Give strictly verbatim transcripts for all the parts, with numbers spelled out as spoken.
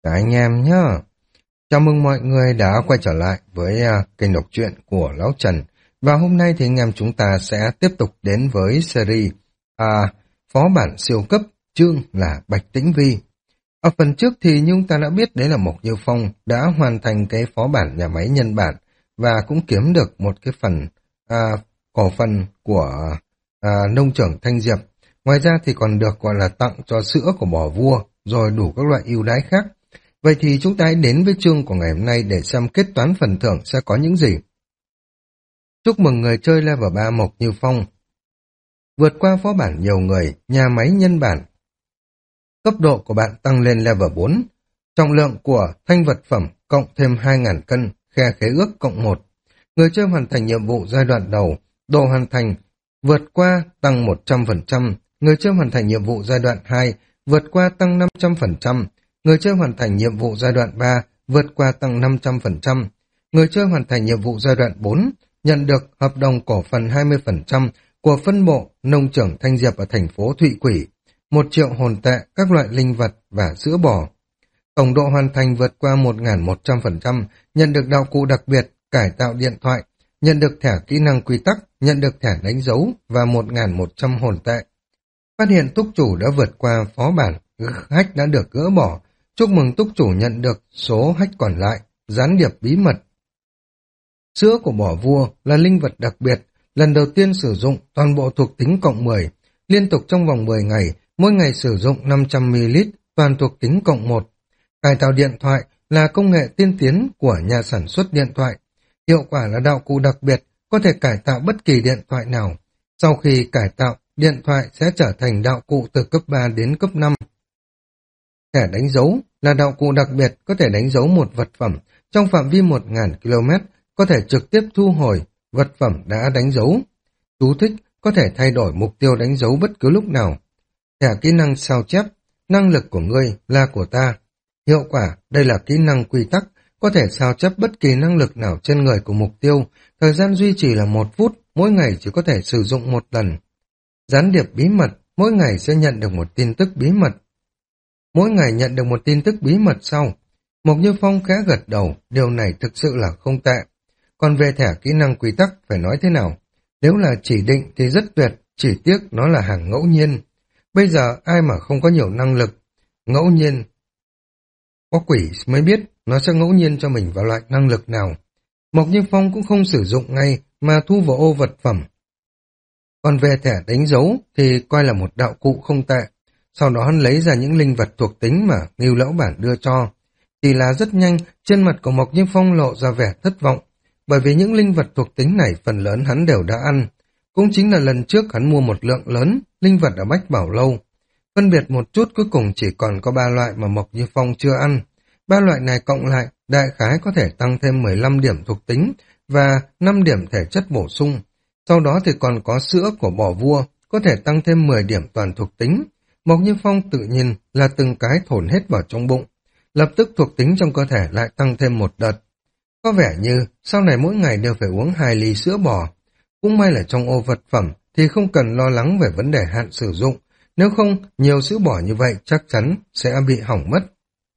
cả anh em nhá. Chào mừng mọi người đã quay trở lại với uh, kênh đọc truyện của Lão Trần. Và hôm nay thì anh em chúng ta sẽ tiếp tục đến với series uh, Phó bản siêu cấp, chương là Bạch Tĩnh Vi. Ở phần trước thì chúng ta đã biết đấy là Mộc Như Phong đã hoàn thành cái phó bản nhà máy nhân bản và cũng kiếm được một cái phần uh, cổ phần của uh, nông trưởng Thanh Diệp. Ngoài ra thì còn được gọi là tặng cho sữa của bò vua, rồi đủ các loại ưu đãi khác. Vậy thì chúng ta hãy đến với chương của ngày hôm nay để xem kết toán phần thưởng sẽ có những gì. Chúc mừng người chơi level ba Mộc Như Phong. Vượt qua phó bản nhiều người, nhà máy nhân bản. Cấp độ của bạn tăng lên level bốn. Trọng lượng của thanh vật phẩm cộng thêm hai nghìn cân, khe khế ước cộng một. Người chơi hoàn thành nhiệm vụ giai đoạn đầu, độ hoàn thành vượt qua tăng một trăm phần trăm. Người chơi hoàn thành nhiệm vụ giai đoạn hai, vượt qua tăng năm trăm phần trăm. Người chơi hoàn thành nhiệm vụ giai đoạn ba, vượt qua tăng năm trăm phần trăm. Người chơi hoàn thành nhiệm vụ giai đoạn bốn, nhận được hợp đồng cổ phần hai mươi phần trăm của phân bộ nông trưởng Thanh Diệp ở thành phố Thụy Quỷ, một triệu hồn tệ, các loại linh vật và sữa bò. Tổng độ hoàn thành vượt qua một nghìn một trăm phần trăm, nhận được đạo cụ đặc biệt, cải tạo điện thoại, nhận được thẻ kỹ năng quy tắc, nhận được thẻ đánh dấu và một nghìn một trăm hồn tệ. Phát hiện túc chủ đã vượt qua phó bản, hack đã được gỡ bỏ. Chúc mừng túc chủ nhận được số hack còn lại, gián điệp bí mật. Sữa của bò vua là linh vật đặc biệt, lần đầu tiên sử dụng toàn bộ thuộc tính cộng mười, liên tục trong vòng mười ngày, mỗi ngày sử dụng năm trăm mi li lít, toàn thuộc tính cộng một. Cải tạo điện thoại là công nghệ tiên tiến của nhà sản xuất điện thoại. Hiệu quả là đạo cụ đặc biệt, có thể cải tạo bất kỳ điện thoại nào. Sau khi cải tạo, điện thoại sẽ trở thành đạo cụ từ cấp ba đến cấp năm. Thẻ đánh dấu là đạo cụ đặc biệt có thể đánh dấu một vật phẩm trong phạm vi một nghìn ki lô mét, có thể trực tiếp thu hồi vật phẩm đã đánh dấu. Chú thích có thể thay đổi mục tiêu đánh dấu bất cứ lúc nào. Thẻ kỹ năng sao chép, năng lực của ngươi là của ta. Hiệu quả, đây là kỹ năng quy tắc, có thể sao chép bất kỳ năng lực nào trên người của mục tiêu, thời gian duy trì là một phút, mỗi ngày chỉ có thể sử dụng một lần. Gián điệp bí mật, mỗi ngày sẽ nhận được một tin tức bí mật. Mỗi ngày nhận được một tin tức bí mật sau. Mộc Như Phong khẽ gật đầu, điều này thực sự là không tệ. Còn về thẻ kỹ năng quy tắc phải nói thế nào? Nếu là chỉ định thì rất tuyệt, chỉ tiếc nó là hàng ngẫu nhiên. Bây giờ ai mà không có nhiều năng lực, ngẫu nhiên. Có quỷ mới biết nó sẽ ngẫu nhiên cho mình vào loại năng lực nào. Mộc Như Phong cũng không sử dụng ngay mà thu vào ô vật phẩm. Còn về thẻ đánh dấu thì coi là một đạo cụ không tệ. Sau đó hắn lấy ra những linh vật thuộc tính mà Ngưu Lão Bản đưa cho. Chỉ là rất nhanh, trên mặt của Mộc Như Phong lộ ra vẻ thất vọng, bởi vì những linh vật thuộc tính này phần lớn hắn đều đã ăn. Cũng chính là lần trước hắn mua một lượng lớn linh vật ở Bách Bảo Lâu. Phân biệt một chút cuối cùng chỉ còn có ba loại mà Mộc Như Phong chưa ăn. Ba loại này cộng lại, đại khái có thể tăng thêm mười lăm điểm thuộc tính và năm điểm thể chất bổ sung. Sau đó thì còn có sữa của bò vua, có thể tăng thêm mười điểm toàn thuộc tính. Mộc Như Phong tự nhiên là từng cái thổn hết vào trong bụng. Lập tức thuộc tính trong cơ thể lại tăng thêm một đợt. Có vẻ như sau này mỗi ngày đều phải uống hai ly sữa bò. Cũng may là trong ô vật phẩm thì không cần lo lắng về vấn đề hạn sử dụng. Nếu không, nhiều sữa bò như vậy chắc chắn sẽ bị hỏng mất.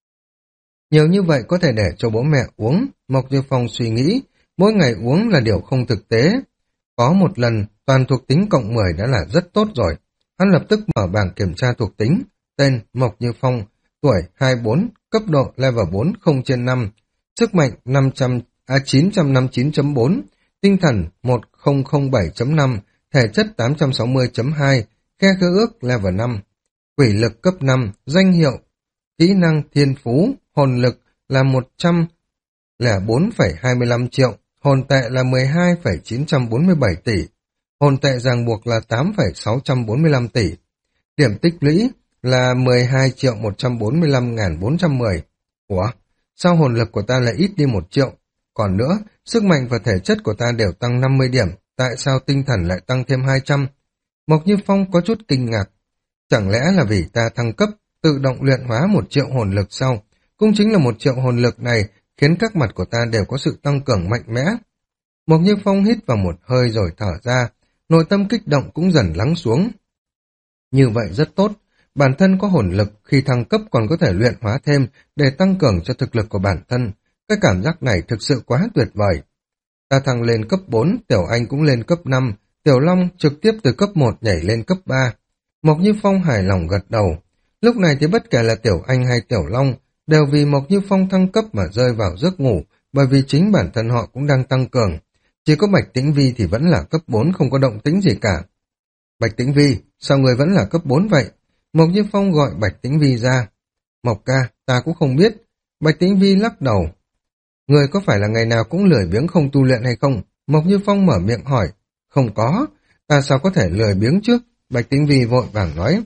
Nhiều như vậy có thể để cho bố mẹ uống. Mộc Như Phong suy nghĩ, mỗi ngày uống là điều không thực tế. Có một lần toàn thuộc tính cộng mười đã là rất tốt rồi. Hắn lập tức mở bảng kiểm tra thuộc tính. Tên Mộc Như Phong, tuổi hai mươi bốn, cấp độ level bốn không trên năm, sức mạnh năm trăm, à, chín trăm năm mươi chín chấm bốn, tinh thần một nghìn không bảy chấm năm, thể chất tám trăm sáu mươi chấm hai, khe khế ước level năm, quỷ lực cấp năm, danh hiệu, kỹ năng thiên phú, hồn lực là một trăm lẻ bốn phẩy hai mươi lăm triệu, hồn tệ là mười hai phẩy chín trăm bốn mươi bảy tỷ, hồn tệ ràng buộc là tám phẩy sáu trăm bốn mươi lăm tỷ, điểm tích lũy là mười hai triệu một trăm bốn mươi lăm nghìn bốn trăm mười. Ủa, sao hồn lực của ta lại ít đi một triệu? Còn nữa, sức mạnh và thể chất của ta đều tăng năm mươi điểm, tại sao tinh thần lại tăng thêm hai trăm? Mộc Như Phong có chút kinh ngạc. Chẳng lẽ là vì ta thăng cấp, tự động luyện hóa một triệu hồn lực sau? Cũng chính là một triệu hồn lực này khiến các mặt của ta đều có sự tăng cường mạnh mẽ. Mộc Như Phong hít vào một hơi rồi thở ra, nội tâm kích động cũng dần lắng xuống. Như vậy rất tốt, bản thân có hồn lực, khi thăng cấp còn có thể luyện hóa thêm để tăng cường cho thực lực của bản thân. Cái cảm giác này thực sự quá tuyệt vời. Ta thăng lên cấp bốn, Tiểu Anh cũng lên cấp năm, Tiểu Long trực tiếp từ cấp một nhảy lên cấp ba. Mộc Như Phong hài lòng gật đầu. Lúc này thì bất kể là Tiểu Anh hay Tiểu Long, đều vì Mộc Như Phong thăng cấp mà rơi vào giấc ngủ, bởi vì chính bản thân họ cũng đang tăng cường. Chỉ có Bạch Tĩnh Vi thì vẫn là cấp bốn, không có động tĩnh gì cả. Bạch Tĩnh Vi, sao người vẫn là cấp bốn vậy? Mộc Như Phong gọi Bạch Tĩnh Vi ra. Mộc ca, ta cũng không biết. Bạch Tĩnh Vi lắc đầu. Người có phải là ngày nào cũng lười biếng không tu luyện hay không? Mộc Như Phong mở miệng hỏi. Không có, ta sao có thể lười biếng chứ? Bạch Tĩnh Vi vội vàng nói.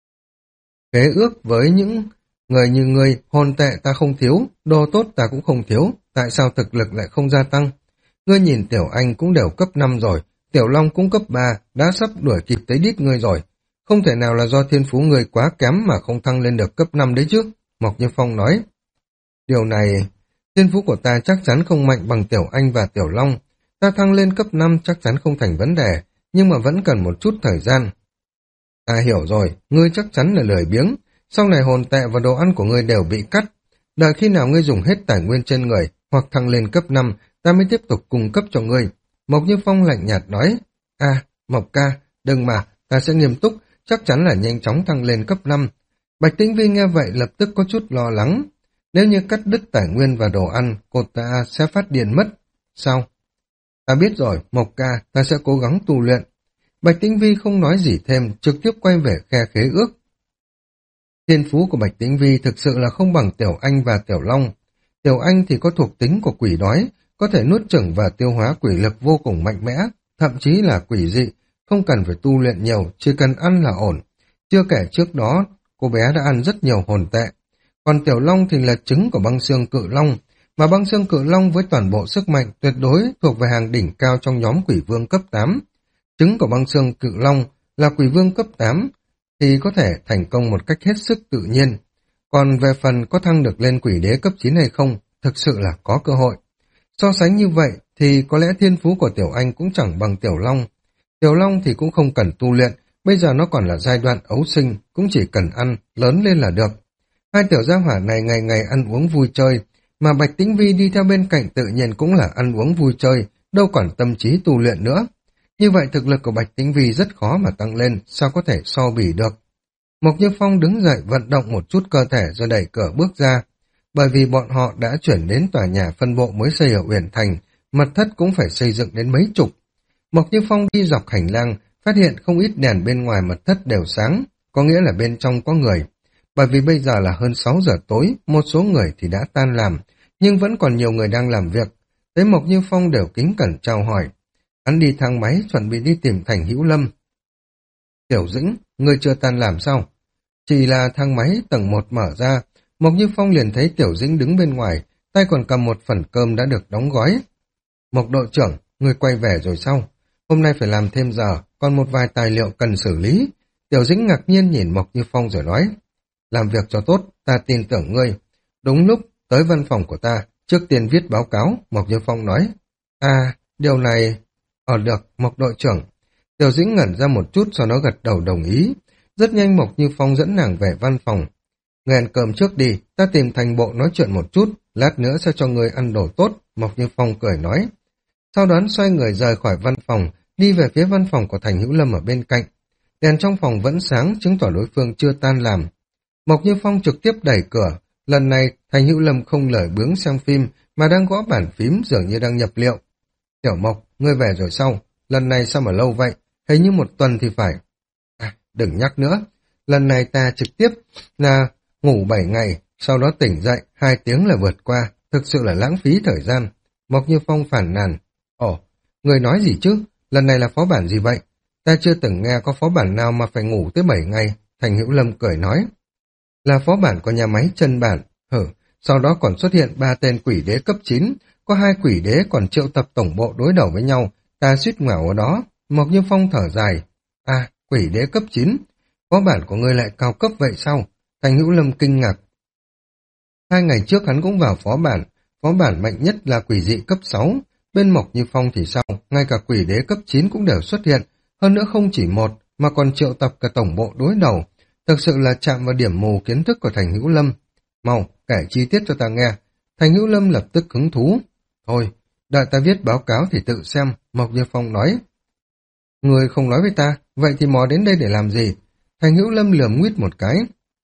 Khế ước với những người như người, hồn tệ ta không thiếu, đồ tốt ta cũng không thiếu, tại sao thực lực lại không gia tăng? Ngươi nhìn Tiểu Anh cũng đều cấp năm rồi, Tiểu Long cũng cấp ba, đã sắp đuổi kịp tới đít ngươi rồi. Không thể nào là do thiên phú ngươi quá kém mà không thăng lên được cấp năm đấy chứ, Mộc Như Phong nói. Điều này, thiên phú của ta chắc chắn không mạnh bằng Tiểu Anh và Tiểu Long. Ta thăng lên cấp năm chắc chắn không thành vấn đề, nhưng mà vẫn cần một chút thời gian. Ta hiểu rồi, ngươi chắc chắn là lười biếng, sau này hồn tệ và đồ ăn của ngươi đều bị cắt. Đợi khi nào ngươi dùng hết tài nguyên trên người, hoặc thăng lên cấp năm, ta mới tiếp tục cung cấp cho ngươi. Mộc Như Phong lạnh nhạt nói, à, Mộc ca, đừng mà, ta sẽ nghiêm túc, chắc chắn là nhanh chóng thăng lên cấp năm. Bạch Tĩnh Vi nghe vậy lập tức có chút lo lắng. Nếu như cắt đứt tài nguyên và đồ ăn, cô ta sẽ phát điên mất. Sao? Ta biết rồi, Mộc ca, ta sẽ cố gắng tu luyện. Bạch Tĩnh Vi không nói gì thêm, trực tiếp quay về khe khế ước. Thiên phú của Bạch Tĩnh Vi thực sự là không bằng Tiểu Anh và Tiểu Long. Tiểu Anh thì có thuộc tính của quỷ đói, có thể nuốt chửng và tiêu hóa quỷ lực vô cùng mạnh mẽ, thậm chí là quỷ dị, không cần phải tu luyện nhiều, chỉ cần ăn là ổn. Chưa kể trước đó, cô bé đã ăn rất nhiều hồn tệ. Còn Tiểu Long thì là trứng của băng xương cự long, mà băng xương cự long với toàn bộ sức mạnh tuyệt đối thuộc về hàng đỉnh cao trong nhóm quỷ vương cấp tám. Trứng của băng xương cự long là quỷ vương cấp tám, thì có thể thành công một cách hết sức tự nhiên. Còn về phần có thăng được lên quỷ đế cấp chín hay không, thực sự là có cơ hội. So sánh như vậy thì có lẽ thiên phú của Tiểu Anh cũng chẳng bằng Tiểu Long. Tiểu Long thì cũng không cần tu luyện, bây giờ nó còn là giai đoạn ấu sinh, cũng chỉ cần ăn, lớn lên là được. Hai tiểu gia hỏa này ngày ngày ăn uống vui chơi, mà Bạch Tĩnh Vi đi theo bên cạnh tự nhiên cũng là ăn uống vui chơi, đâu còn tâm trí tu luyện nữa. Như vậy thực lực của Bạch Tĩnh Vi rất khó mà tăng lên, sao có thể so bì được. Mộc Như Phong đứng dậy vận động một chút cơ thể rồi đẩy cửa bước ra. Bởi vì bọn họ đã chuyển đến tòa nhà phân bộ mới xây ở Uyển Thành, mật thất cũng phải xây dựng đến mấy chục. Mộc Như Phong đi dọc hành lang, phát hiện không ít đèn bên ngoài mật thất đều sáng, có nghĩa là bên trong có người. Bởi vì bây giờ là hơn sáu giờ tối, một số người thì đã tan làm, nhưng vẫn còn nhiều người đang làm việc. Thấy Mộc Như Phong đều kính cẩn chào hỏi. Hắn đi thang máy chuẩn bị đi tìm Thành Hữu Lâm. Tiểu Dĩnh, ngươi chưa tan làm sao? Chỉ là thang máy tầng một mở ra, Mộc Như Phong liền thấy Tiểu Dĩnh đứng bên ngoài, tay còn cầm một phần cơm đã được đóng gói. Mộc đội trưởng, ngươi quay về rồi sao? Hôm nay phải làm thêm giờ, còn một vài tài liệu cần xử lý. Tiểu Dĩnh ngạc nhiên nhìn Mộc Như Phong rồi nói. Làm việc cho tốt, ta tin tưởng ngươi. Đúng lúc, tới văn phòng của ta, trước tiên viết báo cáo, Mộc Như Phong nói. À, điều này... Ờ được, Mộc đội trưởng. Tiểu Dĩnh ngẩn ra một chút sau đó gật đầu đồng ý. Rất nhanh Mộc Như Phong dẫn nàng về văn phòng. Ngươi ăn cơm trước đi, ta tìm Thành Bộ nói chuyện một chút, lát nữa sẽ cho ngươi ăn đồ tốt, Mộc Như Phong cười nói. Sau đó xoay người rời khỏi văn phòng, đi về phía văn phòng của Thành Hữu Lâm ở bên cạnh. Đèn trong phòng vẫn sáng, chứng tỏ đối phương chưa tan làm. Mộc Như Phong trực tiếp đẩy cửa, lần này Thành Hữu Lâm không lười bướng xem phim, mà đang gõ bàn phím dường như đang nhập liệu. Tiểu Mộc, ngươi về rồi sao? Lần này sao mà lâu vậy? Hình như một tuần thì phải. À, đừng nhắc nữa. Lần này ta trực tiếp là ngủ bảy ngày, sau đó tỉnh dậy, hai tiếng là vượt qua. Thực sự là lãng phí thời gian. Mộc Như Phong phản nàn. Ồ, ngươi nói gì chứ? Lần này là phó bản gì vậy? Ta chưa từng nghe có phó bản nào mà phải ngủ tới bảy ngày. Thành Hữu Lâm cười nói. Là phó bản của nhà máy chân bản. Hử, sau đó còn xuất hiện ba tên quỷ đế cấp chín. Có hai quỷ đế còn triệu tập tổng bộ đối đầu với nhau. Ta suýt ngoảo ở đó. Mộc Như Phong thở dài. À, quỷ đế cấp chín. Phó bản của ngươi lại cao cấp vậy sao? Thành Hữu Lâm kinh ngạc. Hai ngày trước hắn cũng vào phó bản. Phó bản mạnh nhất là quỷ dị cấp sáu. Bên Mộc Như Phong thì sao? Ngay cả quỷ đế cấp chín cũng đều xuất hiện. Hơn nữa không chỉ một, mà còn triệu tập cả tổng bộ đối đầu. thực sự là chạm vào điểm mù kiến thức của Thành Hữu Lâm. Mau, kể chi tiết cho ta nghe. Thành Hữu Lâm lập tức hứng thú. Thôi, đợi ta viết báo cáo thì tự xem, Mộc Như Phong nói. Người không nói với ta, vậy thì mò đến đây để làm gì? Thành Hữu Lâm lườm nguyết một cái.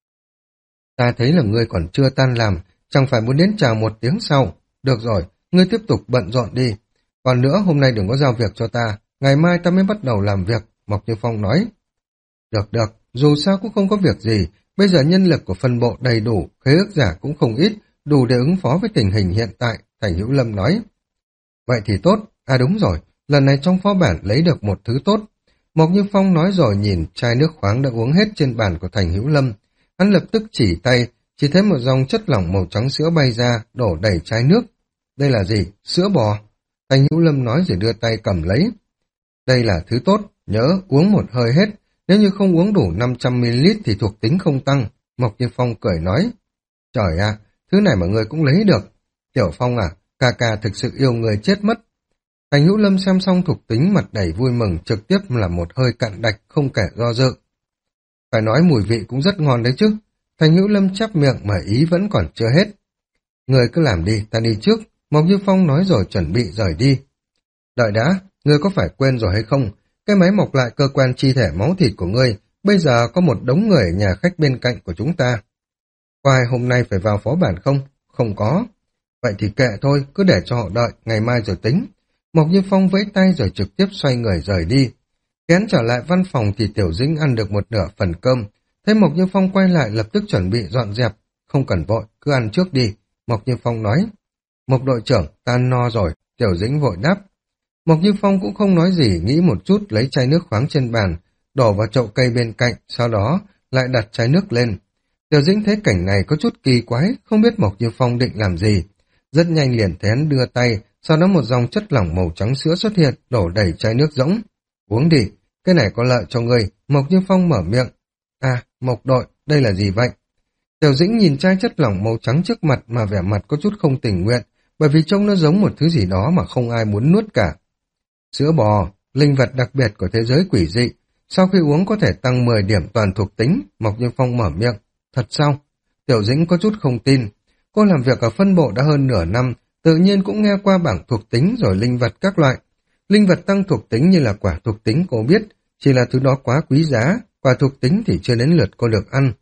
Ta thấy là ngươi còn chưa tan làm, chẳng phải muốn đến chào một tiếng sau. Được rồi, ngươi tiếp tục bận rộn đi. Còn nữa, hôm nay đừng có giao việc cho ta, ngày mai ta mới bắt đầu làm việc, Mộc Như Phong nói. Được được, dù sao cũng không có việc gì, bây giờ nhân lực của phân bộ đầy đủ, khế ước giả cũng không ít, đủ để ứng phó với tình hình hiện tại, Thành Hữu Lâm nói. Vậy thì tốt, à đúng rồi, lần này trong phó bản lấy được một thứ tốt. Mộc Như Phong nói rồi nhìn chai nước khoáng đã uống hết trên bàn của Thành Hữu Lâm. Hắn lập tức chỉ tay, chỉ thấy một dòng chất lỏng màu trắng sữa bay ra, đổ đầy chai nước. Đây là gì? Sữa bò. Thành Hữu Lâm nói rồi đưa tay cầm lấy. Đây là thứ tốt, nhớ uống một hơi hết. Nếu như không uống đủ năm trăm mi li lít thì thuộc tính không tăng. Mộc Như Phong cười nói. Trời ạ, thứ này mà người cũng lấy được. Tiểu Phong à, ca ca thực sự yêu người chết mất. Thành Hữu Lâm xem xong thuộc tính mặt đầy vui mừng, trực tiếp là một hơi cạn đạch, không kể do dự. Phải nói mùi vị cũng rất ngon đấy chứ. Thành Hữu Lâm chắp miệng mà ý vẫn còn chưa hết. Người cứ làm đi, ta đi trước. Mộc Như Phong nói rồi chuẩn bị rời đi. Đợi đã, ngươi có phải quên rồi hay không? Cái máy mọc lại cơ quan chi thể máu thịt của ngươi, bây giờ có một đống người ở nhà khách bên cạnh của chúng ta. Có ai hôm nay phải vào phó bản không? Không có. Vậy thì kệ thôi, cứ để cho họ đợi, ngày mai rồi tính. Mộc Như Phong vẫy tay rồi trực tiếp xoay người rời đi. Kén trở lại văn phòng thì Tiểu Dĩnh ăn được một nửa phần cơm. Thấy Mộc Như Phong quay lại lập tức chuẩn bị dọn dẹp. Không cần vội, cứ ăn trước đi. Mộc Như Phong nói. Mộc đội trưởng, ta ăn no rồi. Tiểu Dĩnh vội đáp. Mộc Như Phong cũng không nói gì, nghĩ một chút lấy chai nước khoáng trên bàn, đổ vào chậu cây bên cạnh, sau đó lại đặt chai nước lên. Tiểu Dĩnh thấy cảnh này có chút kỳ quái, không biết Mộc Như Phong định làm gì. Rất nhanh liền thấy hắn đưa tay, sau đó một dòng chất lỏng màu trắng sữa xuất hiện, đổ đầy chai nước rỗng. Uống đi, cái này có lợi cho ngươi. Mộc Như Phong mở miệng. À, Mộc đội, đây là gì vậy? Tiểu Dĩnh nhìn chai chất lỏng màu trắng trước mặt mà vẻ mặt có chút không tình nguyện, bởi vì trông nó giống một thứ gì đó mà không ai muốn nuốt cả. Sữa bò, linh vật đặc biệt của thế giới quỷ dị, sau khi uống có thể tăng mười điểm toàn thuộc tính, Mộc Như Phong mở miệng. Thật sao? Tiểu Dĩnh có chút không tin. Cô làm việc ở phân bộ đã hơn nửa năm, tự nhiên cũng nghe qua bảng thuộc tính rồi linh vật các loại. Linh vật tăng thuộc tính như là quả thuộc tính cô biết, chỉ là thứ đó quá quý giá, quả thuộc tính thì chưa đến lượt cô được ăn.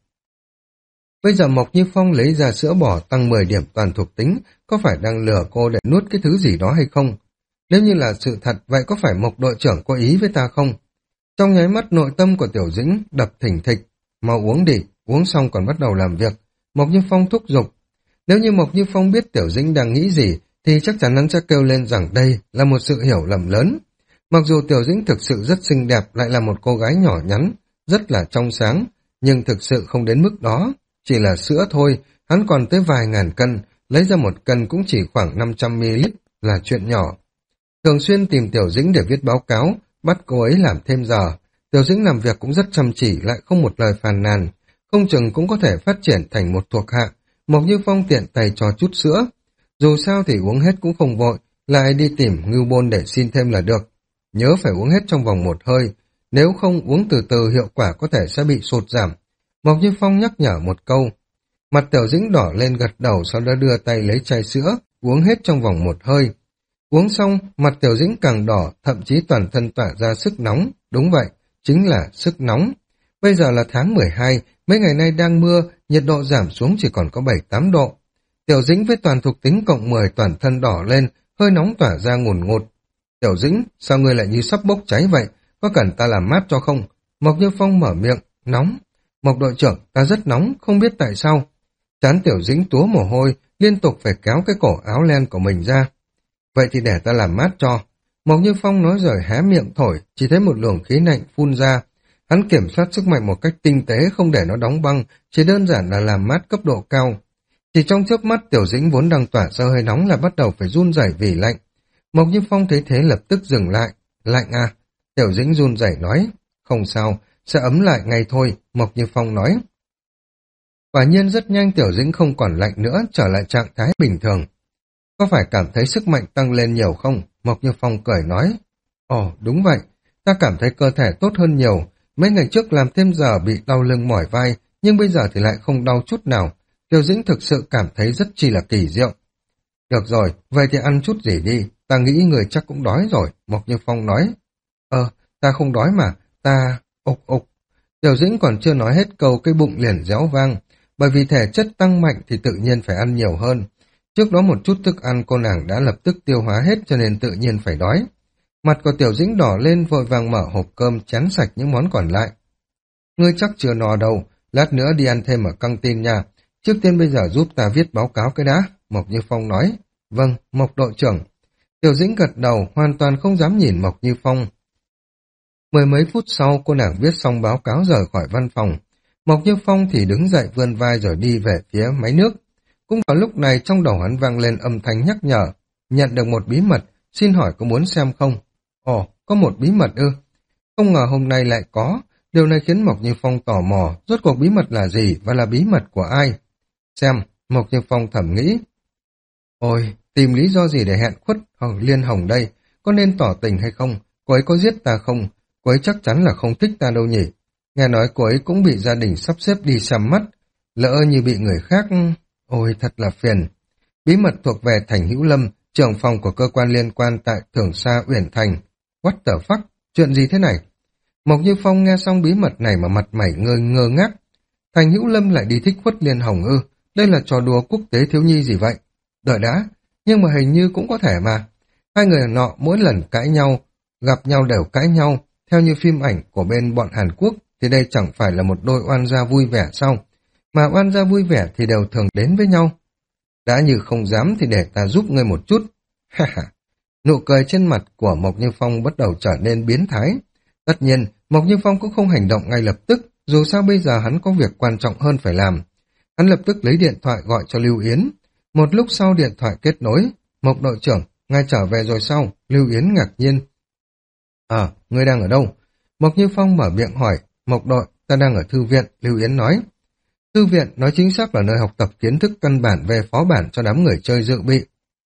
Bây giờ Mộc Như Phong lấy ra sữa bò tăng mười điểm toàn thuộc tính, có phải đang lừa cô để nuốt cái thứ gì đó hay không? Nếu như là sự thật, vậy có phải Mộc đội trưởng có ý với ta không? Trong nháy mắt nội tâm của Tiểu Dĩnh đập thình thịch, mau uống đi, uống xong còn bắt đầu làm việc. Mộc Như Phong thúc giục. Nếu như Mộc Như Phong biết Tiểu Dĩnh đang nghĩ gì, thì chắc chắn hắn sẽ kêu lên rằng đây là một sự hiểu lầm lớn. Mặc dù Tiểu Dĩnh thực sự rất xinh đẹp, lại là một cô gái nhỏ nhắn, rất là trong sáng, nhưng thực sự không đến mức đó. Chỉ là sữa thôi, hắn còn tới vài ngàn cân, lấy ra một cân cũng chỉ khoảng năm trăm mi li lít, là chuyện nhỏ. Thường xuyên tìm Tiểu Dĩnh để viết báo cáo, bắt cô ấy làm thêm giờ. Tiểu Dĩnh làm việc cũng rất chăm chỉ, lại không một lời phàn nàn, không chừng cũng có thể phát triển thành một thuộc hạ. Mộc Như Phong tiện tay cho chút sữa. Dù sao thì uống hết cũng không vội, lại đi tìm Ngưu Bôn để xin thêm là được. Nhớ phải uống hết trong vòng một hơi, nếu không uống từ từ hiệu quả có thể sẽ bị sụt giảm. Mộc Như Phong nhắc nhở một câu. Mặt Tiểu Dĩnh đỏ lên gật đầu, sau đó đưa tay lấy chai sữa, uống hết trong vòng một hơi. Uống xong, mặt Tiểu Dĩnh càng đỏ, thậm chí toàn thân tỏa ra sức nóng. Đúng vậy, chính là sức nóng. Bây giờ là tháng mười hai, mấy ngày nay đang mưa, nhiệt độ giảm xuống chỉ còn có bảy tám độ. Tiểu Dĩnh với toàn thuộc tính cộng mười toàn thân đỏ lên, hơi nóng tỏa ra ngùn ngụt. Tiểu Dĩnh, sao ngươi lại như sắp bốc cháy vậy? Có cần ta làm mát cho không? Mộc Như Phong mở miệng, nóng. Mộc đội trưởng, ta rất nóng, không biết tại sao. Trán Tiểu Dĩnh túa mồ hôi, liên tục phải kéo cái cổ áo len của mình ra. Vậy thì để ta làm mát cho. Mộc Như Phong nói rồi hé miệng thổi, chỉ thấy một luồng khí lạnh phun ra. Hắn kiểm soát sức mạnh một cách tinh tế, không để nó đóng băng, chỉ đơn giản là làm mát cấp độ cao. Chỉ trong chớp mắt Tiểu Dĩnh vốn đang tỏa ra hơi nóng là bắt đầu phải run rẩy vì lạnh. Mộc Như Phong thấy thế lập tức dừng lại. Lạnh à? Tiểu Dĩnh run rẩy nói. Không sao, sẽ ấm lại ngay thôi, Mộc Như Phong nói. Quả nhiên rất nhanh Tiểu Dĩnh không còn lạnh nữa, trở lại trạng thái bình thường. Có phải cảm thấy sức mạnh tăng lên nhiều không? Mộc Như Phong cười nói. Ồ, đúng vậy, ta cảm thấy cơ thể tốt hơn nhiều, mấy ngày trước làm thêm giờ bị đau lưng mỏi vai, nhưng bây giờ thì lại không đau chút nào. Tiêu Dĩnh thực sự cảm thấy rất chi là kỳ diệu. Được rồi, vậy thì ăn chút gì đi, ta nghĩ người chắc cũng đói rồi, Mộc Như Phong nói. Ờ, ta không đói mà, ta... ục ục. Tiểu Dĩnh còn chưa nói hết câu cái bụng liền réo vang, bởi vì thể chất tăng mạnh thì tự nhiên phải ăn nhiều hơn. Trước đó một chút thức ăn cô nàng đã lập tức tiêu hóa hết cho nên tự nhiên phải đói. Mặt của Tiểu Dĩnh đỏ lên vội vàng mở hộp cơm chén sạch những món còn lại. Ngươi chắc chưa no đâu, lát nữa đi ăn thêm ở căng tin nha. Trước tiên bây giờ giúp ta viết báo cáo cái đã, Mộc Như Phong nói. Vâng, Mộc đội trưởng. Tiểu Dĩnh gật đầu, hoàn toàn không dám nhìn Mộc Như Phong. Mười mấy phút sau cô nàng viết xong báo cáo rời khỏi văn phòng. Mộc Như Phong thì đứng dậy vươn vai rồi đi về phía máy nước. Cũng vào lúc này trong đầu hắn vang lên âm thanh nhắc nhở. Nhận được một bí mật, xin hỏi có muốn xem không? Ồ, có một bí mật ư? Không ngờ hôm nay lại có. Điều này khiến Mộc Như Phong tò mò, rốt cuộc bí mật là gì và là bí mật của ai? Xem, Mộc Như Phong thầm nghĩ. Ôi, tìm lý do gì để hẹn khuất Hồng Liên Hồng đây? Có nên tỏ tình hay không? Cô ấy có giết ta không? Cô ấy chắc chắn là không thích ta đâu nhỉ? Nghe nói cô ấy cũng bị gia đình sắp xếp đi xăm mắt. Lỡ như bị người khác... Ôi, thật là phiền. Bí mật thuộc về Thành Hữu Lâm, trưởng phòng của cơ quan liên quan tại Thưởng Sa Uyển Thành. What the fuck? Chuyện gì thế này? Mộc Như Phong nghe xong bí mật này mà mặt mày ngơ ngơ ngác. Thành Hữu Lâm lại đi thích Khuất Liên Hồng ư? Đây là trò đùa quốc tế thiếu nhi gì vậy? Đợi đã, nhưng mà hình như cũng có thể mà. Hai người nọ mỗi lần cãi nhau, gặp nhau đều cãi nhau. Theo như phim ảnh của bên bọn Hàn Quốc thì đây chẳng phải là một đôi oan gia vui vẻ sao? Mà oan gia vui vẻ thì đều thường đến với nhau. Đã như không dám thì để ta giúp ngươi một chút. Ha ha. Nụ cười trên mặt của Mộc Như Phong bắt đầu trở nên biến thái. Tất nhiên, Mộc Như Phong cũng không hành động ngay lập tức, dù sao bây giờ hắn có việc quan trọng hơn phải làm. Hắn lập tức lấy điện thoại gọi cho Lưu Yến. Một lúc sau điện thoại kết nối. Mộc đội trưởng, ngài trở về rồi sao? Lưu Yến ngạc nhiên. À, ngươi đang ở đâu? Mộc Như Phong mở miệng hỏi. Mộc đội, ta đang ở thư viện, Lưu Yến nói. Thư viện nói chính xác là nơi học tập kiến thức căn bản về phó bản cho đám người chơi dự bị.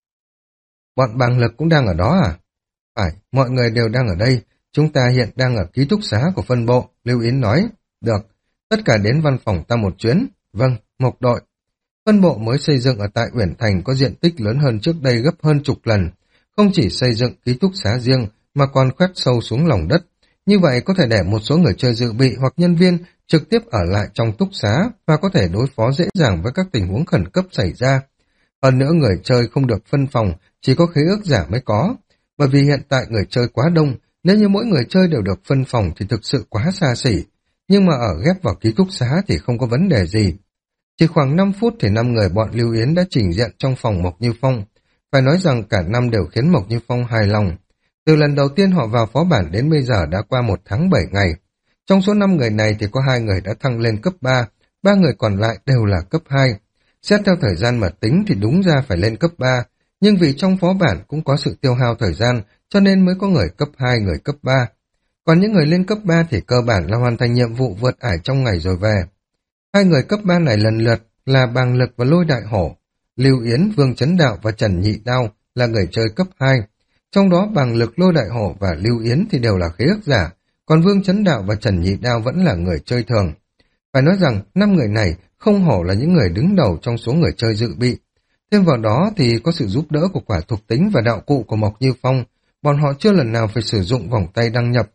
Bọn bằng lực cũng đang ở đó à? Phải, mọi người đều đang ở đây. Chúng ta hiện đang ở ký túc xá của phân bộ, Lưu Yến nói. Được, tất cả đến văn phòng ta một chuyến. Vâng, Mộc đội. Phân bộ mới xây dựng ở tại Uyển Thành có diện tích lớn hơn trước đây gấp hơn chục lần. Không chỉ xây dựng ký túc xá riêng mà còn khoét sâu xuống lòng đất. Như vậy có thể để một số người chơi dự bị hoặc nhân viên trực tiếp ở lại trong túc xá và có thể đối phó dễ dàng với các tình huống khẩn cấp xảy ra. Hơn nữa người chơi không được phân phòng, chỉ có khế ước giả mới có. Bởi vì hiện tại người chơi quá đông, nếu như mỗi người chơi đều được phân phòng thì thực sự quá xa xỉ. Nhưng mà ở ghép vào ký túc xá thì không có vấn đề gì. Chỉ khoảng năm phút thì năm người bọn Lưu Yến đã trình diện trong phòng Mộc Như Phong. Phải nói rằng cả năm đều khiến Mộc Như Phong hài lòng. Từ lần đầu tiên họ vào phó bản đến bây giờ đã qua một tháng bảy ngày. Trong số năm người này thì có hai người đã thăng lên cấp ba, ba người còn lại đều là cấp hai. Xét theo thời gian mà tính thì đúng ra phải lên cấp ba, nhưng vì trong phó bản cũng có sự tiêu hao thời gian cho nên mới có người cấp hai, người cấp ba. Còn những người lên cấp ba thì cơ bản là hoàn thành nhiệm vụ vượt ải trong ngày rồi về. Hai người cấp ba này lần lượt là Bàng Lực và Lôi Đại Hổ. Lưu Yến, Vương Chấn Đạo và Trần Nhị Đao là người chơi cấp hai. Trong đó Bàng Lực, Lôi Đại Hổ và Lưu Yến thì đều là khế ước giả, còn Vương Chấn Đạo và Trần Nhị Đao vẫn là người chơi thường. Phải nói rằng năm người này không hổ là những người đứng đầu trong số người chơi dự bị. Thêm vào đó thì có sự giúp đỡ của quả thuộc tính và đạo cụ của Mộc Như Phong, bọn họ chưa lần nào phải sử dụng vòng tay đăng nhập.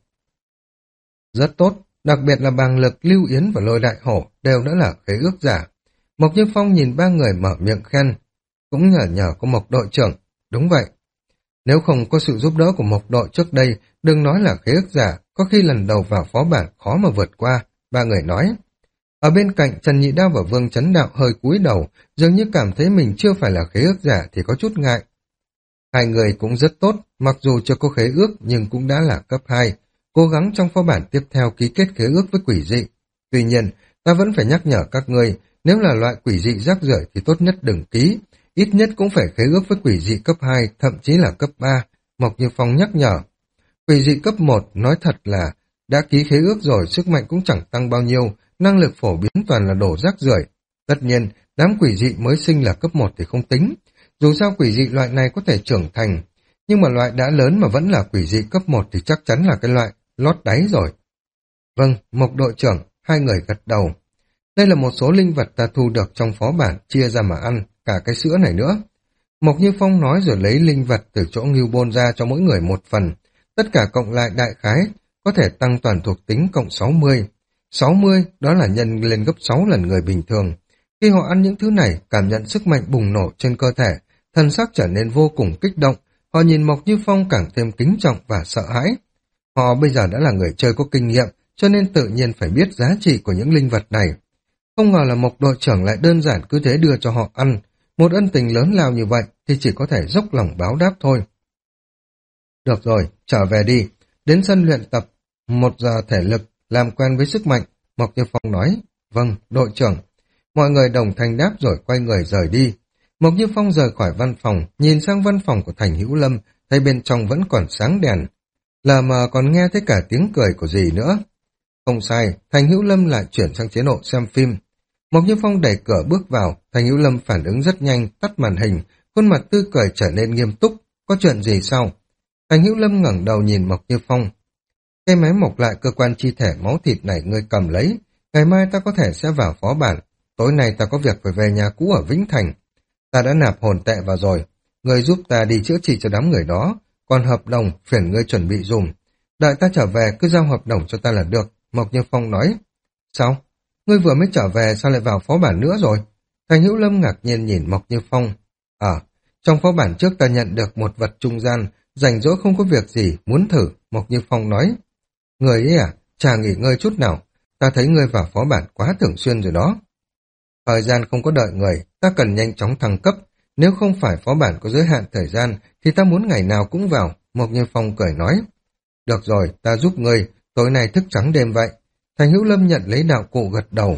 Rất tốt, đặc biệt là Bàng Lực, Lưu Yến và Lôi Đại Hổ đều đã là khế ước giả. Mộc Như Phong nhìn ba người mở miệng khen, cũng nhờ nhờ có Mộc đội trưởng. Đúng vậy. Nếu không có sự giúp đỡ của Mộc đội trước đây, đừng nói là khế ước giả, có khi lần đầu vào phó bản khó mà vượt qua, ba người nói. Ở bên cạnh, Trần Nhị Đao và Vương Chấn Đạo hơi cúi đầu, dường như cảm thấy mình chưa phải là khế ước giả thì có chút ngại. Hai người cũng rất tốt, mặc dù chưa có khế ước nhưng cũng đã là cấp hai, cố gắng trong phó bản tiếp theo ký kết khế ước với quỷ dị. Tuy nhiên, ta vẫn phải nhắc nhở các ngươi, nếu là loại quỷ dị rác rưởi thì tốt nhất đừng ký, ít nhất cũng phải khế ước với quỷ dị cấp hai, thậm chí là cấp ba, Mộc Như Phong nhắc nhở. Quỷ dị cấp một, nói thật là, đã ký khế ước rồi, sức mạnh cũng chẳng tăng bao nhiêu, năng lực phổ biến toàn là đổ rác rưởi. Tất nhiên, đám quỷ dị mới sinh là cấp một thì không tính, dù sao quỷ dị loại này có thể trưởng thành, nhưng mà loại đã lớn mà vẫn là quỷ dị cấp một thì chắc chắn là cái loại lót đáy rồi. Vâng, Mộc đội trưởng, hai người gật đầu. Đây là một số linh vật ta thu được trong phó bản, chia ra mà ăn, cả cái sữa này nữa. Mộc Như Phong nói rồi lấy linh vật từ chỗ Ngưu Bôn ra cho mỗi người một phần. Tất cả cộng lại đại khái, có thể tăng toàn thuộc tính cộng sáu mươi. sáu mươi, đó là nhân lên gấp sáu lần người bình thường. Khi họ ăn những thứ này, cảm nhận sức mạnh bùng nổ trên cơ thể, thân xác trở nên vô cùng kích động. Họ nhìn Mộc Như Phong càng thêm kính trọng và sợ hãi. Họ bây giờ đã là người chơi có kinh nghiệm, cho nên tự nhiên phải biết giá trị của những linh vật này. Không ngờ là Mộc đội trưởng lại đơn giản cứ thế đưa cho họ ăn. Một ân tình lớn lao như vậy thì chỉ có thể dốc lòng báo đáp thôi. Được rồi, trở về đi. Đến sân luyện tập, một giờ thể lực, làm quen với sức mạnh. Mộc Như Phong nói, vâng, đội trưởng. Mọi người đồng thanh đáp rồi quay người rời đi. Mộc Như Phong rời khỏi văn phòng, nhìn sang văn phòng của Thành Hữu Lâm, thấy bên trong vẫn còn sáng đèn. Lờ mờ còn nghe thấy cả tiếng cười của dì nữa. Không sai, Thành Hữu Lâm lại chuyển sang chế độ xem phim. Mộc Như Phong đẩy cửa bước vào, Thành Hữu Lâm phản ứng rất nhanh, tắt màn hình, khuôn mặt tươi cười trở nên nghiêm túc. Có chuyện gì sao? Thành Hữu Lâm ngẩng đầu nhìn Mộc Như Phong. Cái máy mộc lại cơ quan chi thể máu thịt này ngươi cầm lấy. Ngày mai ta có thể sẽ vào phó bản. Tối nay ta có việc phải về nhà cũ ở Vĩnh Thành. Ta đã nạp hồn tệ vào rồi. Ngươi giúp ta đi chữa trị cho đám người đó. Còn hợp đồng phiền ngươi chuẩn bị dùm. Đợi ta trở về cứ giao hợp đồng cho ta là được. Mộc Như Phong nói. Sao? Ngươi vừa mới trở về sao lại vào phó bản nữa rồi? Thành Hữu Lâm ngạc nhiên nhìn Mộc Như Phong. À, trong phó bản trước ta nhận được một vật trung gian, rảnh rỗi không có việc gì, muốn thử, Mộc Như Phong nói. Người ấy à, chả nghỉ ngơi chút nào, ta thấy ngươi vào phó bản quá thường xuyên rồi đó. Thời gian không có đợi người, ta cần nhanh chóng thăng cấp, nếu không phải phó bản có giới hạn thời gian, thì ta muốn ngày nào cũng vào, Mộc Như Phong cười nói. Được rồi, ta giúp ngươi, tối nay thức trắng đêm vậy. Thành Hữu Lâm nhận lấy đạo cụ gật đầu.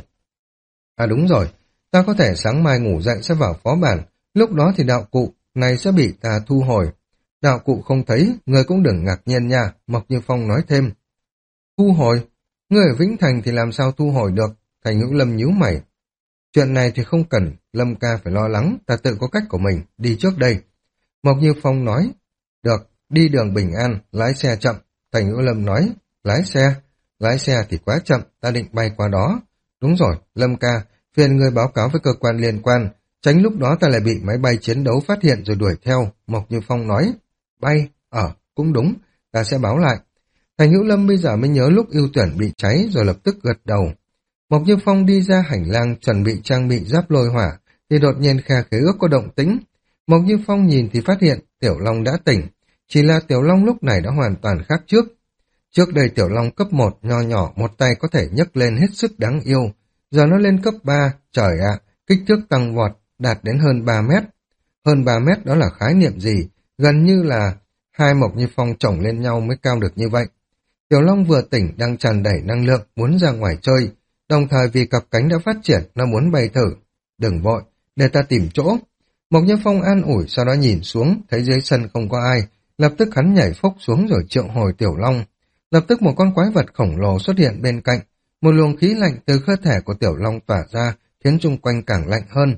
À đúng rồi, ta có thể sáng mai ngủ dậy sẽ vào phó bản, lúc đó thì đạo cụ này sẽ bị ta thu hồi. Đạo cụ không thấy, người cũng đừng ngạc nhiên nha, Mộc Như Phong nói thêm. Thu hồi? Người ở Vĩnh Thành thì làm sao thu hồi được? Thành Hữu Lâm nhíu mày. Chuyện này thì không cần, Lâm ca phải lo lắng, ta tự có cách của mình, đi trước đây. Mộc Như Phong nói. Được, đi đường bình an, lái xe chậm. Thành Hữu Lâm nói. Lái xe? Lái xe thì quá chậm, ta định bay qua đó. Đúng rồi, Lâm ca, phiền người báo cáo với cơ quan liên quan, tránh lúc đó ta lại bị máy bay chiến đấu phát hiện rồi đuổi theo, Mộc Như Phong nói. Bay? Ờ, cũng đúng, ta sẽ báo lại. Thành Hữu Lâm bây giờ mới nhớ lúc ưu tuyển bị cháy rồi lập tức gật đầu. Mộc Như Phong đi ra hành lang chuẩn bị trang bị giáp lôi hỏa, thì đột nhiên khe khế ước có động tĩnh. Mộc Như Phong nhìn thì phát hiện Tiểu Long đã tỉnh, chỉ là Tiểu Long lúc này đã hoàn toàn khác trước. Trước đây Tiểu Long cấp một, nho nhỏ, một tay có thể nhấc lên hết sức đáng yêu. Giờ nó lên cấp ba, trời ạ, kích thước tăng vọt, đạt đến hơn ba mét. Hơn ba mét đó là khái niệm gì? Gần như là hai Mộc Như Phong chồng lên nhau mới cao được như vậy. Tiểu Long vừa tỉnh đang tràn đầy năng lượng, muốn ra ngoài chơi. Đồng thời vì cặp cánh đã phát triển, nó muốn bay thử. Đừng vội, để ta tìm chỗ. Mộc Như Phong an ủi, sau đó nhìn xuống, thấy dưới sân không có ai. Lập tức hắn nhảy phốc xuống rồi triệu hồi Tiểu Long. Lập tức một con quái vật khổng lồ xuất hiện bên cạnh. Một luồng khí lạnh từ cơ thể của Tiểu Long tỏa ra, khiến chung quanh càng lạnh hơn.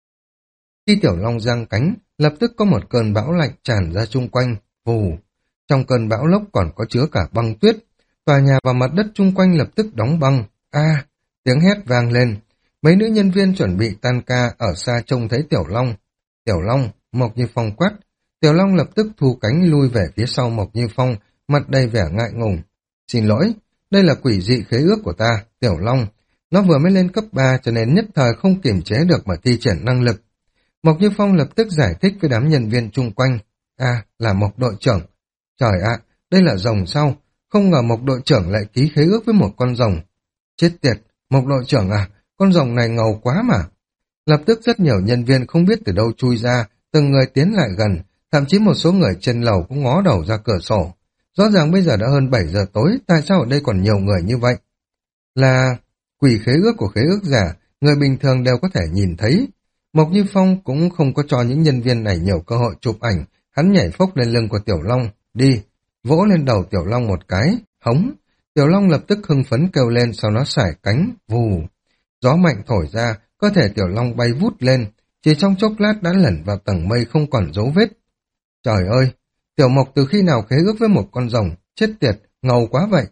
Khi Tiểu Long giang cánh, lập tức có một cơn bão lạnh tràn ra chung quanh, vù. Trong cơn bão lốc còn có chứa cả băng tuyết. Tòa nhà và mặt đất chung quanh lập tức đóng băng. A, tiếng hét vang lên. Mấy nữ nhân viên chuẩn bị tan ca ở xa trông thấy Tiểu Long. Tiểu Long, Mộc Như Phong quát. Tiểu Long lập tức thu cánh lui về phía sau Mộc Như Phong, mặt đầy vẻ ngại ngùng. Xin lỗi, đây là quỷ dị khế ước của ta, Tiểu Long. Nó vừa mới lên cấp ba cho nên nhất thời không kiềm chế được mà thi triển năng lực. Mộc Như Phong lập tức giải thích với đám nhân viên chung quanh. À, là Mộc đội trưởng. Trời ạ, đây là rồng sao? Không ngờ Mộc đội trưởng lại ký khế ước với một con rồng. Chết tiệt, Mộc đội trưởng à, con rồng này ngầu quá mà. Lập tức rất nhiều nhân viên không biết từ đâu chui ra, từng người tiến lại gần, thậm chí một số người trên lầu cũng ngó đầu ra cửa sổ. Rõ ràng bây giờ đã hơn bảy giờ tối, tại sao ở đây còn nhiều người như vậy? Là quỷ khế ước của khế ước giả, người bình thường đều có thể nhìn thấy. Mộc Như Phong cũng không có cho những nhân viên này nhiều cơ hội chụp ảnh, hắn nhảy phốc lên lưng của Tiểu Long, đi, vỗ lên đầu Tiểu Long một cái, hống. Tiểu Long lập tức hưng phấn kêu lên, sau nó sải cánh, vù. Gió mạnh thổi ra, cơ thể Tiểu Long bay vút lên, chỉ trong chốc lát đã lẩn vào tầng mây không còn dấu vết. Trời ơi, Tiểu Mộc từ khi nào khế ước với một con rồng, chết tiệt, ngầu quá vậy.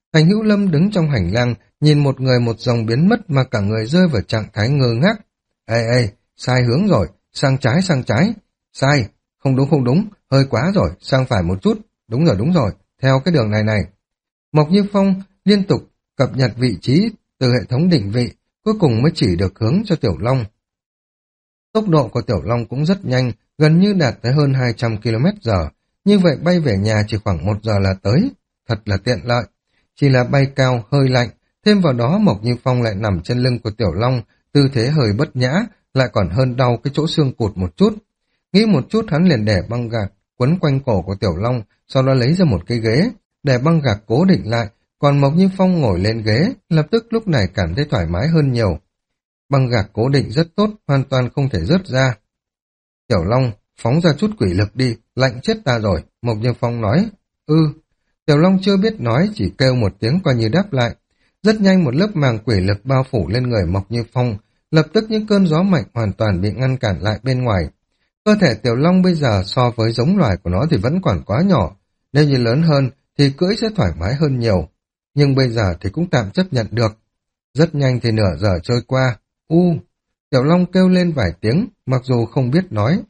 Thành Hữu Lâm đứng trong hành lang, nhìn một người một dòng biến mất mà cả người rơi vào trạng thái ngơ ngác. Ê ê, sai hướng rồi, sang trái sang trái. Sai, không đúng không đúng, hơi quá rồi, sang phải một chút. Đúng rồi đúng rồi, theo cái đường này này. Mộc Như Phong liên tục cập nhật vị trí từ hệ thống định vị, cuối cùng mới chỉ được hướng cho Tiểu Long. Tốc độ của Tiểu Long cũng rất nhanh, gần như đạt tới hơn hai trăm ki lô mét giờ. Như vậy bay về nhà chỉ khoảng một giờ là tới. Thật là tiện lợi. Chỉ là bay cao, hơi lạnh. Thêm vào đó Mộc Như Phong lại nằm trên lưng của Tiểu Long, tư thế hơi bất nhã, lại còn hơn đau cái chỗ xương cụt một chút. Nghĩ một chút hắn liền để băng gạc quấn quanh cổ của Tiểu Long, sau đó lấy ra một cái ghế, để băng gạc cố định lại, còn Mộc Như Phong ngồi lên ghế, lập tức lúc này cảm thấy thoải mái hơn nhiều. Băng gạc cố định rất tốt, hoàn toàn không thể rớt ra. Tiểu Long, phóng ra chút quỷ lực đi, lạnh chết ta rồi, Mộc Như Phong nói. Ừ, Tiểu Long chưa biết nói, chỉ kêu một tiếng coi như đáp lại. Rất nhanh một lớp màng quỷ lực bao phủ lên người Mộc Như Phong, lập tức những cơn gió mạnh hoàn toàn bị ngăn cản lại bên ngoài. Cơ thể Tiểu Long bây giờ so với giống loài của nó thì vẫn còn quá nhỏ, nếu như lớn hơn thì cưỡi sẽ thoải mái hơn nhiều. Nhưng bây giờ thì cũng tạm chấp nhận được. Rất nhanh thì nửa giờ trôi qua. U, Tiểu Long kêu lên vài tiếng, mặc dù không biết nói.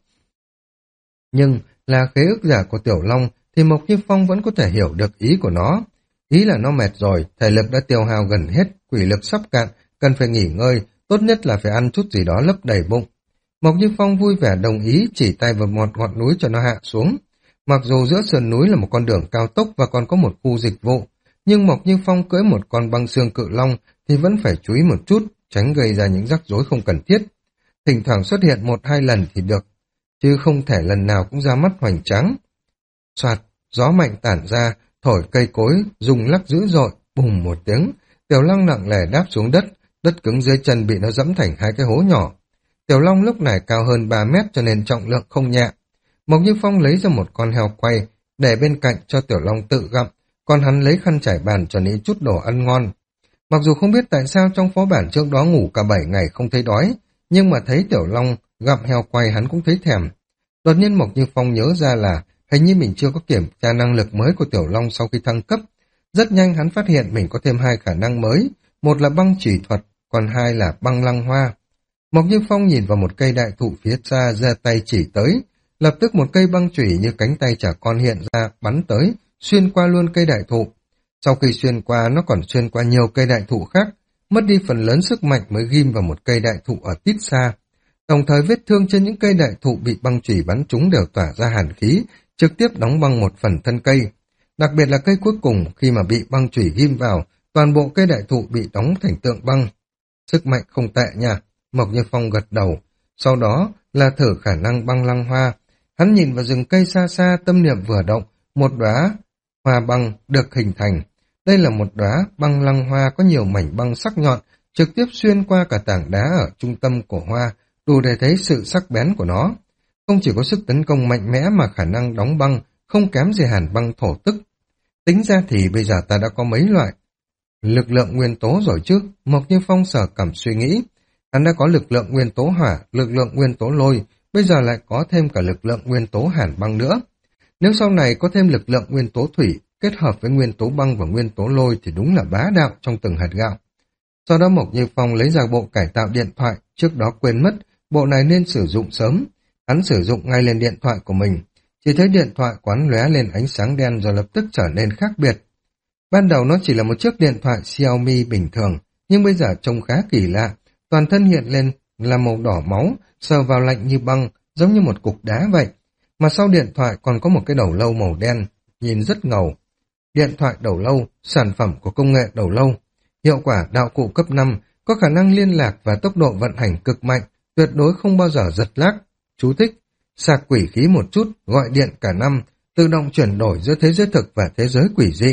Nhưng là khế ước giả của Tiểu Long thì Mộc Như Phong vẫn có thể hiểu được ý của nó. Ý là nó mệt rồi, thể lực đã tiêu hao gần hết, quỷ lực sắp cạn, cần phải nghỉ ngơi, tốt nhất là phải ăn chút gì đó lấp đầy bụng. Mộc Như Phong vui vẻ đồng ý, chỉ tay vào một ngọn núi cho nó hạ xuống. Mặc dù giữa sườn núi là một con đường cao tốc và còn có một khu dịch vụ, nhưng Mộc Như Phong cưỡi một con băng xương cự long thì vẫn phải chú ý một chút, tránh gây ra những rắc rối không cần thiết. Thỉnh thoảng xuất hiện một hai lần thì được, chứ không thể lần nào cũng ra mắt hoành tráng. Soạt, gió mạnh tản ra, thổi cây cối, rung lắc dữ dội, bùm một tiếng, Tiểu Long nặng nề đáp xuống đất, đất cứng dưới chân bị nó dẫm thành hai cái hố nhỏ. Tiểu Long lúc này cao hơn ba mét cho nên trọng lượng không nhẹ. Mộc Như Phong lấy ra một con heo quay, để bên cạnh cho Tiểu Long tự gặm, còn hắn lấy khăn trải bàn cho ní chút đồ ăn ngon. Mặc dù không biết tại sao trong phó bản trước đó ngủ cả bảy ngày không thấy đói, nhưng mà thấy Tiểu Long gặm heo quay hắn cũng thấy thèm. Đột nhiên Mộc Như Phong nhớ ra là hình như mình chưa có kiểm tra năng lực mới của Tiểu Long sau khi thăng cấp. Rất nhanh hắn phát hiện mình có thêm hai khả năng mới, một là băng chỉ thuật, còn hai là băng lăng hoa. Mộc Như Phong nhìn vào một cây đại thụ phía xa, giơ tay chỉ tới, lập tức một cây băng chủy như cánh tay trẻ con hiện ra, bắn tới, xuyên qua luôn cây đại thụ. Sau khi xuyên qua, nó còn xuyên qua nhiều cây đại thụ khác, mất đi phần lớn sức mạnh mới ghim vào một cây đại thụ ở tít xa. Đồng thời vết thương trên những cây đại thụ bị băng chủy bắn trúng đều tỏa ra hàn khí, trực tiếp đóng băng một phần thân cây. Đặc biệt là cây cuối cùng, khi mà bị băng chủy ghim vào, toàn bộ cây đại thụ bị đóng thành tượng băng. Sức mạnh không tệ nha, Mộc Như Phong gật đầu. Sau đó là thử khả năng băng lăng hoa. Hắn nhìn vào rừng cây xa xa, tâm niệm vừa động, một đóa hoa băng được hình thành. Đây là một đóa băng lăng hoa có nhiều mảnh băng sắc nhọn, trực tiếp xuyên qua cả tảng đá ở trung tâm của hoa, đủ để thấy sự sắc bén của nó. Không chỉ có sức tấn công mạnh mẽ mà khả năng đóng băng, không kém gì hàn băng thổ tức. Tính ra thì bây giờ ta đã có mấy loại lực lượng nguyên tố rồi chứ, Mộc Như Phong sở cảm suy nghĩ. Hắn đã có lực lượng nguyên tố hỏa, lực lượng nguyên tố lôi, bây giờ lại có thêm cả lực lượng nguyên tố hàn băng nữa. Nếu sau này có thêm lực lượng nguyên tố thủy, kết hợp với nguyên tố băng và nguyên tố lôi thì đúng là bá đạo trong từng hạt gạo. Sau đó Mộc Như Phong lấy ra bộ cải tạo điện thoại, trước đó quên mất, bộ này nên sử dụng sớm. Hắn sử dụng ngay lên điện thoại của mình, chỉ thấy điện thoại quán lóe lên ánh sáng đen rồi lập tức trở nên khác biệt. Ban đầu nó chỉ là một chiếc điện thoại Xiaomi bình thường, nhưng bây giờ trông khá kỳ lạ, toàn thân hiện lên là màu đỏ máu, sờ vào lạnh như băng, giống như một cục đá vậy. Mà sau điện thoại còn có một cái đầu lâu màu đen, nhìn rất ngầu. Điện thoại đầu lâu, sản phẩm của công nghệ đầu lâu. Hiệu quả đạo cụ cấp năm, có khả năng liên lạc và tốc độ vận hành cực mạnh, tuyệt đối không bao giờ giật lag. Chú thích, sạc quỷ khí một chút, gọi điện cả năm, tự động chuyển đổi giữa thế giới thực và thế giới quỷ dị.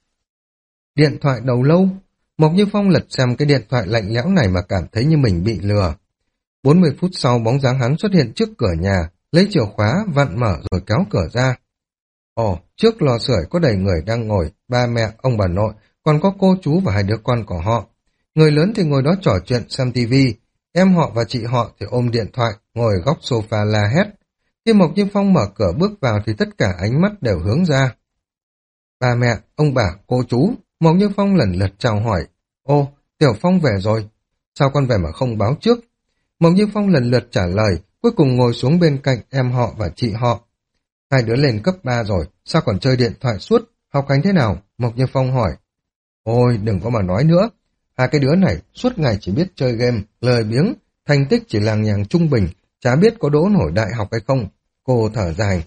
Điện thoại đầu lâu. Mộc Như Phong lật xem cái điện thoại lạnh lẽo này mà cảm thấy như mình bị lừa. bốn mươi phút sau bóng dáng hắn xuất hiện trước cửa nhà, lấy chìa khóa, vặn mở rồi kéo cửa ra. Ồ, trước lò sưởi có đầy người đang ngồi, ba mẹ, ông bà nội, còn có cô chú và hai đứa con của họ. Người lớn thì ngồi đó trò chuyện xem tivi, em họ và chị họ thì ôm điện thoại, ngồi góc sofa la hét. Khi Mộc Như Phong mở cửa bước vào thì tất cả ánh mắt đều hướng ra. Ba mẹ, ông bà, cô chú, Mộc Như Phong lần lượt chào hỏi. Ô, Tiểu Phong về rồi. Sao con về mà không báo trước? Mộc Như Phong lần lượt trả lời, cuối cùng ngồi xuống bên cạnh em họ và chị họ. Hai đứa lên cấp ba rồi, sao còn chơi điện thoại suốt? Học hành thế nào? Mộc Như Phong hỏi. Ôi, đừng có mà nói nữa. Hai cái đứa này suốt ngày chỉ biết chơi game, lười biếng, thành tích chỉ làng nhàng trung bình, chả biết có đỗ nổi đại học hay không. Cô thở dài.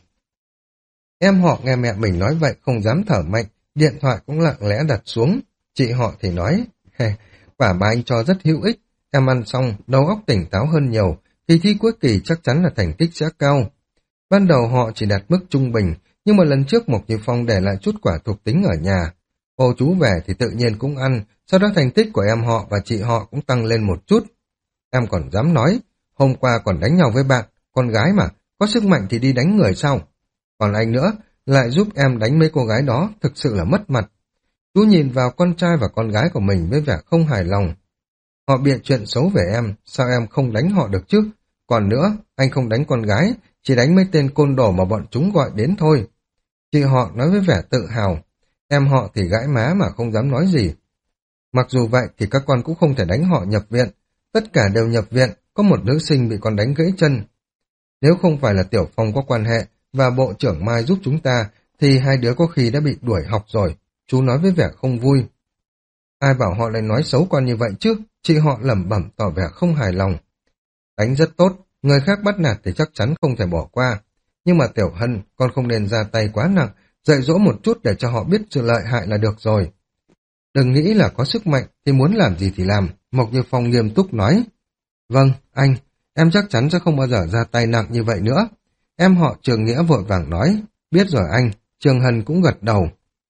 Em họ nghe mẹ mình nói vậy không dám thở mạnh, điện thoại cũng lặng lẽ đặt xuống. Chị họ thì nói, quả mà anh cho rất hữu ích, em ăn xong, đầu óc tỉnh táo hơn nhiều, kỳ thi cuối kỳ chắc chắn là thành tích sẽ cao. Ban đầu họ chỉ đạt mức trung bình, nhưng mà lần trước Mộc Như Phong để lại chút quả thuộc tính ở nhà. Cô chú về thì tự nhiên cũng ăn, sau đó thành tích của em họ và chị họ cũng tăng lên một chút. Em còn dám nói, hôm qua còn đánh nhau với bạn, con gái mà, có sức mạnh thì đi đánh người sao? Còn anh nữa, lại giúp em đánh mấy cô gái đó, thực sự là mất mặt. Chú nhìn vào con trai và con gái của mình với vẻ không hài lòng. Họ bịa chuyện xấu về em, sao em không đánh họ được chứ? Còn nữa, anh không đánh con gái, chỉ đánh mấy tên côn đồ mà bọn chúng gọi đến thôi. Chị họ nói với vẻ tự hào, em họ thì gãi má mà không dám nói gì. Mặc dù vậy thì các con cũng không thể đánh họ nhập viện, tất cả đều nhập viện, có một nữ sinh bị con đánh gãy chân. Nếu không phải là Tiểu Phong có quan hệ và Bộ trưởng Mai giúp chúng ta, thì hai đứa có khi đã bị đuổi học rồi, chú nói với vẻ không vui. Ai bảo họ lại nói xấu con như vậy chứ, chị họ lẩm bẩm tỏ vẻ không hài lòng. Đánh rất tốt, người khác bắt nạt thì chắc chắn không thể bỏ qua. Nhưng mà Tiểu Hân, con không nên ra tay quá nặng, dạy dỗ một chút để cho họ biết sự lợi hại là được rồi. Đừng nghĩ là có sức mạnh thì muốn làm gì thì làm, Mộc Như Phong nghiêm túc nói. Vâng, anh, em chắc chắn sẽ không bao giờ ra tay nặng như vậy nữa. Em họ Trường Nghĩa vội vàng nói, biết rồi anh, Trường Hân cũng gật đầu.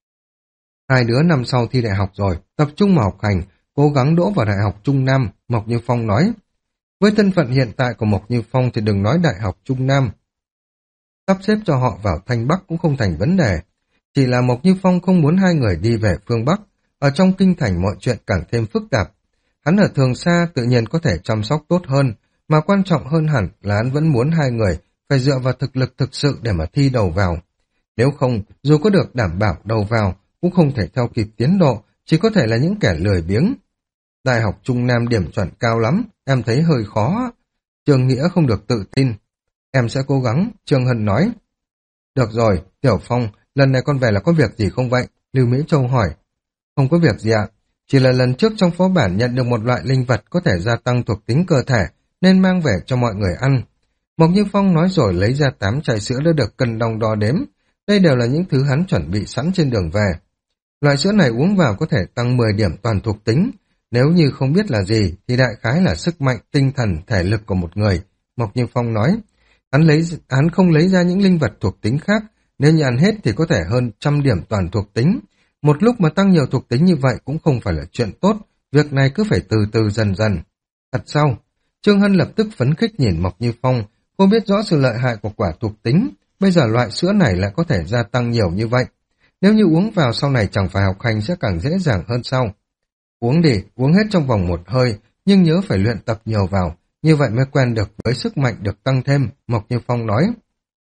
Hai đứa năm sau thi đại học rồi, tập trung mà học hành, cố gắng đỗ vào Đại học Trung Nam, Mộc Như Phong nói. Với thân phận hiện tại của Mộc Như Phong thì đừng nói Đại học Trung Nam. Sắp xếp cho họ vào Thanh Bắc cũng không thành vấn đề. Chỉ là Mộc Như Phong không muốn hai người đi về phương Bắc, ở trong kinh thành mọi chuyện càng thêm phức tạp. Hắn ở Thường Sa tự nhiên có thể chăm sóc tốt hơn, mà quan trọng hơn hẳn là hắn vẫn muốn hai người phải dựa vào thực lực thực sự để mà thi đầu vào. Nếu không, dù có được đảm bảo đầu vào, cũng không thể theo kịp tiến độ, chỉ có thể là những kẻ lười biếng. Đại học Trung Nam điểm chuẩn cao lắm, em thấy hơi khó. Trường Nghĩa không được tự tin. Em sẽ cố gắng, Trương Hân nói. Được rồi, Tiểu Phong, lần này con về là có việc gì không vậy? Lưu Mỹ Châu hỏi. Không có việc gì ạ, chỉ là lần trước trong phó bản nhận được một loại linh vật có thể gia tăng thuộc tính cơ thể, nên mang về cho mọi người ăn. Mộc Như Phong nói rồi lấy ra tám chai sữa đã được cân đong đo đếm. Đây đều là những thứ hắn chuẩn bị sẵn trên đường về. Loại sữa này uống vào có thể tăng mười điểm toàn thuộc tính. Nếu như không biết là gì thì đại khái là sức mạnh, tinh thần, thể lực của một người. Mộc Như Phong nói, hắn lấy hắn không lấy ra những linh vật thuộc tính khác, nếu như ăn hết thì có thể hơn trăm điểm toàn thuộc tính. Một lúc mà tăng nhiều thuộc tính như vậy cũng không phải là chuyện tốt, việc này cứ phải từ từ dần dần. Thật sao? Trương Hân lập tức phấn khích nhìn Mộc Như Phong, cô biết rõ sự lợi hại của quả thuộc tính, bây giờ loại sữa này lại có thể gia tăng nhiều như vậy. Nếu như uống vào sau này chẳng phải học hành sẽ càng dễ dàng hơn sau. Uống đi, uống hết trong vòng một hơi, nhưng nhớ phải luyện tập nhiều vào, như vậy mới quen được với sức mạnh được tăng thêm, Mộc Như Phong nói.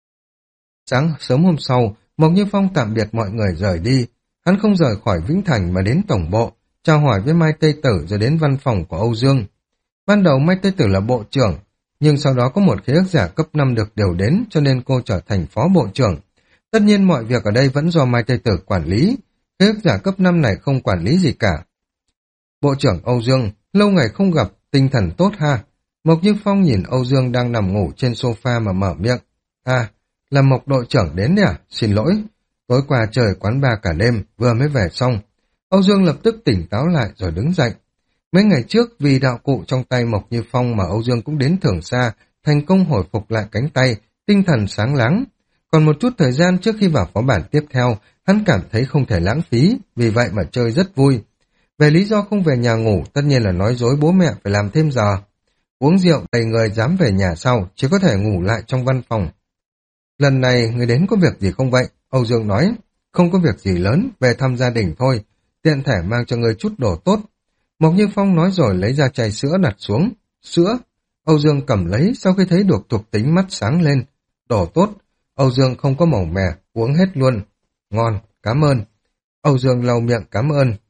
Sáng sớm hôm sau, Mộc Như Phong tạm biệt mọi người rời đi. Hắn không rời khỏi Vĩnh Thành mà đến tổng bộ, chào hỏi với Mai Tây Tử rồi đến văn phòng của Âu Dương. Ban đầu Mai Tây Tử là bộ trưởng, nhưng sau đó có một khế ước giả cấp năm được điều đến cho nên cô trở thành phó bộ trưởng. Tất nhiên mọi việc ở đây vẫn do Mai Tây Tử quản lý, khế ước giả cấp năm này không quản lý gì cả. Bộ trưởng Âu Dương, lâu ngày không gặp, tinh thần tốt ha. Mộc Như Phong nhìn Âu Dương đang nằm ngủ trên sofa mà mở miệng. À, là Mộc đội trưởng đến đấy à? Xin lỗi. Tối qua trời quán bar cả đêm, vừa mới về xong. Âu Dương lập tức tỉnh táo lại rồi đứng dậy. Mấy ngày trước vì đạo cụ trong tay Mộc Như Phong mà Âu Dương cũng đến Thường Sa, thành công hồi phục lại cánh tay, tinh thần sáng láng. Còn một chút thời gian trước khi vào phó bản tiếp theo, hắn cảm thấy không thể lãng phí, vì vậy mà chơi rất vui. Về lý do không về nhà ngủ, tất nhiên là nói dối bố mẹ phải làm thêm giờ. Uống rượu đầy người dám về nhà sau, chỉ có thể ngủ lại trong văn phòng. Lần này người đến có việc gì không vậy? Âu Dương nói, không có việc gì lớn, về thăm gia đình thôi, tiện thể mang cho người chút đồ tốt. Mộc Như Phong nói rồi lấy ra chai sữa đặt xuống. Sữa? Âu Dương cầm lấy, sau khi thấy được thuộc tính mắt sáng lên. Đồ tốt, Âu Dương không có màu mè, uống hết luôn. Ngon, cảm ơn. Âu Dương lau miệng cảm ơn,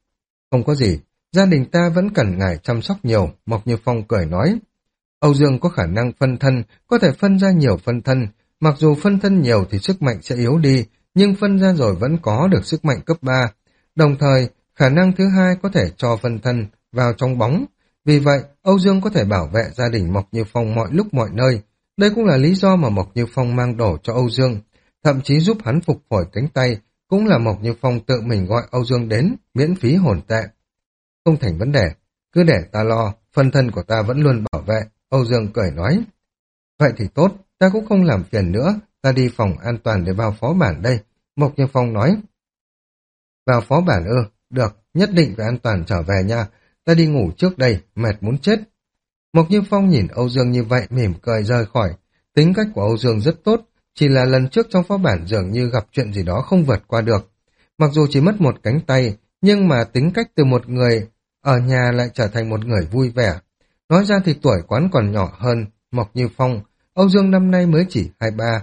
Không có gì, gia đình ta vẫn cần ngài chăm sóc nhiều, Mộc Như Phong cười nói. Âu Dương có khả năng phân thân, có thể phân ra nhiều phân thân, mặc dù phân thân nhiều thì sức mạnh sẽ yếu đi, nhưng phân ra rồi vẫn có được sức mạnh cấp ba. Đồng thời, khả năng thứ hai có thể cho phân thân vào trong bóng. Vì vậy, Âu Dương có thể bảo vệ gia đình Mộc Như Phong mọi lúc mọi nơi. Đây cũng là lý do mà Mộc Như Phong mang đồ cho Âu Dương, thậm chí giúp hắn phục hồi cánh tay, cũng là Mộc Như Phong tự mình gọi Âu Dương đến, miễn phí hồn tệ. Không thành vấn đề, cứ để ta lo, phân thân của ta vẫn luôn bảo vệ, Âu Dương cười nói. Vậy thì tốt, ta cũng không làm phiền nữa, ta đi phòng an toàn để vào phó bản đây, Mộc Như Phong nói. Vào phó bản ư, được, nhất định phải an toàn trở về nha, ta đi ngủ trước đây, mệt muốn chết. Mộc Như Phong nhìn Âu Dương như vậy mỉm cười rời khỏi, tính cách của Âu Dương rất tốt, chỉ là lần trước trong phó bản dường như gặp chuyện gì đó không vượt qua được. Mặc dù chỉ mất một cánh tay, nhưng mà tính cách từ một người ở nhà lại trở thành một người vui vẻ. Nói ra thì tuổi quán còn nhỏ hơn Mộc Như Phong, Âu Dương năm nay mới chỉ hai mươi ba.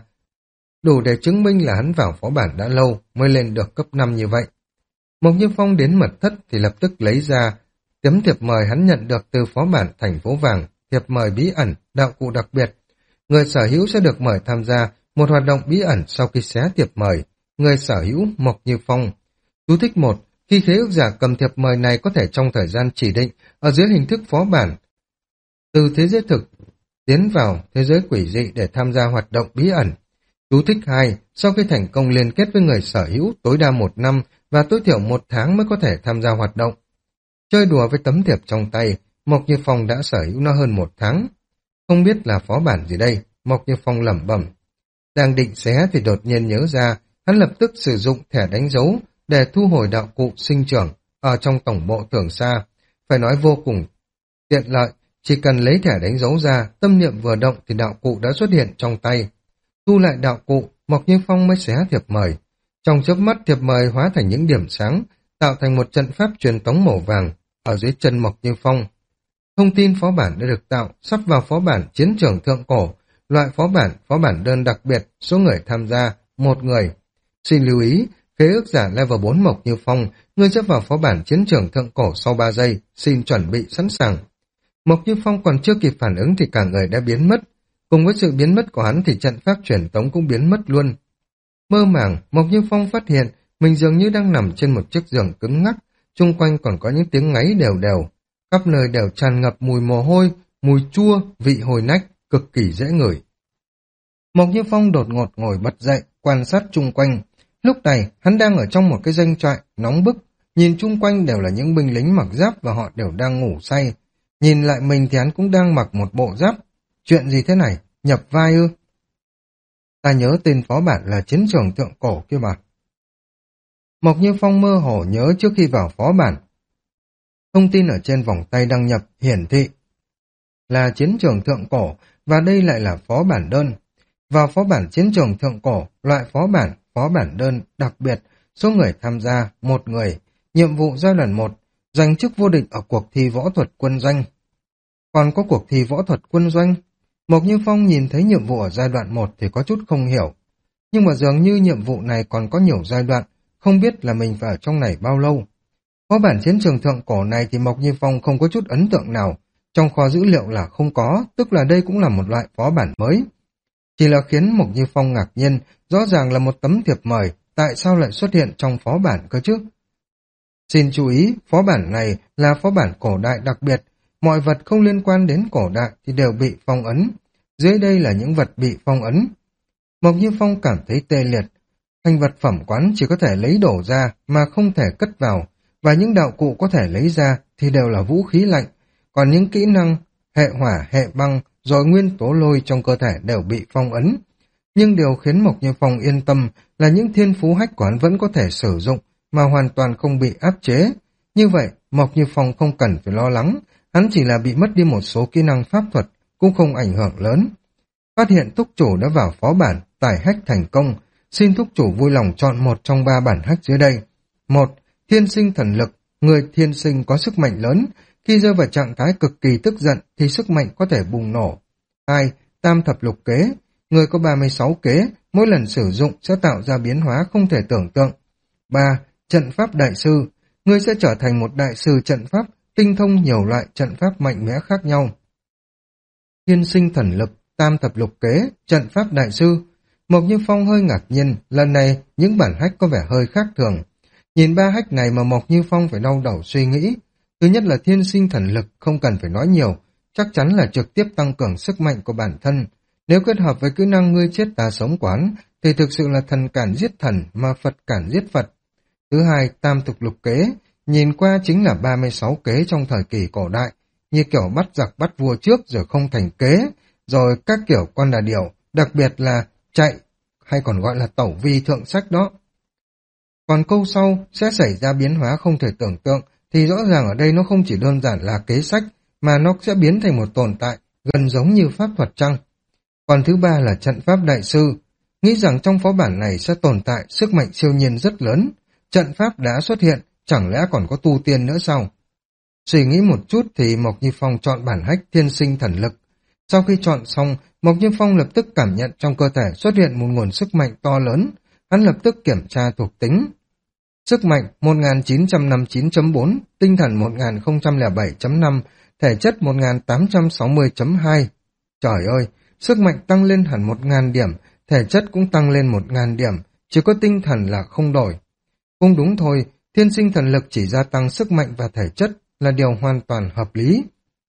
Đủ để chứng minh là hắn vào phó bản đã lâu mới lên được cấp năm như vậy. Mộc Như Phong đến mật thất thì lập tức lấy ra tấm thiệp mời hắn nhận được từ phó bản thành phố vàng, thiệp mời bí ẩn, đạo cụ đặc biệt. Người sở hữu sẽ được mời tham gia một hoạt động bí ẩn sau khi xé thiệp mời. Người sở hữu Mộc Như Phong. Chú thích một. Khi khế ước giả cầm thiệp mời này có thể trong thời gian chỉ định ở dưới hình thức phó bản từ thế giới thực tiến vào thế giới quỷ dị để tham gia hoạt động bí ẩn. Chú thích hai. Sau khi thành công liên kết với người sở hữu tối đa một năm và tối thiểu một tháng mới có thể tham gia hoạt động. Chơi đùa với tấm thiệp trong tay, Mộc Như Phong đã sở hữu nó hơn một tháng. Không biết là phó bản gì đây, Mộc Như Phong lẩm bẩm. Đang định xé thì đột nhiên nhớ ra, hắn lập tức sử dụng thẻ đánh dấu để thu hồi đạo cụ sinh trưởng ở trong tổng bộ Thường Xa. Phải nói vô cùng tiện lợi, chỉ cần lấy thẻ đánh dấu ra, tâm niệm vừa động thì đạo cụ đã xuất hiện trong tay. Thu lại đạo cụ, Mộc Như Phong mới xé thiệp mời. Trong chớp mắt thiệp mời hóa thành những điểm sáng, tạo thành một trận pháp truyền tống màu vàng ở dưới chân Mộc Như Phong. Thông tin phó bản đã được tạo, sắp vào phó bản chiến trường thượng cổ, loại phó bản, phó bản đơn đặc biệt, số người tham gia, một người. Xin lưu ý, khế ước giả level bốn Mộc Như Phong, người sẽ vào phó bản chiến trường thượng cổ sau ba giây, xin chuẩn bị sẵn sàng. Mộc Như Phong còn chưa kịp phản ứng thì cả người đã biến mất. Cùng với sự biến mất của hắn thì trận pháp truyền tống cũng biến mất luôn. Mơ màng, Mộc Như Phong phát hiện mình dường như đang nằm trên một chiếc giường cứng ngắc, chung quanh còn có những tiếng ngáy đều đều. Khắp nơi đều tràn ngập mùi mồ hôi, mùi chua, vị hồi nách, cực kỳ dễ ngửi. Mộc Như Phong đột ngột ngồi bật dậy, quan sát chung quanh. Lúc này, hắn đang ở trong một cái doanh trại nóng bức, nhìn chung quanh đều là những binh lính mặc giáp và họ đều đang ngủ say. Nhìn lại mình thì hắn cũng đang mặc một bộ giáp. Chuyện gì thế này? Nhập vai ư? Ta nhớ tên phó bản là chiến trường thượng cổ kia mà. Mộc Như Phong mơ hồ nhớ trước khi vào phó bản. Thông tin ở trên vòng tay đăng nhập hiển thị là chiến trường thượng cổ và đây lại là phó bản đơn. Vào phó bản chiến trường thượng cổ, loại phó bản, phó bản đơn đặc biệt, số người tham gia, một người, nhiệm vụ giai đoạn một, giành chức vô địch ở cuộc thi võ thuật quân doanh. Còn có cuộc thi võ thuật quân doanh, Mộc Như Phong nhìn thấy nhiệm vụ ở giai đoạn một thì có chút không hiểu. Nhưng mà dường như nhiệm vụ này còn có nhiều giai đoạn, không biết là mình phải ở trong này bao lâu. Phó bản chiến trường thượng cổ này thì Mộc Như Phong không có chút ấn tượng nào, trong kho dữ liệu là không có, tức là đây cũng là một loại phó bản mới. Chỉ là khiến Mộc Như Phong ngạc nhiên, rõ ràng là một tấm thiệp mời, tại sao lại xuất hiện trong phó bản cơ chứ? Xin chú ý, phó bản này là phó bản cổ đại đặc biệt, mọi vật không liên quan đến cổ đại thì đều bị phong ấn. Dưới đây là những vật bị phong ấn. Mộc Như Phong cảm thấy tê liệt. Thành vật phẩm quán chỉ có thể lấy đổ ra mà không thể cất vào, và những đạo cụ có thể lấy ra thì đều là vũ khí lạnh, còn những kỹ năng hệ hỏa, hệ băng, rồi nguyên tố lôi trong cơ thể đều bị phong ấn. Nhưng điều khiến Mộc Như Phong yên tâm là những thiên phú hách quán vẫn có thể sử dụng mà hoàn toàn không bị áp chế. Như vậy, Mộc Như Phong không cần phải lo lắng, hắn chỉ là bị mất đi một số kỹ năng pháp thuật, cũng không ảnh hưởng lớn. Phát hiện túc chủ đã vào phó bản, tải hack thành công, xin túc chủ vui lòng chọn một trong ba bản hack dưới đây. Một, thiên sinh thần lực, người thiên sinh có sức mạnh lớn, khi rơi vào trạng thái cực kỳ tức giận thì sức mạnh có thể bùng nổ. Hai, tam thập lục kế, người có ba mươi sáu kế, mỗi lần sử dụng sẽ tạo ra biến hóa không thể tưởng tượng. Ba, trận pháp đại sư, ngươi sẽ trở thành một đại sư trận pháp, tinh thông nhiều loại trận pháp mạnh mẽ khác nhau. Thiên sinh thần lực, tam thập lục kế, trận pháp đại sư. Mộc Như Phong hơi ngạc nhiên, lần này những bản hách có vẻ hơi khác thường. Nhìn ba hách này mà Mộc Như Phong phải đau đầu suy nghĩ. Thứ nhất là thiên sinh thần lực, không cần phải nói nhiều, chắc chắn là trực tiếp tăng cường sức mạnh của bản thân. Nếu kết hợp với kỹ năng ngươi chết ta sống quán, thì thực sự là thần cản giết thần mà Phật cản giết Phật. Thứ hai, tam thập lục kế, nhìn qua chính là ba mươi sáu kế trong thời kỳ cổ đại, như kiểu bắt giặc bắt vua trước rồi không thành kế, rồi các kiểu con là điều, đặc biệt là chạy, hay còn gọi là tẩu vi thượng sách đó. Còn câu sau sẽ xảy ra biến hóa không thể tưởng tượng, thì rõ ràng ở đây nó không chỉ đơn giản là kế sách, mà nó sẽ biến thành một tồn tại gần giống như pháp thuật chăng. Còn thứ ba là trận pháp đại sư, nghĩ rằng trong phó bản này sẽ tồn tại sức mạnh siêu nhiên rất lớn. Trận pháp đã xuất hiện, chẳng lẽ còn có tu tiên nữa sao? Suy nghĩ một chút thì Mộc Như Phong chọn bản hách thiên sinh thần lực. Sau khi chọn xong, Mộc Như Phong lập tức cảm nhận trong cơ thể xuất hiện một nguồn sức mạnh to lớn. Hắn lập tức kiểm tra thuộc tính. Sức mạnh một nghìn chín trăm năm mươi chín chấm bốn, tinh thần một nghìn không trăm lẻ bảy chấm năm, thể chất một nghìn tám trăm sáu mươi chấm hai. Trời ơi, sức mạnh tăng lên hẳn một nghìn điểm, thể chất cũng tăng lên một nghìn điểm, chỉ có tinh thần là không đổi. Không đúng thôi, thiên sinh thần lực chỉ gia tăng sức mạnh và thể chất là điều hoàn toàn hợp lý.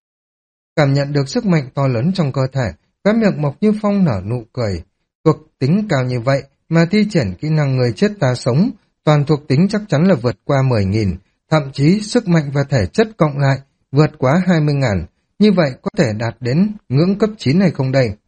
Cảm nhận được sức mạnh to lớn trong cơ thể, khóe miệng Mộc Như Phong nở nụ cười. Thuộc tính cao như vậy mà thi triển kỹ năng người chết ta sống, toàn thuộc tính chắc chắn là vượt qua mười nghìn, thậm chí sức mạnh và thể chất cộng lại vượt quá hai mươi nghìn, như vậy có thể đạt đến ngưỡng cấp chín hay không đây?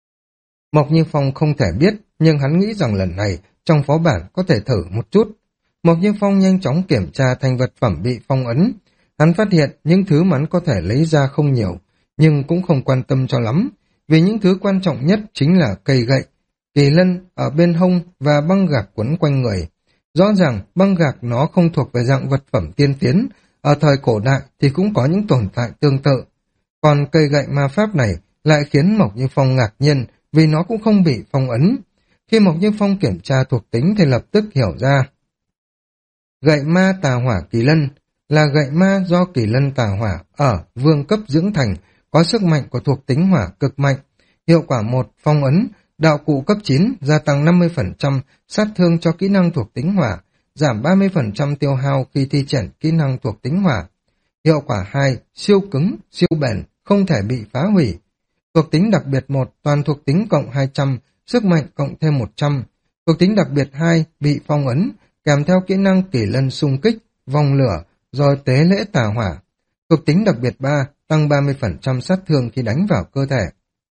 Mộc Như Phong không thể biết, nhưng hắn nghĩ rằng lần này trong phó bản có thể thử một chút. Mộc Như Phong nhanh chóng kiểm tra thành vật phẩm bị phong ấn. Hắn phát hiện những thứ mà hắn có thể lấy ra không nhiều, nhưng cũng không quan tâm cho lắm, vì những thứ quan trọng nhất chính là cây gậy, kỳ lân ở bên hông và băng gạc quấn quanh người. Rõ ràng băng gạc nó không thuộc về dạng vật phẩm tiên tiến, ở thời cổ đại thì cũng có những tồn tại tương tự. Còn cây gậy ma pháp này lại khiến Mộc Như Phong ngạc nhiên vì nó cũng không bị phong ấn. Khi Mộc Như Phong kiểm tra thuộc tính thì lập tức hiểu ra. Gậy ma tà hỏa kỳ lân là gậy ma do kỳ lân tà hỏa ở vương cấp dưỡng thành, có sức mạnh của thuộc tính hỏa cực mạnh. Hiệu quả một, phong ấn, đạo cụ cấp chín, gia tăng năm mươi phần trăm sát thương cho kỹ năng thuộc tính hỏa, giảm ba mươi phần trăm tiêu hao khi thi triển kỹ năng thuộc tính hỏa. Hiệu quả hai, siêu cứng, siêu bền, không thể bị phá hủy. Thuộc tính đặc biệt một, toàn thuộc tính cộng hai trăm, sức mạnh cộng thêm một trăm. Thuộc tính đặc biệt hai, bị phong ấn, kèm theo kỹ năng kỳ lân xung kích, vòng lửa, rồi tế lễ tà hỏa. Thuộc tính đặc biệt ba, tăng ba mươi phần trăm sát thương khi đánh vào cơ thể.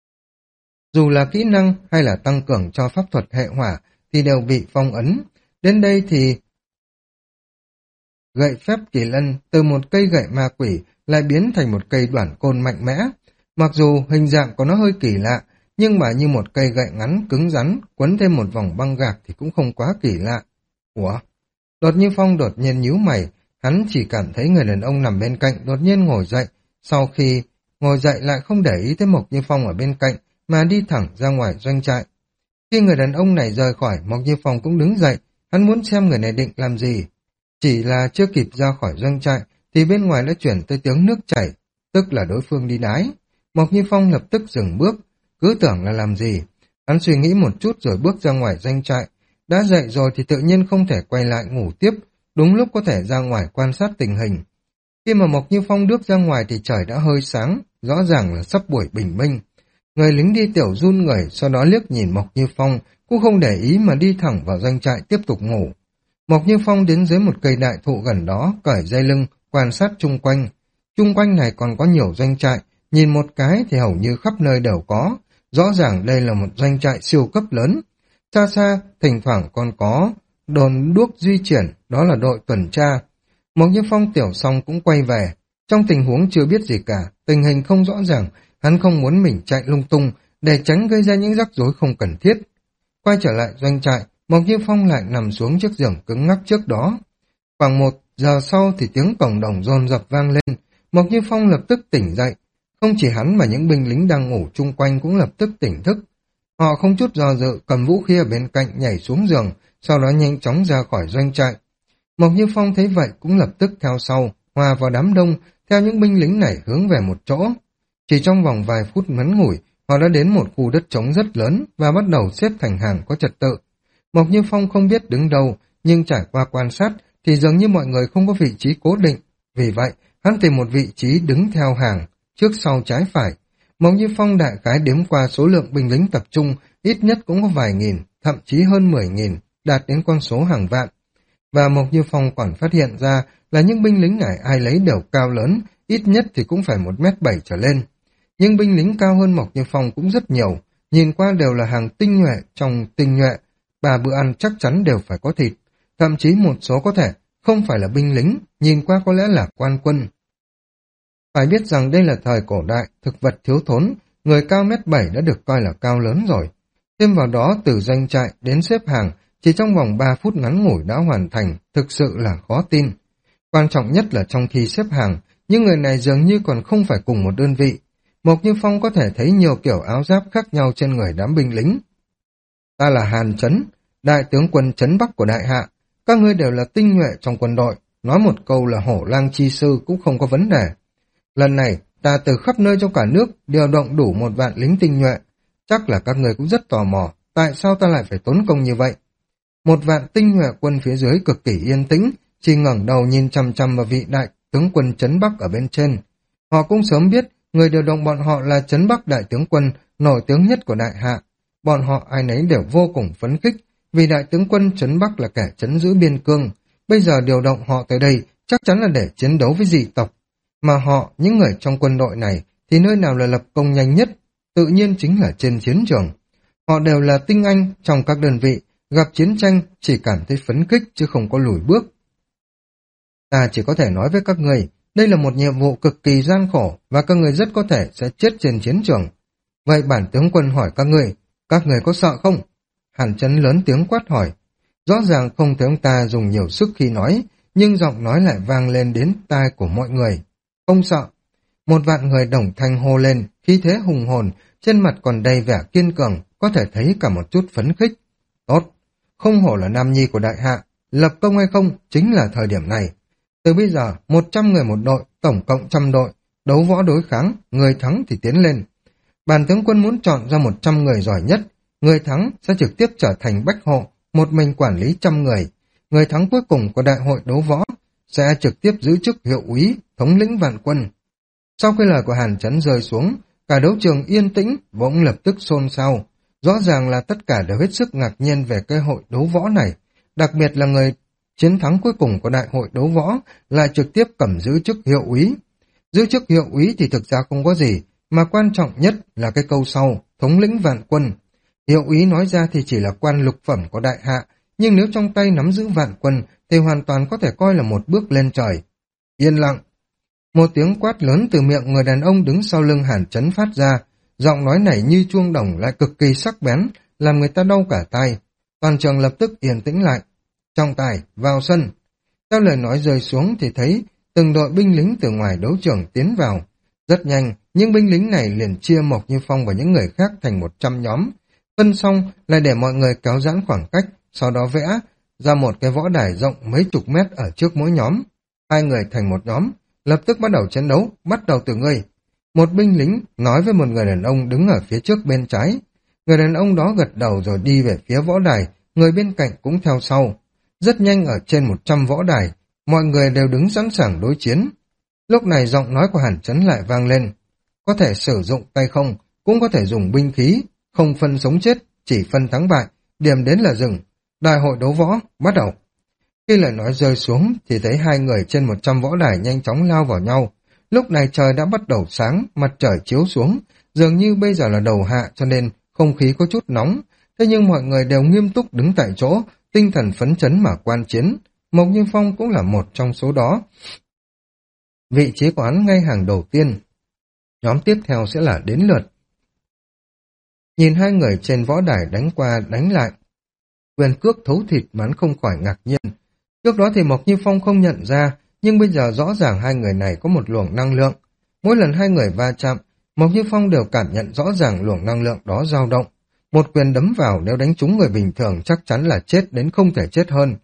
Dù là kỹ năng hay là tăng cường cho pháp thuật hệ hỏa thì đều bị phong ấn. Đến đây thì gậy phép kỳ lân từ một cây gậy ma quỷ lại biến thành một cây đoản côn mạnh mẽ. Mặc dù hình dạng của nó hơi kỳ lạ, nhưng mà như một cây gậy ngắn cứng rắn quấn thêm một vòng băng gạc thì cũng không quá kỳ lạ. Ủa? Đột Như Phong đột nhiên nhíu mày, hắn chỉ cảm thấy người đàn ông nằm bên cạnh đột nhiên ngồi dậy, sau khi ngồi dậy lại không để ý tới Mộc Như Phong ở bên cạnh mà đi thẳng ra ngoài doanh trại. Khi người đàn ông này rời khỏi, Mộc Như Phong cũng đứng dậy, hắn muốn xem người này định làm gì. Chỉ là chưa kịp ra khỏi doanh trại thì bên ngoài đã chuyển tới tiếng nước chảy, tức là đối phương đi đái. Mộc Như Phong lập tức dừng bước, cứ tưởng là làm gì. Hắn suy nghĩ một chút rồi bước ra ngoài doanh trại. Đã dậy rồi thì tự nhiên không thể quay lại ngủ tiếp, đúng lúc có thể ra ngoài quan sát tình hình. Khi mà Mộc Như Phong bước ra ngoài thì trời đã hơi sáng, rõ ràng là sắp buổi bình minh. Người lính đi tiểu run người, sau đó liếc nhìn Mộc Như Phong, cũng không để ý mà đi thẳng vào doanh trại tiếp tục ngủ. Mộc Như Phong đến dưới một cây đại thụ gần đó, cởi dây lưng, quan sát chung quanh. Chung quanh này còn có nhiều doanh trại, nhìn một cái thì hầu như khắp nơi đều có. Rõ ràng đây là một doanh trại siêu cấp lớn. Xa xa, thỉnh thoảng còn có đồn đuốc di chuyển, đó là đội tuần tra. Mộc Như Phong tiểu xong cũng quay về. Trong tình huống chưa biết gì cả, tình hình không rõ ràng, hắn không muốn mình chạy lung tung để tránh gây ra những rắc rối không cần thiết. Quay trở lại doanh trại, Mộc Như Phong lại nằm xuống chiếc giường cứng ngắc trước đó. Khoảng một giờ sau thì tiếng cổng đồng dồn dập vang lên, Mộc Như Phong lập tức tỉnh dậy. Không chỉ hắn mà những binh lính đang ngủ chung quanh cũng lập tức tỉnh thức. Họ không chút do dự cầm vũ khí ở bên cạnh nhảy xuống giường, sau đó nhanh chóng ra khỏi doanh trại. Mộc Như Phong thấy vậy cũng lập tức theo sau, hòa vào đám đông, theo những binh lính này hướng về một chỗ. Chỉ trong vòng vài phút ngắn ngủi, họ đã đến một khu đất trống rất lớn và bắt đầu xếp thành hàng có trật tự. Mộc Như Phong không biết đứng đâu, nhưng trải qua quan sát thì dường như mọi người không có vị trí cố định. Vì vậy, hắn tìm một vị trí đứng theo hàng, trước sau trái phải. Mộc Như Phong đại khái đếm qua số lượng binh lính tập trung, ít nhất cũng có vài nghìn, thậm chí hơn mười nghìn, đạt đến con số hàng vạn. Và Mộc Như Phong còn phát hiện ra là những binh lính này ai lấy đều cao lớn, ít nhất thì cũng phải một mét bảy trở lên. Nhưng binh lính cao hơn Mộc Như Phong cũng rất nhiều, nhìn qua đều là hàng tinh nhuệ trong tinh nhuệ, ba bữa ăn chắc chắn đều phải có thịt, thậm chí một số có thể không phải là binh lính, nhìn qua có lẽ là quan quân. Phải biết rằng đây là thời cổ đại, thực vật thiếu thốn, người cao mét bảy đã được coi là cao lớn rồi. Thêm vào đó từ doanh trại đến xếp hàng, chỉ trong vòng ba phút ngắn ngủi đã hoàn thành, thực sự là khó tin. Quan trọng nhất là trong khi xếp hàng, những người này dường như còn không phải cùng một đơn vị. Mộc Như Phong có thể thấy nhiều kiểu áo giáp khác nhau trên người đám binh lính. Ta là Hàn Chấn, đại tướng quân Trấn Bắc của Đại Hạ. Các ngươi đều là tinh nhuệ trong quân đội, nói một câu là hổ lang chi sư cũng không có vấn đề. Lần này, ta từ khắp nơi trong cả nước điều động đủ một vạn lính tinh nhuệ. Chắc là các người cũng rất tò mò, tại sao ta lại phải tốn công như vậy? Một vạn tinh nhuệ quân phía dưới cực kỳ yên tĩnh, chỉ ngẩng đầu nhìn chằm chằm vào vị đại tướng quân Trấn Bắc ở bên trên. Họ cũng sớm biết người điều động bọn họ là Trấn Bắc đại tướng quân nổi tiếng nhất của Đại Hạ. Bọn họ ai nấy đều vô cùng phấn khích, vì đại tướng quân Trấn Bắc là kẻ trấn giữ biên cương. Bây giờ điều động họ tới đây chắc chắn là để chiến đấu với dị tộc. Mà họ, những người trong quân đội này, thì nơi nào là lập công nhanh nhất? Tự nhiên chính là trên chiến trường. Họ đều là tinh anh trong các đơn vị, gặp chiến tranh chỉ cảm thấy phấn khích chứ không có lùi bước. Ta chỉ có thể nói với các người, đây là một nhiệm vụ cực kỳ gian khổ và các người rất có thể sẽ chết trên chiến trường. Vậy bản tướng quân hỏi các người, các người có sợ không? Hàn Chấn lớn tiếng quát hỏi. Rõ ràng không thấy ông ta dùng nhiều sức khi nói, nhưng giọng nói lại vang lên đến tai của mọi người. Không sợ. Một vạn người đồng thanh hô lên, khí thế hùng hồn, trên mặt còn đầy vẻ kiên cường, có thể thấy cả một chút phấn khích. Tốt, không hổ là nam nhi của Đại Hạ, lập công hay không chính là thời điểm này. Từ bây giờ, một trăm người một đội, tổng cộng trăm đội, đấu võ đối kháng, người thắng thì tiến lên. Bản tướng quân muốn chọn ra một trăm người giỏi nhất, người thắng sẽ trực tiếp trở thành bách hộ, một mình quản lý trăm người. Người thắng cuối cùng của đại hội đấu võ sẽ trực tiếp giữ chức hiệu úy, thống lĩnh vạn quân. Sau khi lời của Hàn Chấn rơi xuống, cả đấu trường yên tĩnh, bỗng lập tức xôn xao. Rõ ràng là tất cả đều hết sức ngạc nhiên về cái hội đấu võ này, đặc biệt là người chiến thắng cuối cùng của đại hội đấu võ lại trực tiếp cầm giữ chức hiệu úy. Giữ chức hiệu úy thì thực ra không có gì, mà quan trọng nhất là cái câu sau, thống lĩnh vạn quân. Hiệu úy nói ra thì chỉ là quan lục phẩm của Đại Hạ, nhưng nếu trong tay nắm giữ vạn quân thì hoàn toàn có thể coi là một bước lên trời. Yên lặng. Một tiếng quát lớn từ miệng người đàn ông đứng sau lưng Hàn Chấn phát ra, giọng nói này như chuông đồng lại cực kỳ sắc bén, làm người ta đau cả tai. Toàn trường lập tức yên tĩnh lại. Trọng tài, vào sân. Theo lời nói rơi xuống thì thấy từng đội binh lính từ ngoài đấu trường tiến vào. Rất nhanh, những binh lính này liền chia Mộc Như Phong và những người khác thành một trăm nhóm. Phân xong lại để mọi người kéo giãn khoảng cách, sau đó vẽ ra một cái võ đài rộng mấy chục mét ở trước mỗi nhóm. Hai người thành một nhóm, lập tức bắt đầu chiến đấu, bắt đầu từ ngươi. Một binh lính nói với một người đàn ông đứng ở phía trước bên trái. Người đàn ông đó gật đầu rồi đi về phía võ đài, người bên cạnh cũng theo sau. Rất nhanh ở trên một trăm võ đài, mọi người đều đứng sẵn sàng đối chiến. Lúc này giọng nói của Hàn Chấn lại vang lên. Có thể sử dụng tay không, cũng có thể dùng binh khí, không phân sống chết, chỉ phân thắng bại, điểm đến là dừng. Đại hội đấu võ, bắt đầu. Khi lời nói rơi xuống thì thấy hai người trên một trăm võ đài nhanh chóng lao vào nhau. Lúc này trời đã bắt đầu sáng, mặt trời chiếu xuống, dường như bây giờ là đầu hạ cho nên không khí có chút nóng. Thế nhưng mọi người đều nghiêm túc đứng tại chỗ, tinh thần phấn chấn mà quan chiến. Mộc Như Phong cũng là một trong số đó. Vị trí của hắn ngay hàng đầu tiên. Nhóm tiếp theo sẽ là đến lượt. Nhìn hai người trên võ đài đánh qua đánh lại, quyền cước thấu thịt mà hắn không khỏi ngạc nhiên. Trước đó thì Mộc Như Phong không nhận ra, nhưng bây giờ rõ ràng hai người này có một luồng năng lượng. Mỗi lần hai người va chạm, Mộc Như Phong đều cảm nhận rõ ràng luồng năng lượng đó dao động. Một quyền đấm vào nếu đánh trúng người bình thường chắc chắn là chết đến không thể chết hơn.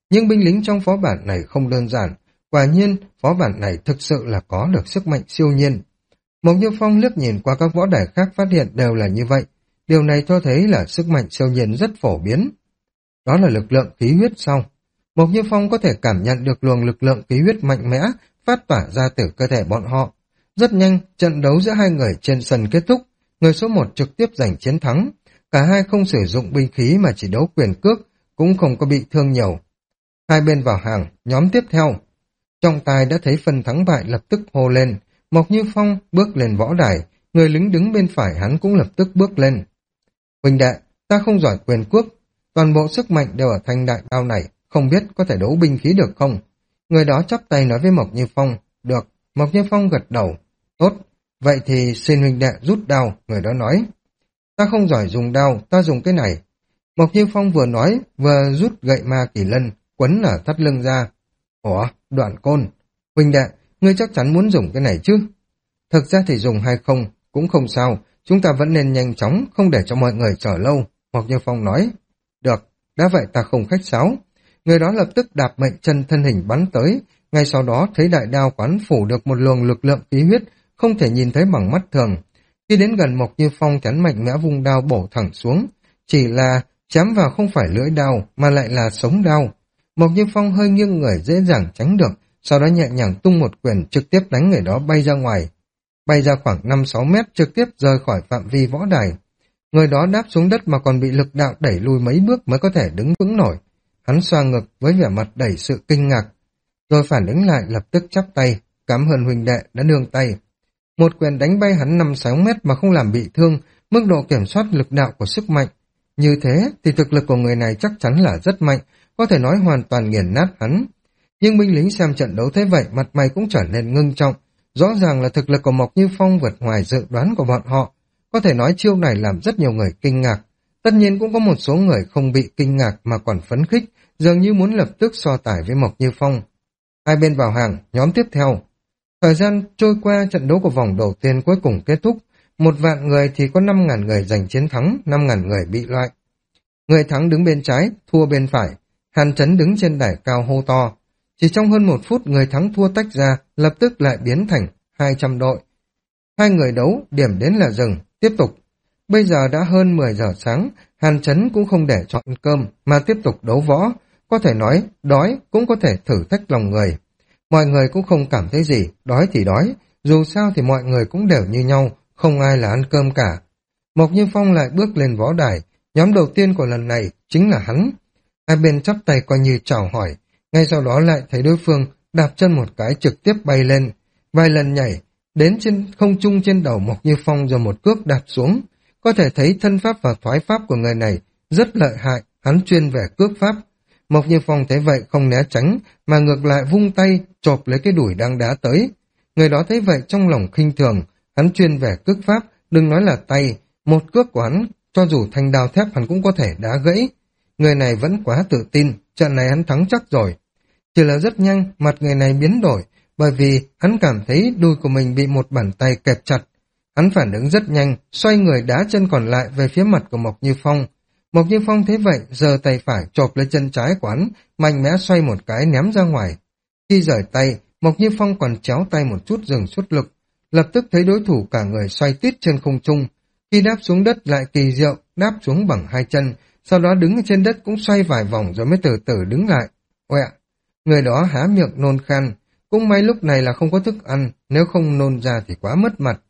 Nhưng binh lính trong phó bản này không đơn giản, quả nhiên phó bản này thực sự là có được sức mạnh siêu nhiên. Mộc Như Phong liếc nhìn qua các võ đài khác phát hiện đều là như vậy, điều này cho thấy là sức mạnh siêu nhiên rất phổ biến. Đó là lực lượng khí huyết sau. Mộc Như Phong có thể cảm nhận được luồng lực lượng khí huyết mạnh mẽ phát tỏa ra từ cơ thể bọn họ. Rất nhanh, trận đấu giữa hai người trên sân kết thúc, người số một trực tiếp giành chiến thắng. Cả hai không sử dụng binh khí mà chỉ đấu quyền cước, cũng không có bị thương nhiều. Hai bên vào hàng, nhóm tiếp theo. Trong tai đã thấy phần thắng bại lập tức hô lên. Mộc Như Phong bước lên võ đài, người lính đứng bên phải hắn cũng lập tức bước lên. Huynh đệ, ta không giỏi quyền cước, toàn bộ sức mạnh đều ở thanh đại đao này, không biết có thể đấu binh khí được không? Người đó chắp tay nói với Mộc Như Phong, được. Mộc Như Phong gật đầu, tốt, vậy thì xin huynh đệ rút đao, người đó nói. Ta không giỏi dùng đao, ta dùng cái này. Mộc Như Phong vừa nói, vừa rút gậy ma kỳ lân, quấn ở thắt lưng ra. Ủa, Đoạn Côn, huynh đệ, ngươi chắc chắn muốn dùng cái này chứ? Thực ra thì dùng hay không, cũng không sao, chúng ta vẫn nên nhanh chóng, không để cho mọi người chờ lâu. Mộc Như Phong nói, được, đã vậy ta không khách sáo. Người đó lập tức đạp mạnh chân thân hình bắn tới, ngay sau đó thấy đại đao quán phủ được một luồng lực lượng khí huyết, không thể nhìn thấy bằng mắt thường. Khi đến gần Mộc Như Phong chắn mạnh mẽ vung đao bổ thẳng xuống, chỉ là chém vào không phải lưỡi đao mà lại là sống đao. Mộc Như Phong hơi nghiêng người dễ dàng tránh được, sau đó nhẹ nhàng tung một quyền trực tiếp đánh người đó bay ra ngoài. Bay ra khoảng năm sáu mét trực tiếp rời khỏi phạm vi võ đài. Người đó đáp xuống đất mà còn bị lực đạo đẩy lùi mấy bước mới có thể đứng vững nổi. Hắn xoa ngực với vẻ mặt đầy sự kinh ngạc. Rồi phản ứng lại lập tức chắp tay, cảm ơn huynh đệ đã nương tay. Một quyền đánh bay hắn năm sáu mét mà không làm bị thương, mức độ kiểm soát lực đạo của sức mạnh. Như thế thì thực lực của người này chắc chắn là rất mạnh, có thể nói hoàn toàn nghiền nát hắn. Nhưng binh lính xem trận đấu thế vậy mặt mày cũng trở nên ngưng trọng. Rõ ràng là thực lực của Mộc Như Phong vượt ngoài dự đoán của bọn họ. Có thể nói chiêu này làm rất nhiều người kinh ngạc. Tất nhiên cũng có một số người không bị kinh ngạc mà còn phấn khích, dường như muốn lập tức so tài với Mộc Như Phong. Hai bên vào hàng, nhóm tiếp theo. Thời gian trôi qua, trận đấu của vòng đầu tiên cuối cùng kết thúc. Một vạn người thì có năm ngàn người giành chiến thắng, năm ngàn người bị loại. Người thắng đứng bên trái, thua bên phải. Hàn Chấn đứng trên đài cao hô to. Chỉ trong hơn một phút người thắng thua tách ra, lập tức lại biến thành hai trăm đội. Hai người đấu, điểm đến là dừng, tiếp tục. Bây giờ đã hơn mười giờ sáng, Hàn Chấn cũng không để chọn cơm mà tiếp tục đấu võ. Có thể nói, đói cũng có thể thử thách lòng người. Mọi người cũng không cảm thấy gì, đói thì đói, dù sao thì mọi người cũng đều như nhau, không ai là ăn cơm cả. Mộc Như Phong lại bước lên võ đài, nhóm đầu tiên của lần này chính là hắn. Hai bên chắp tay coi như chào hỏi, ngay sau đó lại thấy đối phương đạp chân một cái trực tiếp bay lên, vài lần nhảy, đến trên không trung trên đầu Mộc Như Phong rồi một cước đạp xuống. Có thể thấy thân pháp và thoái pháp của người này rất lợi hại, hắn chuyên về cước pháp. Mộc Như Phong thấy vậy không né tránh, mà ngược lại vung tay, chộp lấy cái đùi đang đá tới. Người đó thấy vậy trong lòng khinh thường, hắn chuyên về cước pháp, đừng nói là tay, một cước của hắn, cho dù thanh đao thép hắn cũng có thể đá gãy. Người này vẫn quá tự tin, trận này hắn thắng chắc rồi. Chỉ là rất nhanh, mặt người này biến đổi, bởi vì hắn cảm thấy đùi của mình bị một bàn tay kẹp chặt. Hắn phản ứng rất nhanh, xoay người đá chân còn lại về phía mặt của Mộc Như Phong. Mộc Như Phong thấy vậy, giơ tay phải chộp lấy chân trái của hắn, mạnh mẽ xoay một cái ném ra ngoài. Khi rời tay, Mộc Như Phong còn chéo tay một chút dừng xuất lực, lập tức thấy đối thủ cả người xoay tít trên không trung. Khi đáp xuống đất lại kỳ diệu, đáp xuống bằng hai chân, sau đó đứng trên đất cũng xoay vài vòng rồi mới từ từ đứng lại. Oẹ! Người đó há miệng nôn khan, cũng may lúc này là không có thức ăn, nếu không nôn ra thì quá mất mặt.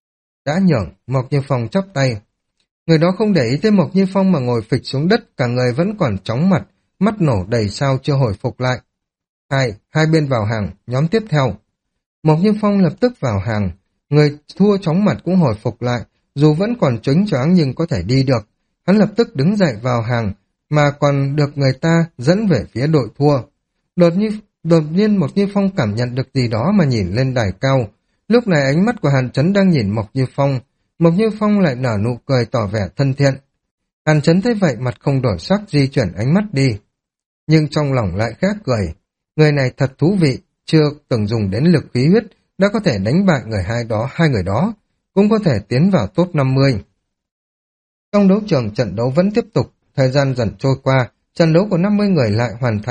Đã nhởn, Mộc Như Phong chắp tay. Người đó không để ý tới Mộc Như Phong mà ngồi phịch xuống đất, cả người vẫn còn chóng mặt, mắt nổ đầy sao chưa hồi phục lại. Hai, hai bên vào hàng, nhóm tiếp theo. Mộc Như Phong lập tức vào hàng, người thua chóng mặt cũng hồi phục lại, dù vẫn còn chớnh choáng nhưng có thể đi được. Hắn lập tức đứng dậy vào hàng, mà còn được người ta dẫn về phía đội thua. Đột nhiên, đột nhiên Mộc Như Phong cảm nhận được gì đó mà nhìn lên đài cao. Lúc này ánh mắt của Hàn Chấn đang nhìn Mộc Như Phong, Mộc Như Phong lại nở nụ cười tỏ vẻ thân thiện. Hàn Chấn thấy vậy mặt không đổi sắc di chuyển ánh mắt đi. Nhưng trong lòng lại khác cười. Người này thật thú vị, chưa từng dùng đến lực khí huyết, đã có thể đánh bại người hai đó, hai người đó, cũng có thể tiến vào top năm mươi. Trong đấu trường trận đấu vẫn tiếp tục, thời gian dần trôi qua, trận đấu của năm mươi người lại hoàn thành.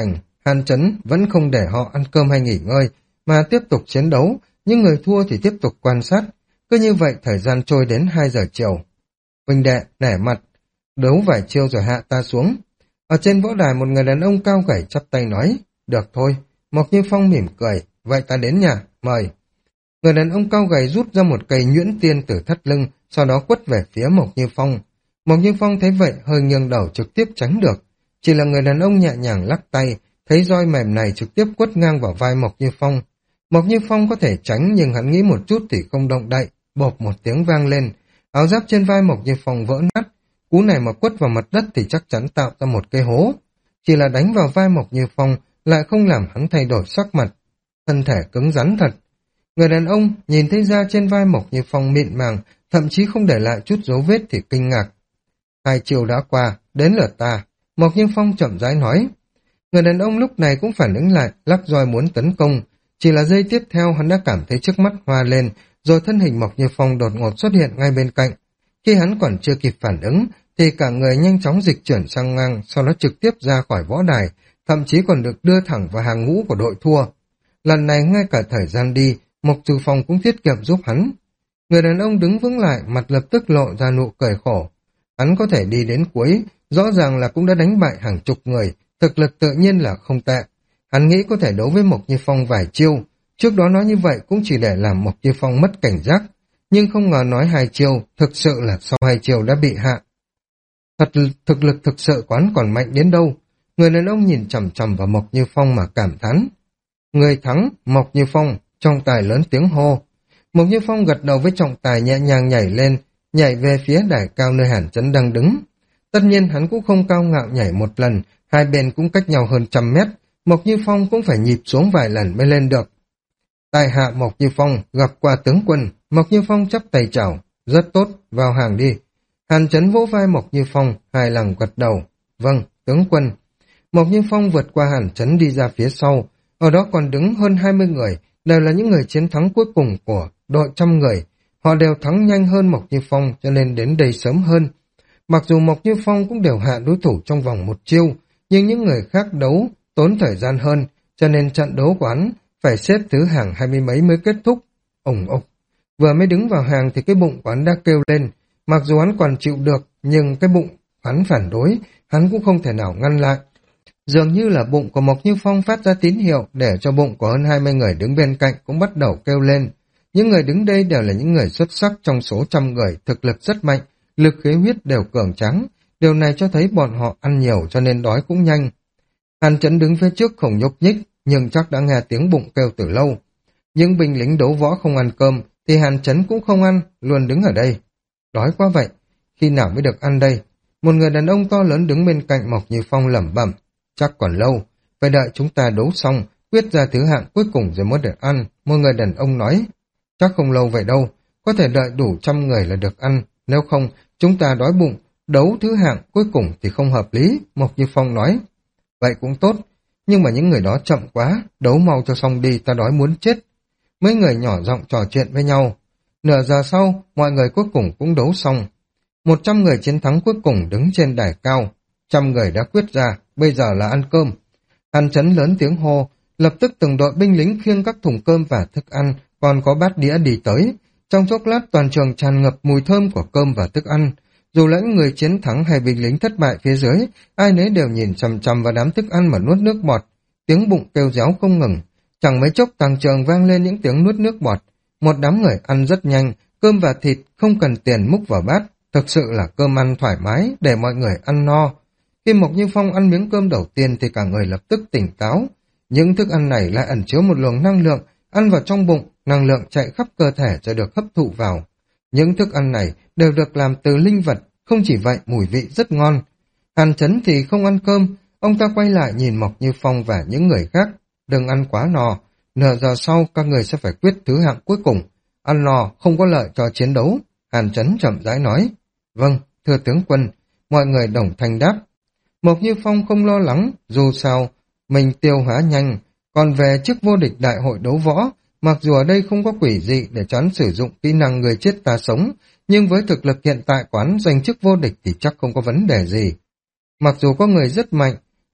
Hàn Chấn vẫn không để họ ăn cơm hay nghỉ ngơi, mà tiếp tục chiến đấu, những người thua thì tiếp tục quan sát. Cứ như vậy thời gian trôi đến hai giờ chiều. Huynh đệ, nể mặt, đấu vài chiêu rồi hạ ta xuống. Ở trên võ đài một người đàn ông cao gầy chắp tay nói, được thôi. Mộc Như Phong mỉm cười, vậy ta đến nhà, mời. Người đàn ông cao gầy rút ra một cây nhuyễn tiên từ thắt lưng, sau đó quất về phía Mộc Như Phong. Mộc Như Phong thấy vậy hơi nghiêng đầu trực tiếp tránh được. Chỉ là người đàn ông nhẹ nhàng lắc tay, thấy roi mềm này trực tiếp quất ngang vào vai Mộc Như Phong. Mộc Như Phong có thể tránh nhưng hắn nghĩ một chút thì không động đậy, bộp một tiếng vang lên. Áo giáp trên vai Mộc Như Phong vỡ nát, cú này mà quất vào mặt đất thì chắc chắn tạo ra một cái hố. Chỉ là đánh vào vai Mộc Như Phong lại không làm hắn thay đổi sắc mặt. Thân thể cứng rắn thật. Người đàn ông nhìn thấy da trên vai Mộc Như Phong mịn màng, thậm chí không để lại chút dấu vết thì kinh ngạc. Hai chiều đã qua, đến lượt ta. Mộc Như Phong chậm rãi nói. Người đàn ông lúc này cũng phản ứng lại, lắc roi muốn tấn công. Chỉ là giây tiếp theo hắn đã cảm thấy trước mắt hoa lên, rồi thân hình Mộc Như Phong đột ngột xuất hiện ngay bên cạnh. Khi hắn còn chưa kịp phản ứng, thì cả người nhanh chóng dịch chuyển sang ngang, sau đó trực tiếp ra khỏi võ đài, thậm chí còn được đưa thẳng vào hàng ngũ của đội thua. Lần này ngay cả thời gian đi, Mộc Như Phong cũng tiết kiệm giúp hắn. Người đàn ông đứng vững lại, mặt lập tức lộ ra nụ cười khổ. Hắn có thể đi đến cuối, rõ ràng là cũng đã đánh bại hàng chục người, thực lực tự nhiên là không tệ. Hắn nghĩ có thể đấu với Mộc Như Phong vài chiêu, trước đó nói như vậy cũng chỉ để làm Mộc Như Phong mất cảnh giác, nhưng không ngờ nói hai chiêu, thực sự là sau hai chiêu đã bị hạ. Thật thực lực thực sự quán còn mạnh đến đâu, người đàn ông nhìn chằm chằm vào Mộc Như Phong mà cảm thán. Người thắng, Mộc Như Phong, trọng tài lớn tiếng hô. Mộc Như Phong gật đầu với trọng tài nhẹ nhàng nhảy lên, nhảy về phía đài cao nơi Hàn Chấn đang đứng. Tất nhiên hắn cũng không cao ngạo nhảy một lần, hai bên cũng cách nhau hơn trăm mét, Mộc Như Phong cũng phải nhịp xuống vài lần mới lên được. Tại hạ Mộc Như Phong gặp qua tướng quân, Mộc Như Phong chắp tay chào, rất tốt, vào hàng đi. Hàn Chấn vỗ vai Mộc Như Phong, hài lòng gật đầu, vâng, tướng quân. Mộc Như Phong vượt qua Hàn Chấn đi ra phía sau, ở đó còn đứng hơn hai mươi người, đều là những người chiến thắng cuối cùng của đội trăm người. Họ đều thắng nhanh hơn Mộc Như Phong cho nên đến đây sớm hơn. Mặc dù Mộc Như Phong cũng đều hạ đối thủ trong vòng một chiêu, nhưng những người khác đấu tốn thời gian hơn, cho nên trận đấu của hắn phải xếp thứ hàng hai mươi mấy mới kết thúc. Ủng ục, vừa mới đứng vào hàng thì cái bụng của hắn đã kêu lên, mặc dù hắn còn chịu được, nhưng cái bụng hắn phản đối, hắn cũng không thể nào ngăn lại. Dường như là bụng của Mộc Như Phong phát ra tín hiệu để cho bụng của hơn hai mươi người đứng bên cạnh cũng bắt đầu kêu lên. Những người đứng đây đều là những người xuất sắc trong số trăm người, thực lực rất mạnh, lực khí huyết đều cường tráng. Điều này cho thấy bọn họ ăn nhiều cho nên đói cũng nhanh. Hàn Chấn đứng phía trước không nhúc nhích, nhưng chắc đã nghe tiếng bụng kêu từ lâu. Những binh lính đấu võ không ăn cơm, thì Hàn Chấn cũng không ăn, luôn đứng ở đây. Đói quá vậy, khi nào mới được ăn đây? Một người đàn ông to lớn đứng bên cạnh Mộc Như Phong lẩm bẩm. Chắc còn lâu, phải đợi chúng ta đấu xong, quyết ra thứ hạng cuối cùng rồi mới được ăn, một người đàn ông nói. Chắc không lâu vậy đâu, có thể đợi đủ trăm người là được ăn, nếu không, chúng ta đói bụng, đấu thứ hạng cuối cùng thì không hợp lý, Mộc Như Phong nói. Vậy cũng tốt, nhưng mà những người đó chậm quá, đấu mau cho xong đi, ta đói muốn chết. Mấy người nhỏ giọng trò chuyện với nhau. Nửa giờ sau, mọi người cuối cùng cũng đấu xong. Một trăm người chiến thắng cuối cùng đứng trên đài cao. Trăm người đã quyết ra, bây giờ là ăn cơm. Hàn Chấn lớn tiếng hô, lập tức từng đội binh lính khiêng các thùng cơm và thức ăn, còn có bát đĩa đi tới. Trong chốc lát toàn trường tràn ngập mùi thơm của cơm và thức ăn. Dù là những người chiến thắng hay binh lính thất bại phía dưới, ai nấy đều nhìn chằm chằm vào đám thức ăn mà nuốt nước bọt. Tiếng bụng kêu réo không ngừng. Chẳng mấy chốc toàn trường vang lên những tiếng nuốt nước bọt. Một đám người ăn rất nhanh, cơm và thịt không cần tiền múc vào bát. Thực sự là cơm ăn thoải mái để mọi người ăn no. Khi Mộc Như Phong ăn miếng cơm đầu tiên thì cả người lập tức tỉnh táo. Những thức ăn này lại ẩn chứa một luồng năng lượng, ăn vào trong bụng, năng lượng chạy khắp cơ thể cho được hấp thụ vào. Những thức ăn này đều được làm từ linh vật, không chỉ vậy mùi vị rất ngon. Hàn Chấn thì không ăn cơm, ông ta quay lại nhìn Mộc Như Phong và những người khác. Đừng ăn quá no, nửa giờ sau các người sẽ phải quyết thứ hạng cuối cùng. Ăn no không có lợi cho chiến đấu. Hàn Chấn chậm rãi nói. Vâng, thưa tướng quân, mọi người đồng thanh đáp. Mộc Như Phong không lo lắng, dù sao, mình tiêu hóa nhanh. Còn về chức vô địch đại hội đấu võ, mặc dù ở đây không có quỷ dị để choán sử dụng kỹ năng người chết ta sống, nhưng với thực lực hiện tại quán giành chức vô địch thì chắc không có vấn đề gì. Mặc dù có người rất mạnh,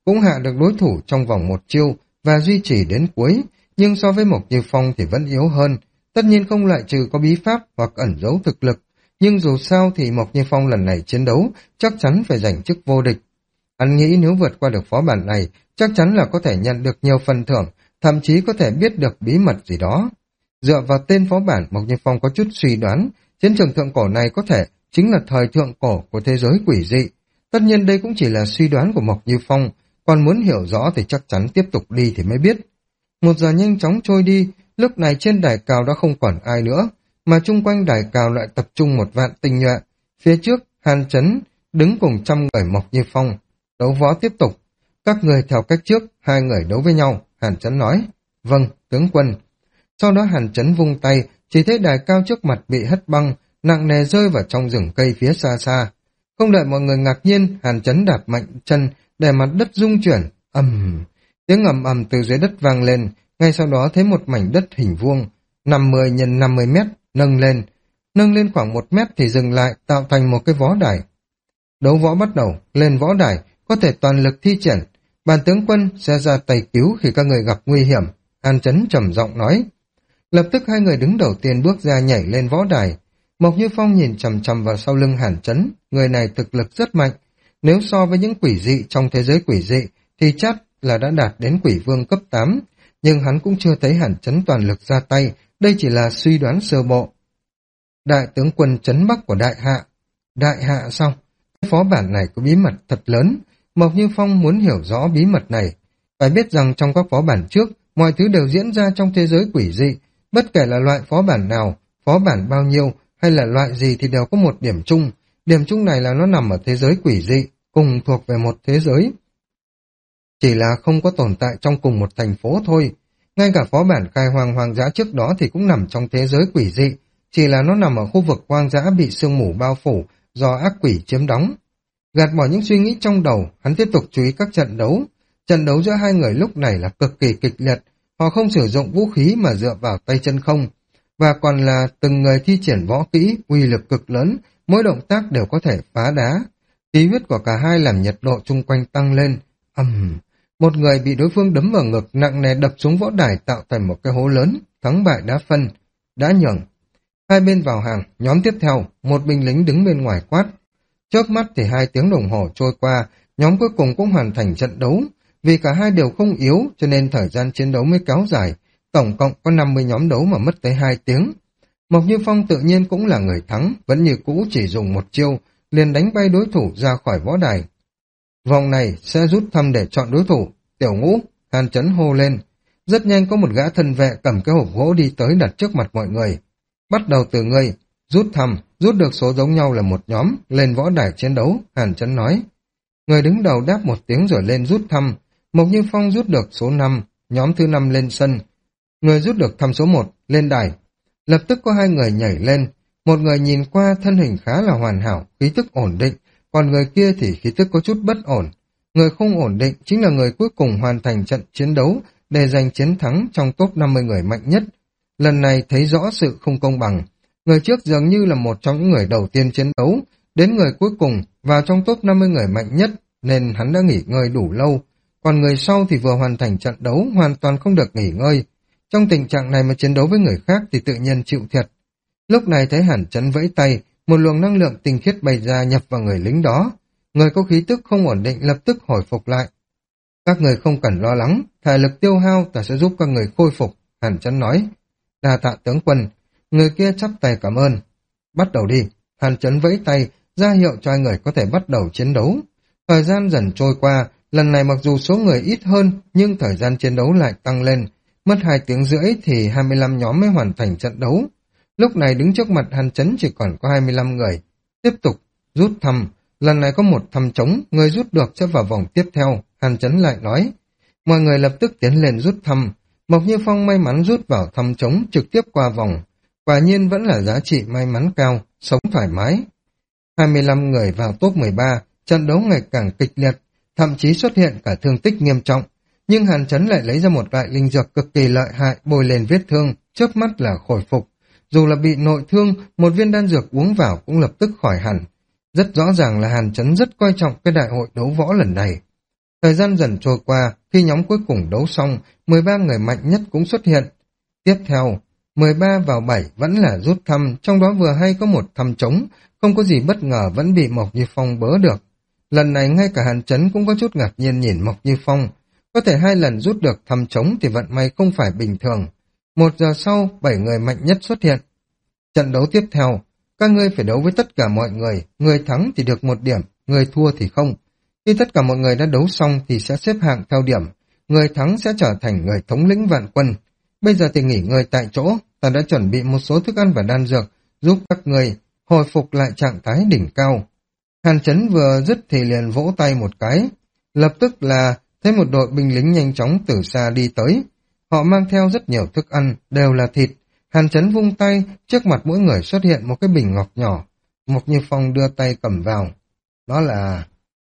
cũng hạ được đối thủ trong vòng một chiêu và duy trì đến cuối, nhưng so với Mộc Như Phong thì vẫn yếu hơn. Tất nhiên không loại trừ có bí pháp hoặc ẩn giấu thực lực, nhưng dù sao thì Mộc Như Phong lần này chiến đấu chắc chắn phải giành chức vô địch. Hắn nghĩ nếu vượt qua được phó bản này, chắc chắn là có thể nhận được nhiều phần thưởng, thậm chí có thể biết được bí mật gì đó. Dựa vào tên phó bản, Mộc Như Phong có chút suy đoán, chiến trường thượng cổ này có thể chính là thời thượng cổ của thế giới quỷ dị. Tất nhiên đây cũng chỉ là suy đoán của Mộc Như Phong, còn muốn hiểu rõ thì chắc chắn tiếp tục đi thì mới biết. Một giờ nhanh chóng trôi đi, lúc này trên đài cao đã không còn ai nữa, mà chung quanh đài cao lại tập trung một vạn tinh nhuệ. Phía trước, Hàn Chấn đứng cùng trăm người Mộc Như Phong. Đấu võ tiếp tục. Các người theo cách trước, hai người đấu với nhau, Hàn Chấn nói. Vâng, tướng quân. Sau đó Hàn Chấn vung tay, chỉ thấy đài cao trước mặt bị hất băng, nặng nề rơi vào trong rừng cây phía xa xa. Không đợi mọi người ngạc nhiên, Hàn Chấn đạp mạnh chân, để mặt đất rung chuyển. Ầm, tiếng ầm ầm từ dưới đất vang lên, ngay sau đó thấy một mảnh đất hình vuông, năm mươi nhân năm mươi mét, nâng lên. Nâng lên khoảng một mét thì dừng lại, tạo thành một cái võ đài. Đấu võ bắt đầu, lên võ đài, có thể toàn lực thi triển. Bản tướng quân sẽ ra tay cứu khi các người gặp nguy hiểm, Hàn Chấn trầm giọng nói. Lập tức hai người đứng đầu tiên bước ra nhảy lên võ đài. Mộc Như Phong nhìn chằm chằm vào sau lưng Hàn Chấn, người này thực lực rất mạnh. Nếu so với những quỷ dị trong thế giới quỷ dị, thì chắc là đã đạt đến quỷ vương cấp tám. Nhưng hắn cũng chưa thấy Hàn Chấn toàn lực ra tay, đây chỉ là suy đoán sơ bộ. Đại tướng quân Trấn Bắc của Đại Hạ. Đại Hạ sao? Cái phó bản này có bí mật thật lớn. Mộc Như Phong muốn hiểu rõ bí mật này. Phải biết rằng trong các phó bản trước, mọi thứ đều diễn ra trong thế giới quỷ dị. Bất kể là loại phó bản nào, phó bản bao nhiêu, hay là loại gì thì đều có một điểm chung. Điểm chung này là nó nằm ở thế giới quỷ dị, cùng thuộc về một thế giới. Chỉ là không có tồn tại trong cùng một thành phố thôi. Ngay cả phó bản khai hoang hoang dã trước đó thì cũng nằm trong thế giới quỷ dị, chỉ là nó nằm ở khu vực hoang dã bị sương mù bao phủ do ác quỷ chiếm đóng. Gạt bỏ những suy nghĩ trong đầu, hắn tiếp tục chú ý các trận đấu. Trận đấu giữa hai người lúc này là cực kỳ kịch liệt, họ không sử dụng vũ khí mà dựa vào tay chân không, và còn là từng người thi triển võ kỹ, uy lực cực lớn, mỗi động tác đều có thể phá đá. Khí huyết của cả hai làm nhiệt độ chung quanh tăng lên. Ầm, uhm. Một người bị đối phương đấm vào ngực nặng nề đập xuống võ đài tạo thành một cái hố lớn, thắng bại đã phân, đã nhường. Hai bên vào hàng, nhóm tiếp theo, một binh lính đứng bên ngoài quát. Chớp mắt thì hai tiếng đồng hồ trôi qua, nhóm cuối cùng cũng hoàn thành trận đấu. Vì cả hai đều không yếu cho nên thời gian chiến đấu mới kéo dài, tổng cộng có năm mươi nhóm đấu mà mất tới hai tiếng. Mộc Như Phong tự nhiên cũng là người thắng, vẫn như cũ chỉ dùng một chiêu, liền đánh bay đối thủ ra khỏi võ đài. Vòng này sẽ rút thăm để chọn đối thủ, Tiểu Ngũ, Hàn Chấn hô lên. Rất nhanh có một gã thân vệ cầm cái hộp gỗ đi tới đặt trước mặt mọi người. Bắt đầu từ ngươi, rút thăm, rút được số giống nhau là một nhóm, lên võ đài chiến đấu, Hàn Chấn nói. Người đứng đầu đáp một tiếng rồi lên rút thăm. Mộc Như Phong rút được số năm, nhóm thứ năm lên sân. Người rút được thăm số một, lên đài. Lập tức có hai người nhảy lên. Một người nhìn qua thân hình khá là hoàn hảo, khí tức ổn định, còn người kia thì khí tức có chút bất ổn. Người không ổn định chính là người cuối cùng hoàn thành trận chiến đấu để giành chiến thắng trong top năm mươi người mạnh nhất. Lần này thấy rõ sự không công bằng. Người trước dường như là một trong những người đầu tiên chiến đấu, đến người cuối cùng vào trong top năm mươi người mạnh nhất nên hắn đã nghỉ ngơi đủ lâu. Còn người sau thì vừa hoàn thành trận đấu hoàn toàn không được nghỉ ngơi. Trong tình trạng này mà chiến đấu với người khác thì tự nhiên chịu thiệt. Lúc này thấy Hàn Chấn vẫy tay, một luồng năng lượng tinh khiết bay ra nhập vào người lính đó. Người có khí tức không ổn định lập tức hồi phục lại. Các người không cần lo lắng, thể lực tiêu hao ta sẽ giúp các người khôi phục, Hàn Chấn nói. Đa tạ tướng quân, người kia chắp tay cảm ơn. Bắt đầu đi, Hàn Chấn vẫy tay, ra hiệu cho hai người có thể bắt đầu chiến đấu. Thời gian dần trôi qua, lần này mặc dù số người ít hơn, nhưng thời gian chiến đấu lại tăng lên. Mất hai tiếng rưỡi thì hai mươi lăm nhóm mới hoàn thành trận đấu. Lúc này đứng trước mặt Hàn Chấn chỉ còn có hai mươi lăm người. Tiếp tục, rút thăm. Lần này có một thăm trống, người rút được sẽ vào vòng tiếp theo, Hàn Chấn lại nói. Mọi người lập tức tiến lên rút thăm. Mộc Như Phong may mắn rút vào thăm trống trực tiếp qua vòng. Quả nhiên vẫn là giá trị may mắn cao, sống thoải mái. hai mươi lăm người vào top mười ba, trận đấu ngày càng kịch liệt, thậm chí xuất hiện cả thương tích nghiêm trọng. Nhưng Hàn Chấn lại lấy ra một loại linh dược cực kỳ lợi hại bôi lên vết thương, chớp mắt là khôi phục. Dù là bị nội thương, một viên đan dược uống vào cũng lập tức khỏi hẳn. Rất rõ ràng là Hàn Chấn rất coi trọng cái đại hội đấu võ lần này. Thời gian dần trôi qua, khi nhóm cuối cùng đấu xong, mười ba người mạnh nhất cũng xuất hiện. Tiếp theo, mười ba vào bảy vẫn là rút thăm, trong đó vừa hay có một thăm trống, không có gì bất ngờ vẫn bị Mộc Như Phong bớ được. Lần này ngay cả Hàn Chấn cũng có chút ngạc nhiên nhìn Mộc Như Phong. Có thể hai lần rút được thăm trống thì vận may không phải bình thường. Một giờ sau, bảy người mạnh nhất xuất hiện. Trận đấu tiếp theo, các ngươi phải đấu với tất cả mọi người, người thắng thì được một điểm, người thua thì không. Khi tất cả mọi người đã đấu xong thì sẽ xếp hạng theo điểm, người thắng sẽ trở thành người thống lĩnh vạn quân. Bây giờ thì nghỉ ngơi tại chỗ, ta đã chuẩn bị một số thức ăn và đan dược, giúp các người hồi phục lại trạng thái đỉnh cao. Hàn Chấn vừa dứt thì liền vỗ tay một cái, lập tức là thấy một đội binh lính nhanh chóng từ xa đi tới. Họ mang theo rất nhiều thức ăn, đều là thịt. Hàn Chấn vung tay, trước mặt mỗi người xuất hiện một cái bình ngọc nhỏ. Mộc Như Phong đưa tay cầm vào. Đó là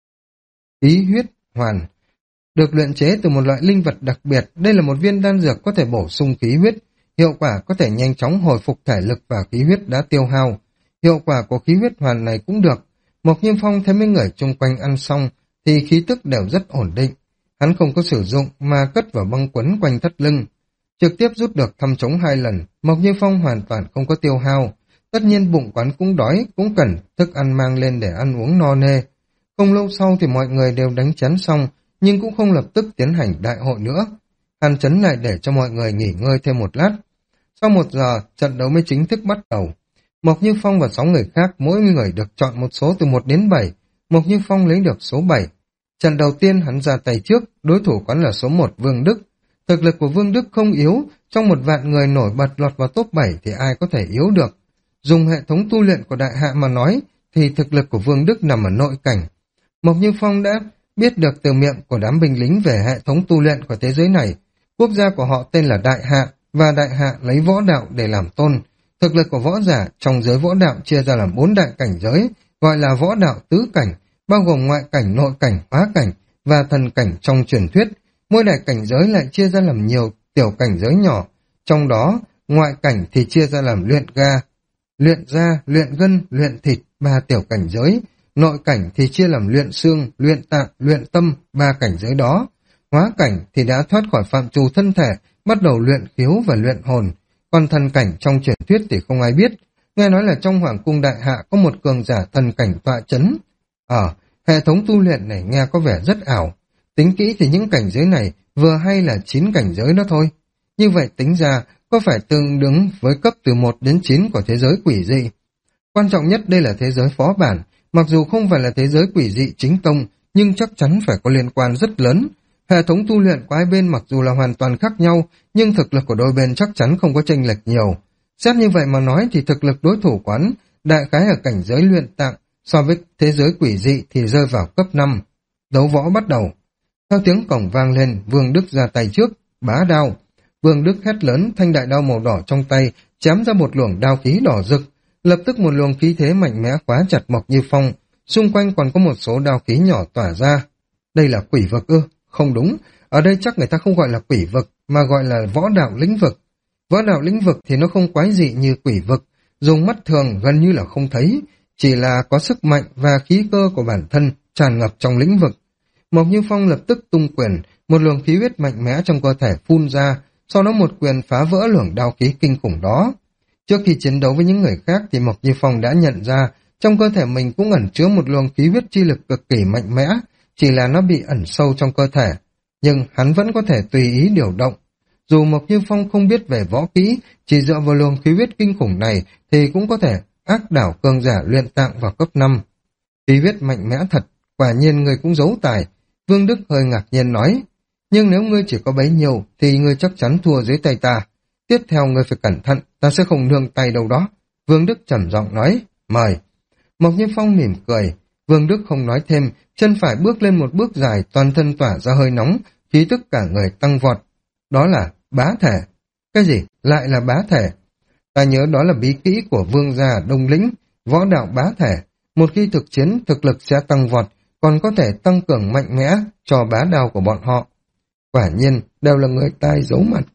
Ý huyết hoàn, được luyện chế từ một loại linh vật đặc biệt. Đây là một viên đan dược có thể bổ sung khí huyết, hiệu quả có thể nhanh chóng hồi phục thể lực và khí huyết đã tiêu hao. Hiệu quả của khí huyết hoàn này cũng được. Mộc Như Phong thấy mấy người chung quanh ăn xong thì khí tức đều rất ổn định. Hắn không có sử dụng mà cất vào băng quấn quanh thắt lưng. Trực tiếp rút được thăm trống hai lần, Mộc Như Phong hoàn toàn không có tiêu hao. Tất nhiên bụng quán cũng đói, cũng cần thức ăn mang lên để ăn uống no nê. Không lâu sau thì mọi người đều đánh chén xong, nhưng cũng không lập tức tiến hành đại hội nữa. Hàn Chấn lại để cho mọi người nghỉ ngơi thêm một lát. Sau một giờ, trận đấu mới chính thức bắt đầu. Mộc Như Phong và sáu người khác, mỗi người được chọn một số từ một đến bảy. Mộc Như Phong lấy được số bảy. Trận đầu tiên hắn ra tay trước, đối thủ quán là số một Vương Đức. Thực lực của Vương Đức không yếu, trong một vạn người nổi bật lọt vào top bảy thì ai có thể yếu được. Dùng hệ thống tu luyện của đại hạ mà nói, thì thực lực của Vương Đức nằm ở nội cảnh. Mộc Như Phong đã biết được từ miệng của đám binh lính về hệ thống tu luyện của thế giới này. Quốc gia của họ tên là Đại Hạ, và Đại Hạ lấy võ đạo để làm tôn. Thực lực của võ giả trong giới võ đạo chia ra làm bốn đại cảnh giới, gọi là võ đạo tứ cảnh, bao gồm ngoại cảnh, nội cảnh, hóa cảnh và thần cảnh trong truyền thuyết. Mỗi đại cảnh giới lại chia ra làm nhiều tiểu cảnh giới nhỏ, trong đó ngoại cảnh thì chia ra làm luyện ga, luyện da, luyện gân, luyện thịt, ba tiểu cảnh giới. Nội cảnh thì chia làm luyện xương, luyện tạng, luyện tâm, ba cảnh giới đó. Hóa cảnh thì đã thoát khỏi phạm trù thân thể, bắt đầu luyện khiếu và luyện hồn. Còn thần cảnh trong truyền thuyết thì không ai biết. Nghe nói là trong Hoàng cung Đại Hạ có một cường giả thần cảnh tọa chấn. Ở hệ thống tu luyện này nghe có vẻ rất ảo. Tính kỹ thì những cảnh giới này vừa hay là chín cảnh giới đó thôi. Như vậy tính ra có phải tương đương với cấp từ một đến chín của thế giới quỷ dị. Quan trọng nhất đây là thế giới phó bản. Mặc dù không phải là thế giới quỷ dị chính tông, nhưng chắc chắn phải có liên quan rất lớn. Hệ thống tu luyện của hai bên mặc dù là hoàn toàn khác nhau, nhưng thực lực của đôi bên chắc chắn không có chênh lệch nhiều. Xét như vậy mà nói thì thực lực đối thủ quán, đại khái ở cảnh giới luyện tạng, so với thế giới quỷ dị thì rơi vào cấp năm. Đấu võ bắt đầu. Theo tiếng cổng vang lên, Vương Đức ra tay trước, bá đao. Vương Đức hét lớn, thanh đại đao màu đỏ trong tay, chém ra một luồng đao khí đỏ rực. Lập tức một luồng khí thế mạnh mẽ khóa chặt Mộc Như Phong, xung quanh còn có một số đao khí nhỏ tỏa ra. Đây là quỷ vực ư? Không đúng, ở đây chắc người ta không gọi là quỷ vực, mà gọi là võ đạo lĩnh vực. Võ đạo lĩnh vực thì nó không quái dị như quỷ vực, dùng mắt thường gần như là không thấy, chỉ là có sức mạnh và khí cơ của bản thân tràn ngập trong lĩnh vực. Mộc Như Phong lập tức tung quyền, một luồng khí huyết mạnh mẽ trong cơ thể phun ra, sau đó một quyền phá vỡ luồng đao khí kinh khủng đó. Trước khi chiến đấu với những người khác thì Mộc Như Phong đã nhận ra trong cơ thể mình cũng ẩn chứa một luồng khí huyết chi lực cực kỳ mạnh mẽ, chỉ là nó bị ẩn sâu trong cơ thể. Nhưng hắn vẫn có thể tùy ý điều động. Dù Mộc Như Phong không biết về võ kỹ, chỉ dựa vào luồng khí huyết kinh khủng này thì cũng có thể áp đảo cường giả luyện tạng vào cấp năm. Khí huyết mạnh mẽ thật, quả nhiên người cũng giấu tài. Vương Đức hơi ngạc nhiên nói, nhưng nếu ngươi chỉ có bấy nhiêu thì ngươi chắc chắn thua dưới tay ta. Tiếp theo ngươi phải cẩn thận, ta sẽ không nương tay đâu đó. Vương Đức trầm giọng nói, mời. Mộc Như Phong mỉm cười, Vương Đức không nói thêm, chân phải bước lên một bước dài, toàn thân tỏa ra hơi nóng, khí tức cả người tăng vọt. Đó là bá thể. Cái gì? Lại là bá thể. Ta nhớ đó là bí kỹ của vương gia Đông Lĩnh, võ đạo bá thể. Một khi thực chiến, thực lực sẽ tăng vọt, còn có thể tăng cường mạnh mẽ cho bá đạo của bọn họ. Quả nhiên, đều là người tài giấu mặt.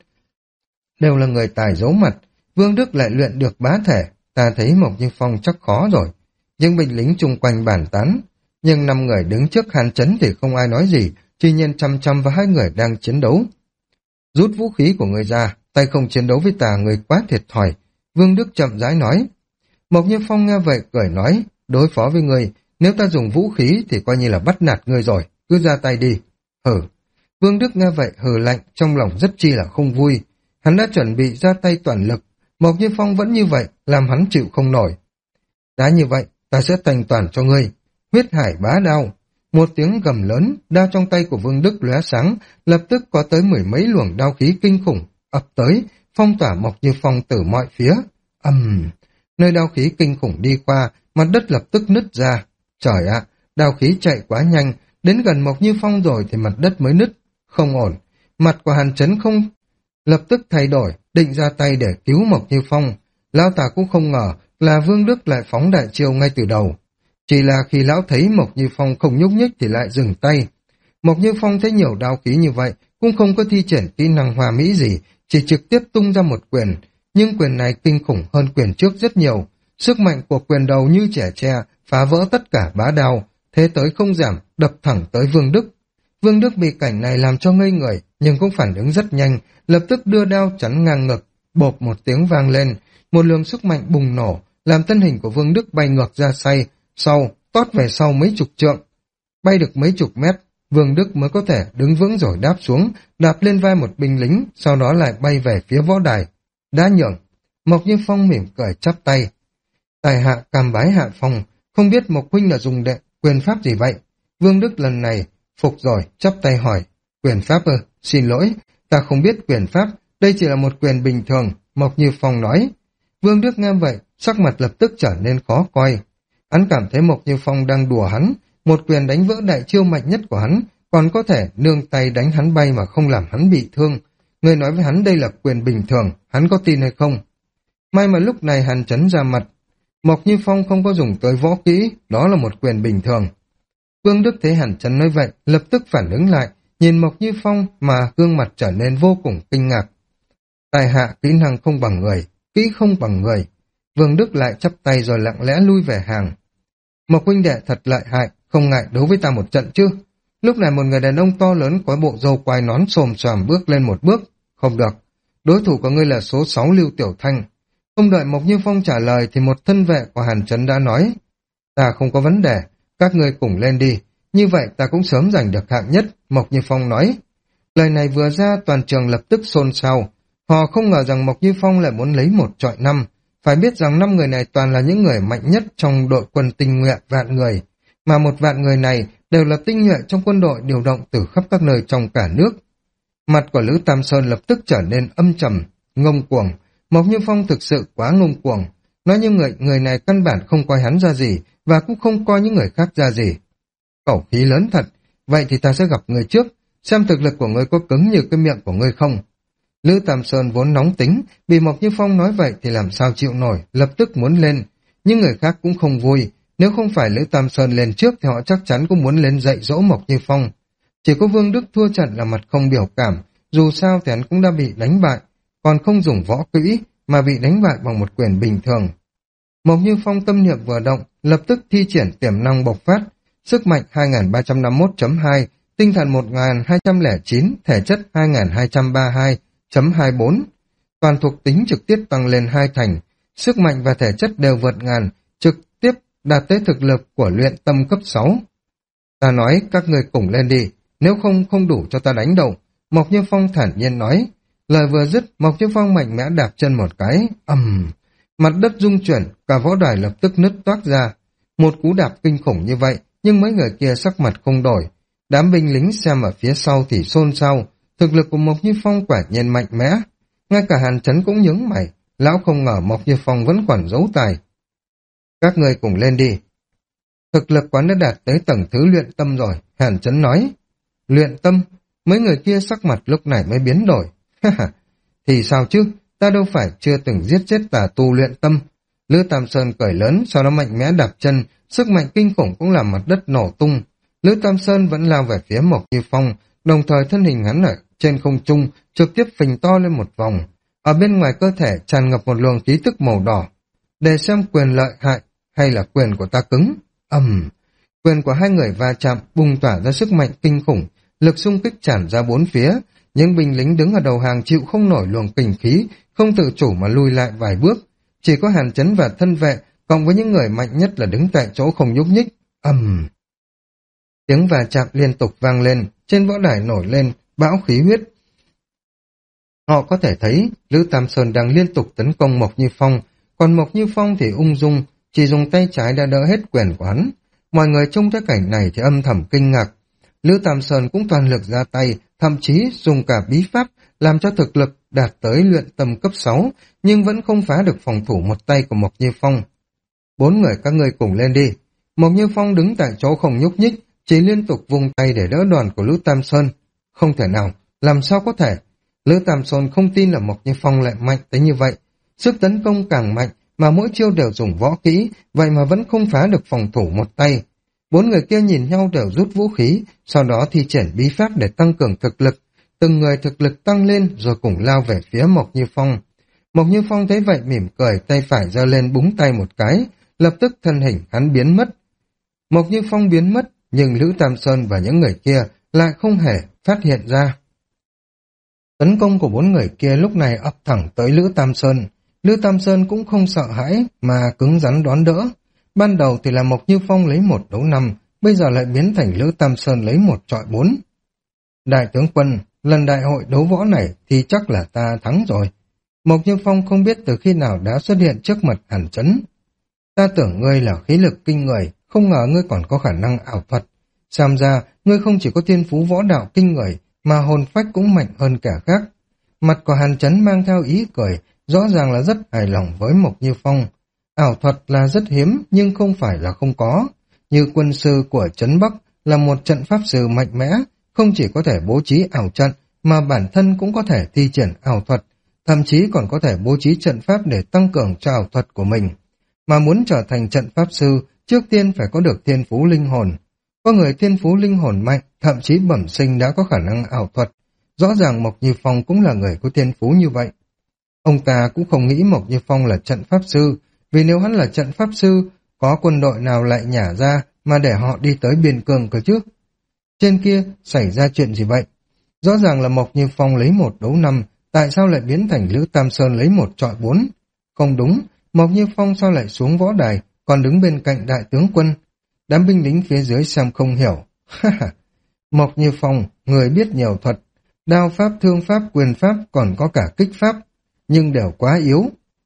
Đều là người tài giấu mặt. Vương Đức lại luyện được bá thể, ta thấy Mộc Như Phong chắc khó rồi. Nhưng binh lính chung quanh bàn tán. Nhưng năm người đứng trước Hàn Chấn thì không ai nói gì, chỉ nhìn chằm chằm vào hai người đang chiến đấu. Rút vũ khí của người ra, tay không chiến đấu với ta, người quá thiệt thòi. Vương Đức chậm rãi nói. Mộc Như Phong nghe vậy cười nói, đối phó với người, nếu ta dùng vũ khí thì coi như là bắt nạt người rồi, cứ ra tay đi. Hừ. Vương Đức nghe vậy hừ lạnh, trong lòng rất chi là không vui. Hắn đã chuẩn bị ra tay toàn lực, Mộc Như Phong vẫn như vậy, làm hắn chịu không nổi. Đã như vậy, ta sẽ thành toàn cho ngươi. Huyết hải bá đao. Một tiếng gầm lớn, đao trong tay của Vương Đức lóe sáng, lập tức có tới mười mấy luồng đao khí kinh khủng ập tới, phong tỏa Mộc Như Phong từ mọi phía. Ầm, um, nơi đao khí kinh khủng đi qua, mặt đất lập tức nứt ra. Trời ạ, đao khí chạy quá nhanh, đến gần Mộc Như Phong rồi thì mặt đất mới nứt. Không ổn, mặt của Hàn Chấn không lập tức thay đổi, định ra tay để cứu Mộc Như Phong. Lão ta cũng không ngờ là Vương Đức lại phóng đại chiêu ngay từ đầu. Chỉ là khi lão thấy Mộc Như Phong không nhúc nhích thì lại dừng tay. Mộc Như Phong thấy nhiều đao khí như vậy, cũng không có thi triển kỹ năng hòa mỹ gì, chỉ trực tiếp tung ra một quyền. Nhưng quyền này kinh khủng hơn quyền trước rất nhiều. Sức mạnh của quyền đầu như trẻ tre, phá vỡ tất cả bá đao, thế tới không giảm, đập thẳng tới Vương Đức. Vương Đức bị cảnh này làm cho ngây người, nhưng cũng phản ứng rất nhanh, lập tức đưa đao chắn ngang ngực, bộp một tiếng vang lên, một luồng sức mạnh bùng nổ, làm thân hình của Vương Đức bay ngược ra say, sau, tót về sau mấy chục trượng. Bay được mấy chục mét, Vương Đức mới có thể đứng vững rồi đáp xuống, đạp lên vai một binh lính, sau đó lại bay về phía võ đài. Đã nhường, Mộc Như Phong mỉm cười chắp tay. Tài hạ cam bái hạ phong, không biết Mộc huynh là dùng đệ, quyền pháp gì vậy? Vương Đức lần này, phục rồi, chắp tay hỏi. Quyền pháp ư, xin lỗi, ta không biết quyền pháp, đây chỉ là một quyền bình thường, Mộc Như Phong nói. Vương Đức nghe vậy, sắc mặt lập tức trở nên khó coi. Hắn cảm thấy Mộc Như Phong đang đùa hắn, một quyền đánh vỡ đại chiêu mạnh nhất của hắn, còn có thể nương tay đánh hắn bay mà không làm hắn bị thương. Người nói với hắn đây là quyền bình thường, hắn có tin hay không? May mà lúc này Hàn Chấn ra mặt. Mộc Như Phong không có dùng tới võ kỹ, đó là một quyền bình thường. Vương Đức thấy Hàn Chấn nói vậy, lập tức phản ứng lại, nhìn Mộc Như Phong mà gương mặt trở nên vô cùng kinh ngạc. Tài hạ kỹ năng không bằng người, kỹ không bằng người. Vương Đức lại chắp tay rồi lặng lẽ lui về hàng. Mộc huynh đệ thật lợi hại, không ngại đấu với ta một trận chứ? Lúc này một người đàn ông to lớn có bộ râu quai nón xồm xoàm bước lên một bước. Không được, đối thủ của ngươi là số sáu Lưu Tiểu Thanh. Không đợi Mộc Như Phong trả lời thì một thân vệ của Hàn Chấn đã nói. Ta không có vấn đề, các ngươi cùng lên đi. Như vậy ta cũng sớm giành được hạng nhất, Mộc Như Phong nói. Lời này vừa ra toàn trường lập tức xôn xao. Họ không ngờ rằng Mộc Như Phong lại muốn lấy một trọi năm. Phải biết rằng năm người này toàn là những người mạnh nhất trong đội quân tinh nhuệ vạn người. Mà một vạn người này đều là tinh nhuệ trong quân đội điều động từ khắp các nơi trong cả nước. Mặt của Lữ Tam Sơn lập tức trở nên âm trầm, ngông cuồng. Mộc Như Phong thực sự quá ngông cuồng. Nói như người, người này căn bản không coi hắn ra gì và cũng không coi những người khác ra gì. Khẩu khí lớn thật, vậy thì ta sẽ gặp người trước, xem thực lực của người có cứng như cái miệng của người không. Lữ Tam Sơn vốn nóng tính, bị Mộc Như Phong nói vậy thì làm sao chịu nổi, lập tức muốn lên. Nhưng người khác cũng không vui, nếu không phải Lữ Tam Sơn lên trước thì họ chắc chắn cũng muốn lên dạy dỗ Mộc Như Phong. Chỉ có Vương Đức thua trận là mặt không biểu cảm, dù sao thì hắn cũng đã bị đánh bại, còn không dùng võ kỹ mà bị đánh bại bằng một quyền bình thường. Mộc Như Phong tâm niệm vừa động, lập tức thi triển tiềm năng bộc phát, sức mạnh hai nghìn ba trăm năm mươi mốt chấm hai, tinh thần một nghìn hai trăm lẻ chín, thể chất hai nghìn hai trăm ba mươi hai chấm hai mươi bốn. Toàn thuộc tính trực tiếp tăng lên hai thành, sức mạnh và thể chất đều vượt ngàn, trực tiếp đạt tới thực lực của luyện tâm cấp sáu. Ta nói các người cùng lên đi, nếu không không đủ cho ta đánh đầu. Mộc Như Phong thản nhiên nói. Lời vừa dứt, Mộc Như Phong mạnh mẽ đạp chân một cái, ầm, um, mặt đất rung chuyển, cả võ đài lập tức nứt toác ra. Một cú đạp kinh khủng như vậy, nhưng mấy người kia sắc mặt không đổi. Đám binh lính xem ở phía sau thì xôn xao, thực lực của Mộc Như Phong quả nhiên mạnh mẽ. Ngay cả Hàn Chấn cũng nhướng mày, lão không ngờ Mộc Như Phong vẫn còn giấu tài. Các người cùng lên đi. Thực lực quán đã đạt tới tầng thứ luyện tâm rồi, Hàn Chấn nói. Luyện tâm? Mấy người kia sắc mặt lúc này mới biến đổi. Thì sao chứ, ta đâu phải chưa từng giết chết tà tu luyện tâm. Lữ Tam Sơn cười lớn, sau đó mạnh mẽ đạp chân, sức mạnh kinh khủng cũng làm mặt đất nổ tung. Lữ Tam Sơn vẫn lao về phía Mộc Như Phong, đồng thời thân hình hắn ở trên không trung trực tiếp phình to lên một vòng. Ở bên ngoài cơ thể tràn ngập một luồng khí tức màu đỏ. Để xem quyền lợi hại hay là quyền của ta cứng. Ầm, quyền của hai người va chạm bùng tỏa ra sức mạnh kinh khủng, lực xung kích tràn ra bốn phía, những binh lính đứng ở đầu hàng chịu không nổi luồng kình khí, không tự chủ mà lui lại vài bước. Chỉ có Hàn Chấn và thân vệ, cộng với những người mạnh nhất là đứng tại chỗ không nhúc nhích. Ầm! Tiếng va chạm liên tục vang lên, trên võ đài nổi lên bão khí huyết. Họ có thể thấy Lữ Tam Sơn đang liên tục tấn công Mộc Như Phong, còn Mộc Như Phong thì ung dung, chỉ dùng tay trái đã đỡ hết quyền của hắn. Mọi người trông thấy cảnh này thì âm thầm kinh ngạc. Lữ Tam Sơn cũng toàn lực ra tay, thậm chí dùng cả bí pháp làm cho thực lực đạt tới luyện tâm cấp sáu, nhưng vẫn không phá được phòng thủ một tay của Mộc Như Phong. Bốn người các ngươi cùng lên đi. Mộc Như Phong đứng tại chỗ không nhúc nhích, chỉ liên tục vung tay để đỡ đòn của Lữ Tam Sơn. Không thể nào, làm sao có thể? Lữ Tam Sơn không tin là Mộc Như Phong lại mạnh tới như vậy. Sức tấn công càng mạnh, mà mỗi chiêu đều dùng võ kỹ, vậy mà vẫn không phá được phòng thủ một tay. Bốn người kia nhìn nhau đều rút vũ khí, sau đó thi triển bí pháp để tăng cường thực lực. Từng người thực lực tăng lên rồi cùng lao về phía Mộc Như Phong. Mộc Như Phong thấy vậy mỉm cười, tay phải giơ lên búng tay một cái, lập tức thân hình hắn biến mất. Mộc Như Phong biến mất, nhưng Lữ Tam Sơn và những người kia lại không hề phát hiện ra. Tấn công của bốn người kia lúc này ập thẳng tới Lữ Tam Sơn. Lữ Tam Sơn cũng không sợ hãi mà cứng rắn đón đỡ. Ban đầu thì là Mộc Như Phong lấy một đấu năm, bây giờ lại biến thành Lữ Tam Sơn lấy một trọi bốn. Đại tướng quân, lần đại hội đấu võ này thì chắc là ta thắng rồi. Mộc Như Phong không biết từ khi nào đã xuất hiện trước mặt Hàn Chấn. Ta tưởng ngươi là khí lực kinh người, không ngờ ngươi còn có khả năng ảo thuật. Xem ra, ngươi không chỉ có thiên phú võ đạo kinh người, mà hồn phách cũng mạnh hơn cả khác. Mặt của Hàn Chấn mang theo ý cười, rõ ràng là rất hài lòng với Mộc Như Phong. Ảo thuật là rất hiếm, nhưng không phải là không có. Như quân sư của Trấn Bắc là một trận pháp sư mạnh mẽ, không chỉ có thể bố trí ảo trận, mà bản thân cũng có thể thi triển ảo thuật, thậm chí còn có thể bố trí trận pháp để tăng cường cho ảo thuật của mình. Mà muốn trở thành trận pháp sư, trước tiên phải có được thiên phú linh hồn. Có người thiên phú linh hồn mạnh, thậm chí bẩm sinh đã có khả năng ảo thuật. Rõ ràng Mộc Như Phong cũng là người có thiên phú như vậy. Ông ta cũng không nghĩ Mộc Như Phong là trận pháp sư, vì nếu hắn là trận pháp sư, có quân đội nào lại nhả ra mà để họ đi tới biên cương cơ chứ? Trên kia, xảy ra chuyện gì vậy? Rõ ràng là Mộc Như Phong lấy một đấu năm, tại sao lại biến thành Lữ Tam Sơn lấy một trọi bốn? Không đúng, Mộc Như Phong sao lại xuống võ đài, còn đứng bên cạnh đại tướng quân? Đám binh lính phía dưới xem không hiểu. Mộc Như Phong, người biết nhiều thuật, đao pháp, thương pháp, quyền pháp, còn có cả kích pháp, nhưng đều quá yếu.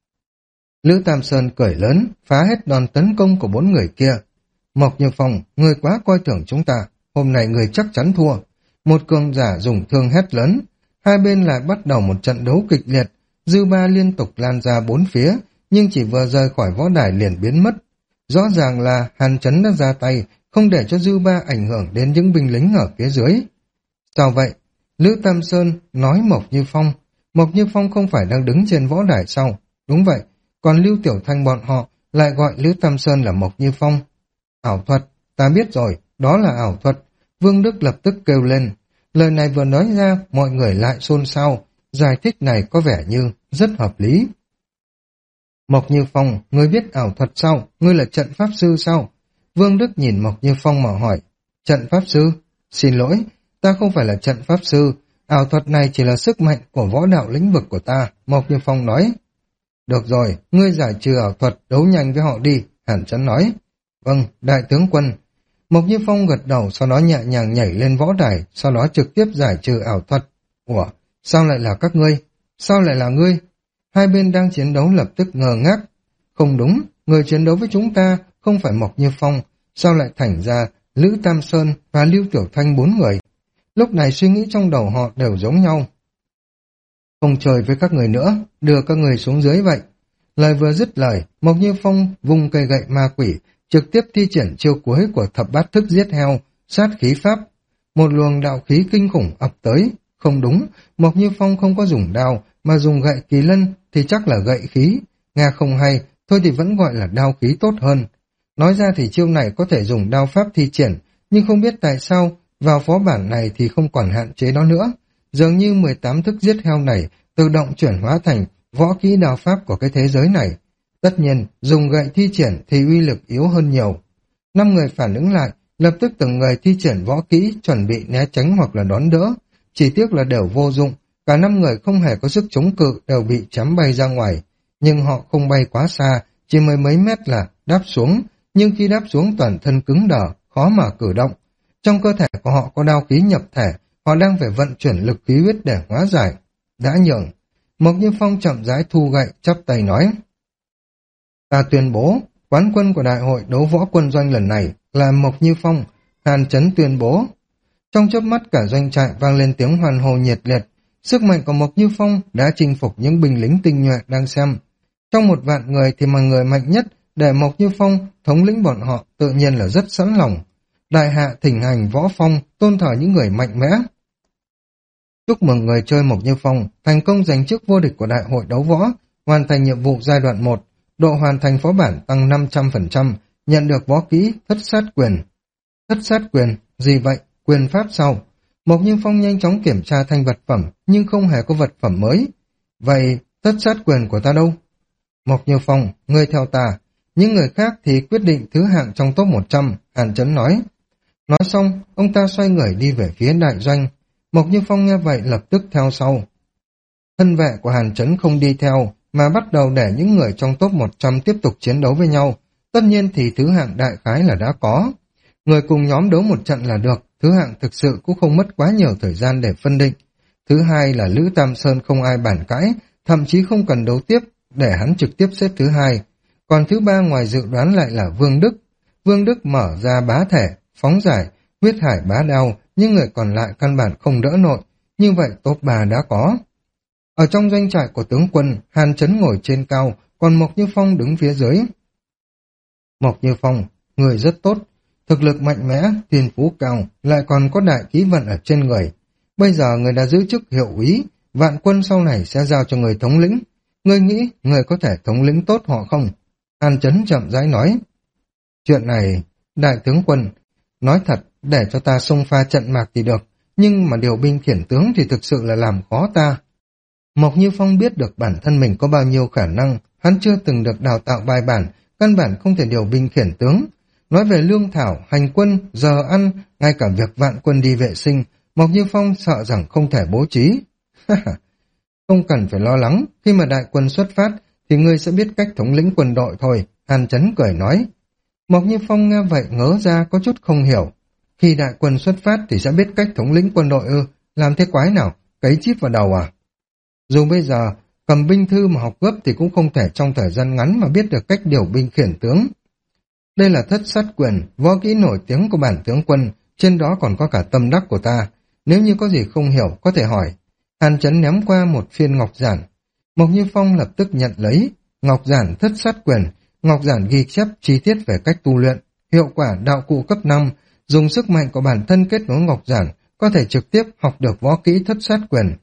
Lữ Tam Sơn cười lớn, phá hết đòn tấn công của bốn người kia. Mộc Như Phong, người quá coi thường chúng ta, hôm nay người chắc chắn thua. Một cường giả dùng thương hét lớn, hai bên lại bắt đầu một trận đấu kịch liệt, dư ba liên tục lan ra bốn phía, nhưng chỉ vừa rời khỏi võ đài liền biến mất. Rõ ràng là Hàn Chấn đã ra tay, không để cho dư ba ảnh hưởng đến những binh lính ở phía dưới. Sao vậy? Lữ Tam Sơn nói Mộc Như Phong. Mộc Như Phong không phải đang đứng trên võ đài sao? Đúng vậy, còn Lưu Tiểu Thanh bọn họ lại gọi Lữ Tam Sơn là Mộc Như Phong. Ảo thuật, ta biết rồi, đó là ảo thuật. Vương Đức lập tức kêu lên. Lời này vừa nói ra, mọi người lại xôn xao. Giải thích này có vẻ như rất hợp lý. Mộc Như Phong, ngươi biết ảo thuật sao? Ngươi là trận pháp sư sao? Vương Đức nhìn Mộc Như Phong mà hỏi. Trận pháp sư? Xin lỗi, ta không phải là trận pháp sư. Ảo thuật này chỉ là sức mạnh của võ đạo lĩnh vực của ta, Mộc Như Phong nói. Được rồi, ngươi giải trừ ảo thuật, đấu nhanh với họ đi, Hàn Chấn nói. Vâng, đại tướng quân. Mộc Như Phong gật đầu, sau đó nhẹ nhàng nhảy lên võ đài, sau đó trực tiếp giải trừ ảo thuật. Ủa, sao lại là các ngươi? Sao lại là ngươi? Hai bên đang chiến đấu lập tức ngờ ngác. Không đúng, người chiến đấu với chúng ta không phải Mộc Như Phong, sao lại thành ra Lữ Tam Sơn và Lưu Tiểu Thanh bốn người? Lúc này suy nghĩ trong đầu họ đều giống nhau. Không chơi với các người nữa, đưa các người xuống dưới vậy. Lời vừa dứt lời, Mộc Như Phong vung cây gậy ma quỷ, trực tiếp thi triển chiêu cuối của thập bát thức giết heo, sát khí pháp. Một luồng đạo khí kinh khủng ập tới. Không đúng, Mộc Như Phong không có dùng đao, mà dùng gậy kỳ lân thì chắc là gậy khí. Nga không hay, thôi thì vẫn gọi là đao khí tốt hơn. Nói ra thì chiêu này có thể dùng đao pháp thi triển, nhưng không biết tại sao vào phó bản này thì không còn hạn chế đó nữa. Dường như mười tám thức giết heo này tự động chuyển hóa thành võ kỹ đao pháp của cái thế giới này. Tất nhiên, dùng gậy thi triển thì uy lực yếu hơn nhiều. Năm người phản ứng lại, lập tức từng người thi triển võ kỹ, chuẩn bị né tránh hoặc là đón đỡ. Chỉ tiếc là đều vô dụng, cả năm người không hề có sức chống cự, đều bị chém bay ra ngoài. Nhưng họ không bay quá xa, chỉ mười mấy mét là đáp xuống, nhưng khi đáp xuống toàn thân cứng đờ, khó mà cử động. Trong cơ thể của họ có đao khí nhập thể, họ đang phải vận chuyển lực khí huyết để hóa giải. Đã nhường, Mộc Như Phong chậm rãi thu gậy, chắp tay nói: Ta tuyên bố, quán quân của đại hội đấu võ quân doanh lần này là Mộc Như Phong. Hàn Chấn tuyên bố. Trong chớp mắt cả doanh trại vang lên tiếng hoan hô nhiệt liệt. Sức mạnh của Mộc Như Phong đã chinh phục những binh lính tinh nhuệ đang xem. Trong một vạn người thì mà người mạnh nhất để Mộc Như Phong thống lĩnh bọn họ tự nhiên là rất sẵn lòng. Đại hạ thỉnh hành võ phong, tôn thờ những người mạnh mẽ. Chúc mừng người chơi Mộc Như Phong thành công giành chức vô địch của đại hội đấu võ, hoàn thành nhiệm vụ giai đoạn một, độ hoàn thành phó bản tăng năm trăm phần trăm, nhận được võ kỹ thất sát quyền. Thất sát quyền, gì vậy? Quyền pháp sau. Mộc Như Phong nhanh chóng kiểm tra thanh vật phẩm, nhưng không hề có vật phẩm mới. Vậy, thất sát quyền của ta đâu? Mộc Như Phong, ngươi theo ta. Những người khác thì quyết định thứ hạng trong top một trăm, Hàn Chấn nói. Nói xong, ông ta xoay người đi về phía đại doanh. Mộc Như Phong nghe vậy lập tức theo sau. Thân vệ của Hàn Chấn không đi theo, mà bắt đầu để những người trong top một trăm tiếp tục chiến đấu với nhau. Tất nhiên thì thứ hạng đại khái là đã có. Người cùng nhóm đấu một trận là được, thứ hạng thực sự cũng không mất quá nhiều thời gian để phân định. Thứ hai là Lữ Tam Sơn không ai bàn cãi, thậm chí không cần đấu tiếp, để hắn trực tiếp xếp thứ hai. Còn thứ ba ngoài dự đoán lại là Vương Đức. Vương Đức mở ra bá thể, phóng giải, huyết hải bá đao, nhưng người còn lại căn bản không đỡ nổi. Như vậy top ba đã có. Ở trong doanh trại của tướng quân, Hàn Chấn ngồi trên cao, còn Mộc Như Phong đứng phía dưới. Mộc Như Phong, người rất tốt, thực lực mạnh mẽ, thiên phú cao, lại còn có đại khí vận ở trên người. Bây giờ người đã giữ chức hiệu úy, vạn quân sau này sẽ giao cho người thống lĩnh. Ngươi nghĩ người có thể thống lĩnh tốt họ không? Hàn Chấn chậm rãi nói. Chuyện này, đại tướng quân, nói thật, để cho ta xông pha trận mạc thì được, nhưng mà điều binh khiển tướng thì thực sự là làm khó ta. Mộc Như Phong biết được bản thân mình có bao nhiêu khả năng, hắn chưa từng được đào tạo bài bản, căn bản không thể điều binh khiển tướng. Nói về lương thảo, hành quân, giờ ăn, ngay cả việc vạn quân đi vệ sinh, Mộc Như Phong sợ rằng không thể bố trí. Không cần phải lo lắng, khi mà đại quân xuất phát thì ngươi sẽ biết cách thống lĩnh quân đội thôi, Hàn Chấn cười nói. Mộc Như Phong nghe vậy ngớ ra có chút không hiểu. Khi đại quân xuất phát thì sẽ biết cách thống lĩnh quân đội ư, làm thế quái nào, cấy chip vào đầu à? Dù bây giờ, cầm binh thư mà học gấp thì cũng không thể trong thời gian ngắn mà biết được cách điều binh khiển tướng. Đây là thất sát quyền, võ kỹ nổi tiếng của bản tướng quân, trên đó còn có cả tâm đắc của ta. Nếu như có gì không hiểu, có thể hỏi. Hàn Chấn ném qua một phiên ngọc giản. Mộc Như Phong lập tức nhận lấy. Ngọc giản thất sát quyền, ngọc giản ghi chép chi tiết về cách tu luyện, hiệu quả đạo cụ cấp năm, dùng sức mạnh của bản thân kết nối ngọc giản, có thể trực tiếp học được võ kỹ thất sát quyền.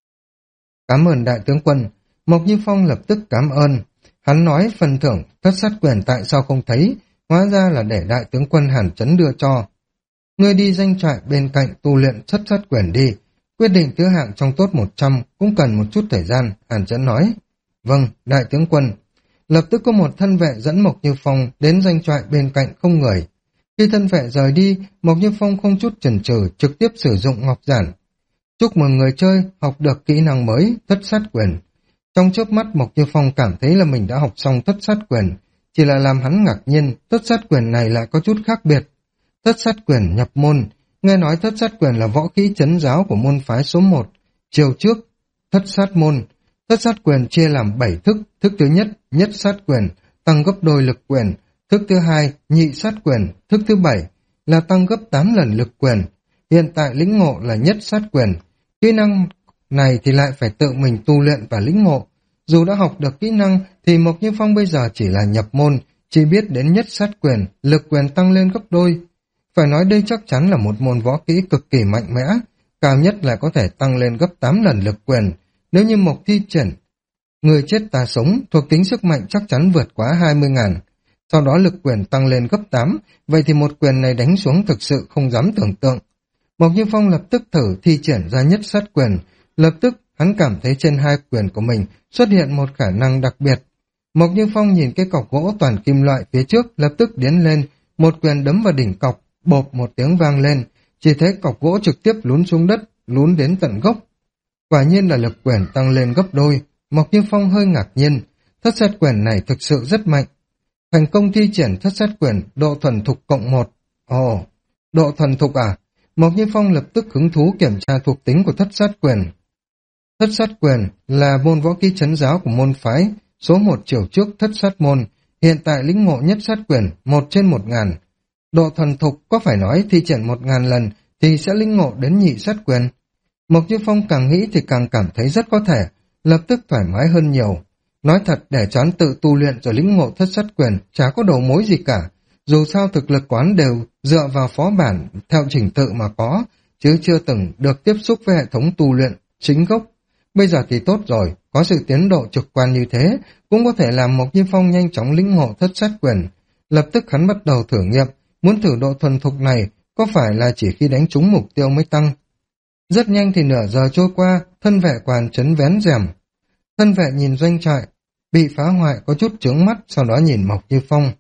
Cảm ơn đại tướng quân. Mộc Như Phong lập tức cảm ơn. Hắn nói phần thưởng thất sát quyền tại sao không thấy, hóa ra là để đại tướng quân Hàn Chấn đưa cho. Ngươi đi doanh trại bên cạnh tu luyện thất sát quyền đi, quyết định thứ hạng trong top một trăm cũng cần một chút thời gian, Hàn Chấn nói. Vâng, đại tướng quân. Lập tức có một thân vệ dẫn Mộc Như Phong đến doanh trại bên cạnh không người. Khi thân vệ rời đi, Mộc Như Phong không chút chần chừ trực tiếp sử dụng ngọc giản. Chúc mừng người chơi học được kỹ năng mới, thất sát quyền. Trong chớp mắt Mộc Như Phong cảm thấy là mình đã học xong thất sát quyền, chỉ là làm hắn ngạc nhiên, thất sát quyền này lại có chút khác biệt. Thất sát quyền nhập môn, nghe nói thất sát quyền là võ kỹ trấn giáo của môn phái số một. Chiều trước, thất sát môn, thất sát quyền chia làm bảy thức, thức thứ nhất, nhất sát quyền, tăng gấp đôi lực quyền, thức thứ hai, nhị sát quyền, thức thứ bảy là tăng gấp tám lần lực quyền. Hiện tại lĩnh ngộ là nhất sát quyền, kỹ năng này thì lại phải tự mình tu luyện và lĩnh ngộ. Dù đã học được kỹ năng thì Mộc Như Phong bây giờ chỉ là nhập môn, chỉ biết đến nhất sát quyền, lực quyền tăng lên gấp đôi. Phải nói đây chắc chắn là một môn võ kỹ cực kỳ mạnh mẽ, cao nhất là có thể tăng lên gấp tám lần lực quyền. Nếu như Mộc thi triển người chết ta sống, thuộc tính sức mạnh chắc chắn vượt quá hai mươi ngàn. Sau đó lực quyền tăng lên gấp tám, vậy thì một quyền này đánh xuống thực sự không dám tưởng tượng. Mộc Như Phong lập tức thử thi triển ra nhất sát quyền, lập tức hắn cảm thấy trên hai quyền của mình xuất hiện một khả năng đặc biệt. Mộc Như Phong nhìn cái cọc gỗ toàn kim loại phía trước, lập tức tiến lên, một quyền đấm vào đỉnh cọc, bộp một tiếng vang lên, chỉ thấy cọc gỗ trực tiếp lún xuống đất, lún đến tận gốc. Quả nhiên là lực quyền tăng lên gấp đôi, Mộc Như Phong hơi ngạc nhiên, thất sát quyền này thực sự rất mạnh. Thành công thi triển thất sát quyền, độ thuần thục cộng một. Ồ, độ thuần thục à? Mộc Như Phong lập tức hứng thú kiểm tra thuộc tính của thất sát quyền. Thất sát quyền là môn võ kỹ trấn giáo của môn phái, số một chiều trước thất sát môn, hiện tại lĩnh ngộ nhất sát quyền, một trên một ngàn. Độ thuần thục có phải nói thi triển một ngàn lần thì sẽ lĩnh ngộ đến nhị sát quyền. Mộc Như Phong càng nghĩ thì càng cảm thấy rất có thể, lập tức thoải mái hơn nhiều. Nói thật, để cho hắn tự tu luyện rồi lĩnh ngộ thất sát quyền chả có đầu mối gì cả. Dù sao thực lực quán đều dựa vào phó bản theo trình tự mà có, chứ chưa từng được tiếp xúc với hệ thống tu luyện chính gốc. Bây giờ thì tốt rồi, có sự tiến độ trực quan như thế, cũng có thể làm Mộc Như Phong nhanh chóng lĩnh ngộ thất sát quyền. Lập tức hắn bắt đầu thử nghiệm, muốn thử độ thuần thục này có phải là chỉ khi đánh trúng mục tiêu mới tăng. Rất nhanh thì nửa giờ trôi qua, thân vệ quan trấn vén rèm. Thân vệ nhìn doanh trại, bị phá hoại có chút chướng mắt, sau đó nhìn Mộc Như Phong.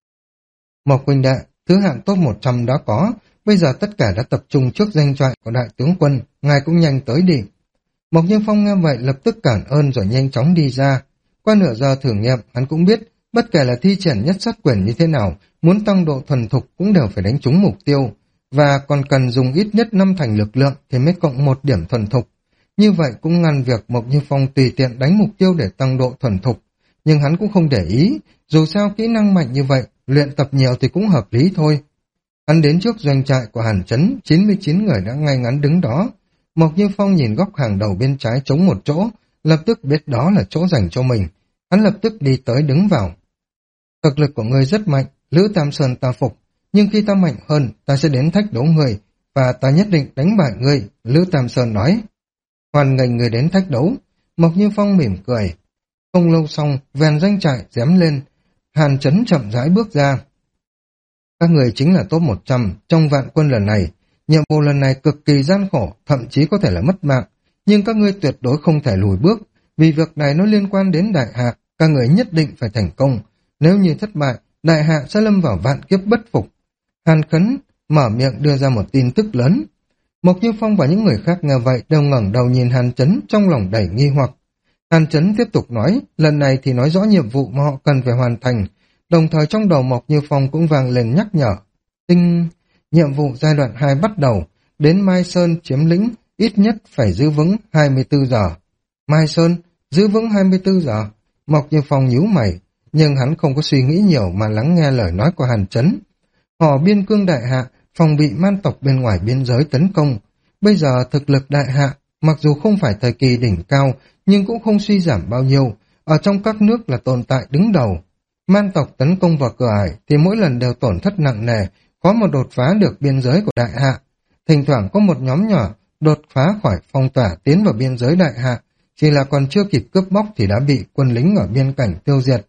Mộc huynh đệ, thứ hạng top một trăm đã có, bây giờ tất cả đã tập trung trước doanh trại của đại tướng quân, ngài cũng nhanh tới đi. Mộc Như Phong nghe vậy lập tức cảm ơn rồi nhanh chóng đi ra. Qua nửa giờ thử nghiệm, hắn cũng biết, bất kể là thi triển nhất sát quyền như thế nào, muốn tăng độ thuần thục cũng đều phải đánh trúng mục tiêu, và còn cần dùng ít nhất năm thành lực lượng thì mới cộng một điểm thuần thục. Như vậy cũng ngăn việc Mộc Như Phong tùy tiện đánh mục tiêu để tăng độ thuần thục, nhưng hắn cũng không để ý, dù sao kỹ năng mạnh như vậy, luyện tập nhiều thì cũng hợp lý thôi. Hắn đến trước doanh trại của Hàn Chấn, chín mươi chín người đã ngay ngắn đứng đó. Mộc Như Phong nhìn góc hàng đầu bên trái trống một chỗ, lập tức biết đó là chỗ dành cho mình. Hắn lập tức đi tới đứng vào. Thực lực của ngươi rất mạnh, Lữ Tam Sơn ta phục, nhưng khi ta mạnh hơn, ta sẽ đến thách đấu ngươi, và ta nhất định đánh bại ngươi, Lữ Tam Sơn nói. Hoàn nghênh người đến thách đấu. Mộc Như Phong mỉm cười. Không lâu xong, vèn doanh trại dém lên, Hàn Chấn chậm rãi bước ra. Các người chính là top một trăm trong vạn quân lần này. Nhiệm vụ lần này cực kỳ gian khổ, thậm chí có thể là mất mạng, nhưng các ngươi tuyệt đối không thể lùi bước, vì việc này nó liên quan đến đại hạ, các người nhất định phải thành công. Nếu như thất bại, đại hạ sẽ lâm vào vạn kiếp bất phục. Hàn Khấn mở miệng đưa ra một tin tức lớn. Mộc Như Phong và những người khác nghe vậy đều ngẩng đầu nhìn Hàn Chấn, trong lòng đầy nghi hoặc. Hàn Chấn tiếp tục nói, lần này thì nói rõ nhiệm vụ mà họ cần phải hoàn thành, đồng thời trong đầu Mộc Như Phong cũng vang lên nhắc nhở. Tinh, nhiệm vụ giai đoạn hai bắt đầu, đến Mai Sơn chiếm lĩnh, ít nhất phải giữ vững hai mươi tư giờ. Mai Sơn, giữ vững hai mươi tư giờ. Mộc Như Phong nhíu mày, nhưng hắn không có suy nghĩ nhiều mà lắng nghe lời nói của Hàn Chấn. Họ biên cương đại hạ, phòng bị man tộc bên ngoài biên giới tấn công. Bây giờ thực lực đại hạ, mặc dù không phải thời kỳ đỉnh cao, nhưng cũng không suy giảm bao nhiêu, ở trong các nước là tồn tại đứng đầu. Man tộc tấn công vào cửa ải thì mỗi lần đều tổn thất nặng nề, khó mà đột phá được biên giới của đại hạ. Thỉnh thoảng có một nhóm nhỏ đột phá khỏi phong tỏa tiến vào biên giới đại hạ, chỉ là còn chưa kịp cướp bóc thì đã bị quân lính ở biên cảnh tiêu diệt.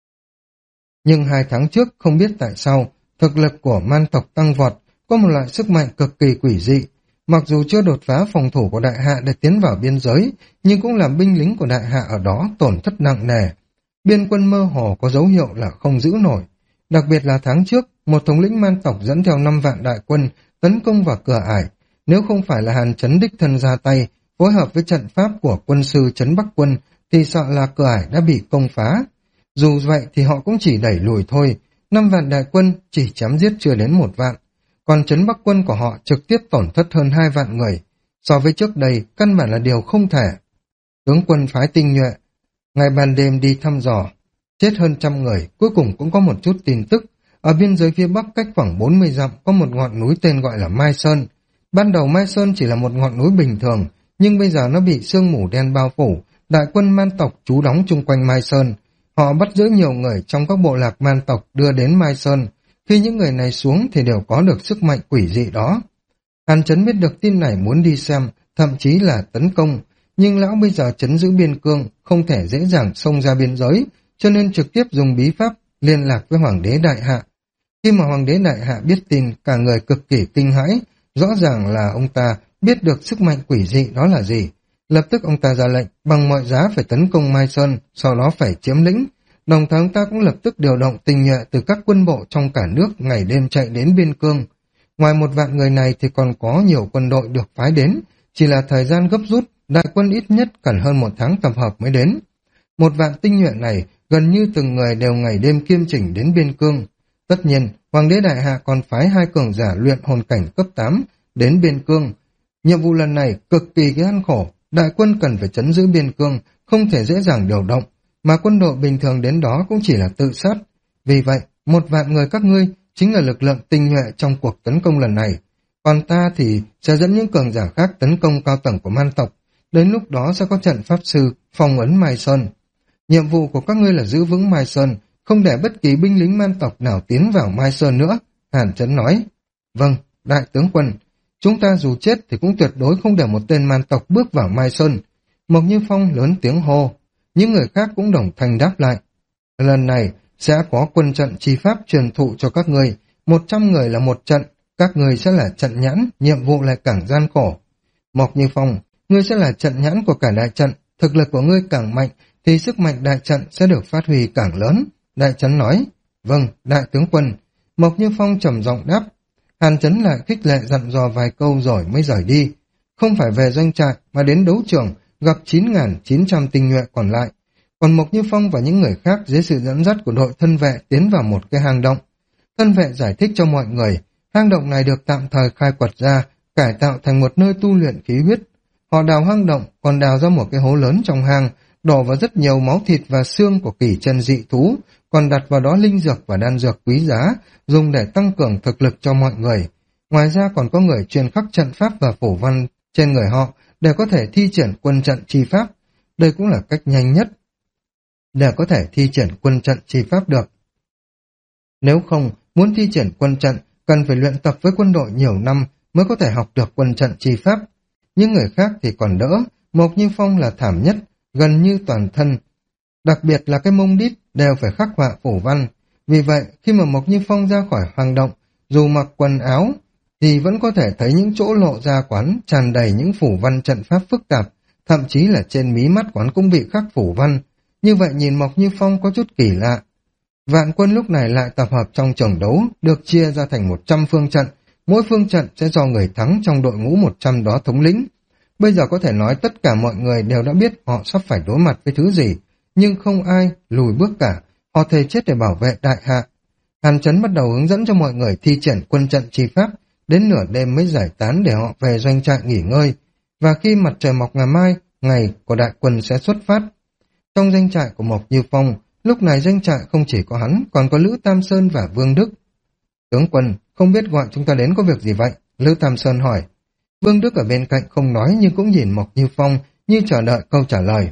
Nhưng hai tháng trước không biết tại sao, thực lực của man tộc tăng vọt, có một loại sức mạnh cực kỳ quỷ dị. Mặc dù chưa đột phá phòng thủ của đại hạ để tiến vào biên giới, nhưng cũng làm binh lính của đại hạ ở đó tổn thất nặng nề. Biên quân mơ hồ có dấu hiệu là không giữ nổi. Đặc biệt là tháng trước, một thống lĩnh man tộc dẫn theo năm vạn đại quân tấn công vào cửa ải. Nếu không phải là Hàn Chấn đích thân ra tay, phối hợp với trận pháp của quân sư Trấn Bắc Quân, thì sợ là cửa ải đã bị công phá. Dù vậy thì họ cũng chỉ đẩy lùi thôi, năm vạn đại quân chỉ chém giết chưa đến một vạn. Còn Trấn Bắc Quân của họ trực tiếp tổn thất hơn hai vạn người. So với trước đây, căn bản là điều không thể. Tướng quân phái tinh nhuệ, ngày ban đêm đi thăm dò, chết hơn trăm người, cuối cùng cũng có một chút tin tức. Ở biên giới phía bắc cách khoảng bốn mươi dặm có một ngọn núi tên gọi là Mai Sơn. Ban đầu Mai Sơn chỉ là một ngọn núi bình thường, nhưng bây giờ nó bị sương mù đen bao phủ, đại quân man tộc trú đóng chung quanh Mai Sơn. Họ bắt giữ nhiều người trong các bộ lạc man tộc đưa đến Mai Sơn. Khi những người này xuống thì đều có được sức mạnh quỷ dị đó. Hàn Chấn biết được tin này muốn đi xem, thậm chí là tấn công, nhưng lão bây giờ trấn giữ biên cương, không thể dễ dàng xông ra biên giới, cho nên trực tiếp dùng bí pháp liên lạc với Hoàng đế Đại Hạ. Khi mà Hoàng đế Đại Hạ biết tin, cả người cực kỳ kinh hãi, rõ ràng là ông ta biết được sức mạnh quỷ dị đó là gì. Lập tức ông ta ra lệnh bằng mọi giá phải tấn công Mai Sơn, sau đó phải chiếm lĩnh. Đồng thời ông ta cũng lập tức điều động tinh nhuệ từ các quân bộ trong cả nước ngày đêm chạy đến biên cương. Ngoài một vạn người này thì còn có nhiều quân đội được phái đến, chỉ là thời gian gấp rút, đại quân ít nhất cần hơn một tháng tập hợp mới đến. Một vạn tinh nhuệ này gần như từng người đều ngày đêm kiêm chỉnh đến biên cương. Tất nhiên, Hoàng đế Đại Hạ còn phái hai cường giả luyện hồn cảnh cấp tám đến biên cương. Nhiệm vụ lần này cực kỳ gian khổ, đại quân cần phải trấn giữ biên cương, không thể dễ dàng điều động, mà quân đội bình thường đến đó cũng chỉ là tự sát. Vì vậy, một vạn người các ngươi chính là lực lượng tinh nhuệ trong cuộc tấn công lần này. Còn ta thì sẽ dẫn những cường giả khác tấn công cao tầng của man tộc. Đến lúc đó sẽ có trận pháp sư, phong ấn Mai Sơn. Nhiệm vụ của các ngươi là giữ vững Mai Sơn, không để bất kỳ binh lính man tộc nào tiến vào Mai Sơn nữa. Hàn Chấn nói, vâng, đại tướng quân, chúng ta dù chết thì cũng tuyệt đối không để một tên man tộc bước vào Mai Sơn. Mộc Như Phong lớn tiếng hô, những người khác cũng đồng thanh đáp lại. Lần này sẽ có quân trận chi pháp truyền thụ cho các ngươi, một trăm người là một trận, các ngươi sẽ là trận nhãn, nhiệm vụ lại càng gian khổ. Mộc Như Phong, ngươi sẽ là trận nhãn của cả đại trận, thực lực của ngươi càng mạnh thì sức mạnh đại trận sẽ được phát huy càng lớn. Đại Trấn nói, vâng, đại tướng quân. Mộc Như Phong trầm giọng đáp. Hàn Chấn lại khích lệ dặn dò vài câu rồi mới rời đi. Không phải về doanh trại mà đến đấu trường gặp chín nghìn chín trăm tinh nhuệ còn lại. Còn Mộc Như Phong và những người khác dưới sự dẫn dắt của đội thân vệ tiến vào một cái hang động. Thân vệ giải thích cho mọi người, hang động này được tạm thời khai quật ra, cải tạo thành một nơi tu luyện khí huyết. Họ đào hang động, còn đào ra một cái hố lớn trong hang, đổ vào rất nhiều máu thịt và xương của kỳ chân dị thú, còn đặt vào đó linh dược và đan dược quý giá, dùng để tăng cường thực lực cho mọi người. Ngoài ra còn có người truyền khắc trận pháp và phổ văn trên người họ để có thể thi triển quân trận chi pháp. Đây cũng là cách nhanh nhất để có thể thi triển quân trận chi pháp được. Nếu không, muốn thi triển quân trận, cần phải luyện tập với quân đội nhiều năm mới có thể học được quân trận chi pháp. Những người khác thì còn đỡ, Mộc Như Phong là thảm nhất, gần như toàn thân. Đặc biệt là cái mông đít đều phải khắc họa phổ văn. Vì vậy, khi mà Mộc Như Phong ra khỏi hang động, dù mặc quần áo, thì vẫn có thể thấy những chỗ lộ ra quán tràn đầy những phủ văn trận pháp phức tạp, thậm chí là trên mí mắt quán cũng bị khắc phủ văn. Như vậy nhìn Mộc Như Phong có chút kỳ lạ. Vạn quân lúc này lại tập hợp trong trường đấu, được chia ra thành một trăm phương trận. Mỗi phương trận sẽ do người thắng trong đội ngũ một trăm đó thống lĩnh. Bây giờ có thể nói tất cả mọi người đều đã biết họ sắp phải đối mặt với thứ gì, nhưng không ai lùi bước cả, họ thề chết để bảo vệ đại hạ. Hàn Chấn bắt đầu hướng dẫn cho mọi người thi triển quân trận chi pháp, đến nửa đêm mới giải tán để họ về doanh trại nghỉ ngơi, và khi mặt trời mọc ngày mai, ngày của đại quân sẽ xuất phát. Trong doanh trại của Mộc Như Phong, lúc này doanh trại không chỉ có hắn, còn có Lữ Tam Sơn và Vương Đức. Tướng quân, không biết gọi chúng ta đến có việc gì vậy? Lữ Tam Sơn hỏi. Vương Đức ở bên cạnh không nói nhưng cũng nhìn Mộc Như Phong như chờ đợi câu trả lời.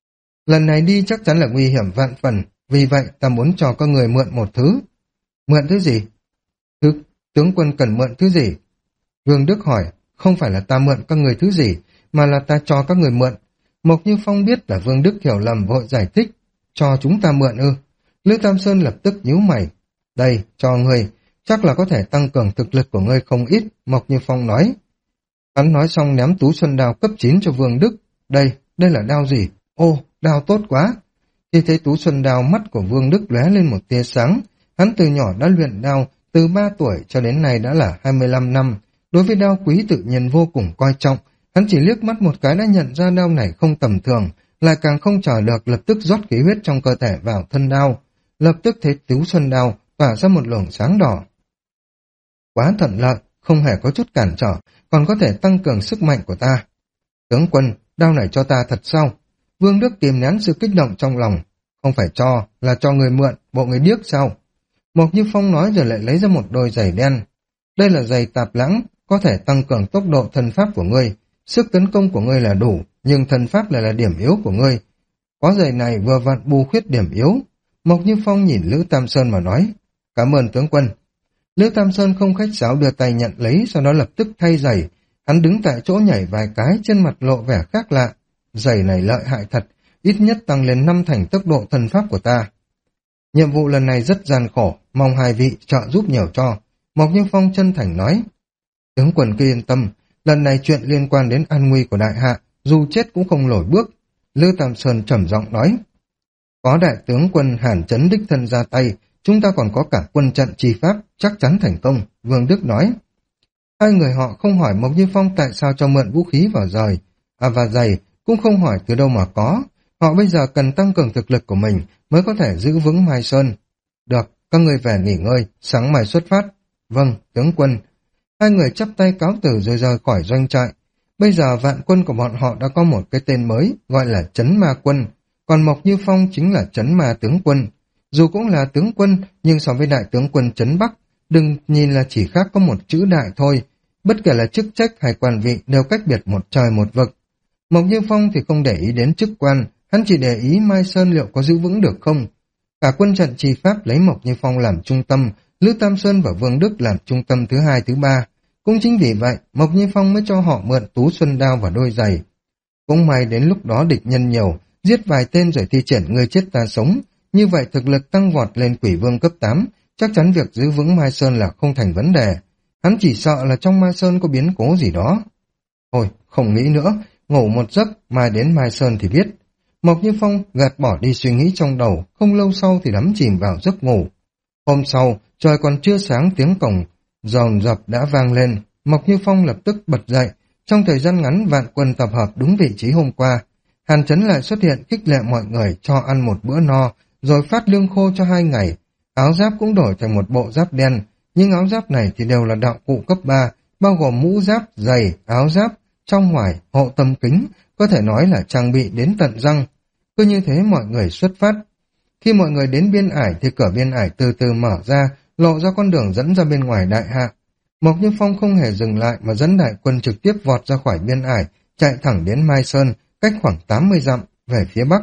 Lần này đi chắc chắn là nguy hiểm vạn phần, vì vậy ta muốn cho các người mượn một thứ. Mượn thứ gì? Thứ, tướng quân cần mượn thứ gì? Vương Đức hỏi, không phải là ta mượn các người thứ gì, mà là ta cho các người mượn. Mộc Như Phong biết là Vương Đức hiểu lầm vội giải thích, cho chúng ta mượn ư. Lữ Tam Sơn lập tức nhíu mày. Đây, cho ngươi, chắc là có thể tăng cường thực lực của ngươi không ít, Mộc Như Phong nói. Hắn nói xong ném tú xuân đao cấp chín cho Vương Đức. Đây, đây là đao gì? Ô, đao tốt quá. Khi thấy tú xuân đao, mắt của Vương Đức lóe lên một tia sáng. Hắn từ nhỏ đã luyện đao, từ ba tuổi cho đến nay đã là hai mươi lăm năm. Đối với đao quý tự nhiên vô cùng coi trọng. Hắn chỉ liếc mắt một cái đã nhận ra đao này không tầm thường, lại càng không chờ được lập tức rót khí huyết trong cơ thể vào thân đao. Lập tức thấy tú xuân đao tỏa ra một luồng sáng đỏ. Quá thuận lợi, không hề có chút cản trở, còn có thể tăng cường sức mạnh của ta. Tướng quân, đao này cho ta thật sao? Vương Đức kìm nén sự kích động trong lòng. Không phải cho, là cho người mượn, bộ người điếc sao? Mộc Như Phong nói rồi lại lấy ra một đôi giày đen. Đây là giày tạp lãng, có thể tăng cường tốc độ thân pháp của ngươi. Sức tấn công của ngươi là đủ, nhưng thân pháp lại là điểm yếu của ngươi. Có giày này vừa vặn bù khuyết điểm yếu. Mộc Như Phong nhìn Lữ Tam Sơn mà nói. Cảm ơn tướng quân. Lữ Tam Sơn không khách sáo đưa tay nhận lấy, sau đó lập tức thay giày. Hắn đứng tại chỗ nhảy vài cái, trên mặt lộ vẻ khác lạ. Giày này lợi hại thật, ít nhất tăng lên năm thành tốc độ thân pháp của ta. Nhiệm vụ lần này rất gian khổ, mong hai vị trợ giúp nhiều cho. Mộc Như Phong chân thành nói. Tướng quân cứ yên tâm, lần này chuyện liên quan đến an nguy của đại hạ, dù chết cũng không lùi bước. Lữ Tam Sơn trầm giọng nói. Có đại tướng quân Hàn Chấn đích thân ra tay, chúng ta còn có cả quân trận chi pháp, chắc chắn thành công, Vương Đức nói. Hai người họ không hỏi Mộc Như Phong tại sao cho mượn vũ khí vào rời, à và giày, cũng không hỏi từ đâu mà có. Họ bây giờ cần tăng cường thực lực của mình mới có thể giữ vững Mai Sơn. Được, các ngươi về nghỉ ngơi, sáng mai xuất phát. Vâng, tướng quân. Hai người chắp tay cáo từ rồi rời khỏi doanh trại. Bây giờ vạn quân của bọn họ đã có một cái tên mới, gọi là Trấn Ma Quân. Còn Mộc Như Phong chính là Trấn Ma Tướng Quân. Dù cũng là tướng quân, nhưng so với đại tướng quân Trấn Bắc, đừng nhìn là chỉ khác có một chữ đại thôi. Bất kể là chức trách hay quan vị đều cách biệt một trời một vực. Mộc Như Phong thì không để ý đến chức quan, hắn chỉ để ý Mai Sơn liệu có giữ vững được không. Cả quân trận trì pháp lấy Mộc Như Phong làm trung tâm, Lữ Tam Sơn và Vương Đức làm trung tâm thứ hai thứ ba. Cũng chính vì vậy, Mộc Như Phong mới cho họ mượn Tú Xuân Đao và đôi giày. Cũng may đến lúc đó địch nhân nhiều, giết vài tên rồi thi triển người chết ta sống. Như vậy thực lực tăng vọt lên Quỷ Vương cấp tám, chắc chắn việc giữ vững Mai Sơn là không thành vấn đề. Hắn chỉ sợ là trong Mai Sơn có biến cố gì đó. Thôi, không nghĩ nữa, ngủ một giấc, mai đến Mai Sơn thì biết. Mộc Như Phong gạt bỏ đi suy nghĩ trong đầu, không lâu sau thì đắm chìm vào giấc ngủ. Hôm sau, trời còn chưa sáng tiếng cổng dồn dập đã vang lên, Mộc Như Phong lập tức bật dậy. Trong thời gian ngắn vạn quân tập hợp đúng vị trí hôm qua. Hàn Chấn lại xuất hiện khích lệ mọi người cho ăn một bữa no, rồi phát lương khô cho hai ngày. Áo giáp cũng đổi thành một bộ giáp đen, nhưng áo giáp này thì đều là đạo cụ cấp ba, bao gồm mũ giáp, giày, áo giáp, trong ngoài, hộ tâm kính, có thể nói là trang bị đến tận răng. Cứ như thế mọi người xuất phát. Khi mọi người đến biên ải thì cửa biên ải từ từ mở ra, lộ ra con đường dẫn ra bên ngoài đại hạ. Mộc Như Phong không hề dừng lại mà dẫn đại quân trực tiếp vọt ra khỏi biên ải, chạy thẳng đến Mai Sơn, cách khoảng tám mươi dặm, về phía bắc.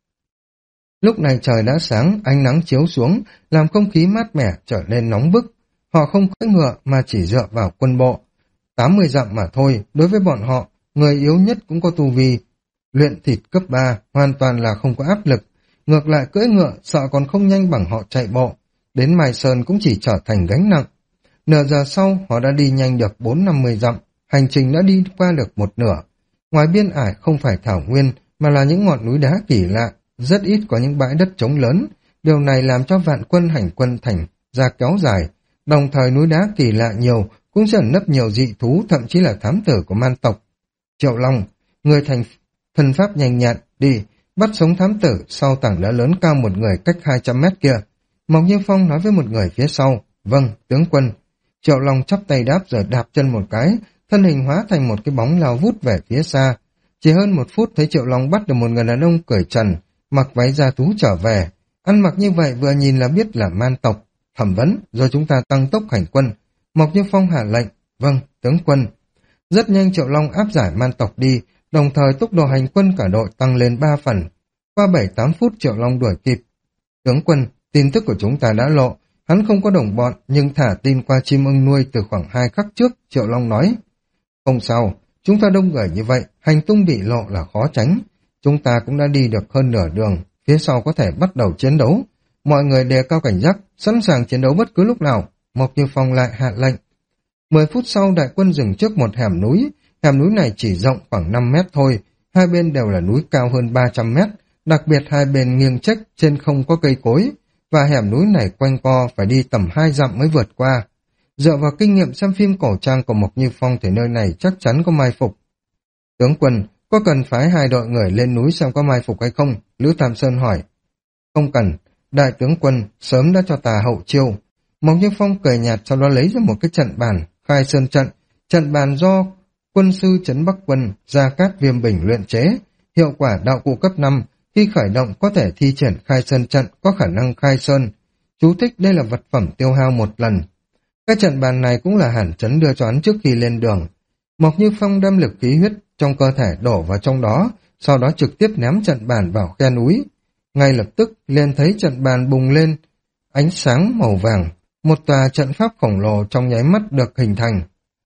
Lúc này trời đã sáng, ánh nắng chiếu xuống, làm không khí mát mẻ trở nên nóng bức. Họ không cưỡi ngựa mà chỉ dựa vào quân bộ. tám mươi dặm mà thôi, đối với bọn họ, người yếu nhất cũng có tu vi. Luyện thịt cấp ba, hoàn toàn là không có áp lực. Ngược lại cưỡi ngựa, sợ còn không nhanh bằng họ chạy bộ. Đến Mai Sơn cũng chỉ trở thành gánh nặng. Nửa giờ sau, họ đã đi nhanh được bốn năm mươi dặm, hành trình đã đi qua được một nửa. Ngoài biên ải không phải thảo nguyên, mà là những ngọn núi đá kỳ lạ, rất ít có những bãi đất trống lớn. Điều này làm cho vạn quân hành quân thành ra kéo dài. Đồng thời núi đá kỳ lạ nhiều, cũng dần nấp nhiều dị thú, thậm chí là thám tử của man tộc. Triệu Long, người thành thân pháp nhanh nhẹn, đi, bắt sống thám tử sau tảng đá lớn cao một người cách hai trăm mét kia. Mộc Như Phong nói với một người phía sau, vâng, tướng quân. Triệu Long chắp tay đáp rồi đạp chân một cái, thân hình hóa thành một cái bóng lao vút về phía xa. Chỉ hơn một phút thấy Triệu Long bắt được một người đàn ông cởi trần, mặc váy da thú trở về. Ăn mặc như vậy vừa nhìn là biết là man tộc. Thẩm vấn, rồi chúng ta tăng tốc hành quân. Mộc Như Phong hạ lệnh, vâng, tướng quân. Rất nhanh Triệu Long áp giải man tộc đi, đồng thời tốc độ hành quân cả đội tăng lên ba phần. Qua bảy tám phút Triệu Long đuổi kịp. Tướng quân, tin tức của chúng ta đã lộ. Hắn không có đồng bọn, nhưng thả tin qua chim ưng nuôi từ khoảng hai khắc trước, Triệu Long nói. Không sao, chúng ta đông người như vậy, hành tung bị lộ là khó tránh. Chúng ta cũng đã đi được hơn nửa đường, phía sau có thể bắt đầu chiến đấu. Mọi người đề cao cảnh giác, sẵn sàng chiến đấu bất cứ lúc nào. Mộc Như Phong lại hạ lệnh. Mười phút sau đại quân dừng trước một hẻm núi, hẻm núi này chỉ rộng khoảng năm mét thôi, hai bên đều là núi cao hơn ba trăm mét, đặc biệt hai bên nghiêng trách, trên không có cây cối, và hẻm núi này quanh co phải đi tầm hai dặm mới vượt qua. Dựa vào kinh nghiệm xem phim cổ trang của Mộc Như Phong thì nơi này chắc chắn có mai phục. Tướng quân, có cần phái hai đội người lên núi xem có mai phục hay không? Lữ Tam Sơn hỏi. Không cần, đại tướng quân sớm đã cho ta hậu chiêu. Mộc Như Phong cười nhạt, sau đó lấy ra một cái trận bàn, khai sơn trận, trận bàn do quân sư Trấn Bắc Quân Gia Cát Viêm Bình luyện chế, hiệu quả đạo cụ cấp năm, khi khởi động có thể thi triển khai sơn trận, có khả năng khai sơn. Chú thích đây là vật phẩm tiêu hao một lần. Cái trận bàn này cũng là Hàn Chấn đưa cho hắn trước khi lên đường. Mộc Như Phong đem lực khí huyết trong cơ thể đổ vào trong đó, sau đó trực tiếp ném trận bàn vào khe núi. Ngay lập tức liền thấy trận bàn bùng lên ánh sáng màu vàng, một tòa trận pháp khổng lồ trong nháy mắt được hình thành.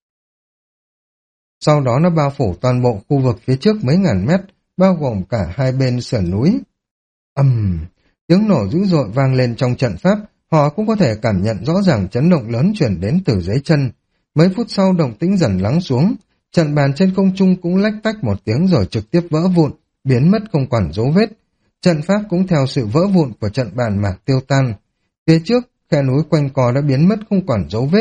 Sau đó nó bao phủ toàn bộ khu vực phía trước mấy ngàn mét, bao gồm cả hai bên sườn núi. Ầm, um, tiếng nổ dữ dội vang lên trong trận pháp, họ cũng có thể cảm nhận rõ ràng chấn động lớn chuyển đến từ dưới chân. Mấy phút sau động tĩnh dần lắng xuống, trận bàn trên không trung cũng lách tách một tiếng rồi trực tiếp vỡ vụn, biến mất không còn dấu vết. Trận pháp cũng theo sự vỡ vụn của trận bàn mà tiêu tan. Phía trước, khe núi quanh co đã biến mất không còn dấu vết,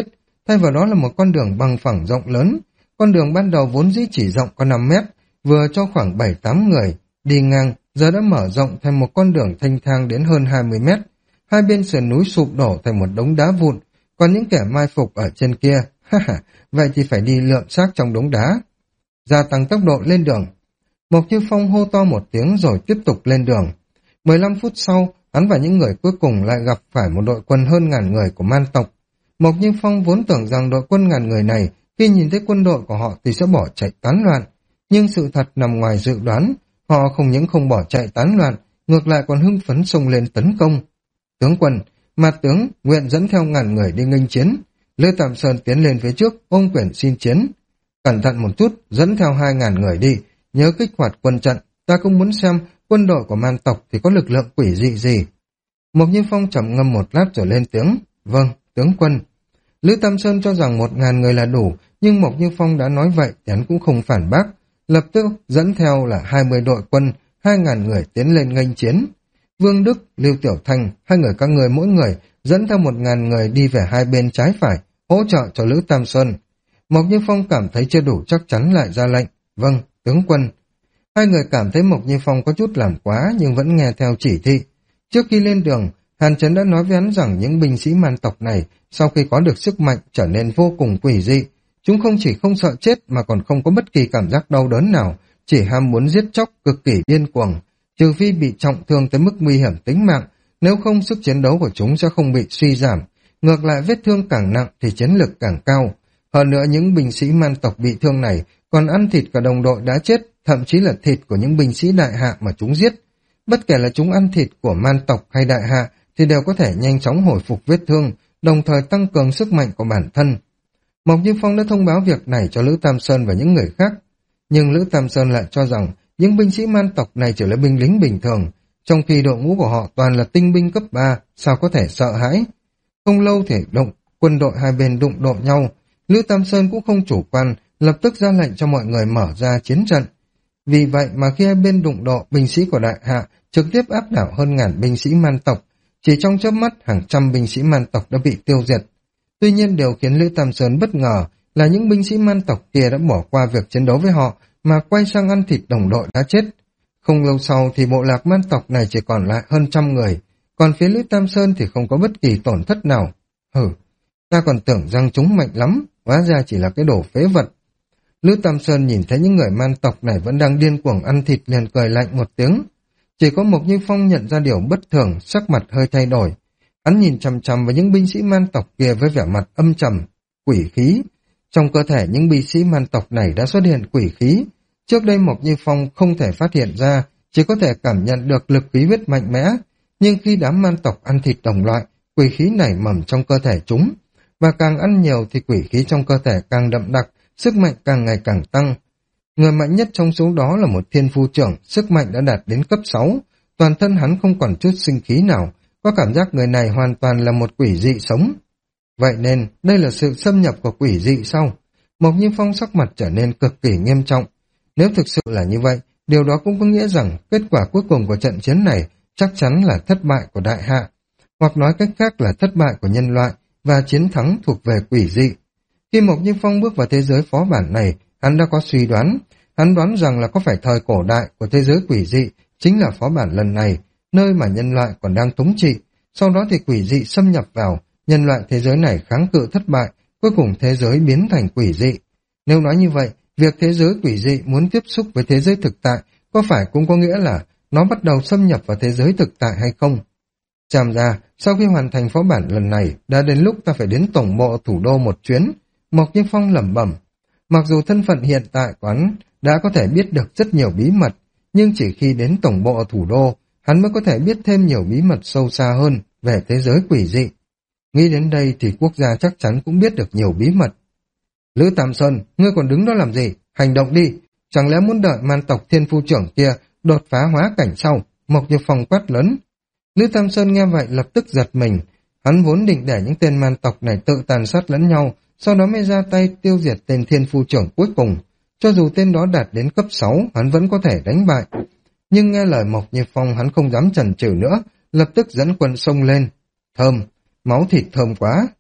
thay vào đó là một con đường bằng phẳng rộng lớn. Con đường ban đầu vốn dĩ chỉ rộng có năm mét, vừa cho khoảng bảy tám người đi ngang, giờ đã mở rộng thành một con đường thanh thang đến hơn hai mươi mét. Hai bên sườn núi sụp đổ thành một đống đá vụn, còn những kẻ mai phục ở trên kia, ha ha, vậy thì phải đi lượm xác trong đống đá. Gia tăng tốc độ lên đường. Mộc Như Phong hô to một tiếng rồi tiếp tục lên đường. mười lăm phút sau, hắn và những người cuối cùng lại gặp phải một đội quân hơn ngàn người của man tộc. Mộc Như Phong vốn tưởng rằng đội quân ngàn người này, khi nhìn thấy quân đội của họ thì sẽ bỏ chạy tán loạn. Nhưng sự thật nằm ngoài dự đoán, họ không những không bỏ chạy tán loạn, ngược lại còn hưng phấn xông lên tấn công. Tướng quân, Mạt tướng nguyện dẫn theo ngàn người đi nghênh chiến. Lữ Tam Sơn tiến lên phía trước, ôm quyền xin chiến. Cẩn thận một chút, dẫn theo hai ngàn người đi, nhớ kích hoạt quân trận, ta cũng muốn xem quân đội của man tộc thì có lực lượng quỷ dị gì. Mộc Như Phong trầm ngâm một lát rồi lên tiếng, vâng, tướng quân. Lữ Tam Sơn cho rằng một ngàn người là đủ, nhưng Mộc Như Phong đã nói vậy thì hắn cũng không phản bác, lập tức dẫn theo là hai mươi đội quân, hai ngàn người tiến lên nghênh chiến. Vương Đức, Lưu Tiểu Thanh, hai người các người mỗi người dẫn theo một ngàn người đi về hai bên trái phải, hỗ trợ cho Lữ Tam Sơn. Mộc Như Phong cảm thấy chưa đủ chắc chắn lại ra lệnh, vâng, tướng quân. Hai người cảm thấy Mộc Như Phong có chút làm quá nhưng vẫn nghe theo chỉ thị. Trước khi lên đường, Hàn Chấn đã nói với hắn rằng những binh sĩ man tộc này sau khi có được sức mạnh trở nên vô cùng quỷ dị. Chúng không chỉ không sợ chết mà còn không có bất kỳ cảm giác đau đớn nào, chỉ ham muốn giết chóc cực kỳ điên cuồng. Trừ phi bị trọng thương tới mức nguy hiểm tính mạng, nếu không sức chiến đấu của chúng sẽ không bị suy giảm. Ngược lại vết thương càng nặng thì chiến lực càng cao. Hơn nữa những binh sĩ man tộc bị thương này còn ăn thịt cả đồng đội đã chết, thậm chí là thịt của những binh sĩ đại hạ mà chúng giết. Bất kể là chúng ăn thịt của man tộc hay đại hạ thì đều có thể nhanh chóng hồi phục vết thương, đồng thời tăng cường sức mạnh của bản thân. Mộc Như Phong đã thông báo việc này cho Lữ Tam Sơn và những người khác, nhưng Lữ Tam Sơn lại cho rằng những binh sĩ man tộc này chỉ là binh lính bình thường, trong khi đội ngũ của họ toàn là tinh binh cấp ba, sao có thể sợ hãi. Không lâu thì động quân đội hai bên đụng độ nhau, Lữ Tam Sơn cũng không chủ quan, lập tức ra lệnh cho mọi người mở ra chiến trận. Vì vậy mà khi hai bên đụng độ, binh sĩ của đại hạ trực tiếp áp đảo hơn ngàn binh sĩ man tộc, chỉ trong chớp mắt hàng trăm binh sĩ man tộc đã bị tiêu diệt. Tuy nhiên điều khiến Lữ Tam Sơn bất ngờ là những binh sĩ man tộc kia đã bỏ qua việc chiến đấu với họ mà quay sang ăn thịt đồng đội đã chết. Không lâu sau thì bộ lạc man tộc này chỉ còn lại hơn trăm người, còn phía Lữ Tam Sơn thì không có bất kỳ tổn thất nào. Hừ, ta còn tưởng rằng chúng mạnh lắm, hóa ra chỉ là cái đồ phế vật. Lữ Tam Sơn nhìn thấy những người man tộc này vẫn đang điên cuồng ăn thịt liền cười lạnh một tiếng. Chỉ có Mộc Như Phong nhận ra điều bất thường, sắc mặt hơi thay đổi. Hắn nhìn chằm chằm vào những binh sĩ man tộc kia với vẻ mặt âm trầm, quỷ khí. Trong cơ thể những binh sĩ man tộc này đã xuất hiện quỷ khí. Trước đây Mộc Như Phong không thể phát hiện ra, chỉ có thể cảm nhận được lực khí huyết mạnh mẽ. Nhưng khi đám man tộc ăn thịt đồng loại, quỷ khí nảy mầm trong cơ thể chúng. Và càng ăn nhiều thì quỷ khí trong cơ thể càng đậm đặc, sức mạnh càng ngày càng tăng. Người mạnh nhất trong số đó là một thiên phu trưởng, sức mạnh đã đạt đến cấp sáu. Toàn thân hắn không còn chút sinh khí nào, có cảm giác người này hoàn toàn là một quỷ dị sống. Vậy nên, đây là sự xâm nhập của quỷ dị sao? Mộc Như Phong sắc mặt trở nên cực kỳ nghiêm trọng. Nếu thực sự là như vậy, điều đó cũng có nghĩa rằng kết quả cuối cùng của trận chiến này chắc chắn là thất bại của đại hạ, hoặc nói cách khác là thất bại của nhân loại và chiến thắng thuộc về quỷ dị. Khi Mộc Như Phong bước vào thế giới phó bản này, hắn đã có suy đoán. Hắn đoán rằng là có phải thời cổ đại của thế giới quỷ dị chính là phó bản lần này, nơi mà nhân loại còn đang thống trị. Sau đó thì quỷ dị xâm nhập vào, nhân loại thế giới này kháng cự thất bại, cuối cùng thế giới biến thành quỷ dị. Nếu nói như vậy, việc thế giới quỷ dị muốn tiếp xúc với thế giới thực tại có phải cũng có nghĩa là nó bắt đầu xâm nhập vào thế giới thực tại hay không? Chàm ra, sau khi hoàn thành phó bản lần này, đã đến lúc ta phải đến tổng bộ thủ đô một chuyến. Mộc Như Phong lẩm bẩm. Mặc dù thân phận hiện tại của hắn đã có thể biết được rất nhiều bí mật, nhưng chỉ khi đến tổng bộ thủ đô, hắn mới có thể biết thêm nhiều bí mật sâu xa hơn về thế giới quỷ dị. Nghĩ đến đây thì quốc gia chắc chắn cũng biết được nhiều bí mật. Lữ Tam Sơn, ngươi còn đứng đó làm gì? Hành động đi! Chẳng lẽ muốn đợi man tộc thiên phu trưởng kia đột phá hóa cảnh sau? Mộc Như Phong quát lớn. Lữ Tam Sơn nghe vậy lập tức giật mình. Hắn vốn định để những tên man tộc này tự tàn sát lẫn nhau, sau đó mới ra tay tiêu diệt tên thiên phu trưởng cuối cùng. Cho dù tên đó đạt đến cấp sáu, hắn vẫn có thể đánh bại. Nhưng nghe lời Mộc Như Phong, hắn không dám chần chừ nữa, lập tức dẫn quân xông lên. Thơm, máu thịt thơm quá.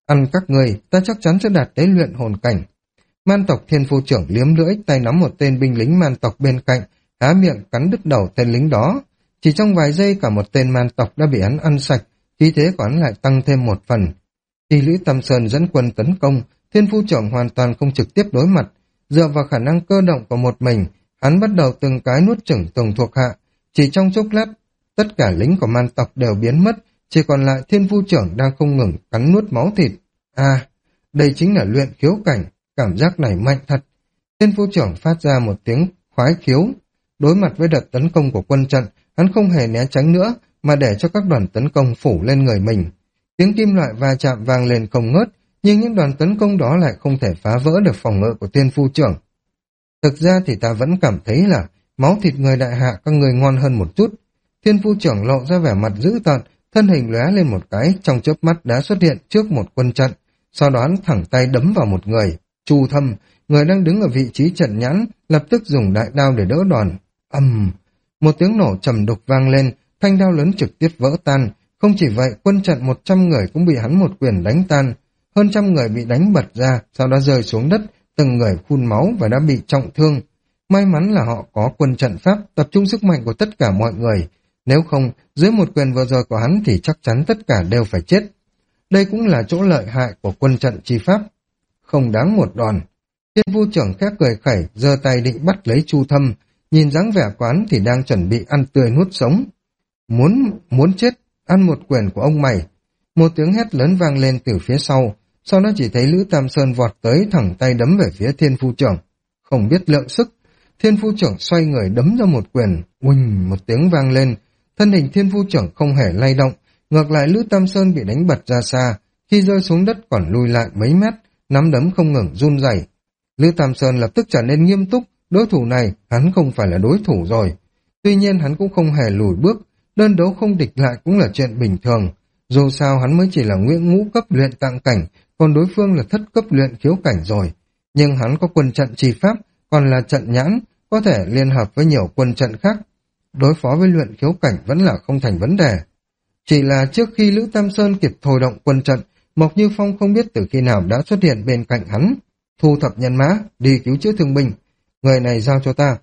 Ăn các người, ta chắc chắn sẽ đạt tới luyện hồn cảnh. Man tộc thiên phu trưởng liếm lưỡi, tay nắm một tên binh lính man tộc bên cạnh, há miệng cắn đứt đầu tên lính đó. Chỉ trong vài giây cả một tên man tộc đã bị hắn ăn sạch, khí thế của hắn lại tăng thêm một phần. Khi Lữ Tam Sơn dẫn quân tấn công, thiên phu trưởng hoàn toàn không trực tiếp đối mặt, dựa vào khả năng cơ động của một mình, hắn bắt đầu từng cái nuốt chửng từng thuộc hạ. Chỉ trong chốc lát, tất cả lính của man tộc đều biến mất, chỉ còn lại thiên phu trưởng đang không ngừng cắn nuốt máu thịt. À, đây chính là luyện khiếu cảnh, cảm giác này mạnh thật. Thiên phu trưởng phát ra một tiếng khoái khiếu. Đối mặt với đợt tấn công của quân trận, hắn không hề né tránh nữa, mà để cho các đoàn tấn công phủ lên người mình. Tiếng kim loại va chạm vang lên không ngớt, nhưng những đoàn tấn công đó lại không thể phá vỡ được phòng ngự của thiên phu trưởng. Thực ra thì ta vẫn cảm thấy là máu thịt người đại hạ các người ngon hơn một chút. Thiên phu trưởng lộ ra vẻ mặt dữ tợn, thân hình lóe lên một cái, trong chớp mắt đã xuất hiện trước một quân trận, sau đó hắn thẳng tay đấm vào một người. Chu Thâm, người đang đứng ở vị trí trận nhãn, lập tức dùng đại đao để đỡ đòn. Ầm, một tiếng nổ trầm đục vang lên, thanh đao lớn trực tiếp vỡ tan. Không chỉ vậy, quân trận một trăm người cũng bị hắn một quyền đánh tan. Hơn trăm người bị đánh bật ra, sau đó rơi xuống đất, từng người phun máu và đã bị trọng thương. May mắn là họ có quân trận pháp, tập trung sức mạnh của tất cả mọi người. Nếu không, dưới một quyền vừa rồi của hắn thì chắc chắn tất cả đều phải chết. Đây cũng là chỗ lợi hại của quân trận chi pháp. Không đáng một đòn. Thiên phu trưởng khẽ cười khẩy, giơ tay định bắt lấy Chu Thâm, nhìn dáng vẻ quán thì đang chuẩn bị ăn tươi nuốt sống. Muốn, muốn chết, ăn một quyền của ông mày. Một tiếng hét lớn vang lên từ phía sau, sau đó chỉ thấy Lữ Tam Sơn vọt tới thẳng tay đấm về phía thiên phu trưởng. Không biết lượng sức, thiên phu trưởng xoay người đấm ra một quyền, uỳnh một tiếng vang lên. Thân hình thiên phu trưởng không hề lay động, ngược lại Lữ Tam Sơn bị đánh bật ra xa, khi rơi xuống đất còn lùi lại mấy mét, nắm đấm không ngừng run rẩy. Lữ Tam Sơn lập tức trở nên nghiêm túc, đối thủ này hắn không phải là đối thủ rồi. Tuy nhiên hắn cũng không hề lùi bước, đơn đấu không địch lại cũng là chuyện bình thường. Dù sao hắn mới chỉ là nguyễn ngũ cấp luyện tạng cảnh, còn đối phương là thất cấp luyện khiếu cảnh rồi. Nhưng hắn có quân trận chi pháp, còn là trận nhãn, có thể liên hợp với nhiều quân trận khác. Đối phó với luyện khiếu cảnh vẫn là không thành vấn đề. Chỉ là trước khi Lữ Tam Sơn kịp thôi động quân trận, Mộc Như Phong không biết từ khi nào đã xuất hiện bên cạnh hắn. Thu thập nhân mã, đi cứu chữa thương binh. Người này giao cho ta.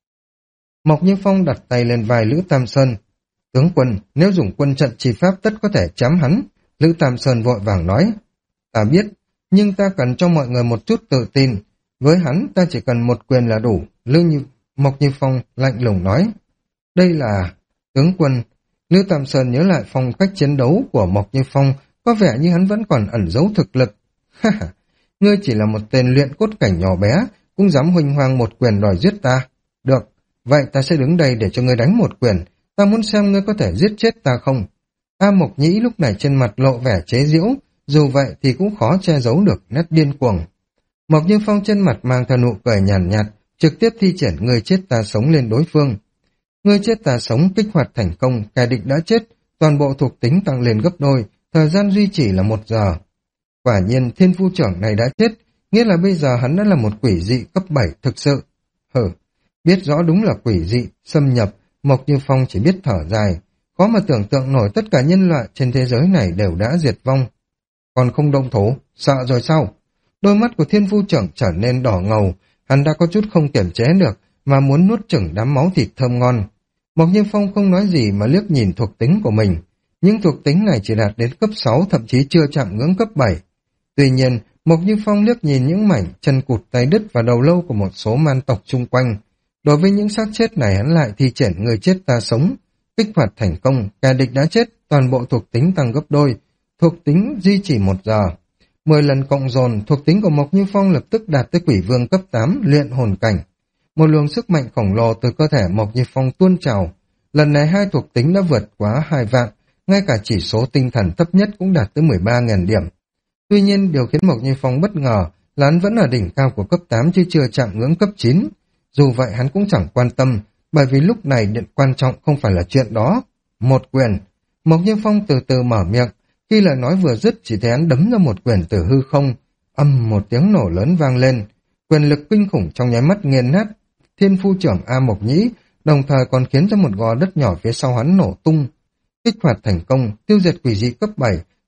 Mộc Như Phong đặt tay lên vai Lữ Tam Sơn. Tướng quân, nếu dùng quân trận chi pháp tất có thể chém hắn. Lữ Tam Sơn vội vàng nói. Ta biết, nhưng ta cần cho mọi người một chút tự tin. Với hắn ta chỉ cần một quyền là đủ. Lữ Như... Mộc Như Phong lạnh lùng nói. Đây là... Tướng quân. Lữ Tam Sơn nhớ lại phong cách chiến đấu của Mộc Như Phong, có vẻ như hắn vẫn còn ẩn giấu thực lực. Ha ha, ngươi chỉ là một tên luyện cốt cảnh nhỏ bé, cũng dám huỳnh hoang một quyền đòi giết ta. Được, vậy ta sẽ đứng đây để cho ngươi đánh một quyền, ta muốn xem ngươi có thể giết chết ta không. A Mộc Nhĩ lúc này trên mặt lộ vẻ chế giễu, dù vậy thì cũng khó che giấu được nét điên cuồng. Mộc Như Phong trên mặt mang theo nụ cười nhàn nhạt, nhạt, trực tiếp thi triển người chết ta sống lên đối phương. Người chết ta sống kích hoạt thành công, kẻ địch đã chết, toàn bộ thuộc tính tăng lên gấp đôi, thời gian duy trì là một giờ. Quả nhiên thiên phu trưởng này đã chết, nghĩa là bây giờ hắn đã là một quỷ dị cấp bảy thực sự. Hừ, biết rõ đúng là quỷ dị, xâm nhập, Mộc Như Phong chỉ biết thở dài, khó mà tưởng tượng nổi tất cả nhân loại trên thế giới này đều đã diệt vong. Còn không động thủ, sợ rồi sao? Đôi mắt của thiên phu trưởng trở nên đỏ ngầu, hắn đã có chút không kiềm chế được, mà muốn nuốt chửng đám máu thịt thơm ngon. Mộc Như Phong không nói gì mà liếc nhìn thuộc tính của mình. Những thuộc tính này chỉ đạt đến cấp sáu, thậm chí chưa chạm ngưỡng cấp bảy. Tuy nhiên, Mộc Như Phong liếc nhìn những mảnh chân cụt tay đứt và đầu lâu của một số man tộc chung quanh. Đối với những xác chết này hắn lại thi triển người chết ta sống. Kích hoạt thành công, kẻ địch đã chết, toàn bộ thuộc tính tăng gấp đôi. Thuộc tính duy trì một giờ. Mười lần cộng dồn, thuộc tính của Mộc Như Phong lập tức đạt tới quỷ vương cấp tám, luyện hồn cảnh. Một luồng sức mạnh khổng lồ từ cơ thể Mộc Như Phong tuôn trào. Lần này hai thuộc tính đã vượt quá hai vạn, ngay cả chỉ số tinh thần thấp nhất cũng đạt tới mười ba nghìn điểm. Tuy nhiên, điều khiến Mộc Như Phong bất ngờ là hắn vẫn ở đỉnh cao của cấp tám chứ chưa chạm ngưỡng cấp chín. Dù vậy hắn cũng chẳng quan tâm, bởi vì lúc này điện quan trọng không phải là chuyện đó. Một quyền. Mộc Như Phong từ từ mở miệng, khi lời nói vừa dứt chỉ thấy hắn đấm ra một quyền từ hư không. Âm một tiếng nổ lớn vang lên. Quyền lực kinh khủng trong nháy mắt nghiền nát thiên phu trưởng A Mộc Nhĩ, đồng thời còn khiến cho một gò đất nhỏ phía sau hắn nổ tung. Kích hoạt thành công, tiêu diệt quỷ dị cấp bảy,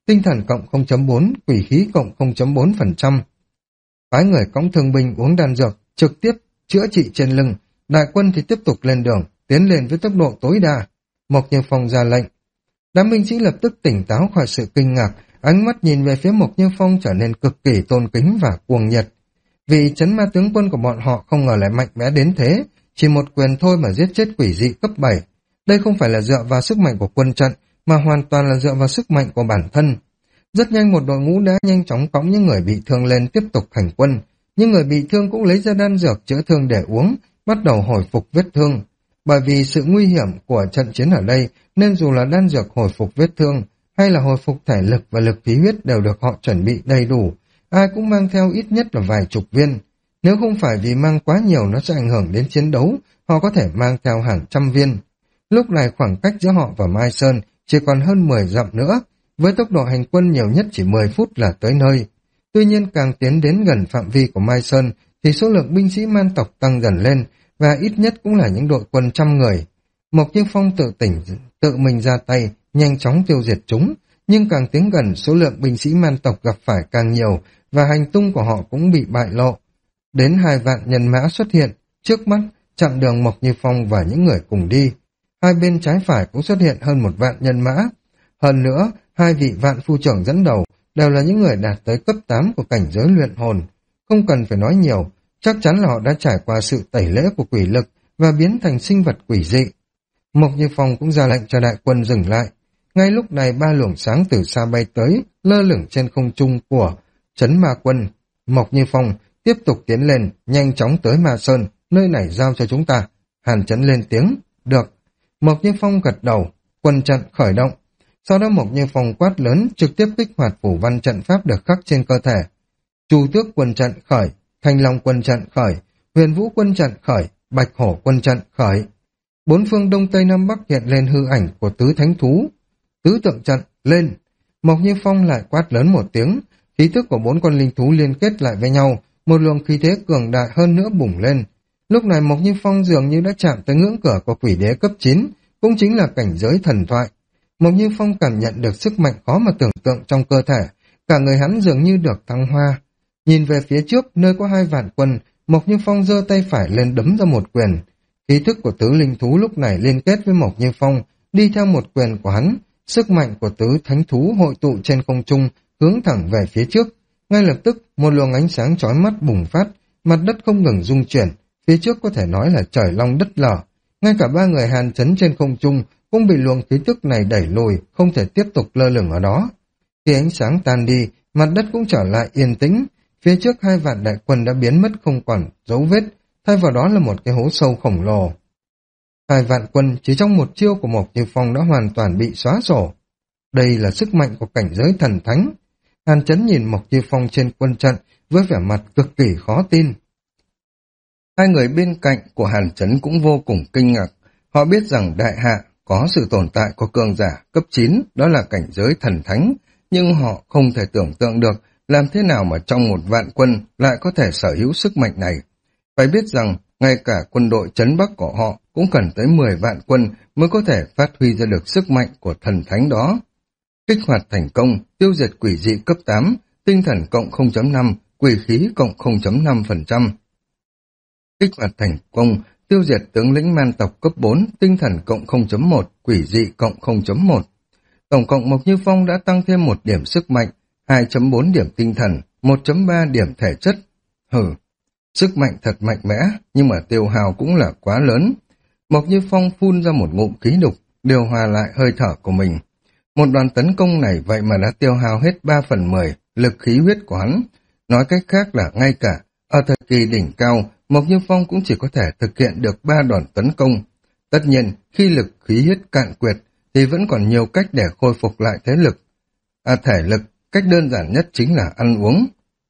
tinh thần cộng không chấm bốn, quỷ khí cộng không chấm bốn phần trăm. Phái người cõng thương binh uống đan dược, trực tiếp chữa trị trên lưng. Đại quân thì tiếp tục lên đường, tiến lên với tốc độ tối đa. Mộc Như Phong ra lệnh. Đám binh sĩ lập tức tỉnh táo khỏi sự kinh ngạc, ánh mắt nhìn về phía Mộc Như Phong trở nên cực kỳ tôn kính và cuồng nhiệt. Vì chấn ma tướng quân của bọn họ không ngờ lại mạnh mẽ đến thế, chỉ một quyền thôi mà giết chết quỷ dị cấp bảy. Đây không phải là dựa vào sức mạnh của quân trận, mà hoàn toàn là dựa vào sức mạnh của bản thân. Rất nhanh một đội ngũ đã nhanh chóng cõng những người bị thương lên tiếp tục hành quân. Những người bị thương cũng lấy ra đan dược chữa thương để uống, bắt đầu hồi phục vết thương. Bởi vì sự nguy hiểm của trận chiến ở đây, nên dù là đan dược hồi phục vết thương, hay là hồi phục thể lực và lực khí huyết đều được họ chuẩn bị đầy đủ. Ai cũng mang theo ít nhất là vài chục viên. Nếu không phải vì mang quá nhiều nó sẽ ảnh hưởng đến chiến đấu, họ có thể mang theo hàng trăm viên. Lúc này khoảng cách giữa họ và Mai Sơn chỉ còn hơn mười dặm nữa, với tốc độ hành quân nhiều nhất chỉ mười phút là tới nơi. Tuy nhiên càng tiến đến gần phạm vi của Mai Sơn thì số lượng binh sĩ man tộc tăng dần lên, và ít nhất cũng là những đội quân trăm người. Mộc Như Phong tự tỉnh, tự mình ra tay, nhanh chóng tiêu diệt chúng, nhưng càng tiến gần số lượng binh sĩ man tộc gặp phải càng nhiều, và hành tung của họ cũng bị bại lộ. Đến hai vạn nhân mã xuất hiện, trước mắt, chặn đường Mộc Như Phong và những người cùng đi. Hai bên trái phải cũng xuất hiện hơn một vạn nhân mã. Hơn nữa, hai vị vạn phu trưởng dẫn đầu đều là những người đạt tới cấp tám của cảnh giới luyện hồn. Không cần phải nói nhiều, chắc chắn là họ đã trải qua sự tẩy lễ của quỷ lực và biến thành sinh vật quỷ dị. Mộc Như Phong cũng ra lệnh cho đại quân dừng lại. Ngay lúc này ba luồng sáng từ xa bay tới, lơ lửng trên không trung của trấn ma quân. Mộc Như Phong tiếp tục tiến lên, nhanh chóng tới Ma Sơn, nơi này giao cho chúng ta. Hàn Chấn lên tiếng, được. Mộc Như Phong gật đầu, quân trận khởi động. Sau đó Mộc Như Phong quát lớn, trực tiếp kích hoạt phủ văn trận pháp được khắc trên cơ thể. Chu Tước quân trận khởi, Thanh Long quân trận khởi, Huyền Vũ quân trận khởi, Bạch Hổ quân trận khởi. Bốn phương đông tây nam bắc hiện lên hư ảnh của tứ thánh thú. Tứ tượng trận lên. Mộc Như Phong lại quát lớn một tiếng, khí thức của bốn con linh thú liên kết lại với nhau, một luồng khí thế cường đại hơn nữa bùng lên. Lúc này Mộc Như Phong dường như đã chạm tới ngưỡng cửa của quỷ đế cấp chín, cũng chính là cảnh giới thần thoại. Mộc Như Phong cảm nhận được sức mạnh khó mà tưởng tượng trong cơ thể, cả người hắn dường như được thăng hoa. Nhìn về phía trước, nơi có hai vạn quân, Mộc Như Phong giơ tay phải lên đấm ra một quyền. Khí thức của tứ linh thú lúc này liên kết với Mộc Như Phong, đi theo một quyền của hắn, sức mạnh của tứ thánh thú hội tụ trên không trung, hướng thẳng về phía trước. Ngay lập tức, một luồng ánh sáng chói mắt bùng phát, mặt đất không ngừng rung chuyển, phía trước có thể nói là trời long đất lở. Ngay cả ba người Hàn Chấn trên không trung cũng bị luồng khí tức này đẩy lùi, không thể tiếp tục lơ lửng ở đó. Khi ánh sáng tan đi, mặt đất cũng trở lại yên tĩnh, phía trước hai vạn đại quân đã biến mất không còn dấu vết, thay vào đó là một cái hố sâu khổng lồ. Hai vạn quân chỉ trong một chiêu của Mộc Như Phong đã hoàn toàn bị xóa sổ. Đây là sức mạnh của cảnh giới thần thánh. Hàn Chấn nhìn Mộc Như Phong trên quân trận với vẻ mặt cực kỳ khó tin. Hai người bên cạnh của Hàn Chấn cũng vô cùng kinh ngạc. Họ biết rằng đại hạ có sự tồn tại của cường giả cấp chín, đó là cảnh giới thần thánh, nhưng họ không thể tưởng tượng được làm thế nào mà trong một vạn quân lại có thể sở hữu sức mạnh này. Phải biết rằng, ngay cả quân đội trấn Bắc của họ cũng cần tới mười vạn quân mới có thể phát huy ra được sức mạnh của thần thánh đó. Kích hoạt thành công, tiêu diệt quỷ dị cấp tám, tinh thần cộng không chấm năm, quỷ khí cộng không chấm năm phần trăm. Kích hoạt thành công, tiêu diệt tướng lĩnh man tộc cấp bốn, tinh thần cộng không chấm một, quỷ dị cộng không chấm một. Tổng cộng Mộc Như Phong đã tăng thêm một điểm sức mạnh, hai chấm bốn điểm tinh thần, một chấm ba điểm thể chất. Hừ, sức mạnh thật mạnh mẽ, nhưng mà tiêu hào cũng là quá lớn. Mộc Như Phong phun ra một ngụm khí đục, điều hòa lại hơi thở của mình. Một đoàn tấn công này vậy mà đã tiêu hao hết ba phần mười lực khí huyết của hắn. Nói cách khác là ngay cả ở thời kỳ đỉnh cao, Mộc Như Phong cũng chỉ có thể thực hiện được ba đòn tấn công. Tất nhiên, khi lực khí huyết cạn quyệt, thì vẫn còn nhiều cách để khôi phục lại thế lực. À, thể lực, cách đơn giản nhất chính là ăn uống.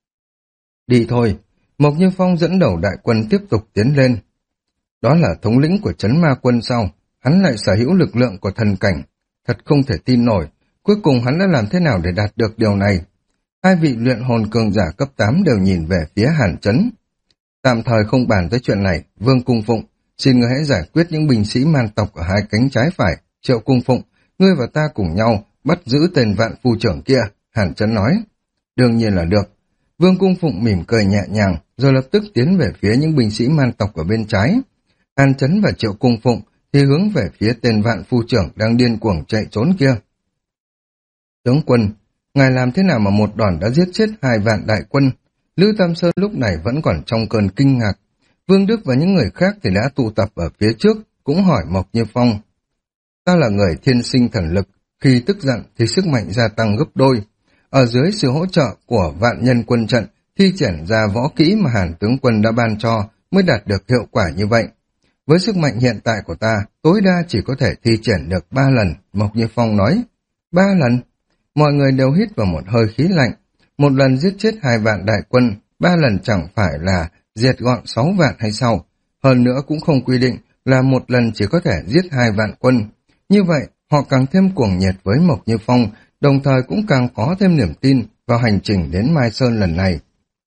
Đi thôi, Mộc Như Phong dẫn đầu đại quân tiếp tục tiến lên. Đó là thống lĩnh của trấn ma quân sau, hắn lại sở hữu lực lượng của thần cảnh. Thật không thể tin nổi, cuối cùng hắn đã làm thế nào để đạt được điều này? Hai vị luyện hồn cường giả cấp tám đều nhìn về phía Hàn Chấn. Tạm thời không bàn tới chuyện này, Vương Cung Phụng, xin ngươi hãy giải quyết những binh sĩ man tộc ở hai cánh trái phải. Triệu Cung Phụng, ngươi và ta cùng nhau bắt giữ tên vạn phu trưởng kia, Hàn Chấn nói. Đương nhiên là được. Vương Cung Phụng mỉm cười nhẹ nhàng, rồi lập tức tiến về phía những binh sĩ man tộc ở bên trái. Hàn Chấn và Triệu Cung Phụng thì hướng về phía tên vạn phu trưởng đang điên cuồng chạy trốn kia. Tướng quân, ngài làm thế nào mà một đòn đã giết chết hai vạn đại quân? Lữ Tam Sơn lúc này vẫn còn trong cơn kinh ngạc. Vương Đức và những người khác thì đã tụ tập ở phía trước, cũng hỏi Mộc Như Phong. Ta là người thiên sinh thần lực, khi tức giận thì sức mạnh gia tăng gấp đôi. Ở dưới sự hỗ trợ của vạn nhân quân trận, thi triển ra võ kỹ mà Hàn tướng quân đã ban cho mới đạt được hiệu quả như vậy. Với sức mạnh hiện tại của ta, tối đa chỉ có thể thi triển được ba lần, Mộc Như Phong nói. Ba lần? Mọi người đều hít vào một hơi khí lạnh. Một lần giết chết hai vạn đại quân, ba lần chẳng phải là diệt gọn sáu vạn hay sao? Hơn nữa cũng không quy định là một lần chỉ có thể giết hai vạn quân. Như vậy, họ càng thêm cuồng nhiệt với Mộc Như Phong, đồng thời cũng càng có thêm niềm tin vào hành trình đến Mai Sơn lần này.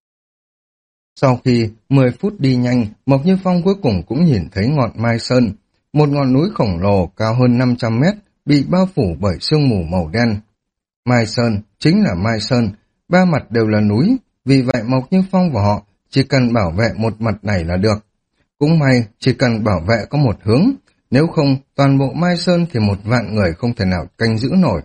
Sau khi mười phút đi nhanh, Mộc Như Phong cuối cùng cũng nhìn thấy ngọn Mai Sơn, một ngọn núi khổng lồ cao hơn năm trăm mét, bị bao phủ bởi sương mù màu đen. Mai Sơn chính là Mai Sơn, ba mặt đều là núi, vì vậy Mộc Như Phong và họ chỉ cần bảo vệ một mặt này là được. Cũng may, chỉ cần bảo vệ có một hướng, nếu không toàn bộ Mai Sơn thì một vạn người không thể nào canh giữ nổi.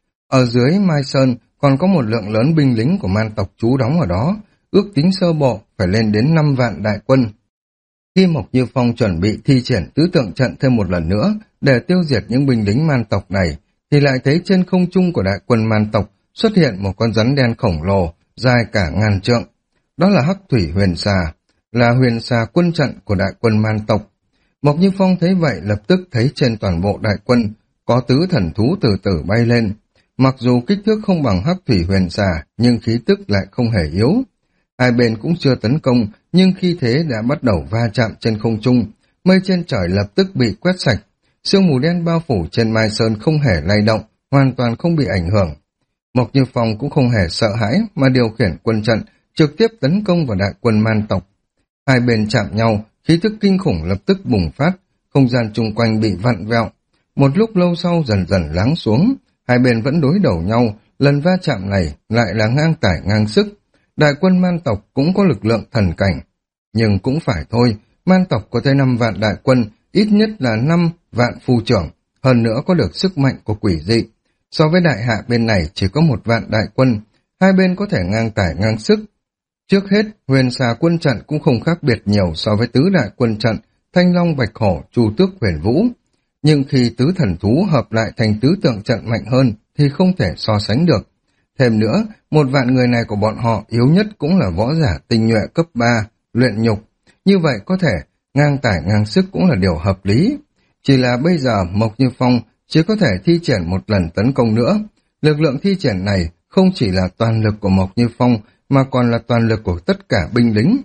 Ở dưới Mai Sơn còn có một lượng lớn binh lính của man tộc trú đóng ở đó, ước tính sơ bộ phải lên đến năm vạn đại quân. Khi Mộc Như Phong chuẩn bị thi triển tứ tượng trận thêm một lần nữa để tiêu diệt những binh lính man tộc này, thì lại thấy trên không trung của đại quân man tộc xuất hiện một con rắn đen khổng lồ, dài cả ngàn trượng. Đó là Hắc Thủy Huyền Xà, là huyền xà quân trận của đại quân man tộc. Mộc Như Phong thấy vậy lập tức thấy trên toàn bộ đại quân có tứ thần thú từ từ bay lên. Mặc dù kích thước không bằng Hắc Thủy Huyền Xà, nhưng khí tức lại không hề yếu. Hai bên cũng chưa tấn công, nhưng khi thế đã bắt đầu va chạm trên không trung, mây trên trời lập tức bị quét sạch. Sương mù đen bao phủ trên Mai Sơn không hề lay động, hoàn toàn không bị ảnh hưởng. Mộc Như Phong cũng không hề sợ hãi mà điều khiển quân trận, trực tiếp tấn công vào đại quân man tộc. Hai bên chạm nhau, khí tức kinh khủng lập tức bùng phát, không gian chung quanh bị vặn vẹo. Một lúc lâu sau dần dần lắng xuống, hai bên vẫn đối đầu nhau, lần va chạm này lại là ngang tải ngang sức. Đại quân man tộc cũng có lực lượng thần cảnh. Nhưng cũng phải thôi, man tộc có tới năm vạn đại quân, ít nhất là năm vạn phu trưởng, hơn nữa có được sức mạnh của quỷ dị. So với đại hạ bên này chỉ có một vạn đại quân, hai bên có thể ngang tải ngang sức. Trước hết, huyền xà quân trận cũng không khác biệt nhiều so với tứ đại quân trận, Thanh Long Bạch Hổ, Chu Tước Huyền Vũ. Nhưng khi tứ thần thú hợp lại thành tứ tượng trận mạnh hơn thì không thể so sánh được. Thêm nữa, một vạn người này của bọn họ yếu nhất cũng là võ giả tinh nhuệ cấp ba, luyện nhục. Như vậy có thể ngang tải ngang sức cũng là điều hợp lý. Chỉ là bây giờ Mộc Như Phong chỉ có thể thi triển một lần tấn công nữa. Lực lượng thi triển này không chỉ là toàn lực của Mộc Như Phong mà còn là toàn lực của tất cả binh lính.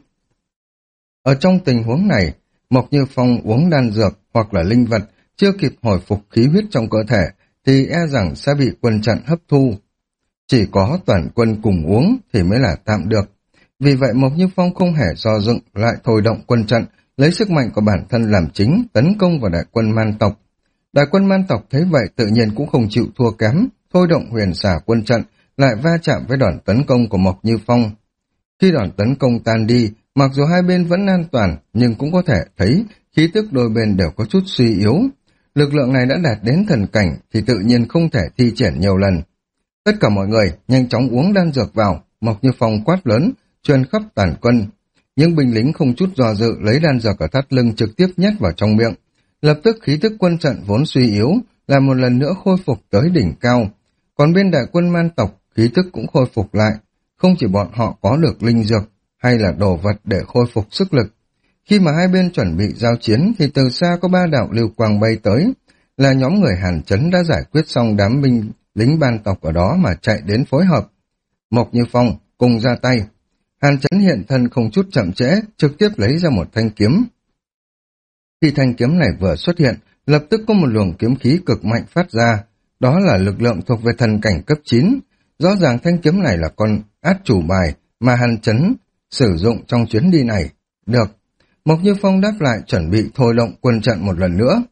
Ở trong tình huống này, Mộc Như Phong uống đan dược hoặc là linh vật chưa kịp hồi phục khí huyết trong cơ thể thì e rằng sẽ bị quân trận hấp thu. Chỉ có toàn quân cùng uống thì mới là tạm được. Vì vậy Mộc Như Phong không hề do dự lại thôi động quân trận, lấy sức mạnh của bản thân làm chính, tấn công vào đại quân man tộc. Đại quân man tộc thấy vậy tự nhiên cũng không chịu thua kém, thôi động huyền xà quân trận, lại va chạm với đòn tấn công của Mộc Như Phong. Khi đòn tấn công tan đi, mặc dù hai bên vẫn an toàn, nhưng cũng có thể thấy khí tức đôi bên đều có chút suy yếu. Lực lượng này đã đạt đến thần cảnh thì tự nhiên không thể thi triển nhiều lần. Tất cả mọi người nhanh chóng uống đan dược vào, Mộc Như Phong quát lớn, truyền khắp toàn quân. Những binh lính không chút do dự lấy đan dược ở thắt lưng trực tiếp nhét vào trong miệng. Lập tức khí tức quân trận vốn suy yếu, là một lần nữa khôi phục tới đỉnh cao. Còn bên đại quân man tộc, khí tức cũng khôi phục lại. Không chỉ bọn họ có được linh dược, hay là đồ vật để khôi phục sức lực. Khi mà hai bên chuẩn bị giao chiến, thì từ xa có ba đạo lưu quang bay tới. Là nhóm người Hàn Chấn đã giải quyết xong đám binh lính ban tộc ở đó mà chạy đến phối hợp. Mộc Như Phong cùng ra tay. Hàn Chấn hiện thân không chút chậm trễ, trực tiếp lấy ra một thanh kiếm. Khi thanh kiếm này vừa xuất hiện, lập tức có một luồng kiếm khí cực mạnh phát ra. Đó là lực lượng thuộc về thần cảnh cấp chín. Rõ ràng thanh kiếm này là con át chủ bài mà Hàn Chấn sử dụng trong chuyến đi này. Được. Mộc Như Phong đáp lại chuẩn bị thôi động quân trận một lần nữa.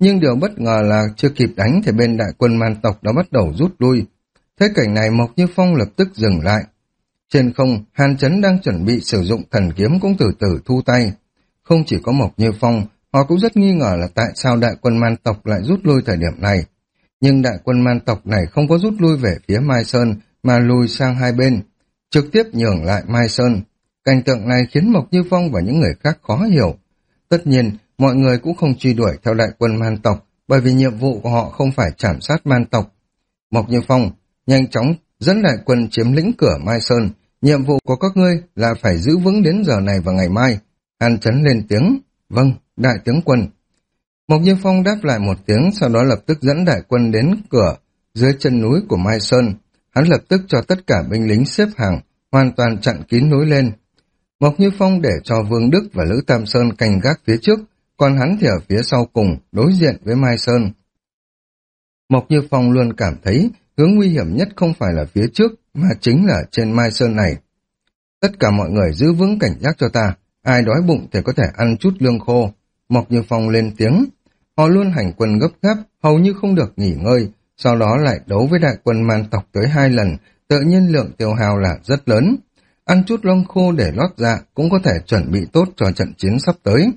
Nhưng điều bất ngờ là chưa kịp đánh thì bên đại quân man tộc đã bắt đầu rút lui. Thấy cảnh này Mộc Như Phong lập tức dừng lại. Trên không, Hàn Chấn đang chuẩn bị sử dụng thần kiếm cũng từ từ thu tay. Không chỉ có Mộc Như Phong, họ cũng rất nghi ngờ là tại sao đại quân man tộc lại rút lui thời điểm này. Nhưng đại quân man tộc này không có rút lui về phía Mai Sơn mà lùi sang hai bên, trực tiếp nhường lại Mai Sơn. Cảnh tượng này khiến Mộc Như Phong và những người khác khó hiểu. Tất nhiên, mọi người cũng không truy đuổi theo đại quân man tộc bởi vì nhiệm vụ của họ không phải trảm sát man tộc. Mộc Như Phong nhanh chóng dẫn đại quân chiếm lĩnh cửa Mai Sơn. Nhiệm vụ của các ngươi là phải giữ vững đến giờ này và ngày mai. Hàn Chấn lên tiếng. Vâng, đại tướng quân. Mộc Như Phong đáp lại một tiếng, sau đó lập tức dẫn đại quân đến cửa dưới chân núi của Mai Sơn. Hắn lập tức cho tất cả binh lính xếp hàng, hoàn toàn chặn kín núi lên. Mộc Như Phong để cho Vương Đức và Lữ Tam Sơn canh gác phía trước, còn hắn thì ở phía sau cùng, đối diện với Mai Sơn. Mộc Như Phong luôn cảm thấy hướng nguy hiểm nhất không phải là phía trước, mà chính là trên Mai Sơn này. Tất cả mọi người giữ vững cảnh giác cho ta, ai đói bụng thì có thể ăn chút lương khô. Mộc Như Phong lên tiếng. Họ luôn hành quân gấp gáp, hầu như không được nghỉ ngơi, sau đó lại đấu với đại quân man tộc tới hai lần, tự nhiên lượng tiêu hao là rất lớn. Ăn chút lông khô để lót dạ cũng có thể chuẩn bị tốt cho trận chiến sắp tới.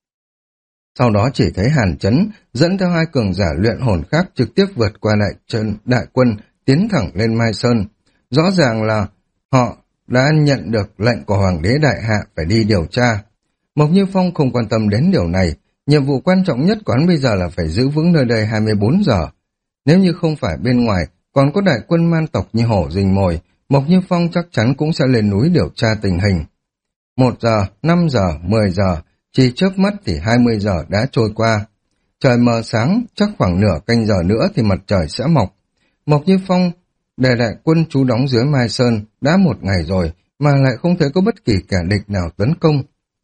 Sau đó chỉ thấy Hàn Chấn dẫn theo hai cường giả luyện hồn khác trực tiếp vượt qua đại, chân, đại quân, tiến thẳng lên Mai Sơn. Rõ ràng là họ đã nhận được lệnh của Hoàng đế Đại Hạ phải đi điều tra. Mộc Như Phong không quan tâm đến điều này, nhiệm vụ quan trọng nhất của hắn bây giờ là phải giữ vững nơi đây hai mươi bốn giờ. Nếu như không phải bên ngoài còn có đại quân man tộc như hổ rình mồi, Mộc Như Phong chắc chắn cũng sẽ lên núi điều tra tình hình. Một giờ, năm giờ, mười giờ, chỉ chớp mắt thì hai mươi giờ đã trôi qua. Trời mờ sáng, chắc khoảng nửa canh giờ nữa thì mặt trời sẽ mọc. Mộc Như Phong để đại quân trú đóng dưới Mai Sơn đã một ngày rồi mà lại không thấy có bất kỳ kẻ địch nào tấn công.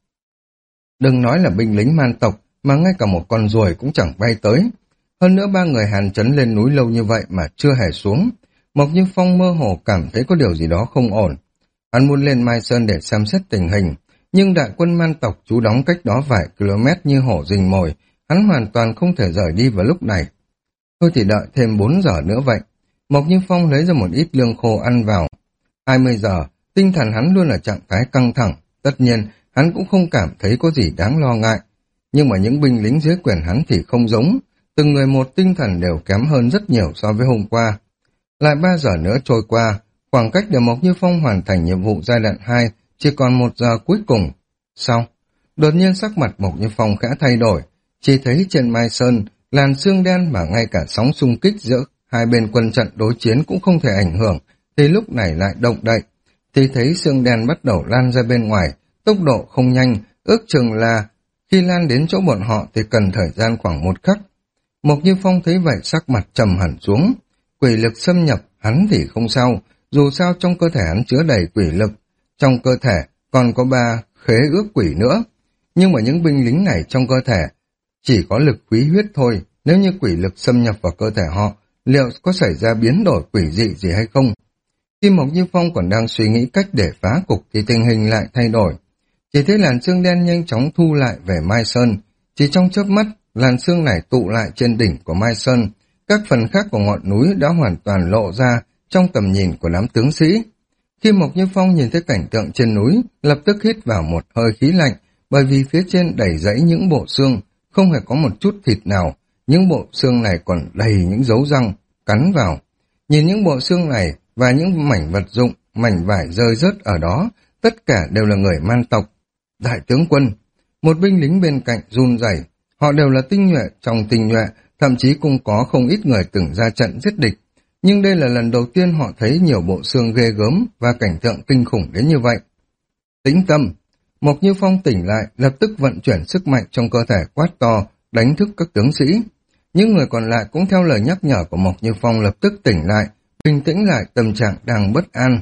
Đừng nói là binh lính man tộc mà ngay cả một con ruồi cũng chẳng bay tới. Hơn nữa ba người Hàn Chấn lên núi lâu như vậy mà chưa hề xuống. Mộc Như Phong mơ hồ cảm thấy có điều gì đó không ổn. Hắn muốn lên Mai Sơn để xem xét tình hình, nhưng đại quân man tộc trú đóng cách đó vài km như hổ rình mồi, hắn hoàn toàn không thể rời đi vào lúc này. Thôi thì đợi thêm bốn giờ nữa vậy. Mộc Như Phong lấy ra một ít lương khô ăn vào. hai mươi giờ, tinh thần hắn luôn ở trạng thái căng thẳng, tất nhiên hắn cũng không cảm thấy có gì đáng lo ngại. Nhưng mà những binh lính dưới quyền hắn thì không giống, từng người một tinh thần đều kém hơn rất nhiều so với hôm qua. Lại ba giờ nữa trôi qua, khoảng cách để Mộc Như Phong hoàn thành nhiệm vụ giai đoạn hai chỉ còn một giờ cuối cùng. Sau, đột nhiên sắc mặt Mộc Như Phong khẽ thay đổi, chỉ thấy trên Mai Sơn làn sương đen mà ngay cả sóng xung kích giữa hai bên quân trận đối chiến cũng không thể ảnh hưởng, thì lúc này lại động đậy, thì thấy sương đen bắt đầu lan ra bên ngoài, tốc độ không nhanh, ước chừng là khi lan đến chỗ bọn họ thì cần thời gian khoảng một khắc. Mộc Như Phong thấy vậy sắc mặt trầm hẳn xuống. Quỷ lực xâm nhập, hắn thì không sao, dù sao trong cơ thể hắn chứa đầy quỷ lực, trong cơ thể còn có ba khế ước quỷ nữa. Nhưng mà những binh lính này trong cơ thể chỉ có lực quý huyết thôi, nếu như quỷ lực xâm nhập vào cơ thể họ, liệu có xảy ra biến đổi quỷ dị gì hay không? Khi Mộc Như Phong còn đang suy nghĩ cách để phá cục thì tình hình lại thay đổi. Chỉ thấy làn sương đen nhanh chóng thu lại về Mai Sơn, chỉ trong chớp mắt, làn sương này tụ lại trên đỉnh của Mai Sơn, các phần khác của ngọn núi đã hoàn toàn lộ ra trong tầm nhìn của đám tướng sĩ. Khi Mộc Như Phong nhìn thấy cảnh tượng trên núi, lập tức hít vào một hơi khí lạnh, bởi vì phía trên đầy rẫy những bộ xương, không hề có một chút thịt nào, những bộ xương này còn đầy những dấu răng, cắn vào. Nhìn những bộ xương này và những mảnh vật dụng, mảnh vải rơi rớt ở đó, tất cả đều là người man tộc. Đại tướng quân, một binh lính bên cạnh run rẩy, họ đều là tinh nhuệ trong tinh nhuệ, thậm chí cũng có không ít người từng ra trận giết địch. Nhưng đây là lần đầu tiên họ thấy nhiều bộ xương ghê gớm và cảnh tượng kinh khủng đến như vậy. Tĩnh tâm, Mộc Như Phong tỉnh lại, lập tức vận chuyển sức mạnh trong cơ thể quát to, đánh thức các tướng sĩ. Những người còn lại cũng theo lời nhắc nhở của Mộc Như Phong lập tức tỉnh lại, bình tĩnh lại tâm trạng đang bất an.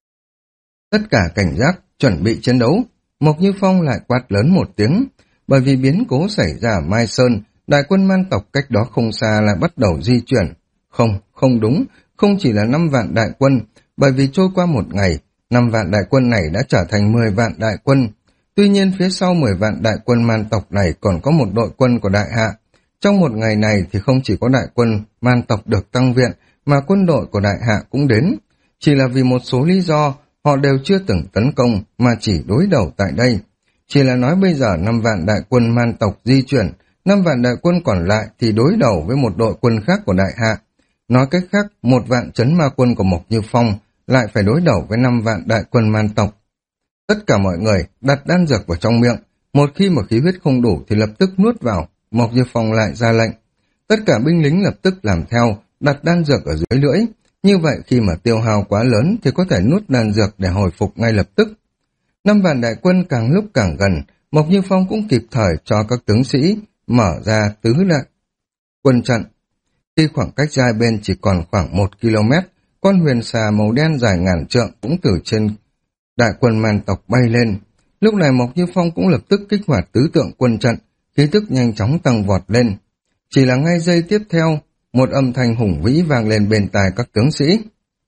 Tất cả cảnh giác, chuẩn bị chiến đấu. Mộc Như Phong lại quát lớn một tiếng, bởi vì biến cố xảy ra ở Mai Sơn, đại quân man tộc cách đó không xa lại bắt đầu di chuyển. Không, không đúng, không chỉ là năm vạn đại quân, bởi vì trôi qua một ngày, năm vạn đại quân này đã trở thành mười vạn đại quân. Tuy nhiên phía sau mười vạn đại quân man tộc này còn có một đội quân của Đại Hạ. Trong một ngày này thì không chỉ có đại quân man tộc được tăng viện, mà quân đội của đại hạ cũng đến. Chỉ là vì một số lý do, họ đều chưa từng tấn công mà chỉ đối đầu tại đây. Chỉ là nói bây giờ năm vạn đại quân man tộc di chuyển, năm vạn đại quân còn lại thì đối đầu với một đội quân khác của đại hạ. Nói cách khác, một vạn chấn ma quân của Mộc Như Phong lại phải đối đầu với năm vạn đại quân man tộc. Tất cả mọi người đặt đan dược vào trong miệng, một khi mà khí huyết không đủ thì lập tức nuốt vào. Mộc Như Phong lại ra lệnh. Tất cả binh lính lập tức làm theo, đặt đan dược ở dưới lưỡi. Như vậy khi mà tiêu hao quá lớn thì có thể nuốt đan dược để hồi phục ngay lập tức. Năm vạn đại quân càng lúc càng gần, Mộc Như Phong cũng kịp thời cho các tướng sĩ mở ra tứ đại quân trận. Khi khoảng cách hai bên chỉ còn khoảng một ki lô mét, con huyền xà màu đen dài ngàn trượng cũng từ trên đại quân man tộc bay lên. Lúc này Mộc Như Phong cũng lập tức kích hoạt tứ tượng quân trận, khí tức nhanh chóng tăng vọt lên. Chỉ là ngay giây tiếp theo, một âm thanh hùng vĩ vang lên bên tai các tướng sĩ.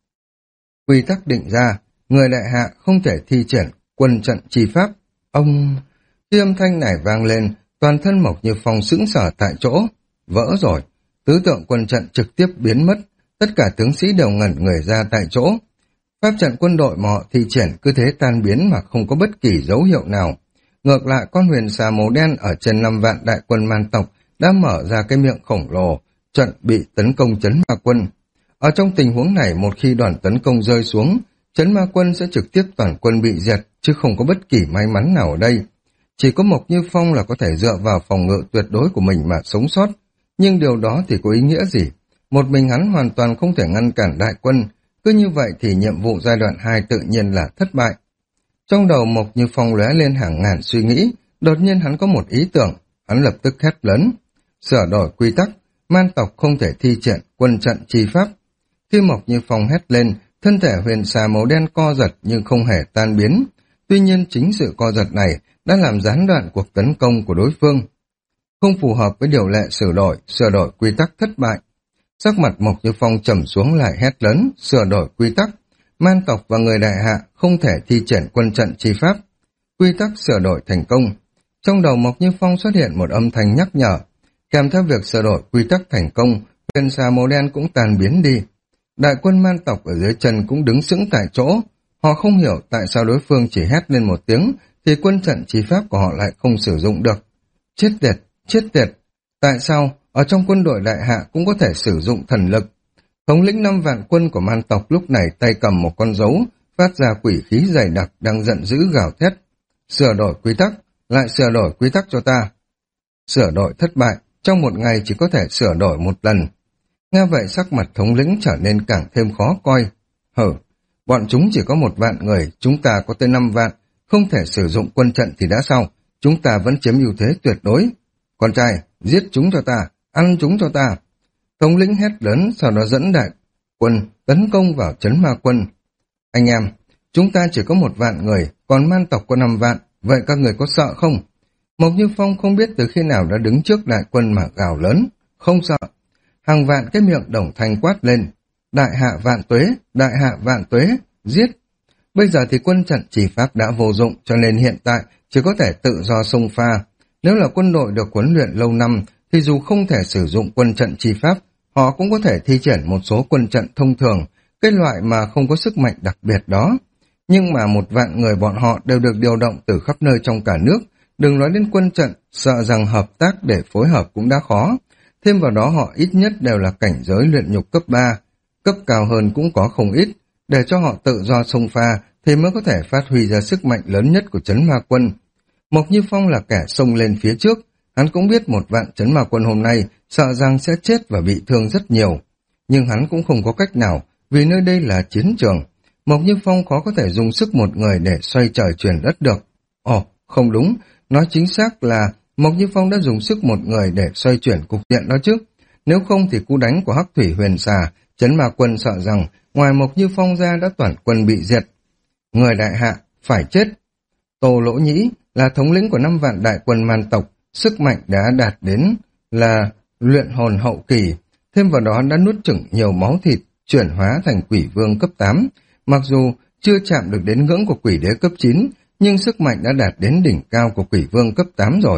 Quy tắc định ra, người đại hạ không thể thi triển quân trận chi pháp. Ông... Khi âm thanh này vang lên, toàn thân Mộc Như Phong sững sờ tại chỗ. Vỡ rồi, tứ tượng quân trận trực tiếp biến mất, tất cả tướng sĩ đều ngẩn người ra tại chỗ. Pháp trận quân đội mà họ thi triển cứ thế tan biến mà không có bất kỳ dấu hiệu nào. Ngược lại, con huyền xà màu đen ở trên năm vạn đại quân man tộc đã mở ra cái miệng khổng lồ, trận bị tấn công chấn ma quân. Ở trong tình huống này, một khi đoàn tấn công rơi xuống, chấn ma quân sẽ trực tiếp toàn quân bị diệt, chứ không có bất kỳ may mắn nào ở đây. Chỉ có Mộc Như Phong là có thể dựa vào phòng ngự tuyệt đối của mình mà sống sót. Nhưng điều đó thì có ý nghĩa gì? Một mình hắn hoàn toàn không thể ngăn cản đại quân. Cứ như vậy thì nhiệm vụ giai đoạn hai tự nhiên là thất bại. Trong đầu Mộc Như Phong lóe lên hàng ngàn suy nghĩ, đột nhiên hắn có một ý tưởng, hắn lập tức hét lớn. Sửa đổi quy tắc, man tộc không thể thi triển quân trận chi pháp. Khi Mộc Như Phong hét lên, thân thể huyền xà màu đen co giật nhưng không hề tan biến. Tuy nhiên chính sự co giật này đã làm gián đoạn cuộc tấn công của đối phương. Không phù hợp với điều lệ sửa đổi, sửa đổi quy tắc thất bại. Sắc mặt Mộc Như Phong trầm xuống lại hét lớn, sửa đổi quy tắc. Man tộc và người đại hạ không thể thi triển quân trận chi pháp. Quy tắc sửa đổi thành công. Trong đầu Mộc Như Phong xuất hiện một âm thanh nhắc nhở. Kèm theo việc sửa đổi quy tắc thành công, huyền xà màu đen cũng tan biến đi. Đại quân man tộc ở dưới chân cũng đứng sững tại chỗ. Họ không hiểu tại sao đối phương chỉ hét lên một tiếng, thì quân trận chi pháp của họ lại không sử dụng được. Chết tiệt, chết tiệt. Tại sao ở trong quân đội đại hạ cũng có thể sử dụng thần lực? Thống lĩnh năm vạn quân của man tộc lúc này tay cầm một con dấu, phát ra quỷ khí dày đặc đang giận dữ gào thét. Sửa đổi quy tắc, lại sửa đổi quy tắc cho ta. Sửa đổi thất bại, trong một ngày chỉ có thể sửa đổi một lần. Nghe vậy sắc mặt thống lĩnh trở nên càng thêm khó coi. Hử, bọn chúng chỉ có một vạn người, chúng ta có tới năm vạn, không thể sử dụng quân trận thì đã sao, chúng ta vẫn chiếm ưu thế tuyệt đối. Con trai, giết chúng cho ta, ăn chúng cho ta. Thống lĩnh hét lớn, sau đó dẫn đại quân tấn công vào trấn ma quân. Anh em, chúng ta chỉ có một vạn người, còn man tộc có năm vạn, vậy các người có sợ không? Mộc Như Phong không biết từ khi nào đã đứng trước đại quân mà gào lớn, không sợ. Hàng vạn cái miệng đồng thanh quát lên, đại hạ vạn tuế, đại hạ vạn tuế, giết. Bây giờ thì quân trận chỉ pháp đã vô dụng, cho nên hiện tại chỉ có thể tự do xông pha. Nếu là quân đội được huấn luyện lâu năm, thì dù không thể sử dụng quân trận chi pháp, họ cũng có thể thi triển một số quân trận thông thường, cái loại mà không có sức mạnh đặc biệt đó. Nhưng mà một vạn người bọn họ đều được điều động từ khắp nơi trong cả nước, đừng nói đến quân trận, sợ rằng hợp tác để phối hợp cũng đã khó. Thêm vào đó họ ít nhất đều là cảnh giới luyện nhục cấp ba, cấp cao hơn cũng có không ít, để cho họ tự do xông pha thì mới có thể phát huy ra sức mạnh lớn nhất của trấn ma quân. Mộc Như Phong là kẻ xông lên phía trước, hắn cũng biết một vạn trấn ma quân hôm nay sợ rằng sẽ chết và bị thương rất nhiều. Nhưng hắn cũng không có cách nào, vì nơi đây là chiến trường. Mộc Như Phong khó có thể dùng sức một người để xoay trời chuyển đất được. Ồ, không đúng, nói chính xác là Mộc Như Phong đã dùng sức một người để xoay chuyển cục diện đó chứ. Nếu không thì cú đánh của Hắc Thủy Huyền Xà, trấn ma quân sợ rằng ngoài Mộc Như Phong ra đã toàn quân bị diệt. Người đại hạ phải chết. Tô Lỗ Nhĩ là thống lĩnh của năm vạn đại quân man tộc, sức mạnh đã đạt đến là luyện hồn hậu kỳ, thêm vào đó đã nuốt chửng nhiều máu thịt, chuyển hóa thành quỷ vương cấp tám. Mặc dù chưa chạm được đến ngưỡng của quỷ đế cấp chín, nhưng sức mạnh đã đạt đến đỉnh cao của quỷ vương cấp tám rồi.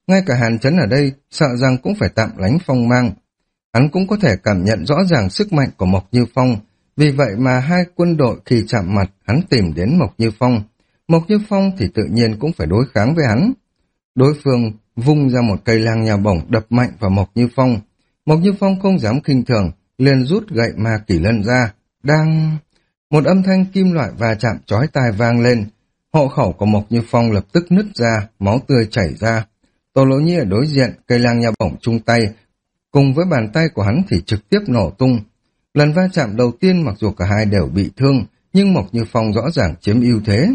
ngay cả Hàn Chấn ở đây sợ rằng cũng phải tạm lánh phong mang. Hắn cũng có thể cảm nhận rõ ràng sức mạnh của Mộc Như Phong, vì vậy mà hai quân đội khi chạm mặt hắn tìm đến Mộc Như Phong. Mộc Như Phong thì tự nhiên cũng phải đối kháng với hắn. Đối phương vung ra một cây lang nha bổng đập mạnh vào Mộc Như Phong. Mộc Như Phong không dám khinh thường, liền rút gậy ma kỷ lân ra. Đang... Một âm thanh kim loại va chạm chói tai vang lên. Hộ khẩu của Mộc Như Phong lập tức nứt ra, máu tươi chảy ra. Tô Lỗ Nhĩ ở đối diện, cây lang nha bổng chung tay, cùng với bàn tay của hắn thì trực tiếp nổ tung. Lần va chạm đầu tiên mặc dù cả hai đều bị thương, nhưng Mộc Như Phong rõ ràng chiếm ưu thế.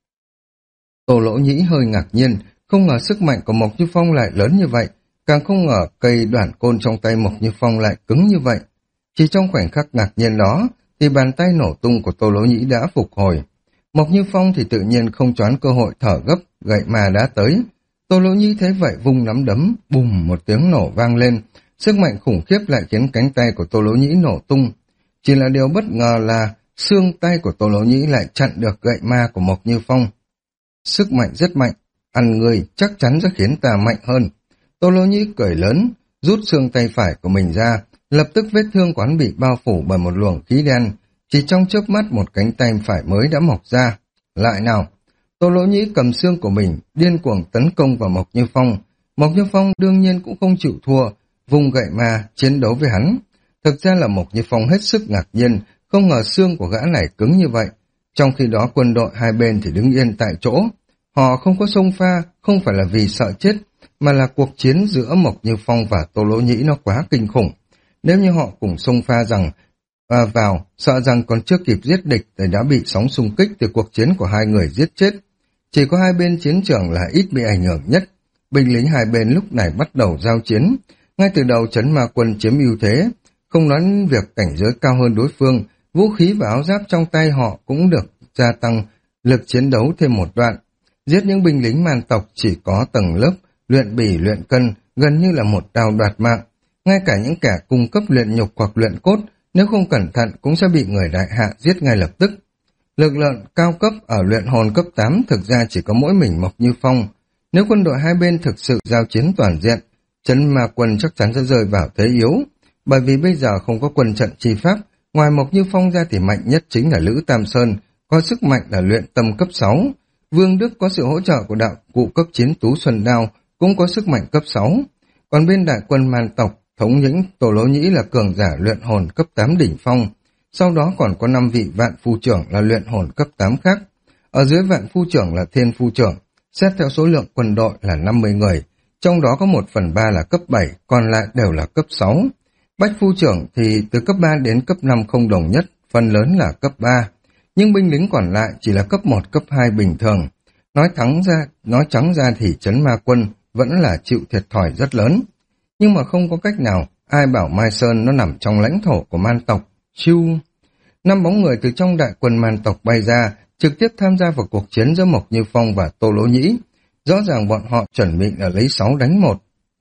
Tô Lỗ Nhĩ hơi ngạc nhiên, không ngờ sức mạnh của Mộc Như Phong lại lớn như vậy, càng không ngờ cây đoạn côn trong tay Mộc Như Phong lại cứng như vậy. Chỉ trong khoảnh khắc ngạc nhiên đó, thì bàn tay nổ tung của Tô Lỗ Nhĩ đã phục hồi. Mộc Như Phong thì tự nhiên không choán cơ hội thở gấp, gậy mà đã tới. Tô Lỗ Nhĩ thấy vậy vung nắm đấm, bùm một tiếng nổ vang lên, sức mạnh khủng khiếp lại khiến cánh tay của Tô Lỗ Nhĩ nổ tung. Chỉ là điều bất ngờ là xương tay của Tô Lỗ Nhĩ lại chặn được gậy ma của Mộc Như Phong. Sức mạnh rất mạnh, ăn người chắc chắn sẽ khiến ta mạnh hơn. Tô Lỗ Nhĩ cười lớn, rút xương tay phải của mình ra, lập tức vết thương của hắn bị bao phủ bởi một luồng khí đen. Chỉ trong chớp mắt một cánh tay phải mới đã mọc ra. Lại nào! Tô Lỗ Nhĩ cầm xương của mình, điên cuồng tấn công vào Mộc Như Phong. Mộc Như Phong đương nhiên cũng không chịu thua, vùng gậy ma chiến đấu với hắn. Thực ra là Mộc Như Phong hết sức ngạc nhiên, không ngờ xương của gã này cứng như vậy. Trong khi đó quân đội hai bên thì đứng yên tại chỗ. Họ không có xông pha, không phải là vì sợ chết, mà là cuộc chiến giữa Mộc Như Phong và Tô Lỗ Nhĩ nó quá kinh khủng. Nếu như họ cùng xông pha rằng à, vào, sợ rằng còn chưa kịp giết địch thì đã bị sóng xung kích từ cuộc chiến của hai người giết chết. Chỉ có hai bên chiến trường là ít bị ảnh hưởng nhất. Binh lính hai bên lúc này bắt đầu giao chiến. Ngay từ đầu Trấn Ma Quân chiếm ưu thế, không nói việc cảnh giới cao hơn đối phương, vũ khí và áo giáp trong tay họ cũng được gia tăng lực chiến đấu thêm một đoạn. Giết những binh lính man tộc chỉ có tầng lớp, luyện bỉ luyện cân, gần như là một đao đoạt mạng. Ngay cả những kẻ cung cấp luyện nhục hoặc luyện cốt, nếu không cẩn thận cũng sẽ bị người đại hạ giết ngay lập tức. Lực lượng cao cấp ở luyện hồn cấp tám thực ra chỉ có mỗi mình Mộc Như Phong. Nếu quân đội hai bên thực sự giao chiến toàn diện, Trấn Ma Quân chắc chắn sẽ rơi vào thế yếu, bởi vì bây giờ không có quân trận chi pháp, ngoài Mộc Như Phong ra thì mạnh nhất chính là Lữ Tam Sơn, có sức mạnh là luyện tâm cấp sáu. Vương Đức có sự hỗ trợ của đạo cụ cấp chiến Tú Xuân Đao, cũng có sức mạnh cấp sáu. Còn bên đại quân man tộc, thống lĩnh Tô Lỗ Nhĩ là cường giả luyện hồn cấp tám đỉnh phong, sau đó còn có năm vị vạn phu trưởng là luyện hồn cấp tám khác. Ở dưới vạn phu trưởng là thiên phu trưởng, xét theo số lượng quân đội là năm mươi người, trong đó có một phần ba là cấp bảy, còn lại đều là cấp sáu. Bách phu trưởng thì từ cấp ba đến cấp năm không đồng nhất, phần lớn là cấp ba. Nhưng binh lính còn lại chỉ là cấp một, cấp hai bình thường. Nói thắng ra, nói trắng ra thì Trấn Ma Quân vẫn là chịu thiệt thòi rất lớn. Nhưng mà không có cách nào, ai bảo Mai Sơn nó nằm trong lãnh thổ của man tộc. Chiu! Năm bóng người từ trong đại quân man tộc bay ra, trực tiếp tham gia vào cuộc chiến giữa Mộc Như Phong và Tô Lỗ Nhĩ. Rõ ràng bọn họ chuẩn bị là lấy sáu đánh một.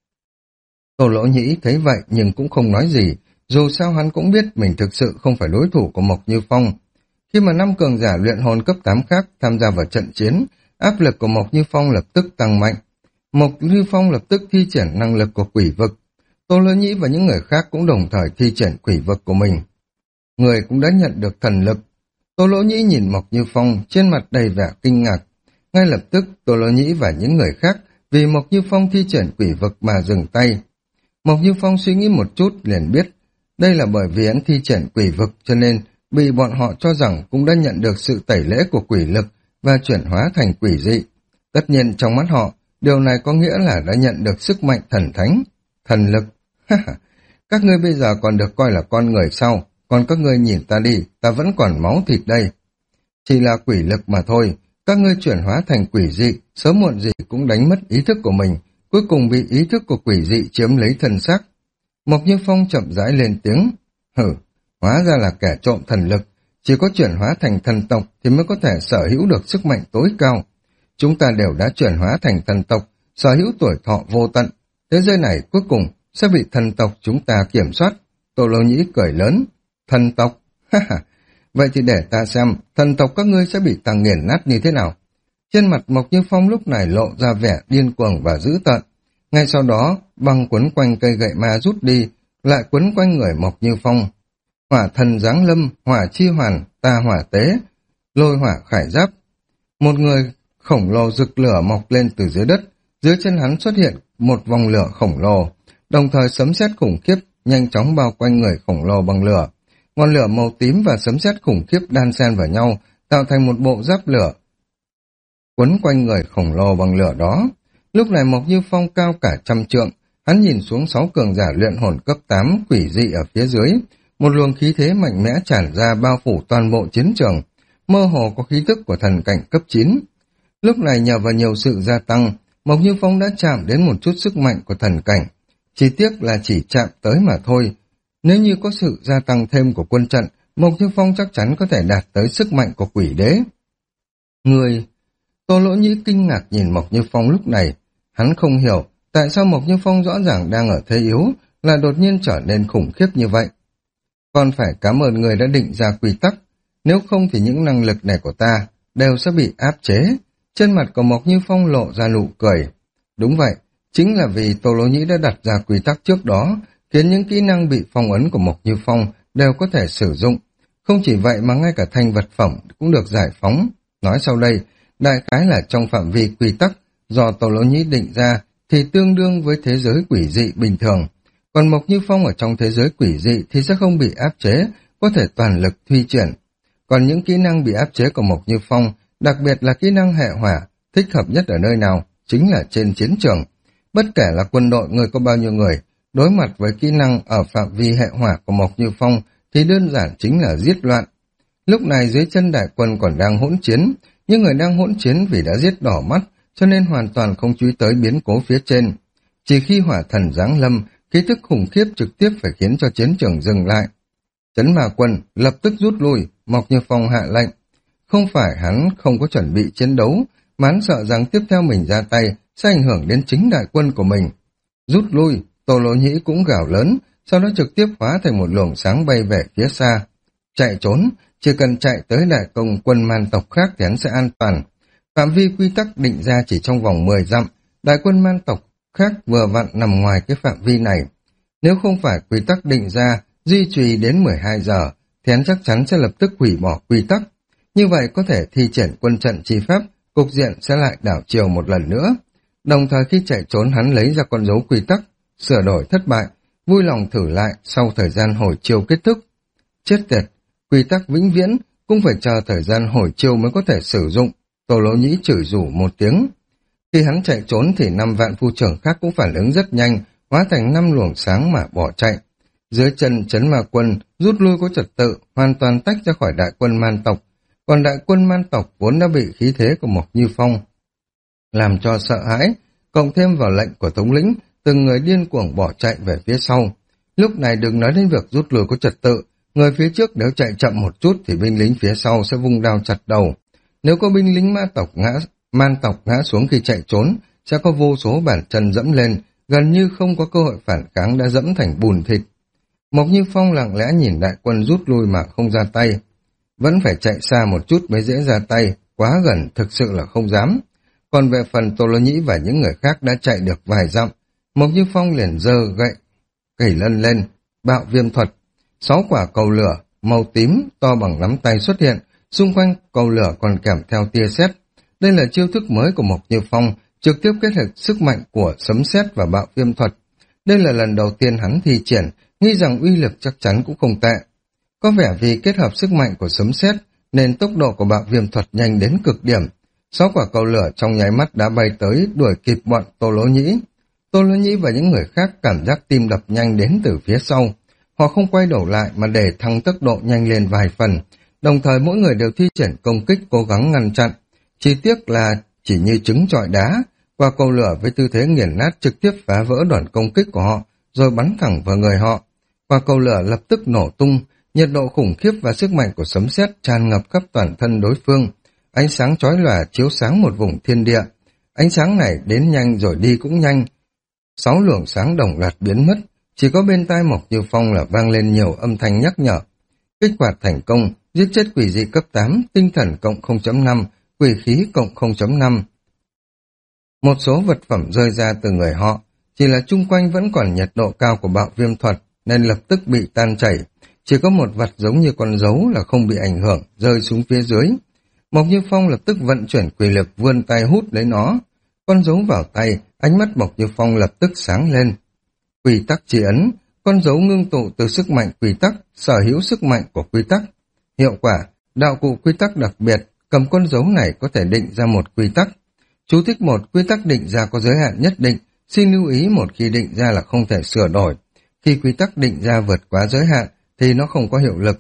Tô Lỗ Nhĩ thấy vậy nhưng cũng không nói gì, dù sao hắn cũng biết mình thực sự không phải đối thủ của Mộc Như Phong. Khi mà năm cường giả luyện hồn cấp tám khác tham gia vào trận chiến, áp lực của Mộc Như Phong lập tức tăng mạnh. Mộc Như Phong lập tức thi triển năng lực của quỷ vực. Tô Lỗ Nhĩ và những người khác cũng đồng thời thi triển quỷ vực của mình. Người cũng đã nhận được thần lực. Tô Lỗ Nhĩ nhìn Mộc Như Phong trên mặt đầy vẻ kinh ngạc. Ngay lập tức Tô Lỗ Nhĩ và những người khác vì Mộc Như Phong thi triển quỷ vực mà dừng tay. Mộc Như Phong suy nghĩ một chút liền biết đây là bởi vì hắn thi triển quỷ vực cho nên bị bọn họ cho rằng cũng đã nhận được sự tẩy lễ của quỷ lực và chuyển hóa thành quỷ dị. Tất nhiên trong mắt họ, điều này có nghĩa là đã nhận được sức mạnh thần thánh, thần lực. Các ngươi bây giờ còn được coi là con người sao, còn các ngươi nhìn ta đi, ta vẫn còn máu thịt đây. Chỉ là quỷ lực mà thôi, các ngươi chuyển hóa thành quỷ dị, sớm muộn gì cũng đánh mất ý thức của mình, cuối cùng bị ý thức của quỷ dị chiếm lấy thân xác. Mộc Như Phong chậm rãi lên tiếng, hử, hóa ra là kẻ trộm thần lực, chỉ có chuyển hóa thành thần tộc thì mới có thể sở hữu được sức mạnh tối cao. Chúng ta đều đã chuyển hóa thành thần tộc, sở hữu tuổi thọ vô tận, thế giới này cuối cùng sẽ bị thần tộc chúng ta kiểm soát. Tô Lỗ Nhĩ cười lớn, thần tộc, ha ha, vậy thì để ta xem thần tộc các ngươi sẽ bị ta nghiền nát như thế nào. Trên mặt Mộc Như Phong lúc này lộ ra vẻ điên cuồng và dữ tợn. Ngay sau đó, băng quấn quanh cây gậy ma rút đi, lại quấn quanh người Mộc Như Phong. Hỏa thần giáng lâm, hỏa chi hoàn, ta hỏa tế, lôi hỏa khải giáp. Một người khổng lồ rực lửa mọc lên từ dưới đất, dưới chân hắn xuất hiện một vòng lửa khổng lồ, đồng thời sấm sét khủng khiếp nhanh chóng bao quanh người khổng lồ bằng lửa. Ngọn lửa màu tím và sấm sét khủng khiếp đan xen vào nhau, tạo thành một bộ giáp lửa quấn quanh người khổng lồ bằng lửa đó. Lúc này Mộc Như Phong cao cả trăm trượng, hắn nhìn xuống sáu cường giả luyện hồn cấp tám quỷ dị ở phía dưới, một luồng khí thế mạnh mẽ tràn ra bao phủ toàn bộ chiến trường, mơ hồ có khí tức của thần cảnh cấp chín. Lúc này nhờ vào nhiều sự gia tăng, Mộc Như Phong đã chạm đến một chút sức mạnh của thần cảnh, chỉ tiếc là chỉ chạm tới mà thôi. Nếu như có sự gia tăng thêm của quân trận, Mộc Như Phong chắc chắn có thể đạt tới sức mạnh của quỷ đế. Người... Tô Lỗ Nhĩ kinh ngạc nhìn Mộc Như Phong lúc này, hắn không hiểu tại sao Mộc Như Phong rõ ràng đang ở thế yếu, là đột nhiên trở nên khủng khiếp như vậy. Còn phải cảm ơn người đã định ra quy tắc, nếu không thì những năng lực này của ta đều sẽ bị áp chế. Trên mặt của Mộc Như Phong lộ ra nụ cười. Đúng vậy, chính là vì Tô Lỗ Nhĩ đã đặt ra quy tắc trước đó, khiến những kỹ năng bị phong ấn của Mộc Như Phong đều có thể sử dụng. Không chỉ vậy mà ngay cả thanh vật phẩm cũng được giải phóng. Nói sau đây, đại khái là trong phạm vi quy tắc do Tô Lỗ Nhĩ định ra thì tương đương với thế giới quỷ dị bình thường. Còn Mộc Như Phong ở trong thế giới quỷ dị thì sẽ không bị áp chế, có thể toàn lực thi triển. Còn những kỹ năng bị áp chế của Mộc Như Phong, đặc biệt là kỹ năng hệ hỏa, thích hợp nhất ở nơi nào? Chính là trên chiến trường. Bất kể là quân đội người có bao nhiêu người, đối mặt với kỹ năng ở phạm vi hệ hỏa của Mộc Như Phong thì đơn giản chính là giết loạn. Lúc này dưới chân đại quân còn đang hỗn chiến, nhưng người đang hỗn chiến vì đã giết đỏ mắt, cho nên hoàn toàn không chú ý tới biến cố phía trên. Chỉ khi hỏa thần giáng lâm, khí tức khủng khiếp trực tiếp phải khiến cho chiến trường dừng lại. Chấn Ma quân lập tức rút lui, Mộc Như Phong hạ lệnh. Không phải hắn không có chuẩn bị chiến đấu, mà hắn sợ rằng tiếp theo mình ra tay sẽ ảnh hưởng đến chính đại quân của mình. Rút lui, Tô Lỗ Nhĩ cũng gào lớn, sau đó trực tiếp hóa thành một luồng sáng bay về phía xa. Chạy trốn, chỉ cần chạy tới đại công quân man tộc khác thì hắn sẽ an toàn. Phạm vi quy tắc định ra chỉ trong vòng mười dặm, đại quân man tộc khác vừa vặn nằm ngoài cái phạm vi này. Nếu không phải quy tắc định ra duy trì đến mười hai giờ, thì hắn chắc chắn sẽ lập tức hủy bỏ quy tắc. Như vậy có thể thi triển quân trận chi pháp, cục diện sẽ lại đảo chiều một lần nữa. Đồng thời khi chạy trốn hắn lấy ra con dấu quy tắc, sửa đổi thất bại, vui lòng thử lại sau thời gian hồi chiêu kết thúc. Chết tiệt, quy tắc vĩnh viễn cũng phải chờ thời gian hồi chiêu mới có thể sử dụng. Tô Lỗ Nhĩ chửi rủa một tiếng. Khi hắn chạy trốn thì năm vạn phu trưởng khác cũng phản ứng rất nhanh, hóa thành năm luồng sáng mà bỏ chạy. Dưới chân Chấn Ma quân rút lui có trật tự, hoàn toàn tách ra khỏi đại quân man tộc. Còn đại quân man tộc vốn đã bị khí thế của Mộc Như Phong làm cho sợ hãi, cộng thêm vào lệnh của thống lĩnh, từng người điên cuồng bỏ chạy về phía sau. Lúc này đừng nói đến việc rút lui có trật tự, người phía trước nếu chạy chậm một chút thì binh lính phía sau sẽ vung đao chặt đầu. Nếu có binh lính ma tộc ngã, man tộc ngã xuống khi chạy trốn, sẽ có vô số bàn chân dẫm lên, gần như không có cơ hội phản kháng đã dẫm thành bùn thịt. Mộc Như Phong lặng lẽ nhìn đại quân rút lui mà không ra tay. Vẫn phải chạy xa một chút mới dễ ra tay, quá gần thực sự là không dám. Còn về phần Tô Lỗ Nhĩ và những người khác đã chạy được vài dặm, Mộc Như Phong liền giơ gậy, gẩy lân lên, bạo viêm thuật. Sáu quả cầu lửa, màu tím, to bằng nắm tay xuất hiện, xung quanh cầu lửa còn kèm theo tia sét. Đây là chiêu thức mới của Mộc Như Phong, trực tiếp kết hợp sức mạnh của sấm sét và bạo viêm thuật. Đây là lần đầu tiên hắn thi triển, nghĩ rằng uy lực chắc chắn cũng không tệ. Có vẻ vì kết hợp sức mạnh của sấm sét nên tốc độ của bạo viêm thuật nhanh đến cực điểm. Sáu quả cầu lửa trong nháy mắt đã bay tới đuổi kịp bọn Tô Lỗ Nhĩ. Tô Lỗ Nhĩ và những người khác cảm giác tim đập nhanh đến từ phía sau. Họ không quay đầu lại mà để thăng tốc độ nhanh lên vài phần, đồng thời mỗi người đều thi triển công kích cố gắng ngăn chặn. Chỉ tiếc là chỉ như trứng trọi đá, quả cầu lửa với tư thế nghiền nát trực tiếp phá vỡ đòn công kích của họ, rồi bắn thẳng vào người họ. Quả cầu lửa lập tức nổ tung, nhiệt độ khủng khiếp và sức mạnh của sấm sét tràn ngập khắp toàn thân đối phương. Ánh sáng chói lòa chiếu sáng một vùng thiên địa. Ánh sáng này đến nhanh rồi đi cũng nhanh. Sáu luồng sáng đồng loạt biến mất, chỉ có bên tai Mộc Như Phong là vang lên nhiều âm thanh nhắc nhở. Kích hoạt thành công, giết chết quỷ dị cấp tám, tinh thần cộng không chấm năm, quỷ khí cộng không chấm năm. Một số vật phẩm rơi ra từ người họ, chỉ là chung quanh vẫn còn nhiệt độ cao của bạo viêm thuật nên lập tức bị tan chảy. Chỉ có một vật giống như con dấu là không bị ảnh hưởng, rơi xuống phía dưới. Mộc Như Phong lập tức vận chuyển quỷ lực vươn tay hút lấy nó. Con dấu vào tay, ánh mắt Mộc Như Phong lập tức sáng lên. Quy tắc chi ấn, con dấu ngưng tụ từ sức mạnh quy tắc, sở hữu sức mạnh của quy tắc. Hiệu quả, đạo cụ quy tắc đặc biệt, cầm con dấu này có thể định ra một quy tắc. Chú thích một, quy tắc định ra có giới hạn nhất định, xin lưu ý một khi định ra là không thể sửa đổi. Khi quy tắc định ra vượt quá giới hạn thì nó không có hiệu lực.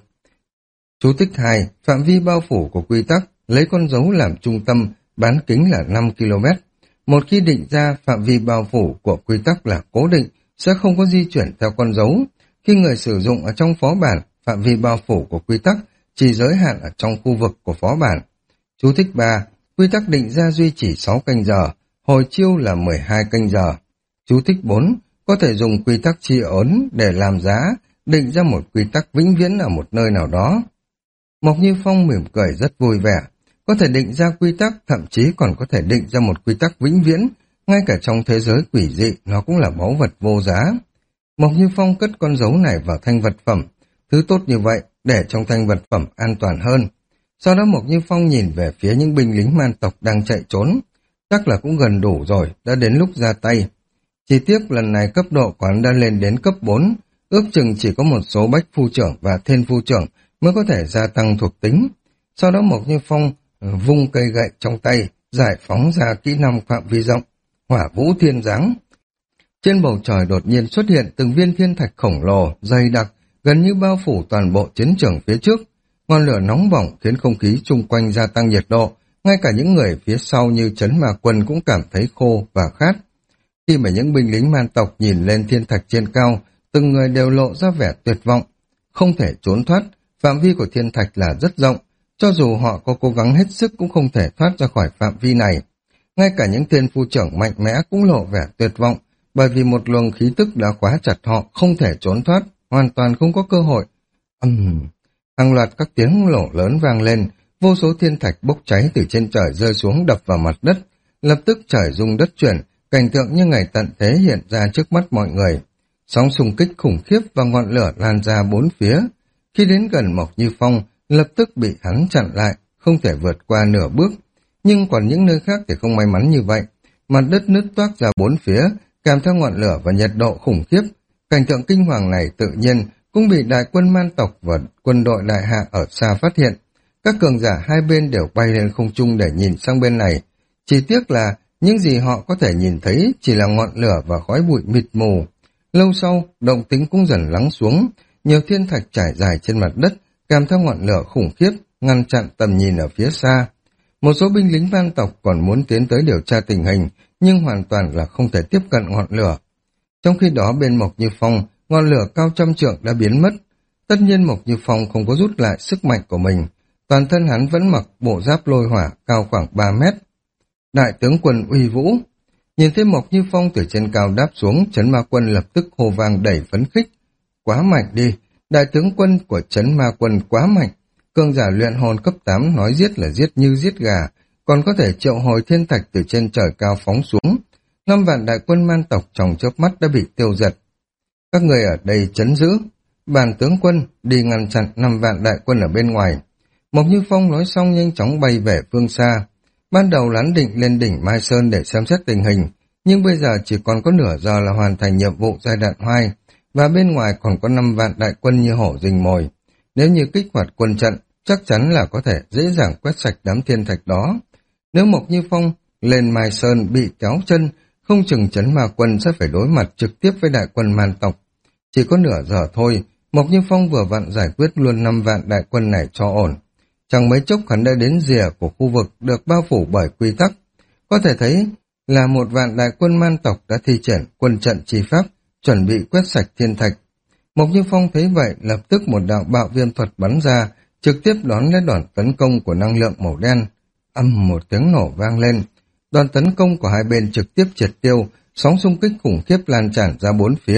Chú thích hai, phạm vi bao phủ của quy tắc, lấy con dấu làm trung tâm, bán kính là năm ki lô mét. Một khi định ra phạm vi bao phủ của quy tắc là cố định, sẽ không có di chuyển theo con dấu. Khi người sử dụng ở trong phó bản, phạm vi bao phủ của quy tắc chỉ giới hạn ở trong khu vực của phó bản. Chú thích ba, quy tắc định ra duy trì sáu canh giờ, hồi chiêu là mười hai canh giờ. Chú thích bốn, có thể dùng quy tắc chi ấn để làm giá, định ra một quy tắc vĩnh viễn ở một nơi nào đó. Mộc Như Phong mỉm cười rất vui vẻ, có thể định ra quy tắc, thậm chí còn có thể định ra một quy tắc vĩnh viễn, ngay cả trong thế giới quỷ dị nó cũng là báu vật vô giá. Mộc Như Phong cất con dấu này vào thanh vật phẩm, thứ tốt như vậy để trong thanh vật phẩm an toàn hơn. Sau đó Mộc Như Phong nhìn về phía những binh lính man tộc đang chạy trốn, chắc là cũng gần đủ rồi, đã đến lúc ra tay. Chỉ tiếc lần này cấp độ của hắn đã lên đến cấp bốn, ước chừng chỉ có một số bách phu trưởng và thiên phu trưởng mới có thể gia tăng thuộc tính. Sau đó Mộc Như Phong vung cây gậy trong tay, giải phóng ra kỹ năng phạm vi rộng, hỏa vũ thiên giáng. Trên bầu trời đột nhiên xuất hiện từng viên thiên thạch khổng lồ, dày đặc, gần như bao phủ toàn bộ chiến trường phía trước. Ngọn lửa nóng bỏng khiến không khí chung quanh gia tăng nhiệt độ, ngay cả những người phía sau như Trấn Ma Quân cũng cảm thấy khô và khát. Khi mà những binh lính man tộc nhìn lên thiên thạch trên cao, từng người đều lộ ra vẻ tuyệt vọng. Không thể trốn thoát, phạm vi của thiên thạch là rất rộng, cho dù họ có cố gắng hết sức cũng không thể thoát ra khỏi phạm vi này. Ngay cả những thiên phu trưởng mạnh mẽ cũng lộ vẻ tuyệt vọng, bởi vì một luồng khí tức đã khóa chặt họ, không thể trốn thoát, hoàn toàn không có cơ hội. Ầm, uhm. Hàng loạt các tiếng nổ lớn vang lên, vô số thiên thạch bốc cháy từ trên trời rơi xuống đập vào mặt đất, lập tức trời rung đất chuyển, cảnh tượng như ngày tận thế hiện ra trước mắt mọi người. Sóng xung kích khủng khiếp và ngọn lửa lan ra bốn phía. Khi đến gần Mộc Như Phong, lập tức bị hắn chặn lại, không thể vượt qua nửa bước. Nhưng còn những nơi khác thì không may mắn như vậy. Mặt đất nứt toác ra bốn phía, kèm theo ngọn lửa và nhiệt độ khủng khiếp. Cảnh tượng kinh hoàng này tự nhiên cũng bị đại quân man tộc và quân đội đại hạ ở xa phát hiện. Các cường giả hai bên đều bay lên không trung để nhìn sang bên này. Chỉ tiếc là những gì họ có thể nhìn thấy chỉ là ngọn lửa và khói bụi mịt mù. Lâu sau, động tĩnh cũng dần lắng xuống, nhiều thiên thạch trải dài trên mặt đất, kèm theo ngọn lửa khủng khiếp, ngăn chặn tầm nhìn ở phía xa. Một số binh lính man tộc còn muốn tiến tới điều tra tình hình, nhưng hoàn toàn là không thể tiếp cận ngọn lửa. Trong khi đó bên Mộc Như Phong, ngọn lửa cao trăm trượng đã biến mất. Tất nhiên Mộc Như Phong không có rút lại sức mạnh của mình, toàn thân hắn vẫn mặc bộ giáp lôi hỏa cao khoảng ba mét. Đại tướng quân uy vũ. Nhìn thấy Mộc Như Phong từ trên cao đáp xuống, Trấn Ma Quân lập tức hô vang đầy phấn khích. Quá mạnh đi, đại tướng quân của Trấn Ma Quân quá mạnh. Cường giả luyện hồn cấp tám nói giết là giết như giết gà, còn có thể triệu hồi thiên thạch từ trên trời cao phóng xuống. Năm vạn đại quân man tộc trong chớp mắt đã bị tiêu diệt. Các người ở đây trấn giữ, bản tướng quân đi ngăn chặn năm vạn đại quân ở bên ngoài. Mộc Như Phong nói xong nhanh chóng bay về phương xa. Ban đầu lán định lên đỉnh Mai Sơn để xem xét tình hình, nhưng bây giờ chỉ còn có nửa giờ là hoàn thành nhiệm vụ giai đoạn hai, và bên ngoài còn có năm vạn đại quân như hổ rình mồi. Nếu như kích hoạt quân trận, chắc chắn là có thể dễ dàng quét sạch đám thiên thạch đó. Nếu Mộc Như Phong lên Mai Sơn bị kéo chân, không chừng Trấn Ma Quân sẽ phải đối mặt trực tiếp với đại quân man tộc. Chỉ có nửa giờ thôi, Mộc Như Phong vừa vặn giải quyết luôn năm vạn đại quân này cho ổn. Chẳng mấy chốc hắn đã đến rìa của khu vực được bao phủ bởi quy tắc. Có thể thấy là một vạn đại quân man tộc đã thi triển quân trận chi pháp, chuẩn bị quét sạch thiên thạch. Mộc Như Phong thấy vậy, lập tức một đạo bạo viêm thuật bắn ra, trực tiếp đón lấy đòn tấn công của năng lượng màu đen. Âm một tiếng nổ vang lên. Đòn tấn công của hai bên trực tiếp triệt tiêu, sóng xung kích khủng khiếp lan tràn ra bốn phía.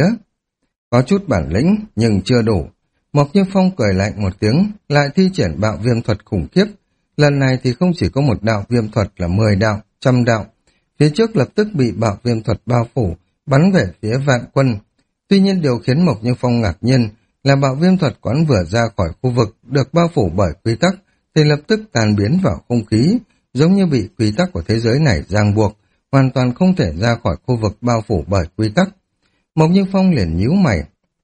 Có chút bản lĩnh, nhưng chưa đủ. Mộc Như Phong cười lạnh một tiếng, lại thi triển bạo viêm thuật khủng khiếp. Lần này thì không chỉ có một đạo viêm thuật là mười đạo, trăm đạo. Phía trước lập tức bị bạo viêm thuật bao phủ, bắn về phía vạn quân. Tuy nhiên điều khiến Mộc Như Phong ngạc nhiên là bạo viêm thuật quán vừa ra khỏi khu vực được bao phủ bởi quy tắc thì lập tức tan biến vào không khí, giống như bị quy tắc của thế giới này ràng buộc, hoàn toàn không thể ra khỏi khu vực bao phủ bởi quy tắc. Mộc Như Phong liền nhíu mày.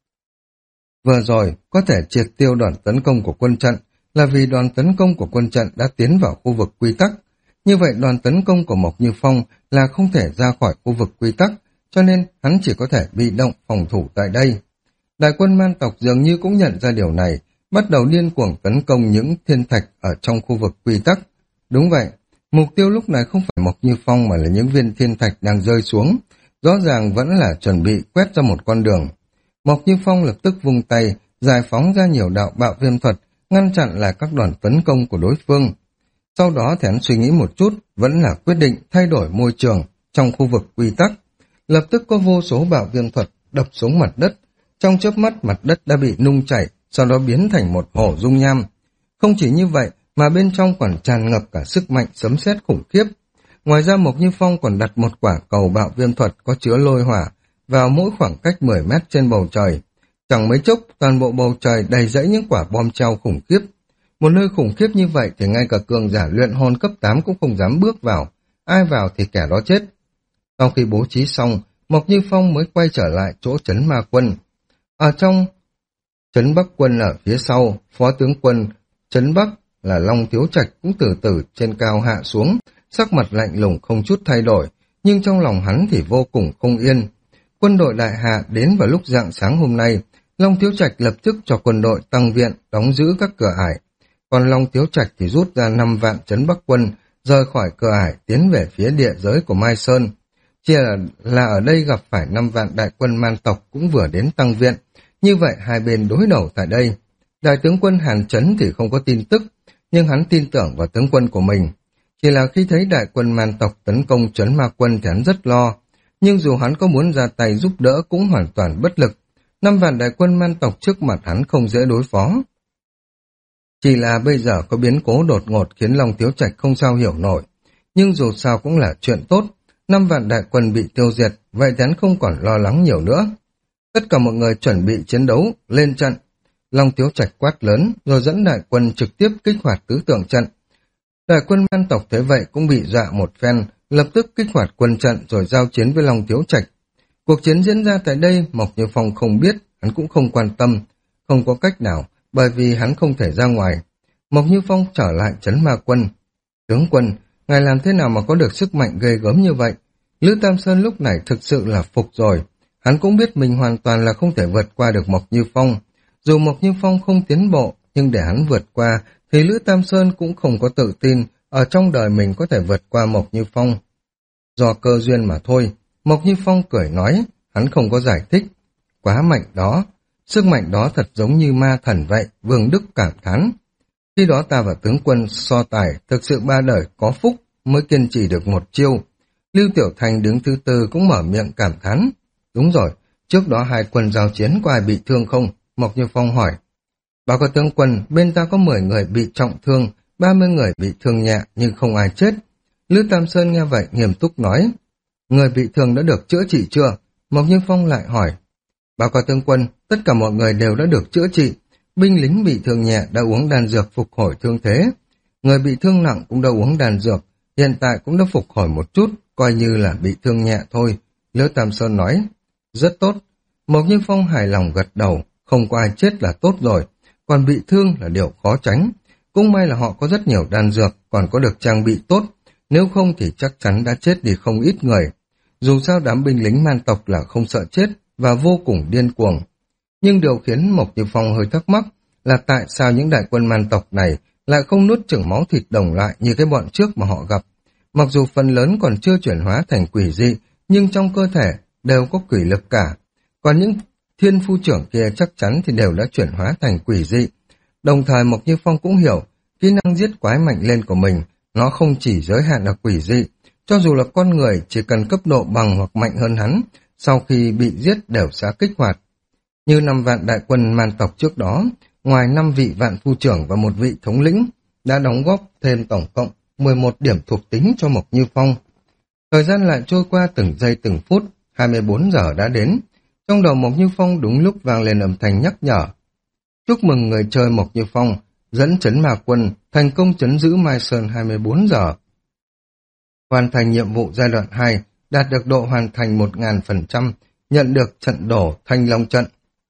Vừa rồi, có thể triệt tiêu đoàn tấn công của quân trận là vì đoàn tấn công của quân trận đã tiến vào khu vực quy tắc. Như vậy đoàn tấn công của Mộc Như Phong là không thể ra khỏi khu vực quy tắc, cho nên hắn chỉ có thể bị động phòng thủ tại đây. Đại quân man tộc dường như cũng nhận ra điều này, bắt đầu điên cuồng tấn công những thiên thạch ở trong khu vực quy tắc. Đúng vậy, mục tiêu lúc này không phải Mộc Như Phong mà là những viên thiên thạch đang rơi xuống, rõ ràng vẫn là chuẩn bị quét ra một con đường. Mộc Như Phong lập tức vung tay, giải phóng ra nhiều đạo bạo viêm thuật, ngăn chặn lại các đoàn tấn công của đối phương. Sau đó thì hắn suy nghĩ một chút, vẫn là quyết định thay đổi môi trường trong khu vực quy tắc. Lập tức có vô số bạo viêm thuật đập xuống mặt đất, trong chớp mắt mặt đất đã bị nung chảy, sau đó biến thành một hồ dung nham. Không chỉ như vậy, mà bên trong còn tràn ngập cả sức mạnh sấm sét khủng khiếp. Ngoài ra Mộc Như Phong còn đặt một quả cầu bạo viêm thuật có chứa lôi hỏa vào mỗi khoảng cách mười mét trên bầu trời. Chẳng mấy chốc, toàn bộ bầu trời đầy rẫy những quả bom treo khủng khiếp. Một nơi khủng khiếp như vậy thì ngay cả cường giả luyện hồn cấp tám cũng không dám bước vào, ai vào thì kẻ đó chết. Sau khi bố trí xong, Mộc Như Phong mới quay trở lại chỗ trấn ma quân. Ở trong trấn Bắc quân ở phía sau, phó tướng quân trấn Bắc là Long Thiếu Trạch cũng từ từ trên cao hạ xuống, sắc mặt lạnh lùng không chút thay đổi, nhưng trong lòng hắn thì vô cùng không yên. Quân đội đại hạ đến vào lúc rạng sáng hôm nay, Long Thiếu Trạch lập tức cho quân đội tăng viện đóng giữ các cửa ải. Còn Long Thiếu Trạch thì rút ra năm vạn trấn Bắc quân, rời khỏi cửa ải tiến về phía địa giới của Mai Sơn. Chỉ là, là ở đây gặp phải năm vạn đại quân man tộc cũng vừa đến tăng viện, như vậy hai bên đối đầu tại đây. Đại tướng quân Hàn Chấn thì không có tin tức, nhưng hắn tin tưởng vào tướng quân của mình. Chỉ là khi thấy đại quân man tộc tấn công trấn ma quân thì hắn rất lo, nhưng dù hắn có muốn ra tay giúp đỡ cũng hoàn toàn bất lực. Năm vạn đại quân man tộc trước mặt hắn không dễ đối phó. Chỉ là bây giờ có biến cố đột ngột khiến Long Thiếu Trạch không sao hiểu nổi. Nhưng dù sao cũng là chuyện tốt, năm vạn đại quân bị tiêu diệt, vậy thì hắn không còn lo lắng nhiều nữa. Tất cả mọi người chuẩn bị chiến đấu, lên trận. Long Thiếu Trạch quát lớn, rồi dẫn đại quân trực tiếp kích hoạt tứ tượng trận. Đại quân man tộc thế vậy cũng bị dọa một phen, lập tức kích hoạt quân trận rồi giao chiến với Long Thiếu Trạch. Cuộc chiến diễn ra tại đây, Mộc Như Phong không biết, hắn cũng không quan tâm, không có cách nào, bởi vì hắn không thể ra ngoài. Mộc Như Phong trở lại trấn ma quân. Tướng quân, ngài làm thế nào mà có được sức mạnh ghê gớm như vậy? Lữ Tam Sơn lúc này thực sự là phục rồi. Hắn cũng biết mình hoàn toàn là không thể vượt qua được Mộc Như Phong. Dù Mộc Như Phong không tiến bộ, nhưng để hắn vượt qua, thì Lữ Tam Sơn cũng không có tự tin ở trong đời mình có thể vượt qua Mộc Như Phong. Do cơ duyên mà thôi, Mộc Như Phong cười nói, hắn không có giải thích. Quá mạnh đó, sức mạnh đó thật giống như ma thần vậy, Vương Đức cảm thán. Khi đó ta và tướng quân so tài, thực sự ba đời có phúc mới kiên trì được một chiêu. Lưu Tiểu Thành đứng thứ tư cũng mở miệng cảm thán. Đúng rồi, trước đó hai quân giao chiến có ai bị thương không? Mộc Như Phong hỏi. Báo cáo tướng quân, bên ta có mười người bị trọng thương, ba mươi người bị thương nhẹ nhưng không ai chết. Lữ Tam Sơn nghe vậy nghiêm túc nói. Người bị thương đã được chữa trị chưa? Mộc Như Phong lại hỏi. Báo cáo tướng quân, tất cả mọi người đều đã được chữa trị. Binh lính bị thương nhẹ đã uống đan dược phục hồi thương thế. Người bị thương nặng cũng đã uống đan dược, hiện tại cũng đã phục hồi một chút, coi như là bị thương nhẹ thôi. Lữ Tam Sơn nói. Rất tốt. Mộc Như Phong hài lòng gật đầu, không có ai chết là tốt rồi, còn bị thương là điều khó tránh. Cũng may là họ có rất nhiều đan dược, còn có được trang bị tốt, nếu không thì chắc chắn đã chết đi không ít người. Dù sao đám binh lính man tộc là không sợ chết và vô cùng điên cuồng. Nhưng điều khiến Mộc Như Phong hơi thắc mắc là tại sao những đại quân man tộc này lại không nuốt chửng máu thịt đồng lại như cái bọn trước mà họ gặp. Mặc dù phần lớn còn chưa chuyển hóa thành quỷ dị, nhưng trong cơ thể đều có quỷ lực cả. Còn những thiên phu trưởng kia chắc chắn thì đều đã chuyển hóa thành quỷ dị. Đồng thời Mộc Như Phong cũng hiểu, kỹ năng giết quái mạnh lên của mình, nó không chỉ giới hạn ở quỷ dị. Cho dù là con người chỉ cần cấp độ bằng hoặc mạnh hơn hắn, sau khi bị giết đều sẽ kích hoạt. Như năm vạn đại quân man tộc trước đó, ngoài năm vị vạn phu trưởng và một vị thống lĩnh, đã đóng góp thêm tổng cộng mười một điểm thuộc tính cho Mộc Như Phong. Thời gian lại trôi qua từng giây từng phút, hai mươi bốn giờ đã đến. Trong đầu Mộc Như Phong đúng lúc vang lên âm thanh nhắc nhở. Chúc mừng người chơi Mộc Như Phong, dẫn chấn ma quân, thành công chấn giữ Mai Sơn hai mươi bốn giờ. Hoàn thành nhiệm vụ giai đoạn hai, đạt được độ hoàn thành một nghìn phần trăm, nhận được trận đồ Thanh Long trận.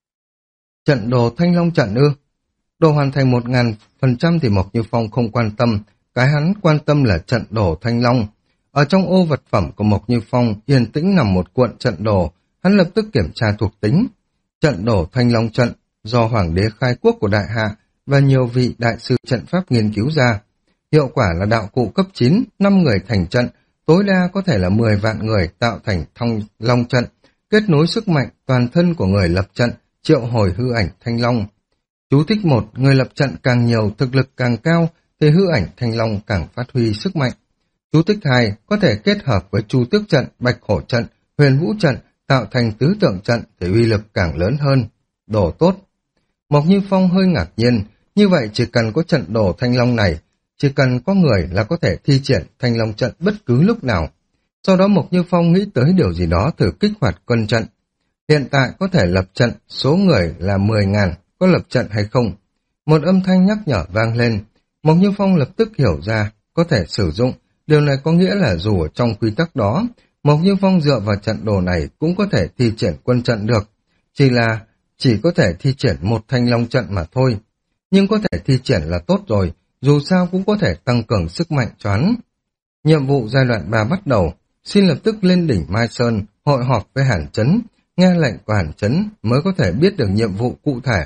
Trận đồ Thanh Long trận ư? Đồ hoàn thành một nghìn phần trăm thì Mộc Như Phong không quan tâm, cái hắn quan tâm là trận đồ Thanh Long. Ở trong ô vật phẩm của Mộc Như Phong yên tĩnh nằm một cuộn trận đồ, hắn lập tức kiểm tra thuộc tính. Trận đồ Thanh Long trận do Hoàng đế khai quốc của Đại Hạ và nhiều vị đại sư trận pháp nghiên cứu ra. Hiệu quả là đạo cụ cấp chín, năm người thành trận, tối đa có thể là mười vạn người tạo thành Thanh Long trận, kết nối sức mạnh toàn thân của người lập trận, triệu hồi hư ảnh Thanh Long. Chú thích một, người lập trận càng nhiều, thực lực càng cao, thì hư ảnh Thanh Long càng phát huy sức mạnh. Chú thích hai, có thể kết hợp với Chu Tước trận, Bạch Hổ trận, Huyền Vũ trận, tạo thành tứ tượng trận thì uy lực càng lớn hơn. Đồ tốt. Mộc Như Phong hơi ngạc nhiên, như vậy chỉ cần có trận đồ Thanh Long này, chỉ cần có người là có thể thi triển Thanh Long trận bất cứ lúc nào. Sau đó Mộc Như Phong nghĩ tới điều gì đó thử kích hoạt quân trận. Hiện tại có thể lập trận, số người là mười ngàn, có lập trận hay không? Một âm thanh nhắc nhở vang lên, Mộc Như Phong lập tức hiểu ra, có thể sử dụng. Điều này có nghĩa là dù ở trong quy tắc đó, Mộc Như Phong dựa vào trận đồ này cũng có thể thi triển quân trận được. Chỉ là chỉ có thể thi triển một Thanh Long trận mà thôi. Nhưng có thể thi triển là tốt rồi, dù sao cũng có thể tăng cường sức mạnh cho hắn. Nhiệm vụ giai đoạn ba bắt đầu, xin lập tức lên đỉnh Mai Sơn, hội họp với Hàn Chấn, nghe lệnh của Hàn Chấn mới có thể biết được nhiệm vụ cụ thể.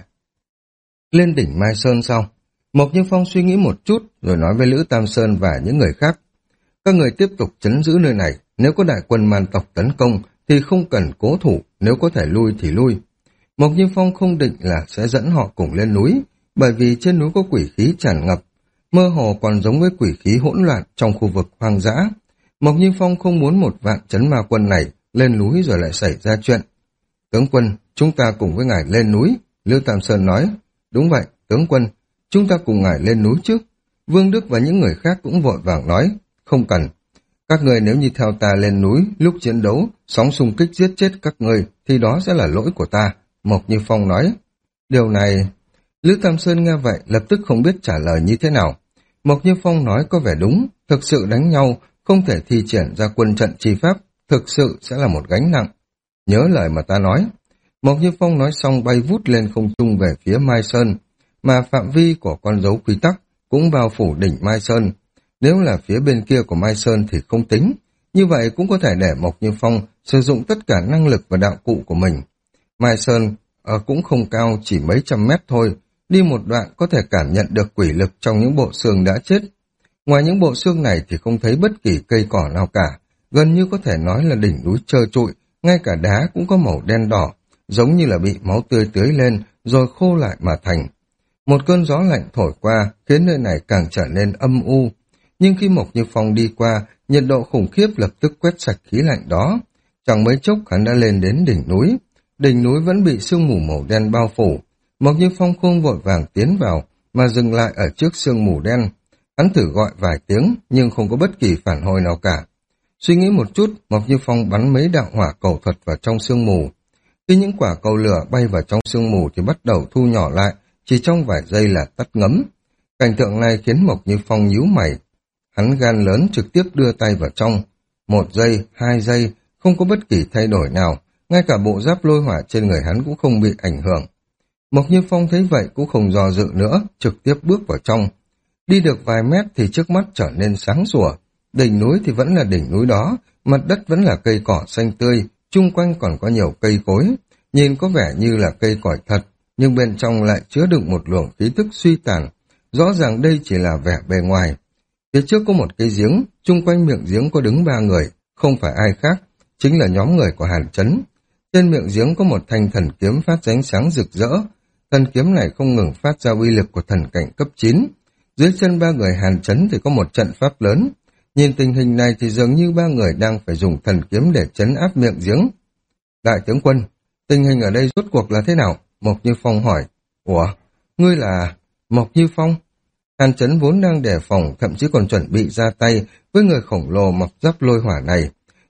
Lên đỉnh Mai Sơn sau, Mộc Như Phong suy nghĩ một chút rồi nói với Lữ Tam Sơn và những người khác. Các người tiếp tục trấn giữ nơi này, nếu có đại quân man tộc tấn công thì không cần cố thủ, nếu có thể lui thì lui. Mộc Như Phong không định là sẽ dẫn họ cùng lên núi, bởi vì trên núi có quỷ khí tràn ngập, mơ hồ còn giống với quỷ khí hỗn loạn trong khu vực hoang dã. Mộc Như Phong không muốn một vạn trấn ma quân này lên núi rồi lại xảy ra chuyện. Tướng quân, chúng ta cùng với ngài lên núi, Lưu Tam Sơn nói. Đúng vậy, tướng quân, chúng ta cùng ngài lên núi trước. Vương Đức và những người khác cũng vội vàng nói, không cần. Các người nếu như theo ta lên núi, lúc chiến đấu, sóng xung kích giết chết các người, thì đó sẽ là lỗi của ta, Mộc Như Phong nói. Điều này... Lữ Tam Sơn nghe vậy lập tức không biết trả lời như thế nào. Mộc Như Phong nói có vẻ đúng, thực sự đánh nhau, không thể thi triển ra quân trận chi pháp, thực sự sẽ là một gánh nặng. Nhớ lời mà ta nói. Mộc Như Phong nói xong bay vút lên không trung về phía Mai Sơn, mà phạm vi của con dấu quy tắc cũng bao phủ đỉnh Mai Sơn. Nếu là phía bên kia của Mai Sơn thì không tính, như vậy cũng có thể để Mộc Như Phong sử dụng tất cả năng lực và đạo cụ của mình. Mai Sơn ở cũng không cao, chỉ mấy trăm mét thôi, đi một đoạn có thể cảm nhận được quỷ lực trong những bộ xương đã chết. Ngoài những bộ xương này thì không thấy bất kỳ cây cỏ nào cả, gần như có thể nói là đỉnh núi trơ trụi, ngay cả đá cũng có màu đen đỏ, giống như là bị máu tươi tưới lên rồi khô lại mà thành. Một cơn gió lạnh thổi qua khiến nơi này càng trở nên âm u, nhưng khi Mộc Như Phong đi qua, nhiệt độ khủng khiếp lập tức quét sạch khí lạnh đó. Chẳng mấy chốc hắn đã lên đến đỉnh núi. Đỉnh núi vẫn bị sương mù màu đen bao phủ. Mộc Như Phong không vội vàng tiến vào, mà dừng lại ở trước sương mù đen. Hắn thử gọi vài tiếng, nhưng không có bất kỳ phản hồi nào cả. Suy nghĩ một chút, Mộc Như Phong bắn mấy đạo hỏa cầu thuật vào trong sương mù. Khi những quả cầu lửa bay vào trong sương mù thì bắt đầu thu nhỏ lại, chỉ trong vài giây là tắt ngấm. Cảnh tượng này khiến Mộc Như Phong nhíu mày. Hắn gan lớn trực tiếp đưa tay vào trong. Một giây, hai giây, không có bất kỳ thay đổi nào, ngay cả bộ giáp lôi hỏa trên người hắn cũng không bị ảnh hưởng. Mộc Như Phong thấy vậy cũng không do dự nữa, trực tiếp bước vào trong. Đi được vài mét thì trước mắt trở nên sáng sủa. Đỉnh núi thì vẫn là đỉnh núi đó, mặt đất vẫn là cây cỏ xanh tươi, chung quanh còn có nhiều cây cối. Nhìn có vẻ như là cây cỏ thật, nhưng bên trong lại chứa đựng một luồng khí tức suy tàn. Rõ ràng đây chỉ là vẻ bề ngoài. Phía trước có một cây giếng, chung quanh miệng giếng có đứng ba người, không phải ai khác, chính là nhóm người của Hàn Chấn. Trên miệng giếng có một thanh thần kiếm phát ra ánh sáng rực rỡ. Thần kiếm này không ngừng phát ra uy lực của thần cảnh cấp chín. Dưới chân ba người Hàn Chấn thì có một trận pháp lớn. Nhìn tình hình này thì dường như ba người đang phải dùng thần kiếm để trấn áp miệng giếng. Đại tướng quân, tình hình ở đây rốt cuộc là thế nào? Mộc Như Phong hỏi. Ủa, ngươi là... Mộc Như Phong? Hàn Chấn vốn đang đề phòng, thậm chí còn chuẩn bị ra tay với người khổng lồ mặc giáp lôi hỏa này.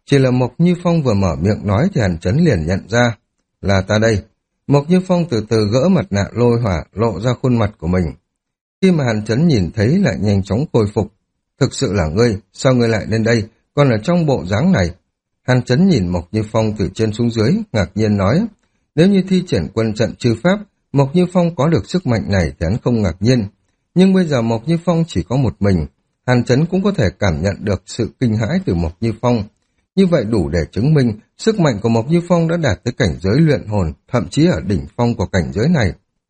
Chỉ là Mộc Như Phong vừa mở miệng nói thì Hàn Chấn liền nhận ra, là ta đây. Mộc Như Phong từ từ gỡ mặt nạ lôi hỏa lộ ra khuôn mặt của mình. Khi mà Hàn Chấn nhìn thấy lại nhanh chóng khôi phục. Thực sự là ngươi, sao ngươi lại lên đây, còn ở trong bộ dáng này? Hàn Chấn nhìn Mộc Như Phong từ trên xuống dưới, ngạc nhiên nói, nếu như thi triển quân trận chư pháp, Mộc Như Phong có được sức mạnh này thì hắn không ngạc nhiên. Nhưng bây giờ Mộc Như Phong chỉ có một mình, Hàn Chấn cũng có thể cảm nhận được sự kinh hãi từ Mộc Như Phong. Như vậy đủ để chứng minh sức mạnh của Mộc Như Phong đã đạt tới cảnh giới luyện hồn, thậm chí ở đỉnh phong của cảnh giới này.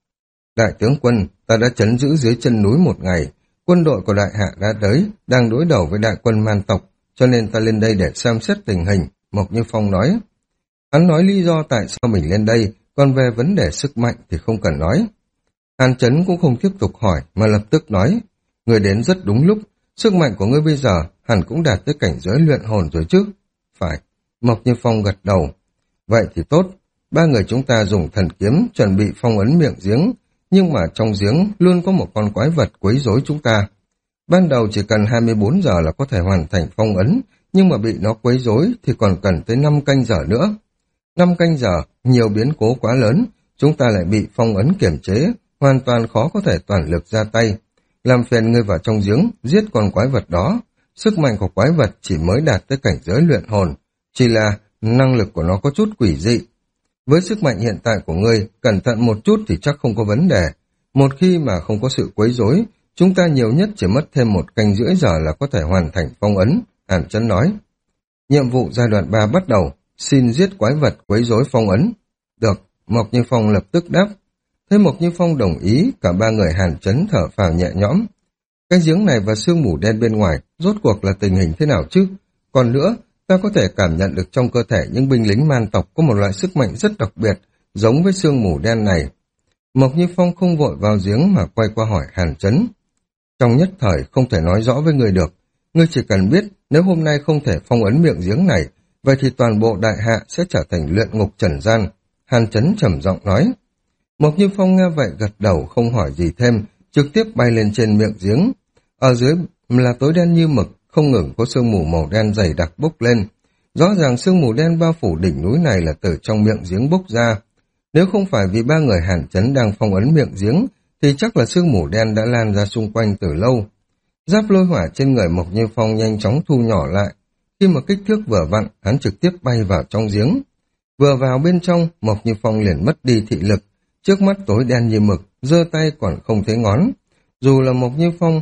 Đại tướng quân, ta đã trấn giữ dưới chân núi một ngày, quân đội của đại hạ đã tới, đang đối đầu với đại quân man tộc, cho nên ta lên đây để xem xét tình hình, Mộc Như Phong nói. Hắn nói lý do tại sao mình lên đây, còn về vấn đề sức mạnh thì không cần nói. Hàn Chấn cũng không tiếp tục hỏi, mà lập tức nói, người đến rất đúng lúc, sức mạnh của ngươi bây giờ hẳn cũng đạt tới cảnh giới luyện hồn rồi chứ. Phải, Mộc Như Phong gật đầu. Vậy thì tốt, ba người chúng ta dùng thần kiếm chuẩn bị phong ấn miệng giếng, nhưng mà trong giếng luôn có một con quái vật quấy rối chúng ta. Ban đầu chỉ cần hai mươi bốn giờ là có thể hoàn thành phong ấn, nhưng mà bị nó quấy rối thì còn cần tới năm canh giờ nữa. năm canh giờ, nhiều biến cố quá lớn, chúng ta lại bị phong ấn kiểm chế, hoàn toàn khó có thể toàn lực ra tay. Làm phiền ngươi vào trong giếng, giết con quái vật đó. Sức mạnh của quái vật chỉ mới đạt tới cảnh giới luyện hồn, chỉ là năng lực của nó có chút quỷ dị. Với sức mạnh hiện tại của ngươi, cẩn thận một chút thì chắc không có vấn đề. Một khi mà không có sự quấy rối, chúng ta nhiều nhất chỉ mất thêm một canh rưỡi giờ là có thể hoàn thành phong ấn, Hàn Chấn nói. Nhiệm vụ giai đoạn ba bắt đầu, xin giết quái vật quấy rối phong ấn. Được, Mộc Như Phong lập tức đáp. Thấy Mộc Như Phong đồng ý, cả ba người Hàn Chấn thở phào nhẹ nhõm. Cái giếng này và sương mù đen bên ngoài, rốt cuộc là tình hình thế nào chứ? Còn nữa, ta có thể cảm nhận được trong cơ thể những binh lính man tộc có một loại sức mạnh rất đặc biệt, giống với sương mù đen này. Mộc Như Phong không vội vào giếng mà quay qua hỏi Hàn Chấn. Trong nhất thời không thể nói rõ với người được, ngươi chỉ cần biết nếu hôm nay không thể phong ấn miệng giếng này, vậy thì toàn bộ đại hạ sẽ trở thành luyện ngục trần gian. Hàn Chấn trầm giọng nói. Mộc Như Phong nghe vậy gật đầu không hỏi gì thêm, trực tiếp bay lên trên miệng giếng. Ở dưới là tối đen như mực, không ngừng có sương mù màu đen dày đặc bốc lên. Rõ ràng sương mù đen bao phủ đỉnh núi này là từ trong miệng giếng bốc ra. Nếu không phải vì ba người Hàn Chấn đang phong ấn miệng giếng, thì chắc là sương mù đen đã lan ra xung quanh từ lâu. Giáp lôi hỏa trên người Mộc Như Phong nhanh chóng thu nhỏ lại. Khi mà kích thước vừa vặn, hắn trực tiếp bay vào trong giếng. Vừa vào bên trong, Mộc Như Phong liền mất đi thị lực. Trước mắt tối đen như mực, giơ tay còn không thấy ngón. Dù là Mộc Như Phong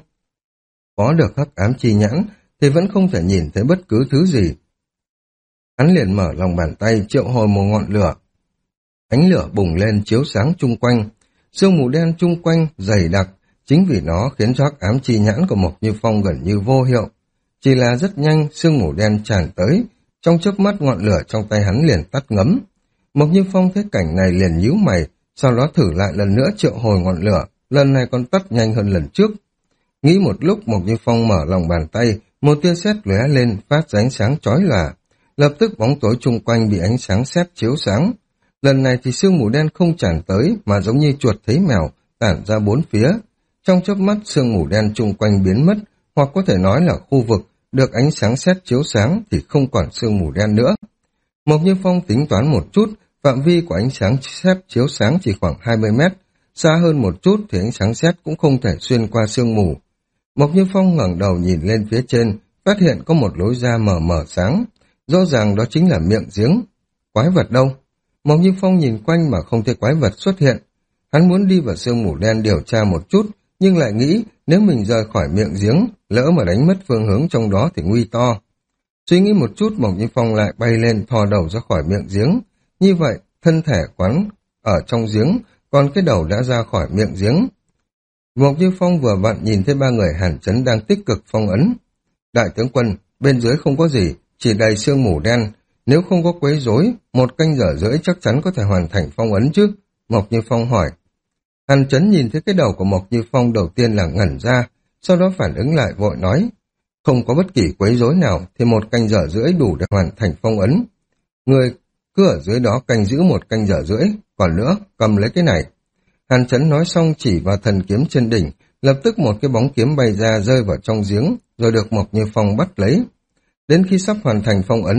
có được hắc ám chi nhãn, thì vẫn không thể nhìn thấy bất cứ thứ gì. Hắn liền mở lòng bàn tay triệu hồi một ngọn lửa. Ánh lửa bùng lên chiếu sáng chung quanh. Sương mù đen chung quanh dày đặc, chính vì nó khiến cho hắc ám chi nhãn của Mộc Như Phong gần như vô hiệu. Chỉ là rất nhanh, sương mù đen tràn tới, trong chớp mắt ngọn lửa trong tay hắn liền tắt ngấm. Mộc Như Phong thấy cảnh này liền nhíu mày, sau đó thử lại lần nữa triệu hồi ngọn lửa, lần này còn tắt nhanh hơn lần trước. Nghĩ một lúc, Mộc Như Phong mở lòng bàn tay, một tia sét lóe lên phát ra ánh sáng chói lòa. Lập tức bóng tối chung quanh bị ánh sáng sét chiếu sáng. Lần này thì sương mù đen không tràn tới mà giống như chuột thấy mèo, tản ra bốn phía. Trong chớp mắt sương mù đen chung quanh biến mất, hoặc có thể nói là khu vực được ánh sáng sét chiếu sáng thì không còn sương mù đen nữa. Mộc Như Phong tính toán một chút, phạm vi của ánh sáng sét chiếu sáng chỉ khoảng hai mươi mét, xa hơn một chút thì ánh sáng sét cũng không thể xuyên qua sương mù. Mộc Như Phong ngẩng đầu nhìn lên phía trên, phát hiện có một lối ra mờ mờ sáng, rõ ràng đó chính là miệng giếng. Quái vật đâu? Mộc Như Phong nhìn quanh mà không thấy quái vật xuất hiện. Hắn muốn đi vào sương mù đen điều tra một chút, nhưng lại nghĩ nếu mình rời khỏi miệng giếng, lỡ mà đánh mất phương hướng trong đó thì nguy to. Suy nghĩ một chút, Mộc Như Phong lại bay lên thò đầu ra khỏi miệng giếng. Như vậy, thân thể quán ở trong giếng, còn cái đầu đã ra khỏi miệng giếng. Mộc Như Phong vừa vặn nhìn thấy ba người Hàn Chấn đang tích cực phong ấn. Đại tướng quân, bên dưới không có gì, chỉ đầy sương mù đen. Nếu không có quấy rối, một canh giờ rưỡi chắc chắn có thể hoàn thành phong ấn chứ? Mộc Như Phong hỏi. Hàn Chấn nhìn thấy cái đầu của Mộc Như Phong đầu tiên là ngẩn ra, sau đó phản ứng lại vội nói. Không có bất kỳ quấy rối nào thì một canh giờ rưỡi đủ để hoàn thành phong ấn. Người cứ ở dưới đó canh giữ một canh giờ rưỡi, còn nữa, cầm lấy cái này. Hàn Chấn nói xong chỉ vào thần kiếm trên đỉnh, lập tức một cái bóng kiếm bay ra rơi vào trong giếng, rồi được Mộc Như Phong bắt lấy. Đến khi sắp hoàn thành phong ấn,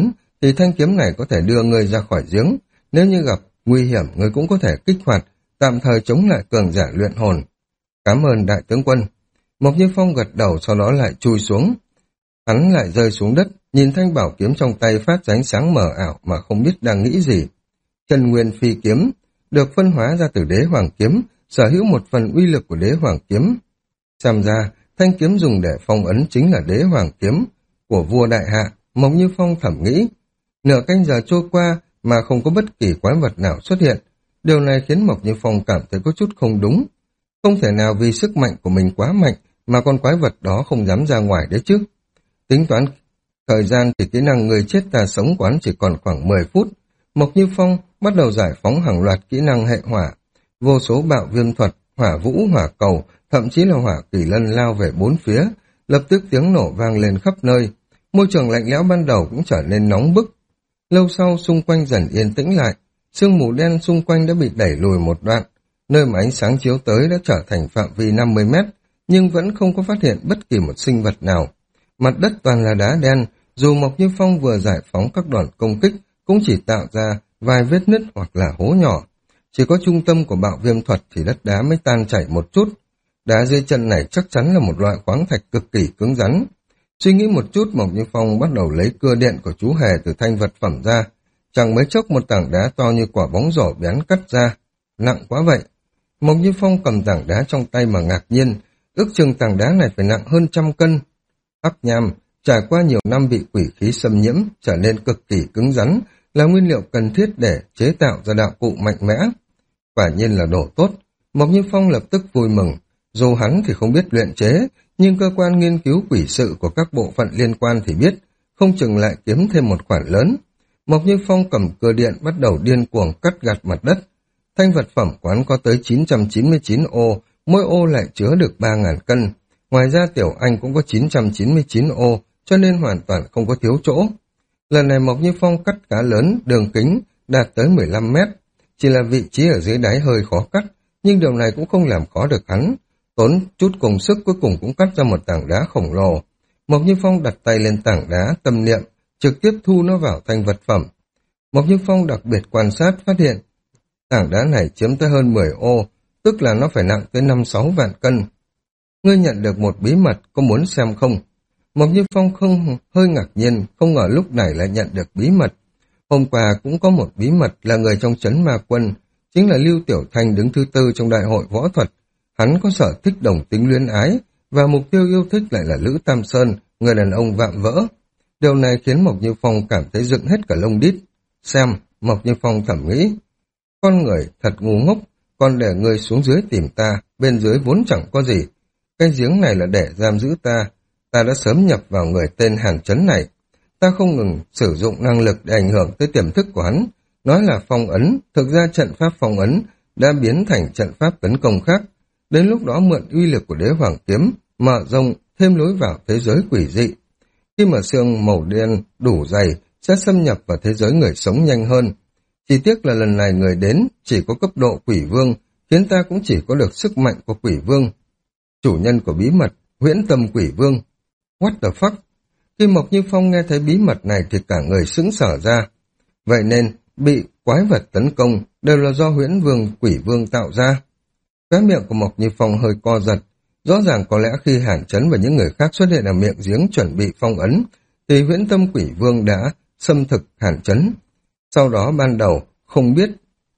thì thanh kiếm này có thể đưa ngươi ra khỏi giếng. Nếu như gặp nguy hiểm, ngươi cũng có thể kích hoạt, tạm thời chống lại cường giả luyện hồn. Cảm ơn đại tướng quân. Mộc Như Phong gật đầu, sau đó lại chui xuống. Hắn lại rơi xuống đất, nhìn thanh bảo kiếm trong tay phát ra ánh sáng mờ ảo mà không biết đang nghĩ gì. Chân Nguyên Phi Kiếm được phân hóa ra từ Đế Hoàng Kiếm, sở hữu một phần uy lực của Đế Hoàng Kiếm. Xem ra, thanh kiếm dùng để phong ấn chính là Đế Hoàng Kiếm của vua Đại Hạ. Mộc Như Phong thẩm nghĩ. Nửa canh giờ trôi qua mà không có bất kỳ quái vật nào xuất hiện. Điều này khiến Mộc Như Phong cảm thấy có chút không đúng. Không thể nào vì sức mạnh của mình quá mạnh mà con quái vật đó không dám ra ngoài đấy chứ. Tính toán thời gian thì kỹ năng người chết ta sống quán chỉ còn khoảng mười phút. Mộc Như Phong bắt đầu giải phóng hàng loạt kỹ năng hệ hỏa. Vô số bạo viêm thuật, hỏa vũ, hỏa cầu, thậm chí là hỏa kỳ lân lao về bốn phía. Lập tức tiếng nổ vang lên khắp nơi. Môi trường lạnh lẽo ban đầu cũng trở nên nóng bức. Lâu sau xung quanh dần yên tĩnh lại. Sương mù đen xung quanh đã bị đẩy lùi một đoạn. Nơi mà ánh sáng chiếu tới đã trở thành phạm vi năm mươi mét, nhưng vẫn không có phát hiện bất kỳ một sinh vật nào. Mặt đất toàn là đá đen, dù Mộc Như Phong vừa giải phóng các đòn công kích, cũng chỉ tạo ra vài vết nứt hoặc là hố nhỏ. Chỉ có trung tâm của bạo viêm thuật thì đất đá mới tan chảy một chút. Đá dưới chân này chắc chắn là một loại khoáng thạch cực kỳ cứng rắn. Suy nghĩ một chút, Mộc Như Phong bắt đầu lấy cưa điện của chú hề từ thanh vật phẩm ra. Chẳng mấy chốc một tảng đá to như quả bóng rổ bén cắt ra. Nặng quá vậy. Mộc Như Phong cầm tảng đá trong tay mà ngạc nhiên, ước chừng tảng đá này phải nặng hơn trăm cân. Hắc nham, trải qua nhiều năm bị quỷ khí xâm nhiễm, trở nên cực kỳ cứng rắn, là nguyên liệu cần thiết để chế tạo ra đạo cụ mạnh mẽ. Quả nhiên là đồ tốt. Mộc Như Phong lập tức vui mừng. Dù hắn thì không biết luyện chế, nhưng cơ quan nghiên cứu quỷ sự của các bộ phận liên quan thì biết, không chừng lại kiếm thêm một khoản lớn. Mộc Như Phong cầm cưa điện bắt đầu điên cuồng cắt gạt mặt đất. Thanh vật phẩm quán có tới chín trăm chín mươi chín ô, mỗi ô lại chứa được ba nghìn cân. Ngoài ra Tiểu Anh cũng có chín trăm chín mươi chín ô, cho nên hoàn toàn không có thiếu chỗ. Lần này Mộc Như Phong cắt khá lớn, đường kính đạt tới mười lăm mét. Chỉ là vị trí ở dưới đáy hơi khó cắt, nhưng điều này cũng không làm khó được hắn. Tốn chút công sức cuối cùng cũng cắt ra một tảng đá khổng lồ. Mộc Như Phong đặt tay lên tảng đá, tâm niệm, trực tiếp thu nó vào thanh vật phẩm. Mộc Như Phong đặc biệt quan sát phát hiện, tảng đá này chiếm tới hơn mười ô, tức là nó phải nặng tới năm sáu vạn cân. Ngươi nhận được một bí mật, có muốn xem không? Mộc Như Phong không hơi ngạc nhiên, không ngờ lúc này lại nhận được bí mật. Hôm qua cũng có một bí mật là người trong trấn ma quân, chính là Lưu Tiểu Thanh đứng thứ tư trong đại hội võ thuật. Hắn có sở thích đồng tính luyến ái, và mục tiêu yêu thích lại là Lữ Tam Sơn, người đàn ông vạm vỡ. Điều này khiến Mộc Như Phong cảm thấy dựng hết cả lông đít. Xem, Mộc Như Phong thẩm nghĩ, con người thật ngu ngốc, còn để người xuống dưới tìm ta, bên dưới vốn chẳng có gì. Cái giếng này là để giam giữ ta, ta đã sớm nhập vào người tên Hàn Chấn này. Ta không ngừng sử dụng năng lực để ảnh hưởng tới tiềm thức của hắn, nói là phong ấn, thực ra trận pháp phong ấn đã biến thành trận pháp tấn công khác. Đến lúc đó mượn uy lực của Đế Hoàng Kiếm, mở rộng thêm lối vào thế giới quỷ dị. Khi mà xương màu đen đủ dày, sẽ xâm nhập vào thế giới người sống nhanh hơn. Chỉ tiếc là lần này người đến chỉ có cấp độ quỷ vương, khiến ta cũng chỉ có được sức mạnh của quỷ vương. Chủ nhân của bí mật, Huyễn Tâm Quỷ Vương. What the fuck? Khi Mộc Như Phong nghe thấy bí mật này thì cả người sững sờ ra. Vậy nên, bị quái vật tấn công đều là do Huyễn Vương Quỷ Vương tạo ra. Cái miệng của Mộc Như Phong hơi co giật. Rõ ràng có lẽ khi Hàn Chấn và những người khác xuất hiện ở miệng giếng chuẩn bị phong ấn, thì Huyễn Tâm Quỷ Vương đã xâm thực Hàn Chấn. Sau đó ban đầu không biết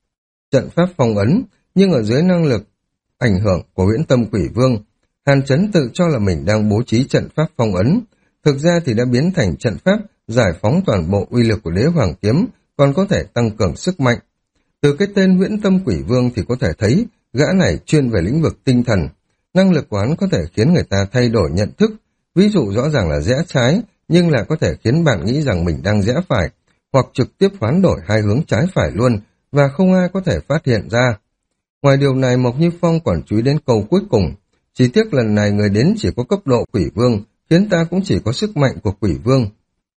trận pháp phong ấn, nhưng ở dưới năng lực ảnh hưởng của Huyễn Tâm Quỷ Vương, Hàn Chấn tự cho là mình đang bố trí trận pháp phong ấn, thực ra thì đã biến thành trận pháp giải phóng toàn bộ uy lực của Đế Hoàng Kiếm, còn có thể tăng cường sức mạnh. Từ cái tên Huyễn Tâm Quỷ Vương thì có thể thấy gã này chuyên về lĩnh vực tinh thần, năng lực của hắn có thể khiến người ta thay đổi nhận thức, ví dụ rõ ràng là rẽ trái, nhưng lại có thể khiến bạn nghĩ rằng mình đang rẽ phải, hoặc trực tiếp hoán đổi hai hướng trái phải luôn, và không ai có thể phát hiện ra. Ngoài điều này, Mộc Như Phong còn chú ý đến câu cuối cùng. Chỉ tiếc lần này người đến chỉ có cấp độ quỷ vương, khiến ta cũng chỉ có sức mạnh của quỷ vương.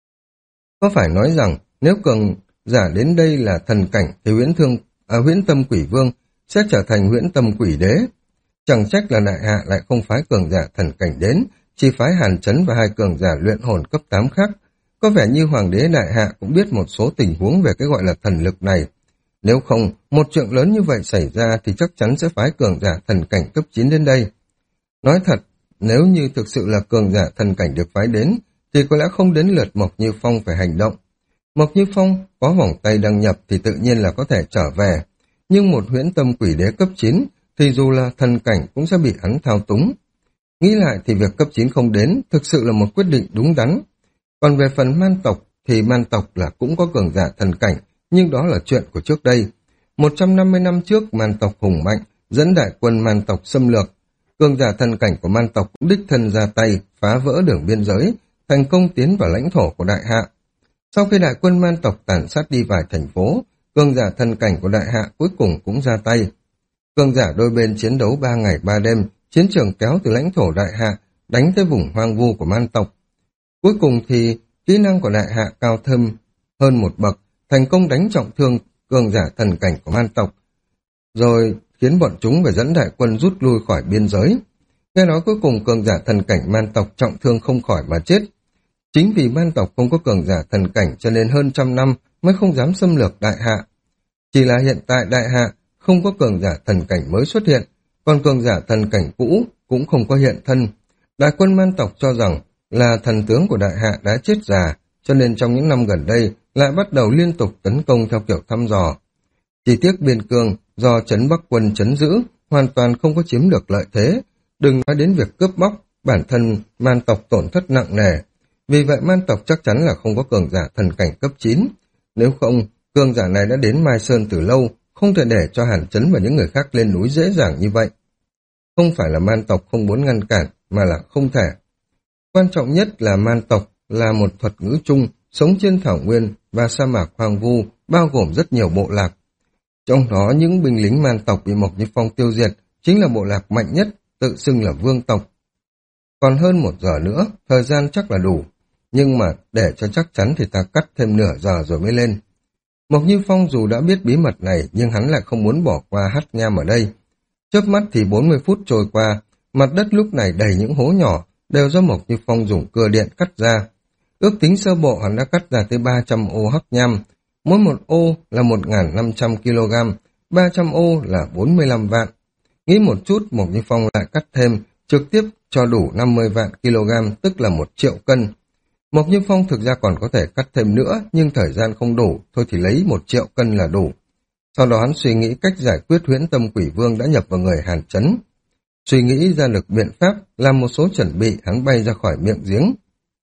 Có phải nói rằng, nếu cường giả đến đây là thần cảnh, thì huyễn thương, à, huyễn tâm quỷ vương sẽ trở thành huyễn tâm quỷ đế. Chẳng trách là đại hạ lại không phái cường giả thần cảnh đến, chỉ phái Hàn Chấn và hai cường giả luyện hồn cấp tám khác. Có vẻ như Hoàng đế Đại Hạ cũng biết một số tình huống về cái gọi là thần lực này. Nếu không, một chuyện lớn như vậy xảy ra thì chắc chắn sẽ phái cường giả thần cảnh cấp chín đến đây. Nói thật, nếu như thực sự là cường giả thần cảnh được phái đến, thì có lẽ không đến lượt Mộc Như Phong phải hành động. Mộc Như Phong có vòng tay đăng nhập thì tự nhiên là có thể trở về. Nhưng một huyễn tâm quỷ đế cấp chín thì dù là thần cảnh cũng sẽ bị hắn thao túng. Nghĩ lại thì việc cấp chín không đến thực sự là một quyết định đúng đắn. Còn về phần man tộc thì man tộc là cũng có cường giả thần cảnh, nhưng đó là chuyện của trước đây. một trăm năm mươi năm trước man tộc hùng mạnh, dẫn đại quân man tộc xâm lược. Cường giả thần cảnh của man tộc cũng đích thân ra tay, phá vỡ đường biên giới, thành công tiến vào lãnh thổ của Đại Hạ. Sau khi đại quân man tộc tàn sát đi vài thành phố, cường giả thần cảnh của Đại Hạ cuối cùng cũng ra tay. Cường giả đôi bên chiến đấu ba ngày ba đêm, chiến trường kéo từ lãnh thổ Đại Hạ, đánh tới vùng hoang vu của man tộc. Cuối cùng thì kỹ năng của Đại Hạ cao thâm hơn một bậc, thành công đánh trọng thương cường giả thần cảnh của man tộc, rồi khiến bọn chúng phải dẫn đại quân rút lui khỏi biên giới. Nghe nói cuối cùng cường giả thần cảnh man tộc trọng thương không khỏi mà chết. Chính vì man tộc không có cường giả thần cảnh cho nên hơn trăm năm mới không dám xâm lược Đại Hạ. Chỉ là hiện tại Đại Hạ không có cường giả thần cảnh mới xuất hiện, còn cường giả thần cảnh cũ cũng không có hiện thân. Đại quân man tộc cho rằng là thần tướng của Đại Hạ đã chết già, cho nên trong những năm gần đây lại bắt đầu liên tục tấn công theo kiểu thăm dò. Chỉ tiếc biên cương do trấn Bắc quân trấn giữ hoàn toàn không có chiếm được lợi thế, đừng nói đến việc cướp bóc, bản thân man tộc tổn thất nặng nề. Vì vậy man tộc chắc chắn là không có cường giả thần cảnh cấp chín. Nếu không, cường giả này đã đến Mai Sơn từ lâu, không thể để cho Hàn Chấn và những người khác lên núi dễ dàng như vậy. Không phải là man tộc không muốn ngăn cản, mà là không thể. Quan trọng nhất là man tộc là một thuật ngữ chung, sống trên thảo nguyên và sa mạc hoang vu, bao gồm rất nhiều bộ lạc. Trong đó những binh lính man tộc bị Mộc Như Phong tiêu diệt chính là bộ lạc mạnh nhất, tự xưng là vương tộc. Còn hơn một giờ nữa, thời gian chắc là đủ. Nhưng mà để cho chắc chắn thì ta cắt thêm nửa giờ rồi mới lên. Mộc Như Phong dù đã biết bí mật này nhưng hắn lại không muốn bỏ qua Hắc Nham ở đây. Chớp mắt thì bốn mươi phút trôi qua, mặt đất lúc này đầy những hố nhỏ, đều do Mộc Như Phong dùng cưa điện cắt ra. Ước tính sơ bộ hắn đã cắt ra tới ba trăm ô hắc nham, mỗi một ô là một nghìn năm trăm ki lô gam, ba trăm ô là bốn mươi lăm vạn. Nghĩ một chút, Mộc Như Phong lại cắt thêm, trực tiếp cho đủ năm mươi vạn kg, tức là một triệu cân. Mộc Như Phong thực ra còn có thể cắt thêm nữa, nhưng thời gian không đủ, thôi thì lấy một triệu cân là đủ. Sau đó hắn suy nghĩ cách giải quyết huyễn tâm quỷ vương đã nhập vào người Hàn Chấn. Suy nghĩ ra lực biện pháp, làm một số chuẩn bị, hắn bay ra khỏi miệng giếng.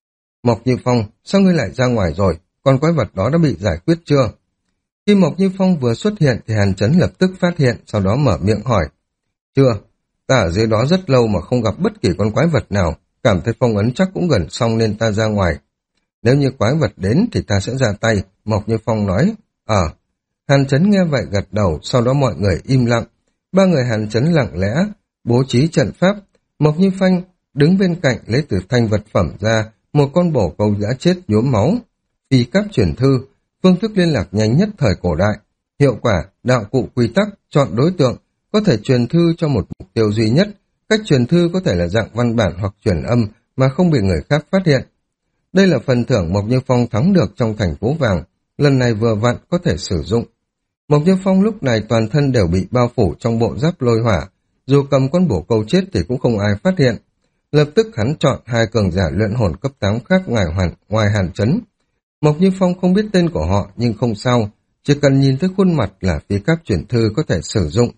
Mộc Như Phong, sao ngươi lại ra ngoài rồi? Con quái vật đó đã bị giải quyết chưa? Khi Mộc Như Phong vừa xuất hiện thì Hàn Chấn lập tức phát hiện, sau đó mở miệng hỏi. Chưa, ta ở dưới đó rất lâu mà không gặp bất kỳ con quái vật nào, cảm thấy phong ấn chắc cũng gần xong nên ta ra ngoài. Nếu như quái vật đến thì ta sẽ ra tay, Mộc Như Phong nói. Ờ. Hàn Chấn nghe vậy gật đầu, sau đó mọi người im lặng. Ba người Hàn Chấn lặng lẽ bố trí trận pháp. Mộc Như Phong đứng bên cạnh lấy từ thanh vật phẩm ra một con bổ câu đã chết nhuốm máu. Phi cáp chuyển thư, phương thức liên lạc nhanh nhất thời cổ đại. Hiệu quả, đạo cụ quy tắc, chọn đối tượng, có thể truyền thư cho một mục tiêu duy nhất. Cách truyền thư có thể là dạng văn bản hoặc truyền âm mà không bị người khác phát hiện. Đây là phần thưởng Mộc Như Phong thắng được trong thành phố vàng, lần này vừa vặn có thể sử dụng. Mộc Như Phong lúc này toàn thân đều bị bao phủ trong bộ giáp lôi hỏa, dù cầm con bổ câu chết thì cũng không ai phát hiện. Lập tức hắn chọn hai cường giả luyện hồn cấp tám khác ngoài hoàn ngoài Hàn Chấn. Mộc Như Phong không biết tên của họ nhưng không sao, chỉ cần nhìn thấy khuôn mặt là phi cáp chuyển thư có thể sử dụng.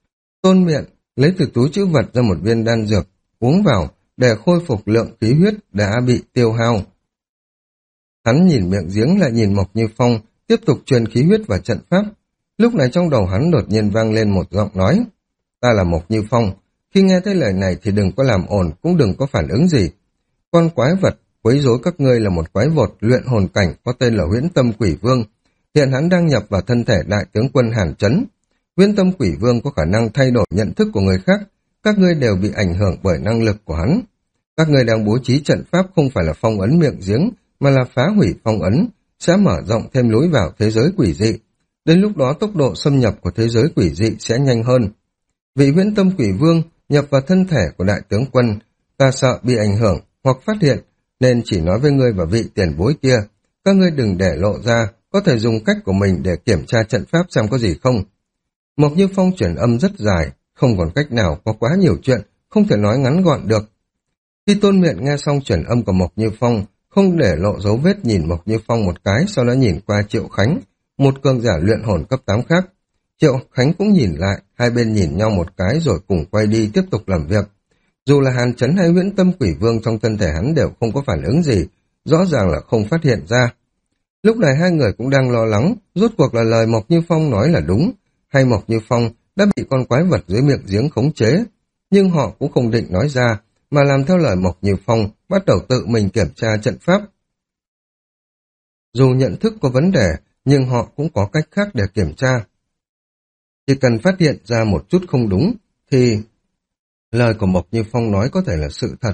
Tôn Miện lấy từ túi trữ vật ra một viên đan dược, uống vào để khôi phục lượng khí huyết đã bị tiêu hao. Hắn nhìn miệng giếng lại nhìn Mộc Như Phong, tiếp tục truyền khí huyết vào trận pháp. Lúc này trong đầu hắn đột nhiên vang lên một giọng nói. Ta là Mộc Như Phong, khi nghe thấy lời này thì đừng có làm ồn, cũng đừng có phản ứng gì. Con quái vật quấy rối các ngươi là một quái vật luyện hồn cảnh có tên là Huyễn Tâm Quỷ Vương. Hiện hắn đang nhập vào thân thể đại tướng quân Hàn Chấn. Huyễn Tâm Quỷ Vương có khả năng thay đổi nhận thức của người khác, các ngươi đều bị ảnh hưởng bởi năng lực của hắn. Các ngươi đang bố trí trận pháp không phải là phong ấn miệng giếng, mà là phá hủy phong ấn, sẽ mở rộng thêm lối vào thế giới quỷ dị. Đến lúc đó tốc độ xâm nhập của thế giới quỷ dị sẽ nhanh hơn. Vị Huyễn Tâm Quỷ Vương nhập vào thân thể của đại tướng quân, ta sợ bị ảnh hưởng hoặc phát hiện, nên chỉ nói với ngươi và vị tiền bối kia. Các ngươi đừng để lộ ra, có thể dùng cách của mình để kiểm tra trận pháp xem có gì không. Mộc Như Phong chuyển âm rất dài, không còn cách nào, có quá nhiều chuyện, không thể nói ngắn gọn được. Khi Tôn Miện nghe xong chuyển âm của Mộc Như Phong, không để lộ dấu vết nhìn Mộc Như Phong một cái, sau đó nhìn qua Triệu Khánh, một cường giả luyện hồn cấp tám khác. Triệu Khánh cũng nhìn lại, hai bên nhìn nhau một cái rồi cùng quay đi tiếp tục làm việc. Dù là Hàn Chấn hay Huyễn Tâm Quỷ Vương trong thân thể hắn đều không có phản ứng gì, rõ ràng là không phát hiện ra. Lúc này hai người cũng đang lo lắng, rốt cuộc là lời Mộc Như Phong nói là đúng, hay Mộc Như Phong đã bị con quái vật dưới miệng giếng khống chế. Nhưng họ cũng không định nói ra, mà làm theo lời Mộc Như Phong, bắt đầu tự mình kiểm tra trận pháp. Dù nhận thức có vấn đề, nhưng họ cũng có cách khác để kiểm tra. Chỉ cần phát hiện ra một chút không đúng, thì lời của Mộc Như Phong nói có thể là sự thật.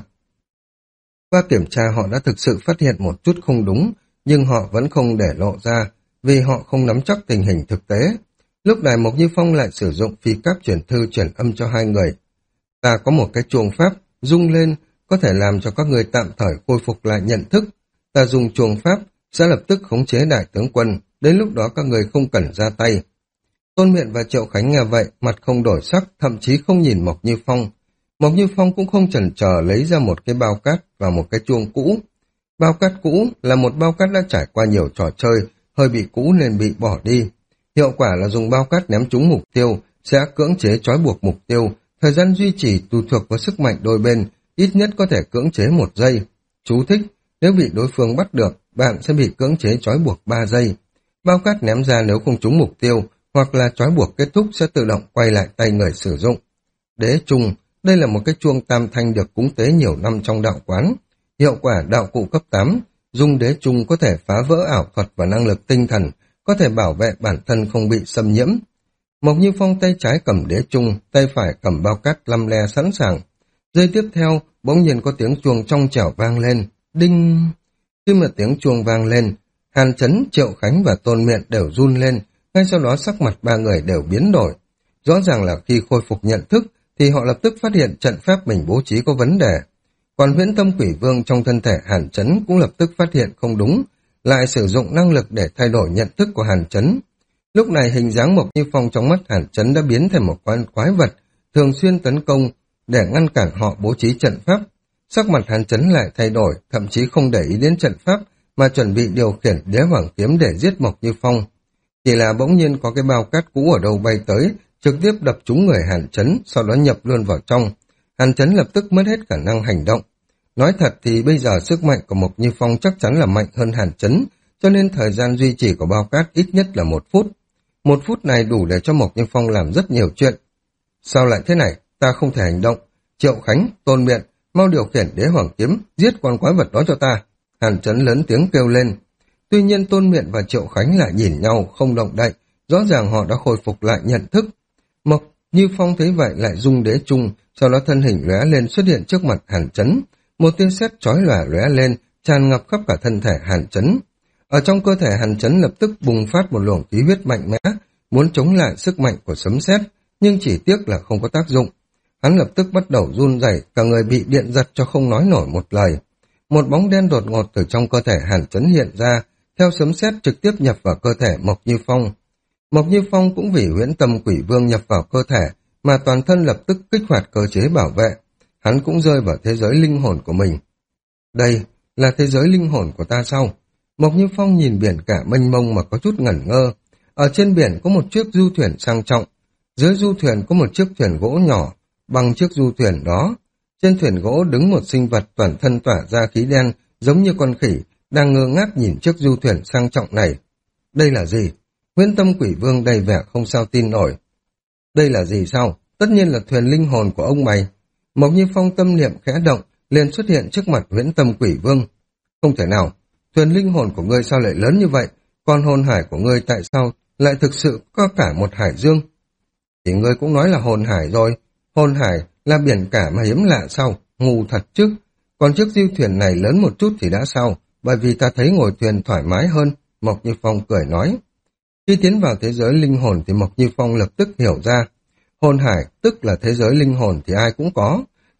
Qua kiểm tra họ đã thực sự phát hiện một chút không đúng, nhưng họ vẫn không để lộ ra, vì họ không nắm chắc tình hình thực tế. Lúc này Mộc Như Phong lại sử dụng phi cáp chuyển thư chuyển âm cho hai người. Ta có một cái chuông pháp, rung lên, có thể làm cho các người tạm thời khôi phục lại nhận thức. Ta dùng chuông pháp, sẽ lập tức khống chế đại tướng quân, đến lúc đó các người không cần ra tay. Tôn Miện và Triệu Khánh nghe vậy, mặt không đổi sắc, thậm chí không nhìn Mộc Như Phong. Mộc Như Phong cũng không chần chờ lấy ra một cái bao cát và một cái chuông cũ. Bao cát cũ là một bao cát đã trải qua nhiều trò chơi, hơi bị cũ nên bị bỏ đi. Hiệu quả là dùng bao cát ném trúng mục tiêu, sẽ cưỡng chế trói buộc mục tiêu, thời gian duy trì tùy thuộc vào sức mạnh đôi bên, ít nhất có thể cưỡng chế một giây. Chú thích, nếu bị đối phương bắt được, bạn sẽ bị cưỡng chế trói buộc ba giây. Bao cát ném ra nếu không trúng mục tiêu, hoặc là trói buộc kết thúc sẽ tự động quay lại tay người sử dụng. Đế trung, đây là một cái chuông tam thanh được cúng tế nhiều năm trong đạo quán. Hiệu quả đạo cụ cấp tám, dùng đế trung có thể phá vỡ ảo thuật và năng lực tinh thần, có thể bảo vệ bản thân không bị xâm nhiễm. Mộc Như Phong tay trái cầm đế trung, tay phải cầm bao cát lăm le sẵn sàng. Giây tiếp theo, bỗng nhiên có tiếng chuông trong trẻo vang lên, đinh. Khi mà tiếng chuông vang lên, Hàn Chấn, Triệu Khánh và Tôn Miện đều run lên, ngay sau đó sắc mặt ba người đều biến đổi. Rõ ràng là khi khôi phục nhận thức, thì họ lập tức phát hiện trận pháp mình bố trí có vấn đề. Còn Huyễn Tâm Quỷ Vương trong thân thể Hàn Chấn cũng lập tức phát hiện không đúng, lại sử dụng năng lực để thay đổi nhận thức của Hàn Chấn. Lúc này hình dáng Mộc Như Phong trong mắt Hàn Chấn đã biến thành một con quái vật, thường xuyên tấn công để ngăn cản họ bố trí trận pháp. Sắc mặt Hàn Chấn lại thay đổi, thậm chí không để ý đến trận pháp, mà chuẩn bị điều khiển đế hoàng kiếm để giết Mộc Như Phong. Chỉ là bỗng nhiên có cái bao cát cũ ở đâu bay tới, trực tiếp đập trúng người Hàn Chấn, sau đó nhập luôn vào trong. Hàn Chấn lập tức mất hết khả năng hành động. Nói thật thì bây giờ sức mạnh của Mộc Như Phong chắc chắn là mạnh hơn Hàn Chấn, cho nên thời gian duy trì của bao cát ít nhất là một phút. Một phút này đủ để cho Mộc Như Phong làm rất nhiều chuyện. Sao lại thế này? Ta không thể hành động. Triệu Khánh, Tôn Miện, mau điều khiển đế hoàng kiếm, giết con quái vật đó cho ta. Hàn Chấn lớn tiếng kêu lên. Tuy nhiên Tôn Miện và Triệu Khánh lại nhìn nhau, không động đậy, rõ ràng họ đã khôi phục lại nhận thức. Mộc Như Phong thấy vậy lại rung đế trung, sau đó thân hình lóe lên xuất hiện trước mặt Hàn Chấn. Một tia sét chói lòa lóe lên, tràn ngập khắp cả thân thể Hàn Chấn. Ở trong cơ thể Hàn Chấn lập tức bùng phát một luồng khí huyết mạnh mẽ, muốn chống lại sức mạnh của sấm sét, nhưng chỉ tiếc là không có tác dụng. Hắn lập tức bắt đầu run rẩy, cả người bị điện giật cho không nói nổi một lời. Một bóng đen đột ngột từ trong cơ thể Hàn Chấn hiện ra, theo sấm sét trực tiếp nhập vào cơ thể Mộc Như Phong. Mộc Như Phong cũng vì Huyễn Tâm Quỷ Vương nhập vào cơ thể, mà toàn thân lập tức kích hoạt cơ chế bảo vệ. Hắn cũng rơi vào thế giới linh hồn của mình. Đây là thế giới linh hồn của ta sao? Mộc Như Phong nhìn biển cả mênh mông mà có chút ngẩn ngơ. Ở trên biển có một chiếc du thuyền sang trọng. Dưới du thuyền có một chiếc thuyền gỗ nhỏ. Bằng chiếc du thuyền đó, trên thuyền gỗ đứng một sinh vật toàn thân tỏa ra khí đen, giống như con khỉ, đang ngơ ngác nhìn chiếc du thuyền sang trọng này. Đây là gì? Huyễn Tâm Quỷ Vương đầy vẻ không sao tin nổi. Đây là gì sao? Tất nhiên là thuyền linh hồn của ông mày. Mộc Như Phong tâm niệm khẽ động, liền xuất hiện trước mặt Huyễn Tâm Quỷ Vương. Không thể nào, thuyền linh hồn của ngươi sao lại lớn như vậy? Còn hồn hải của ngươi tại sao lại thực sự có cả một hải dương? Thì ngươi cũng nói là hồn hải rồi. Hồn hải là biển cả mà hiếm lạ sao? Ngu thật chứ. Còn chiếc diêu thuyền này lớn một chút thì đã sao? Bởi vì ta thấy ngồi thuyền thoải mái hơn. Mộc Như Phong cười nói. Khi tiến vào thế giới linh hồn thì Mộc Như Phong lập tức hiểu ra. Hồn hải tức là thế giới linh hồn thì ai cũng có.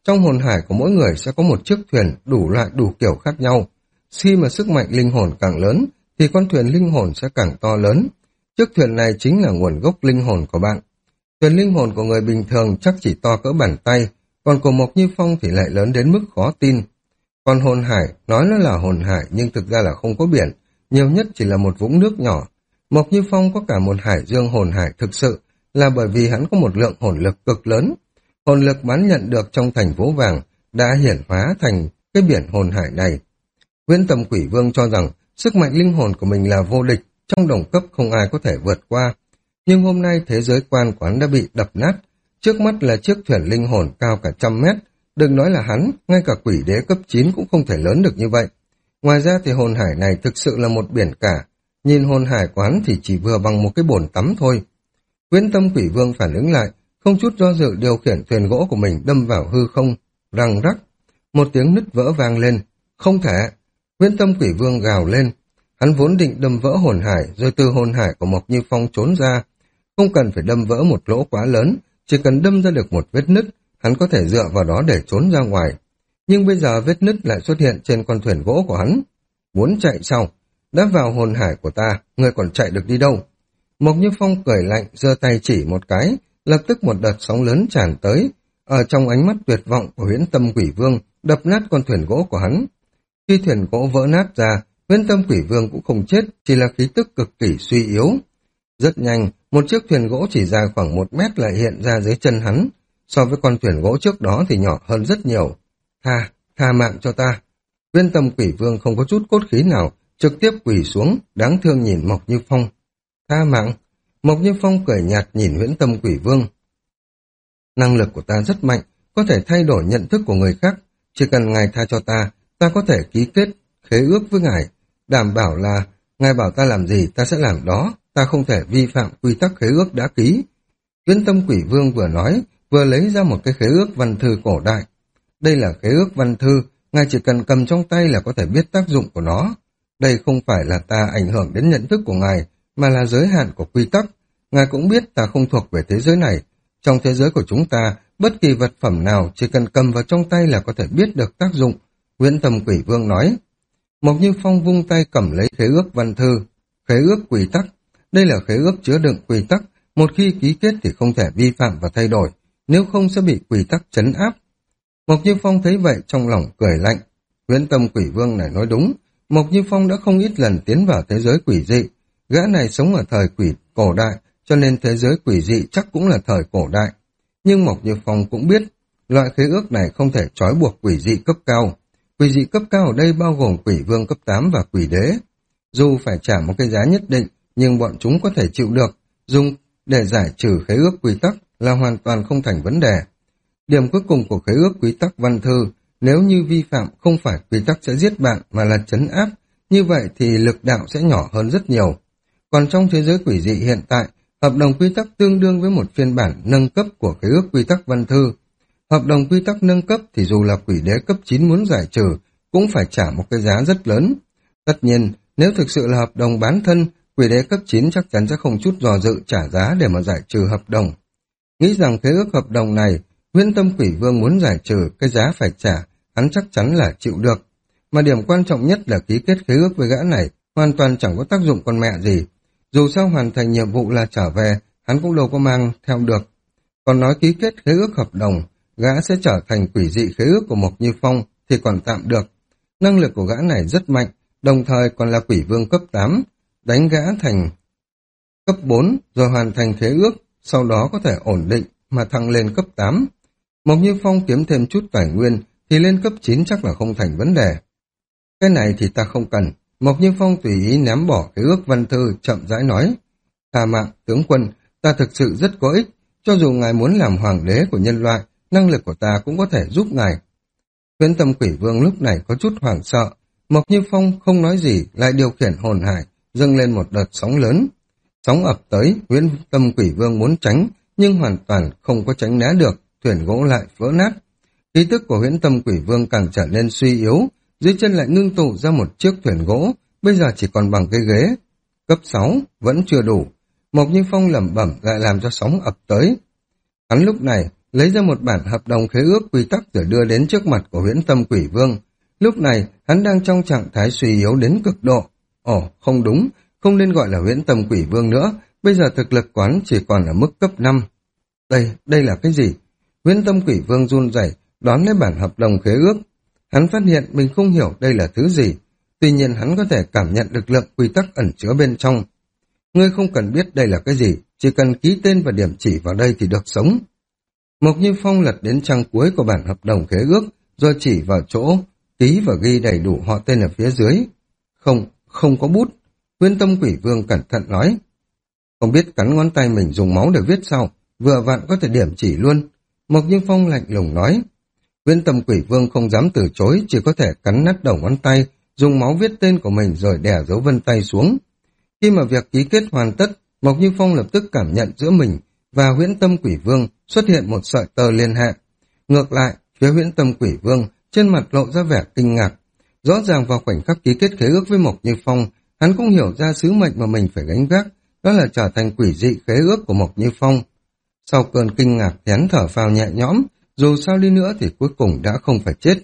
Trong hồn hải của mỗi người sẽ có một chiếc thuyền đủ loại đủ kiểu khác nhau. Khi mà sức mạnh linh hồn càng lớn, thì con thuyền linh hồn sẽ càng to lớn. Chiếc thuyền này chính là nguồn gốc linh hồn của bạn. Thuyền linh hồn của người bình thường chắc chỉ to cỡ bàn tay, còn của Mộc Như Phong thì lại lớn đến mức khó tin. Còn hồn hải, nói nó là hồn hải nhưng thực ra là không có biển, nhiều nhất chỉ là một vũng nước nhỏ. Mộc Như Phong có cả một hải dương hồn hải thực sự là bởi vì hắn có một lượng hồn lực cực lớn. Hồn lực bán nhận được trong thành phố vàng đã hiển hóa thành cái biển hồn hải này. Viễn Tâm Quỷ Vương cho rằng sức mạnh linh hồn của mình là vô địch, trong đồng cấp không ai có thể vượt qua. Nhưng hôm nay thế giới quan quán đã bị đập nát, trước mắt là chiếc thuyền linh hồn cao cả trăm mét. Đừng nói là hắn, ngay cả quỷ đế cấp chín cũng không thể lớn được như vậy. Ngoài ra thì hồn hải này thực sự là một biển cả, nhìn hồn hải quán thì chỉ vừa bằng một cái bồn tắm thôi. Viễn Tâm Quỷ Vương phản ứng lại, không chút do dự điều khiển thuyền gỗ của mình đâm vào hư không, răng rắc. Một tiếng nứt vỡ vang lên. Không thể! Viễn Tâm Quỷ Vương gào lên. Hắn vốn định đâm vỡ hồn hải, rồi từ hồn hải của Mộc Như Phong trốn ra. Không cần phải đâm vỡ một lỗ quá lớn, chỉ cần đâm ra được một vết nứt, hắn có thể dựa vào đó để trốn ra ngoài. Nhưng bây giờ vết nứt lại xuất hiện trên con thuyền gỗ của hắn. Muốn chạy sao? Đã vào hồn hải của ta, ngươi còn chạy được đi đâu? Mộc Như Phong cười lạnh, giơ tay chỉ một cái, lập tức một đợt sóng lớn tràn tới. Ở trong ánh mắt tuyệt vọng của Huyễn Tâm Quỷ Vương, đập nát con thuyền gỗ của hắn. Khi thuyền gỗ vỡ nát ra, Huyễn Tâm Quỷ Vương cũng không chết, chỉ là khí tức cực kỳ suy yếu. Rất nhanh, một chiếc thuyền gỗ chỉ dài khoảng một mét lại hiện ra dưới chân hắn. So với con thuyền gỗ trước đó thì nhỏ hơn rất nhiều. Tha, tha mạng cho ta. Huyễn Tâm Quỷ Vương không có chút cốt khí nào, trực tiếp quỳ xuống, đáng thương nhìn Mộc Như Phong. Tha mạng. Mộc Như Phong cười nhạt nhìn Huyễn Tâm Quỷ Vương. Năng lực của ta rất mạnh, có thể thay đổi nhận thức của người khác. Chỉ cần ngài tha cho ta, ta có thể ký kết khế ước với ngài, đảm bảo là ngài bảo ta làm gì ta sẽ làm đó, ta không thể vi phạm quy tắc khế ước đã ký. Viễn Tâm Quỷ Vương vừa nói, vừa lấy ra một cái khế ước văn thư cổ đại. Đây là khế ước văn thư, ngài chỉ cần cầm trong tay là có thể biết tác dụng của nó. Đây không phải là ta ảnh hưởng đến nhận thức của ngài, mà là giới hạn của quy tắc. Ngài cũng biết ta không thuộc về thế giới này. Trong thế giới của chúng ta, bất kỳ vật phẩm nào chỉ cần cầm vào trong tay là có thể biết được tác dụng. Viễn Tâm Quỷ Vương nói. Mộc Như Phong vung tay cầm lấy khế ước văn thư. Khế ước quy tắc. Đây là khế ước chứa đựng quy tắc. Một khi ký kết thì không thể vi phạm và thay đổi, nếu không sẽ bị quy tắc trấn áp. Mộc Như Phong thấy vậy trong lòng cười lạnh. Viễn Tâm Quỷ Vương này nói đúng. Mộc Như Phong đã không ít lần tiến vào thế giới quỷ dị. Gã này sống ở thời quỷ cổ đại, cho nên thế giới quỷ dị chắc cũng là thời cổ đại. Nhưng Mộc Như Phong cũng biết, loại khế ước này không thể trói buộc quỷ dị cấp cao. Quỷ dị cấp cao ở đây bao gồm quỷ vương cấp tám và quỷ đế. Dù phải trả một cái giá nhất định, nhưng bọn chúng có thể chịu được, dùng để giải trừ khế ước quy tắc là hoàn toàn không thành vấn đề. Điểm cuối cùng của khế ước quy tắc văn thư, nếu như vi phạm không phải quy tắc sẽ giết bạn mà là trấn áp, như vậy thì lực đạo sẽ nhỏ hơn rất nhiều. Còn trong thế giới quỷ dị hiện tại, hợp đồng quy tắc tương đương với một phiên bản nâng cấp của khế ước quy tắc văn thư. Hợp đồng quy tắc nâng cấp thì dù là quỷ đế cấp chín muốn giải trừ, cũng phải trả một cái giá rất lớn. Tất nhiên, nếu thực sự là hợp đồng bán thân, quỷ đế cấp chín chắc chắn sẽ không chút dò dự trả giá để mà giải trừ hợp đồng. Nghĩ rằng khế ước hợp đồng này, Viễn Tâm Quỷ Vương muốn giải trừ cái giá phải trả, hắn chắc chắn là chịu được. Mà điểm quan trọng nhất là ký kết khế ước với gã này hoàn toàn chẳng có tác dụng con mẹ gì. Dù sao hoàn thành nhiệm vụ là trở về, hắn cũng đâu có mang theo được. Còn nói ký kết khế ước hợp đồng, gã sẽ trở thành quỷ dị khế ước của Mộc Như Phong thì còn tạm được. Năng lực của gã này rất mạnh, đồng thời còn là quỷ vương cấp tám, đánh gã thành cấp bốn rồi hoàn thành khế ước, sau đó có thể ổn định mà thăng lên cấp tám. Mộc Như Phong kiếm thêm chút tài nguyên thì lên cấp chín chắc là không thành vấn đề. Cái này thì ta không cần. Mộc Như Phong tùy ý ném bỏ khế ước văn thư, chậm rãi nói. Tha mạng, tướng quân, ta thực sự rất có ích. Cho dù ngài muốn làm hoàng đế của nhân loại, năng lực của ta cũng có thể giúp ngài. Viễn Tâm Quỷ Vương lúc này có chút hoảng sợ. Mộc Như Phong không nói gì, lại điều khiển hồn hải, dâng lên một đợt sóng lớn. Sóng ập tới, Viễn Tâm Quỷ Vương muốn tránh, nhưng hoàn toàn không có tránh né được, thuyền gỗ lại vỡ nát. Khí tức của Viễn Tâm Quỷ Vương càng trở nên suy yếu, dưới chân lại ngưng tụ ra một chiếc thuyền gỗ, bây giờ chỉ còn bằng cái ghế. Cấp sáu, vẫn chưa đủ. Mộc Như Phong lẩm bẩm lại làm cho sóng ập tới. Hắn lúc này lấy ra một bản hợp đồng khế ước quy tắc rồi đưa đến trước mặt của Huyễn Tâm Quỷ Vương. Lúc này, hắn đang trong trạng thái suy yếu đến cực độ. Ồ, không đúng, không nên gọi là Huyễn Tâm Quỷ Vương nữa, bây giờ thực lực quán chỉ còn ở mức cấp năm. Đây, đây là cái gì? Huyễn Tâm Quỷ Vương run rẩy đón lấy bản hợp đồng khế ước. Hắn phát hiện mình không hiểu đây là thứ gì, tuy nhiên hắn có thể cảm nhận lực lượng quy tắc ẩn chứa bên trong. Ngươi không cần biết đây là cái gì, chỉ cần ký tên và điểm chỉ vào đây thì được sống. Mộc Như Phong lật đến trang cuối của bản hợp đồng khế ước, rồi chỉ vào chỗ, ký và ghi đầy đủ họ tên ở phía dưới. Không, không có bút. Huyễn Tâm Quỷ Vương cẩn thận nói. Không biết cắn ngón tay mình dùng máu để viết sao, vừa vặn có thể điểm chỉ luôn. Mộc Như Phong lạnh lùng nói. Huyễn Tâm Quỷ Vương không dám từ chối, chỉ có thể cắn nát đầu ngón tay, dùng máu viết tên của mình rồi đè dấu vân tay xuống. Khi mà việc ký kết hoàn tất, Mộc Như Phong lập tức cảm nhận giữa mình và Huyễn Tâm Quỷ Vương xuất hiện một sợi tơ liên hệ. Ngược lại, phía Huyễn Tâm Quỷ Vương trên mặt lộ ra vẻ kinh ngạc. Rõ ràng vào khoảnh khắc ký kết khế ước với Mộc Như Phong, hắn cũng hiểu ra sứ mệnh mà mình phải gánh vác, đó là trở thành quỷ dị khế ước của Mộc Như Phong. Sau cơn kinh ngạc, hắn thở phào nhẹ nhõm, dù sao đi nữa thì cuối cùng đã không phải chết.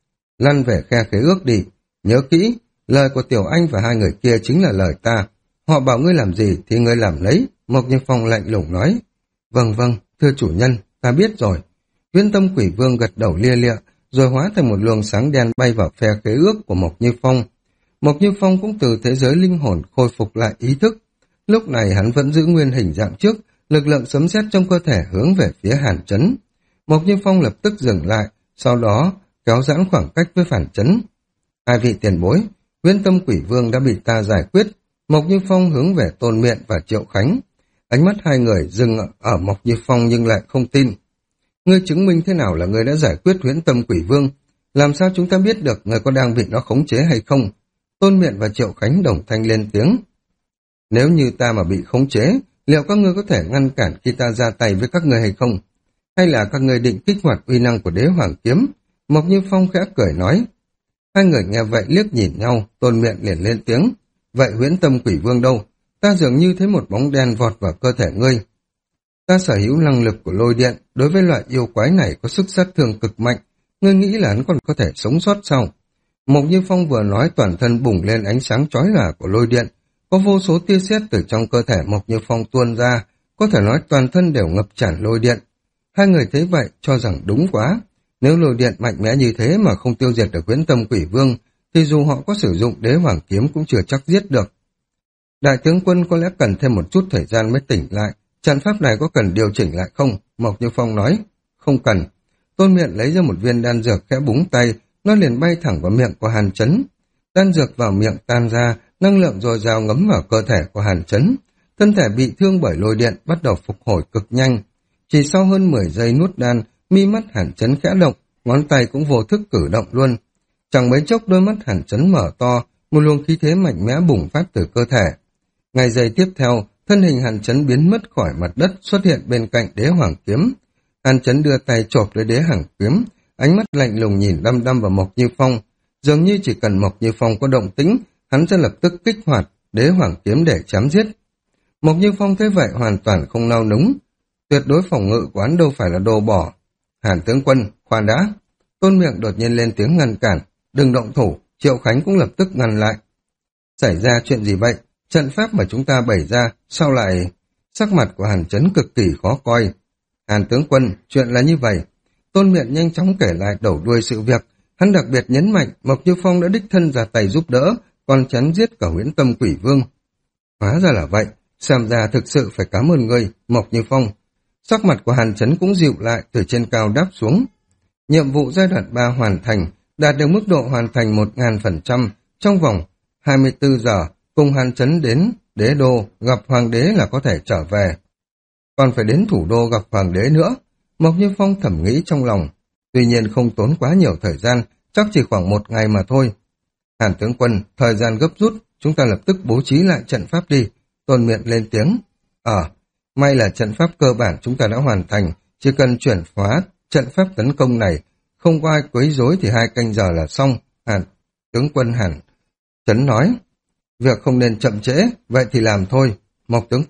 Lăn về khe khế ước đi, nhớ kỹ, lời của Tiểu Anh và hai người kia chính là lời ta. Họ bảo ngươi làm gì thì ngươi làm lấy, Mộc Như Phong lạnh lùng nói. Vâng vâng, thưa chủ nhân, ta biết rồi. Huyễn Tâm Quỷ Vương gật đầu lia lịa, rồi hóa thành một luồng sáng đen bay vào phe khế ước của Mộc Như Phong. Mộc Như Phong cũng từ thế giới linh hồn khôi phục lại ý thức. Lúc này hắn vẫn giữ nguyên hình dạng trước, lực lượng sấm sét trong cơ thể hướng về phía Hàn Chấn. Mộc Như Phong lập tức dừng lại, sau đó kéo giãn khoảng cách với Phản Chấn. Hai vị tiền bối, Huyễn Tâm Quỷ Vương đã bị ta giải quyết. Mộc Như Phong hướng về Tôn Miện và Triệu Khánh. Ánh mắt hai người dừng ở Mộc Như Phong nhưng lại không tin. Ngươi chứng minh thế nào là ngươi đã giải quyết Huyễn Tâm Quỷ Vương? Làm sao chúng ta biết được ngươi có đang bị nó khống chế hay không? Tôn Miện và Triệu Khánh đồng thanh lên tiếng. Nếu như ta mà bị khống chế, liệu các ngươi có thể ngăn cản khi ta ra tay với các ngươi hay không? Hay là các ngươi định kích hoạt uy năng của Đế Hoàng Kiếm? Mộc Như Phong khẽ cười nói. Hai người nghe vậy liếc nhìn nhau, Tôn Miện liền lên tiếng. Vậy Huyễn Tâm Quỷ Vương đâu? Ta dường như thấy một bóng đen vọt vào cơ thể ngươi. Ta sở hữu năng lực của lôi điện, đối với loại yêu quái này có sức sát thương cực mạnh. Ngươi nghĩ là hắn còn có thể sống sót sao? Mộc Như Phong vừa nói toàn thân bùng lên ánh sáng chói lòa của lôi điện. Có vô số tia sét từ trong cơ thể Mộc Như Phong tuôn ra, có thể nói toàn thân đều ngập tràn lôi điện. Hai người thấy vậy cho rằng đúng quá. Nếu lôi điện mạnh mẽ như thế mà không tiêu diệt được Huyễn Tâm Quỷ Vương, thì dù họ có sử dụng Đế Hoàng Kiếm cũng chưa chắc giết được. Đại tướng quân có lẽ cần thêm một chút thời gian mới tỉnh lại. Trận pháp này có cần điều chỉnh lại không? Mộc Như Phong nói. Không cần. Tôn Miện lấy ra một viên đan dược khẽ búng tay, nó liền bay thẳng vào miệng của Hàn Chấn. Đan dược vào miệng tan ra, năng lượng dồi dào ngấm vào cơ thể của Hàn Chấn. Thân thể bị thương bởi lôi điện bắt đầu phục hồi cực nhanh. Chỉ sau hơn mười giây nuốt đan, mi mắt Hàn Chấn khẽ động, ngón tay cũng vô thức cử động luôn. Chẳng mấy chốc đôi mắt Hàn Chấn mở to, một luồng khí thế mạnh mẽ bùng phát từ cơ thể. Ngày giây tiếp theo, thân hình Hàn Chấn biến mất khỏi mặt đất, xuất hiện bên cạnh Đế Hoàng Kiếm. Hàn Chấn đưa tay chộp lấy Đế Hoàng Kiếm, ánh mắt lạnh lùng nhìn đăm đăm vào Mộc Như Phong. Dường như chỉ cần Mộc Như Phong có động tĩnh, hắn sẽ lập tức kích hoạt Đế Hoàng Kiếm để chém giết. Mộc Như Phong thấy vậy hoàn toàn không nao núng. Tuyệt đối phòng ngự của hắn đâu phải là đồ bỏ. Hàn tướng quân, khoan đã. Tôn Miệng đột nhiên lên tiếng ngăn cản. Đừng động thủ, Triệu Khánh cũng lập tức ngăn lại. Xảy ra chuyện gì vậy? Trận pháp mà chúng ta bày ra, sao lại... Sắc mặt của Hàn Chấn cực kỳ khó coi. Hàn tướng quân, chuyện là như vậy. Tôn Miện nhanh chóng kể lại đầu đuôi sự việc. Hắn đặc biệt nhấn mạnh Mộc Như Phong đã đích thân ra tay giúp đỡ, còn chắn giết cả Huyễn Tâm Quỷ Vương. Hóa ra là vậy, xem ra thực sự phải cảm ơn ngươi, Mộc Như Phong. Sắc mặt của Hàn Chấn cũng dịu lại, từ trên cao đáp xuống. Nhiệm vụ giai đoạn ba hoàn thành, đạt được mức độ hoàn thành một nghìn phần trăm trong vòng hai mươi tư giờ, cùng Hàn Chấn đến đế đô, gặp Hoàng đế là có thể trở về. Còn phải đến thủ đô gặp Hoàng đế nữa, Mộc Như Phong thầm nghĩ trong lòng. Tuy nhiên không tốn quá nhiều thời gian, chắc chỉ khoảng một ngày mà thôi. Hàn tướng quân, thời gian gấp rút, chúng ta lập tức bố trí lại trận pháp đi. Tôn Miện lên tiếng. Ờ, may là trận pháp cơ bản chúng ta đã hoàn thành, chỉ cần chuyển hóa trận pháp tấn công này, không có ai quấy rối thì hai canh giờ là xong. Hàn tướng quân Hàn Chấn nói. Việc không nên chậm trễ, vậy thì làm thôi. Mộc tướng quân,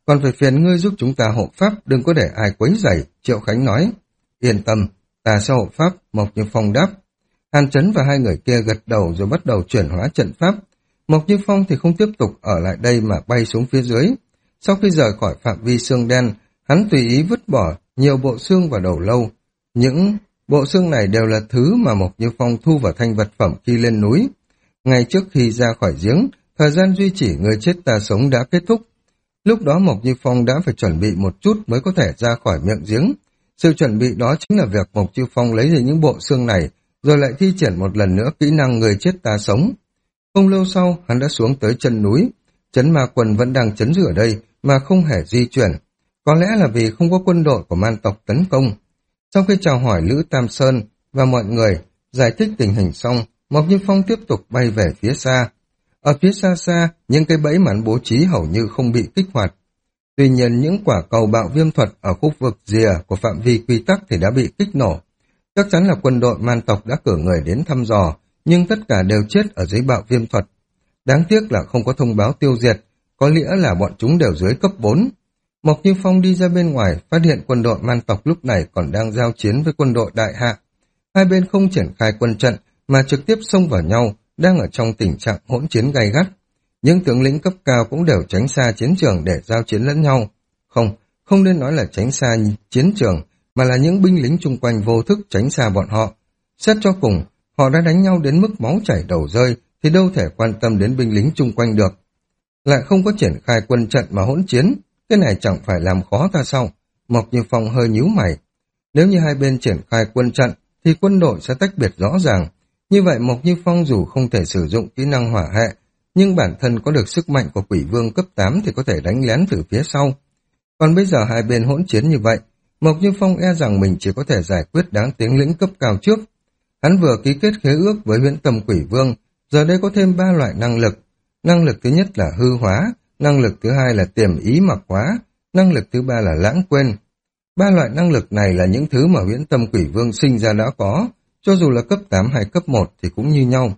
còn phải phiền ngươi giúp chúng ta hộ pháp, đừng có để ai quấy rầy, Triệu Khánh nói. Yên tâm, ta sẽ hộ pháp, Mộc Như Phong đáp. Hàn Chấn và hai người kia gật đầu rồi bắt đầu chuyển hóa trận pháp. Mộc Như Phong thì không tiếp tục ở lại đây mà bay xuống phía dưới. Sau khi rời khỏi phạm vi xương đen, hắn tùy ý vứt bỏ nhiều bộ xương vào đầu lâu. Những bộ xương này đều là thứ mà Mộc Như Phong thu vào thanh vật phẩm khi lên núi. Ngay trước khi ra khỏi giếng, thời gian duy trì người chết ta sống đã kết thúc. Lúc đó Mộc Như Phong đã phải chuẩn bị một chút mới có thể ra khỏi miệng giếng. Sự chuẩn bị đó chính là việc Mộc Như Phong lấy về những bộ xương này, rồi lại thi triển một lần nữa kỹ năng người chết ta sống. Không lâu sau, hắn đã xuống tới chân núi. Trấn Ma Quân vẫn đang trấn giữ ở đây mà không hề di chuyển. Có lẽ là vì không có quân đội của man tộc tấn công. Sau khi chào hỏi Lữ Tam Sơn và mọi người, giải thích tình hình xong, Mộc Như Phong tiếp tục bay về phía xa. Ở phía xa xa, những cái bẫy mắn bố trí hầu như không bị kích hoạt. Tuy nhiên, những quả cầu bạo viêm thuật ở khu vực rìa của phạm vi quy tắc thì đã bị kích nổ. Chắc chắn là quân đội man tộc đã cử người đến thăm dò, nhưng tất cả đều chết ở dưới bạo viêm thuật. Đáng tiếc là không có thông báo tiêu diệt, có nghĩa là bọn chúng đều dưới cấp bốn. Mộc Như Phong đi ra bên ngoài, phát hiện quân đội man tộc lúc này còn đang giao chiến với quân đội đại hạ. Hai bên không triển khai quân trận, mà trực tiếp xông vào nhau, đang ở trong tình trạng hỗn chiến gay gắt. Những tướng lĩnh cấp cao cũng đều tránh xa chiến trường để giao chiến lẫn nhau. Không, không nên nói là tránh xa chiến trường, mà là những binh lính chung quanh vô thức tránh xa bọn họ. Xét cho cùng, họ đã đánh nhau đến mức máu chảy đầu rơi, thì đâu thể quan tâm đến binh lính chung quanh được. Lại không có triển khai quân trận mà hỗn chiến, cái này chẳng phải làm khó ta sao? Mộc Như Phong hơi nhíu mày. Nếu như hai bên triển khai quân trận, thì quân đội sẽ tách biệt rõ ràng. Như vậy Mộc Như Phong dù không thể sử dụng kỹ năng hỏa hệ, nhưng bản thân có được sức mạnh của quỷ vương cấp tám thì có thể đánh lén từ phía sau. Còn bây giờ hai bên hỗn chiến như vậy, Mộc Như Phong e rằng mình chỉ có thể giải quyết đáng tiếng lĩnh cấp cao trước. Hắn vừa ký kết khế ước với Huyễn Tâm Quỷ Vương, giờ đây có thêm ba loại năng lực. Năng lực thứ nhất là hư hóa, năng lực thứ hai là tiềm ý mặc hóa, năng lực thứ ba là lãng quên. Ba loại năng lực này là những thứ mà Huyễn Tâm Quỷ Vương sinh ra đã có, cho dù là cấp tám hay cấp một thì cũng như nhau.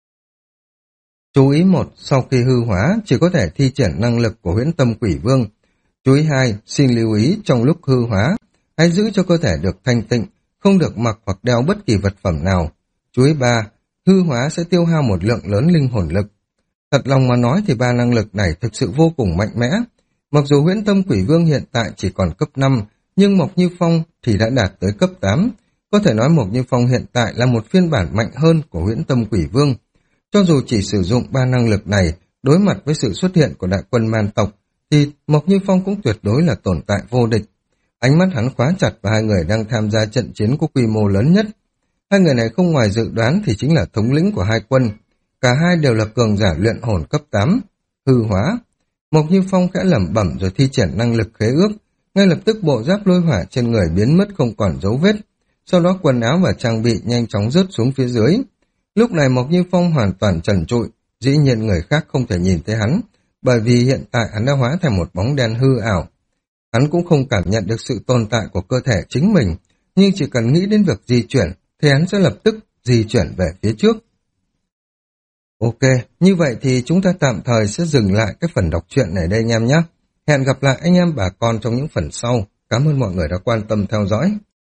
Chú ý một, sau khi hư hóa chỉ có thể thi triển năng lực của Huyễn Tâm Quỷ Vương. Chú ý hai, xin lưu ý trong lúc hư hóa, hãy giữ cho cơ thể được thanh tịnh, không được mặc hoặc đeo bất kỳ vật phẩm nào. Chú ý ba, hư hóa sẽ tiêu hao một lượng lớn linh hồn lực. Thật lòng mà nói thì ba năng lực này thực sự vô cùng mạnh mẽ. Mặc dù Huyễn Tâm Quỷ Vương hiện tại chỉ còn cấp năm, nhưng Mộc Như Phong thì đã đạt tới cấp tám. Có thể nói Mộc Như Phong hiện tại là một phiên bản mạnh hơn của Huyễn Tâm Quỷ Vương. Cho dù chỉ sử dụng ba năng lực này, đối mặt với sự xuất hiện của đại quân man tộc, thì Mộc Như Phong cũng tuyệt đối là tồn tại vô địch. Ánh mắt hắn khóa chặt vào hai người đang tham gia trận chiến có quy mô lớn nhất. Hai người này không ngoài dự đoán thì chính là thống lĩnh của hai quân. Cả hai đều là cường giả luyện hồn cấp tám, hư hóa. Mộc Như Phong khẽ lẩm bẩm rồi thi triển năng lực khế ước. Ngay lập tức bộ giáp lôi hỏa trên người biến mất không còn dấu vết. Sau đó quần áo và trang bị nhanh chóng rớt xuống phía dưới. Lúc này Mộc Như Phong hoàn toàn trần trụi, dĩ nhiên người khác không thể nhìn thấy hắn, bởi vì hiện tại hắn đã hóa thành một bóng đen hư ảo. Hắn cũng không cảm nhận được sự tồn tại của cơ thể chính mình, nhưng chỉ cần nghĩ đến việc di chuyển, thì hắn sẽ lập tức di chuyển về phía trước. Ok, như vậy thì chúng ta tạm thời sẽ dừng lại cái phần đọc truyện này đây anh em nhé. Hẹn gặp lại anh em bà con trong những phần sau. Cảm ơn mọi người đã quan tâm theo dõi.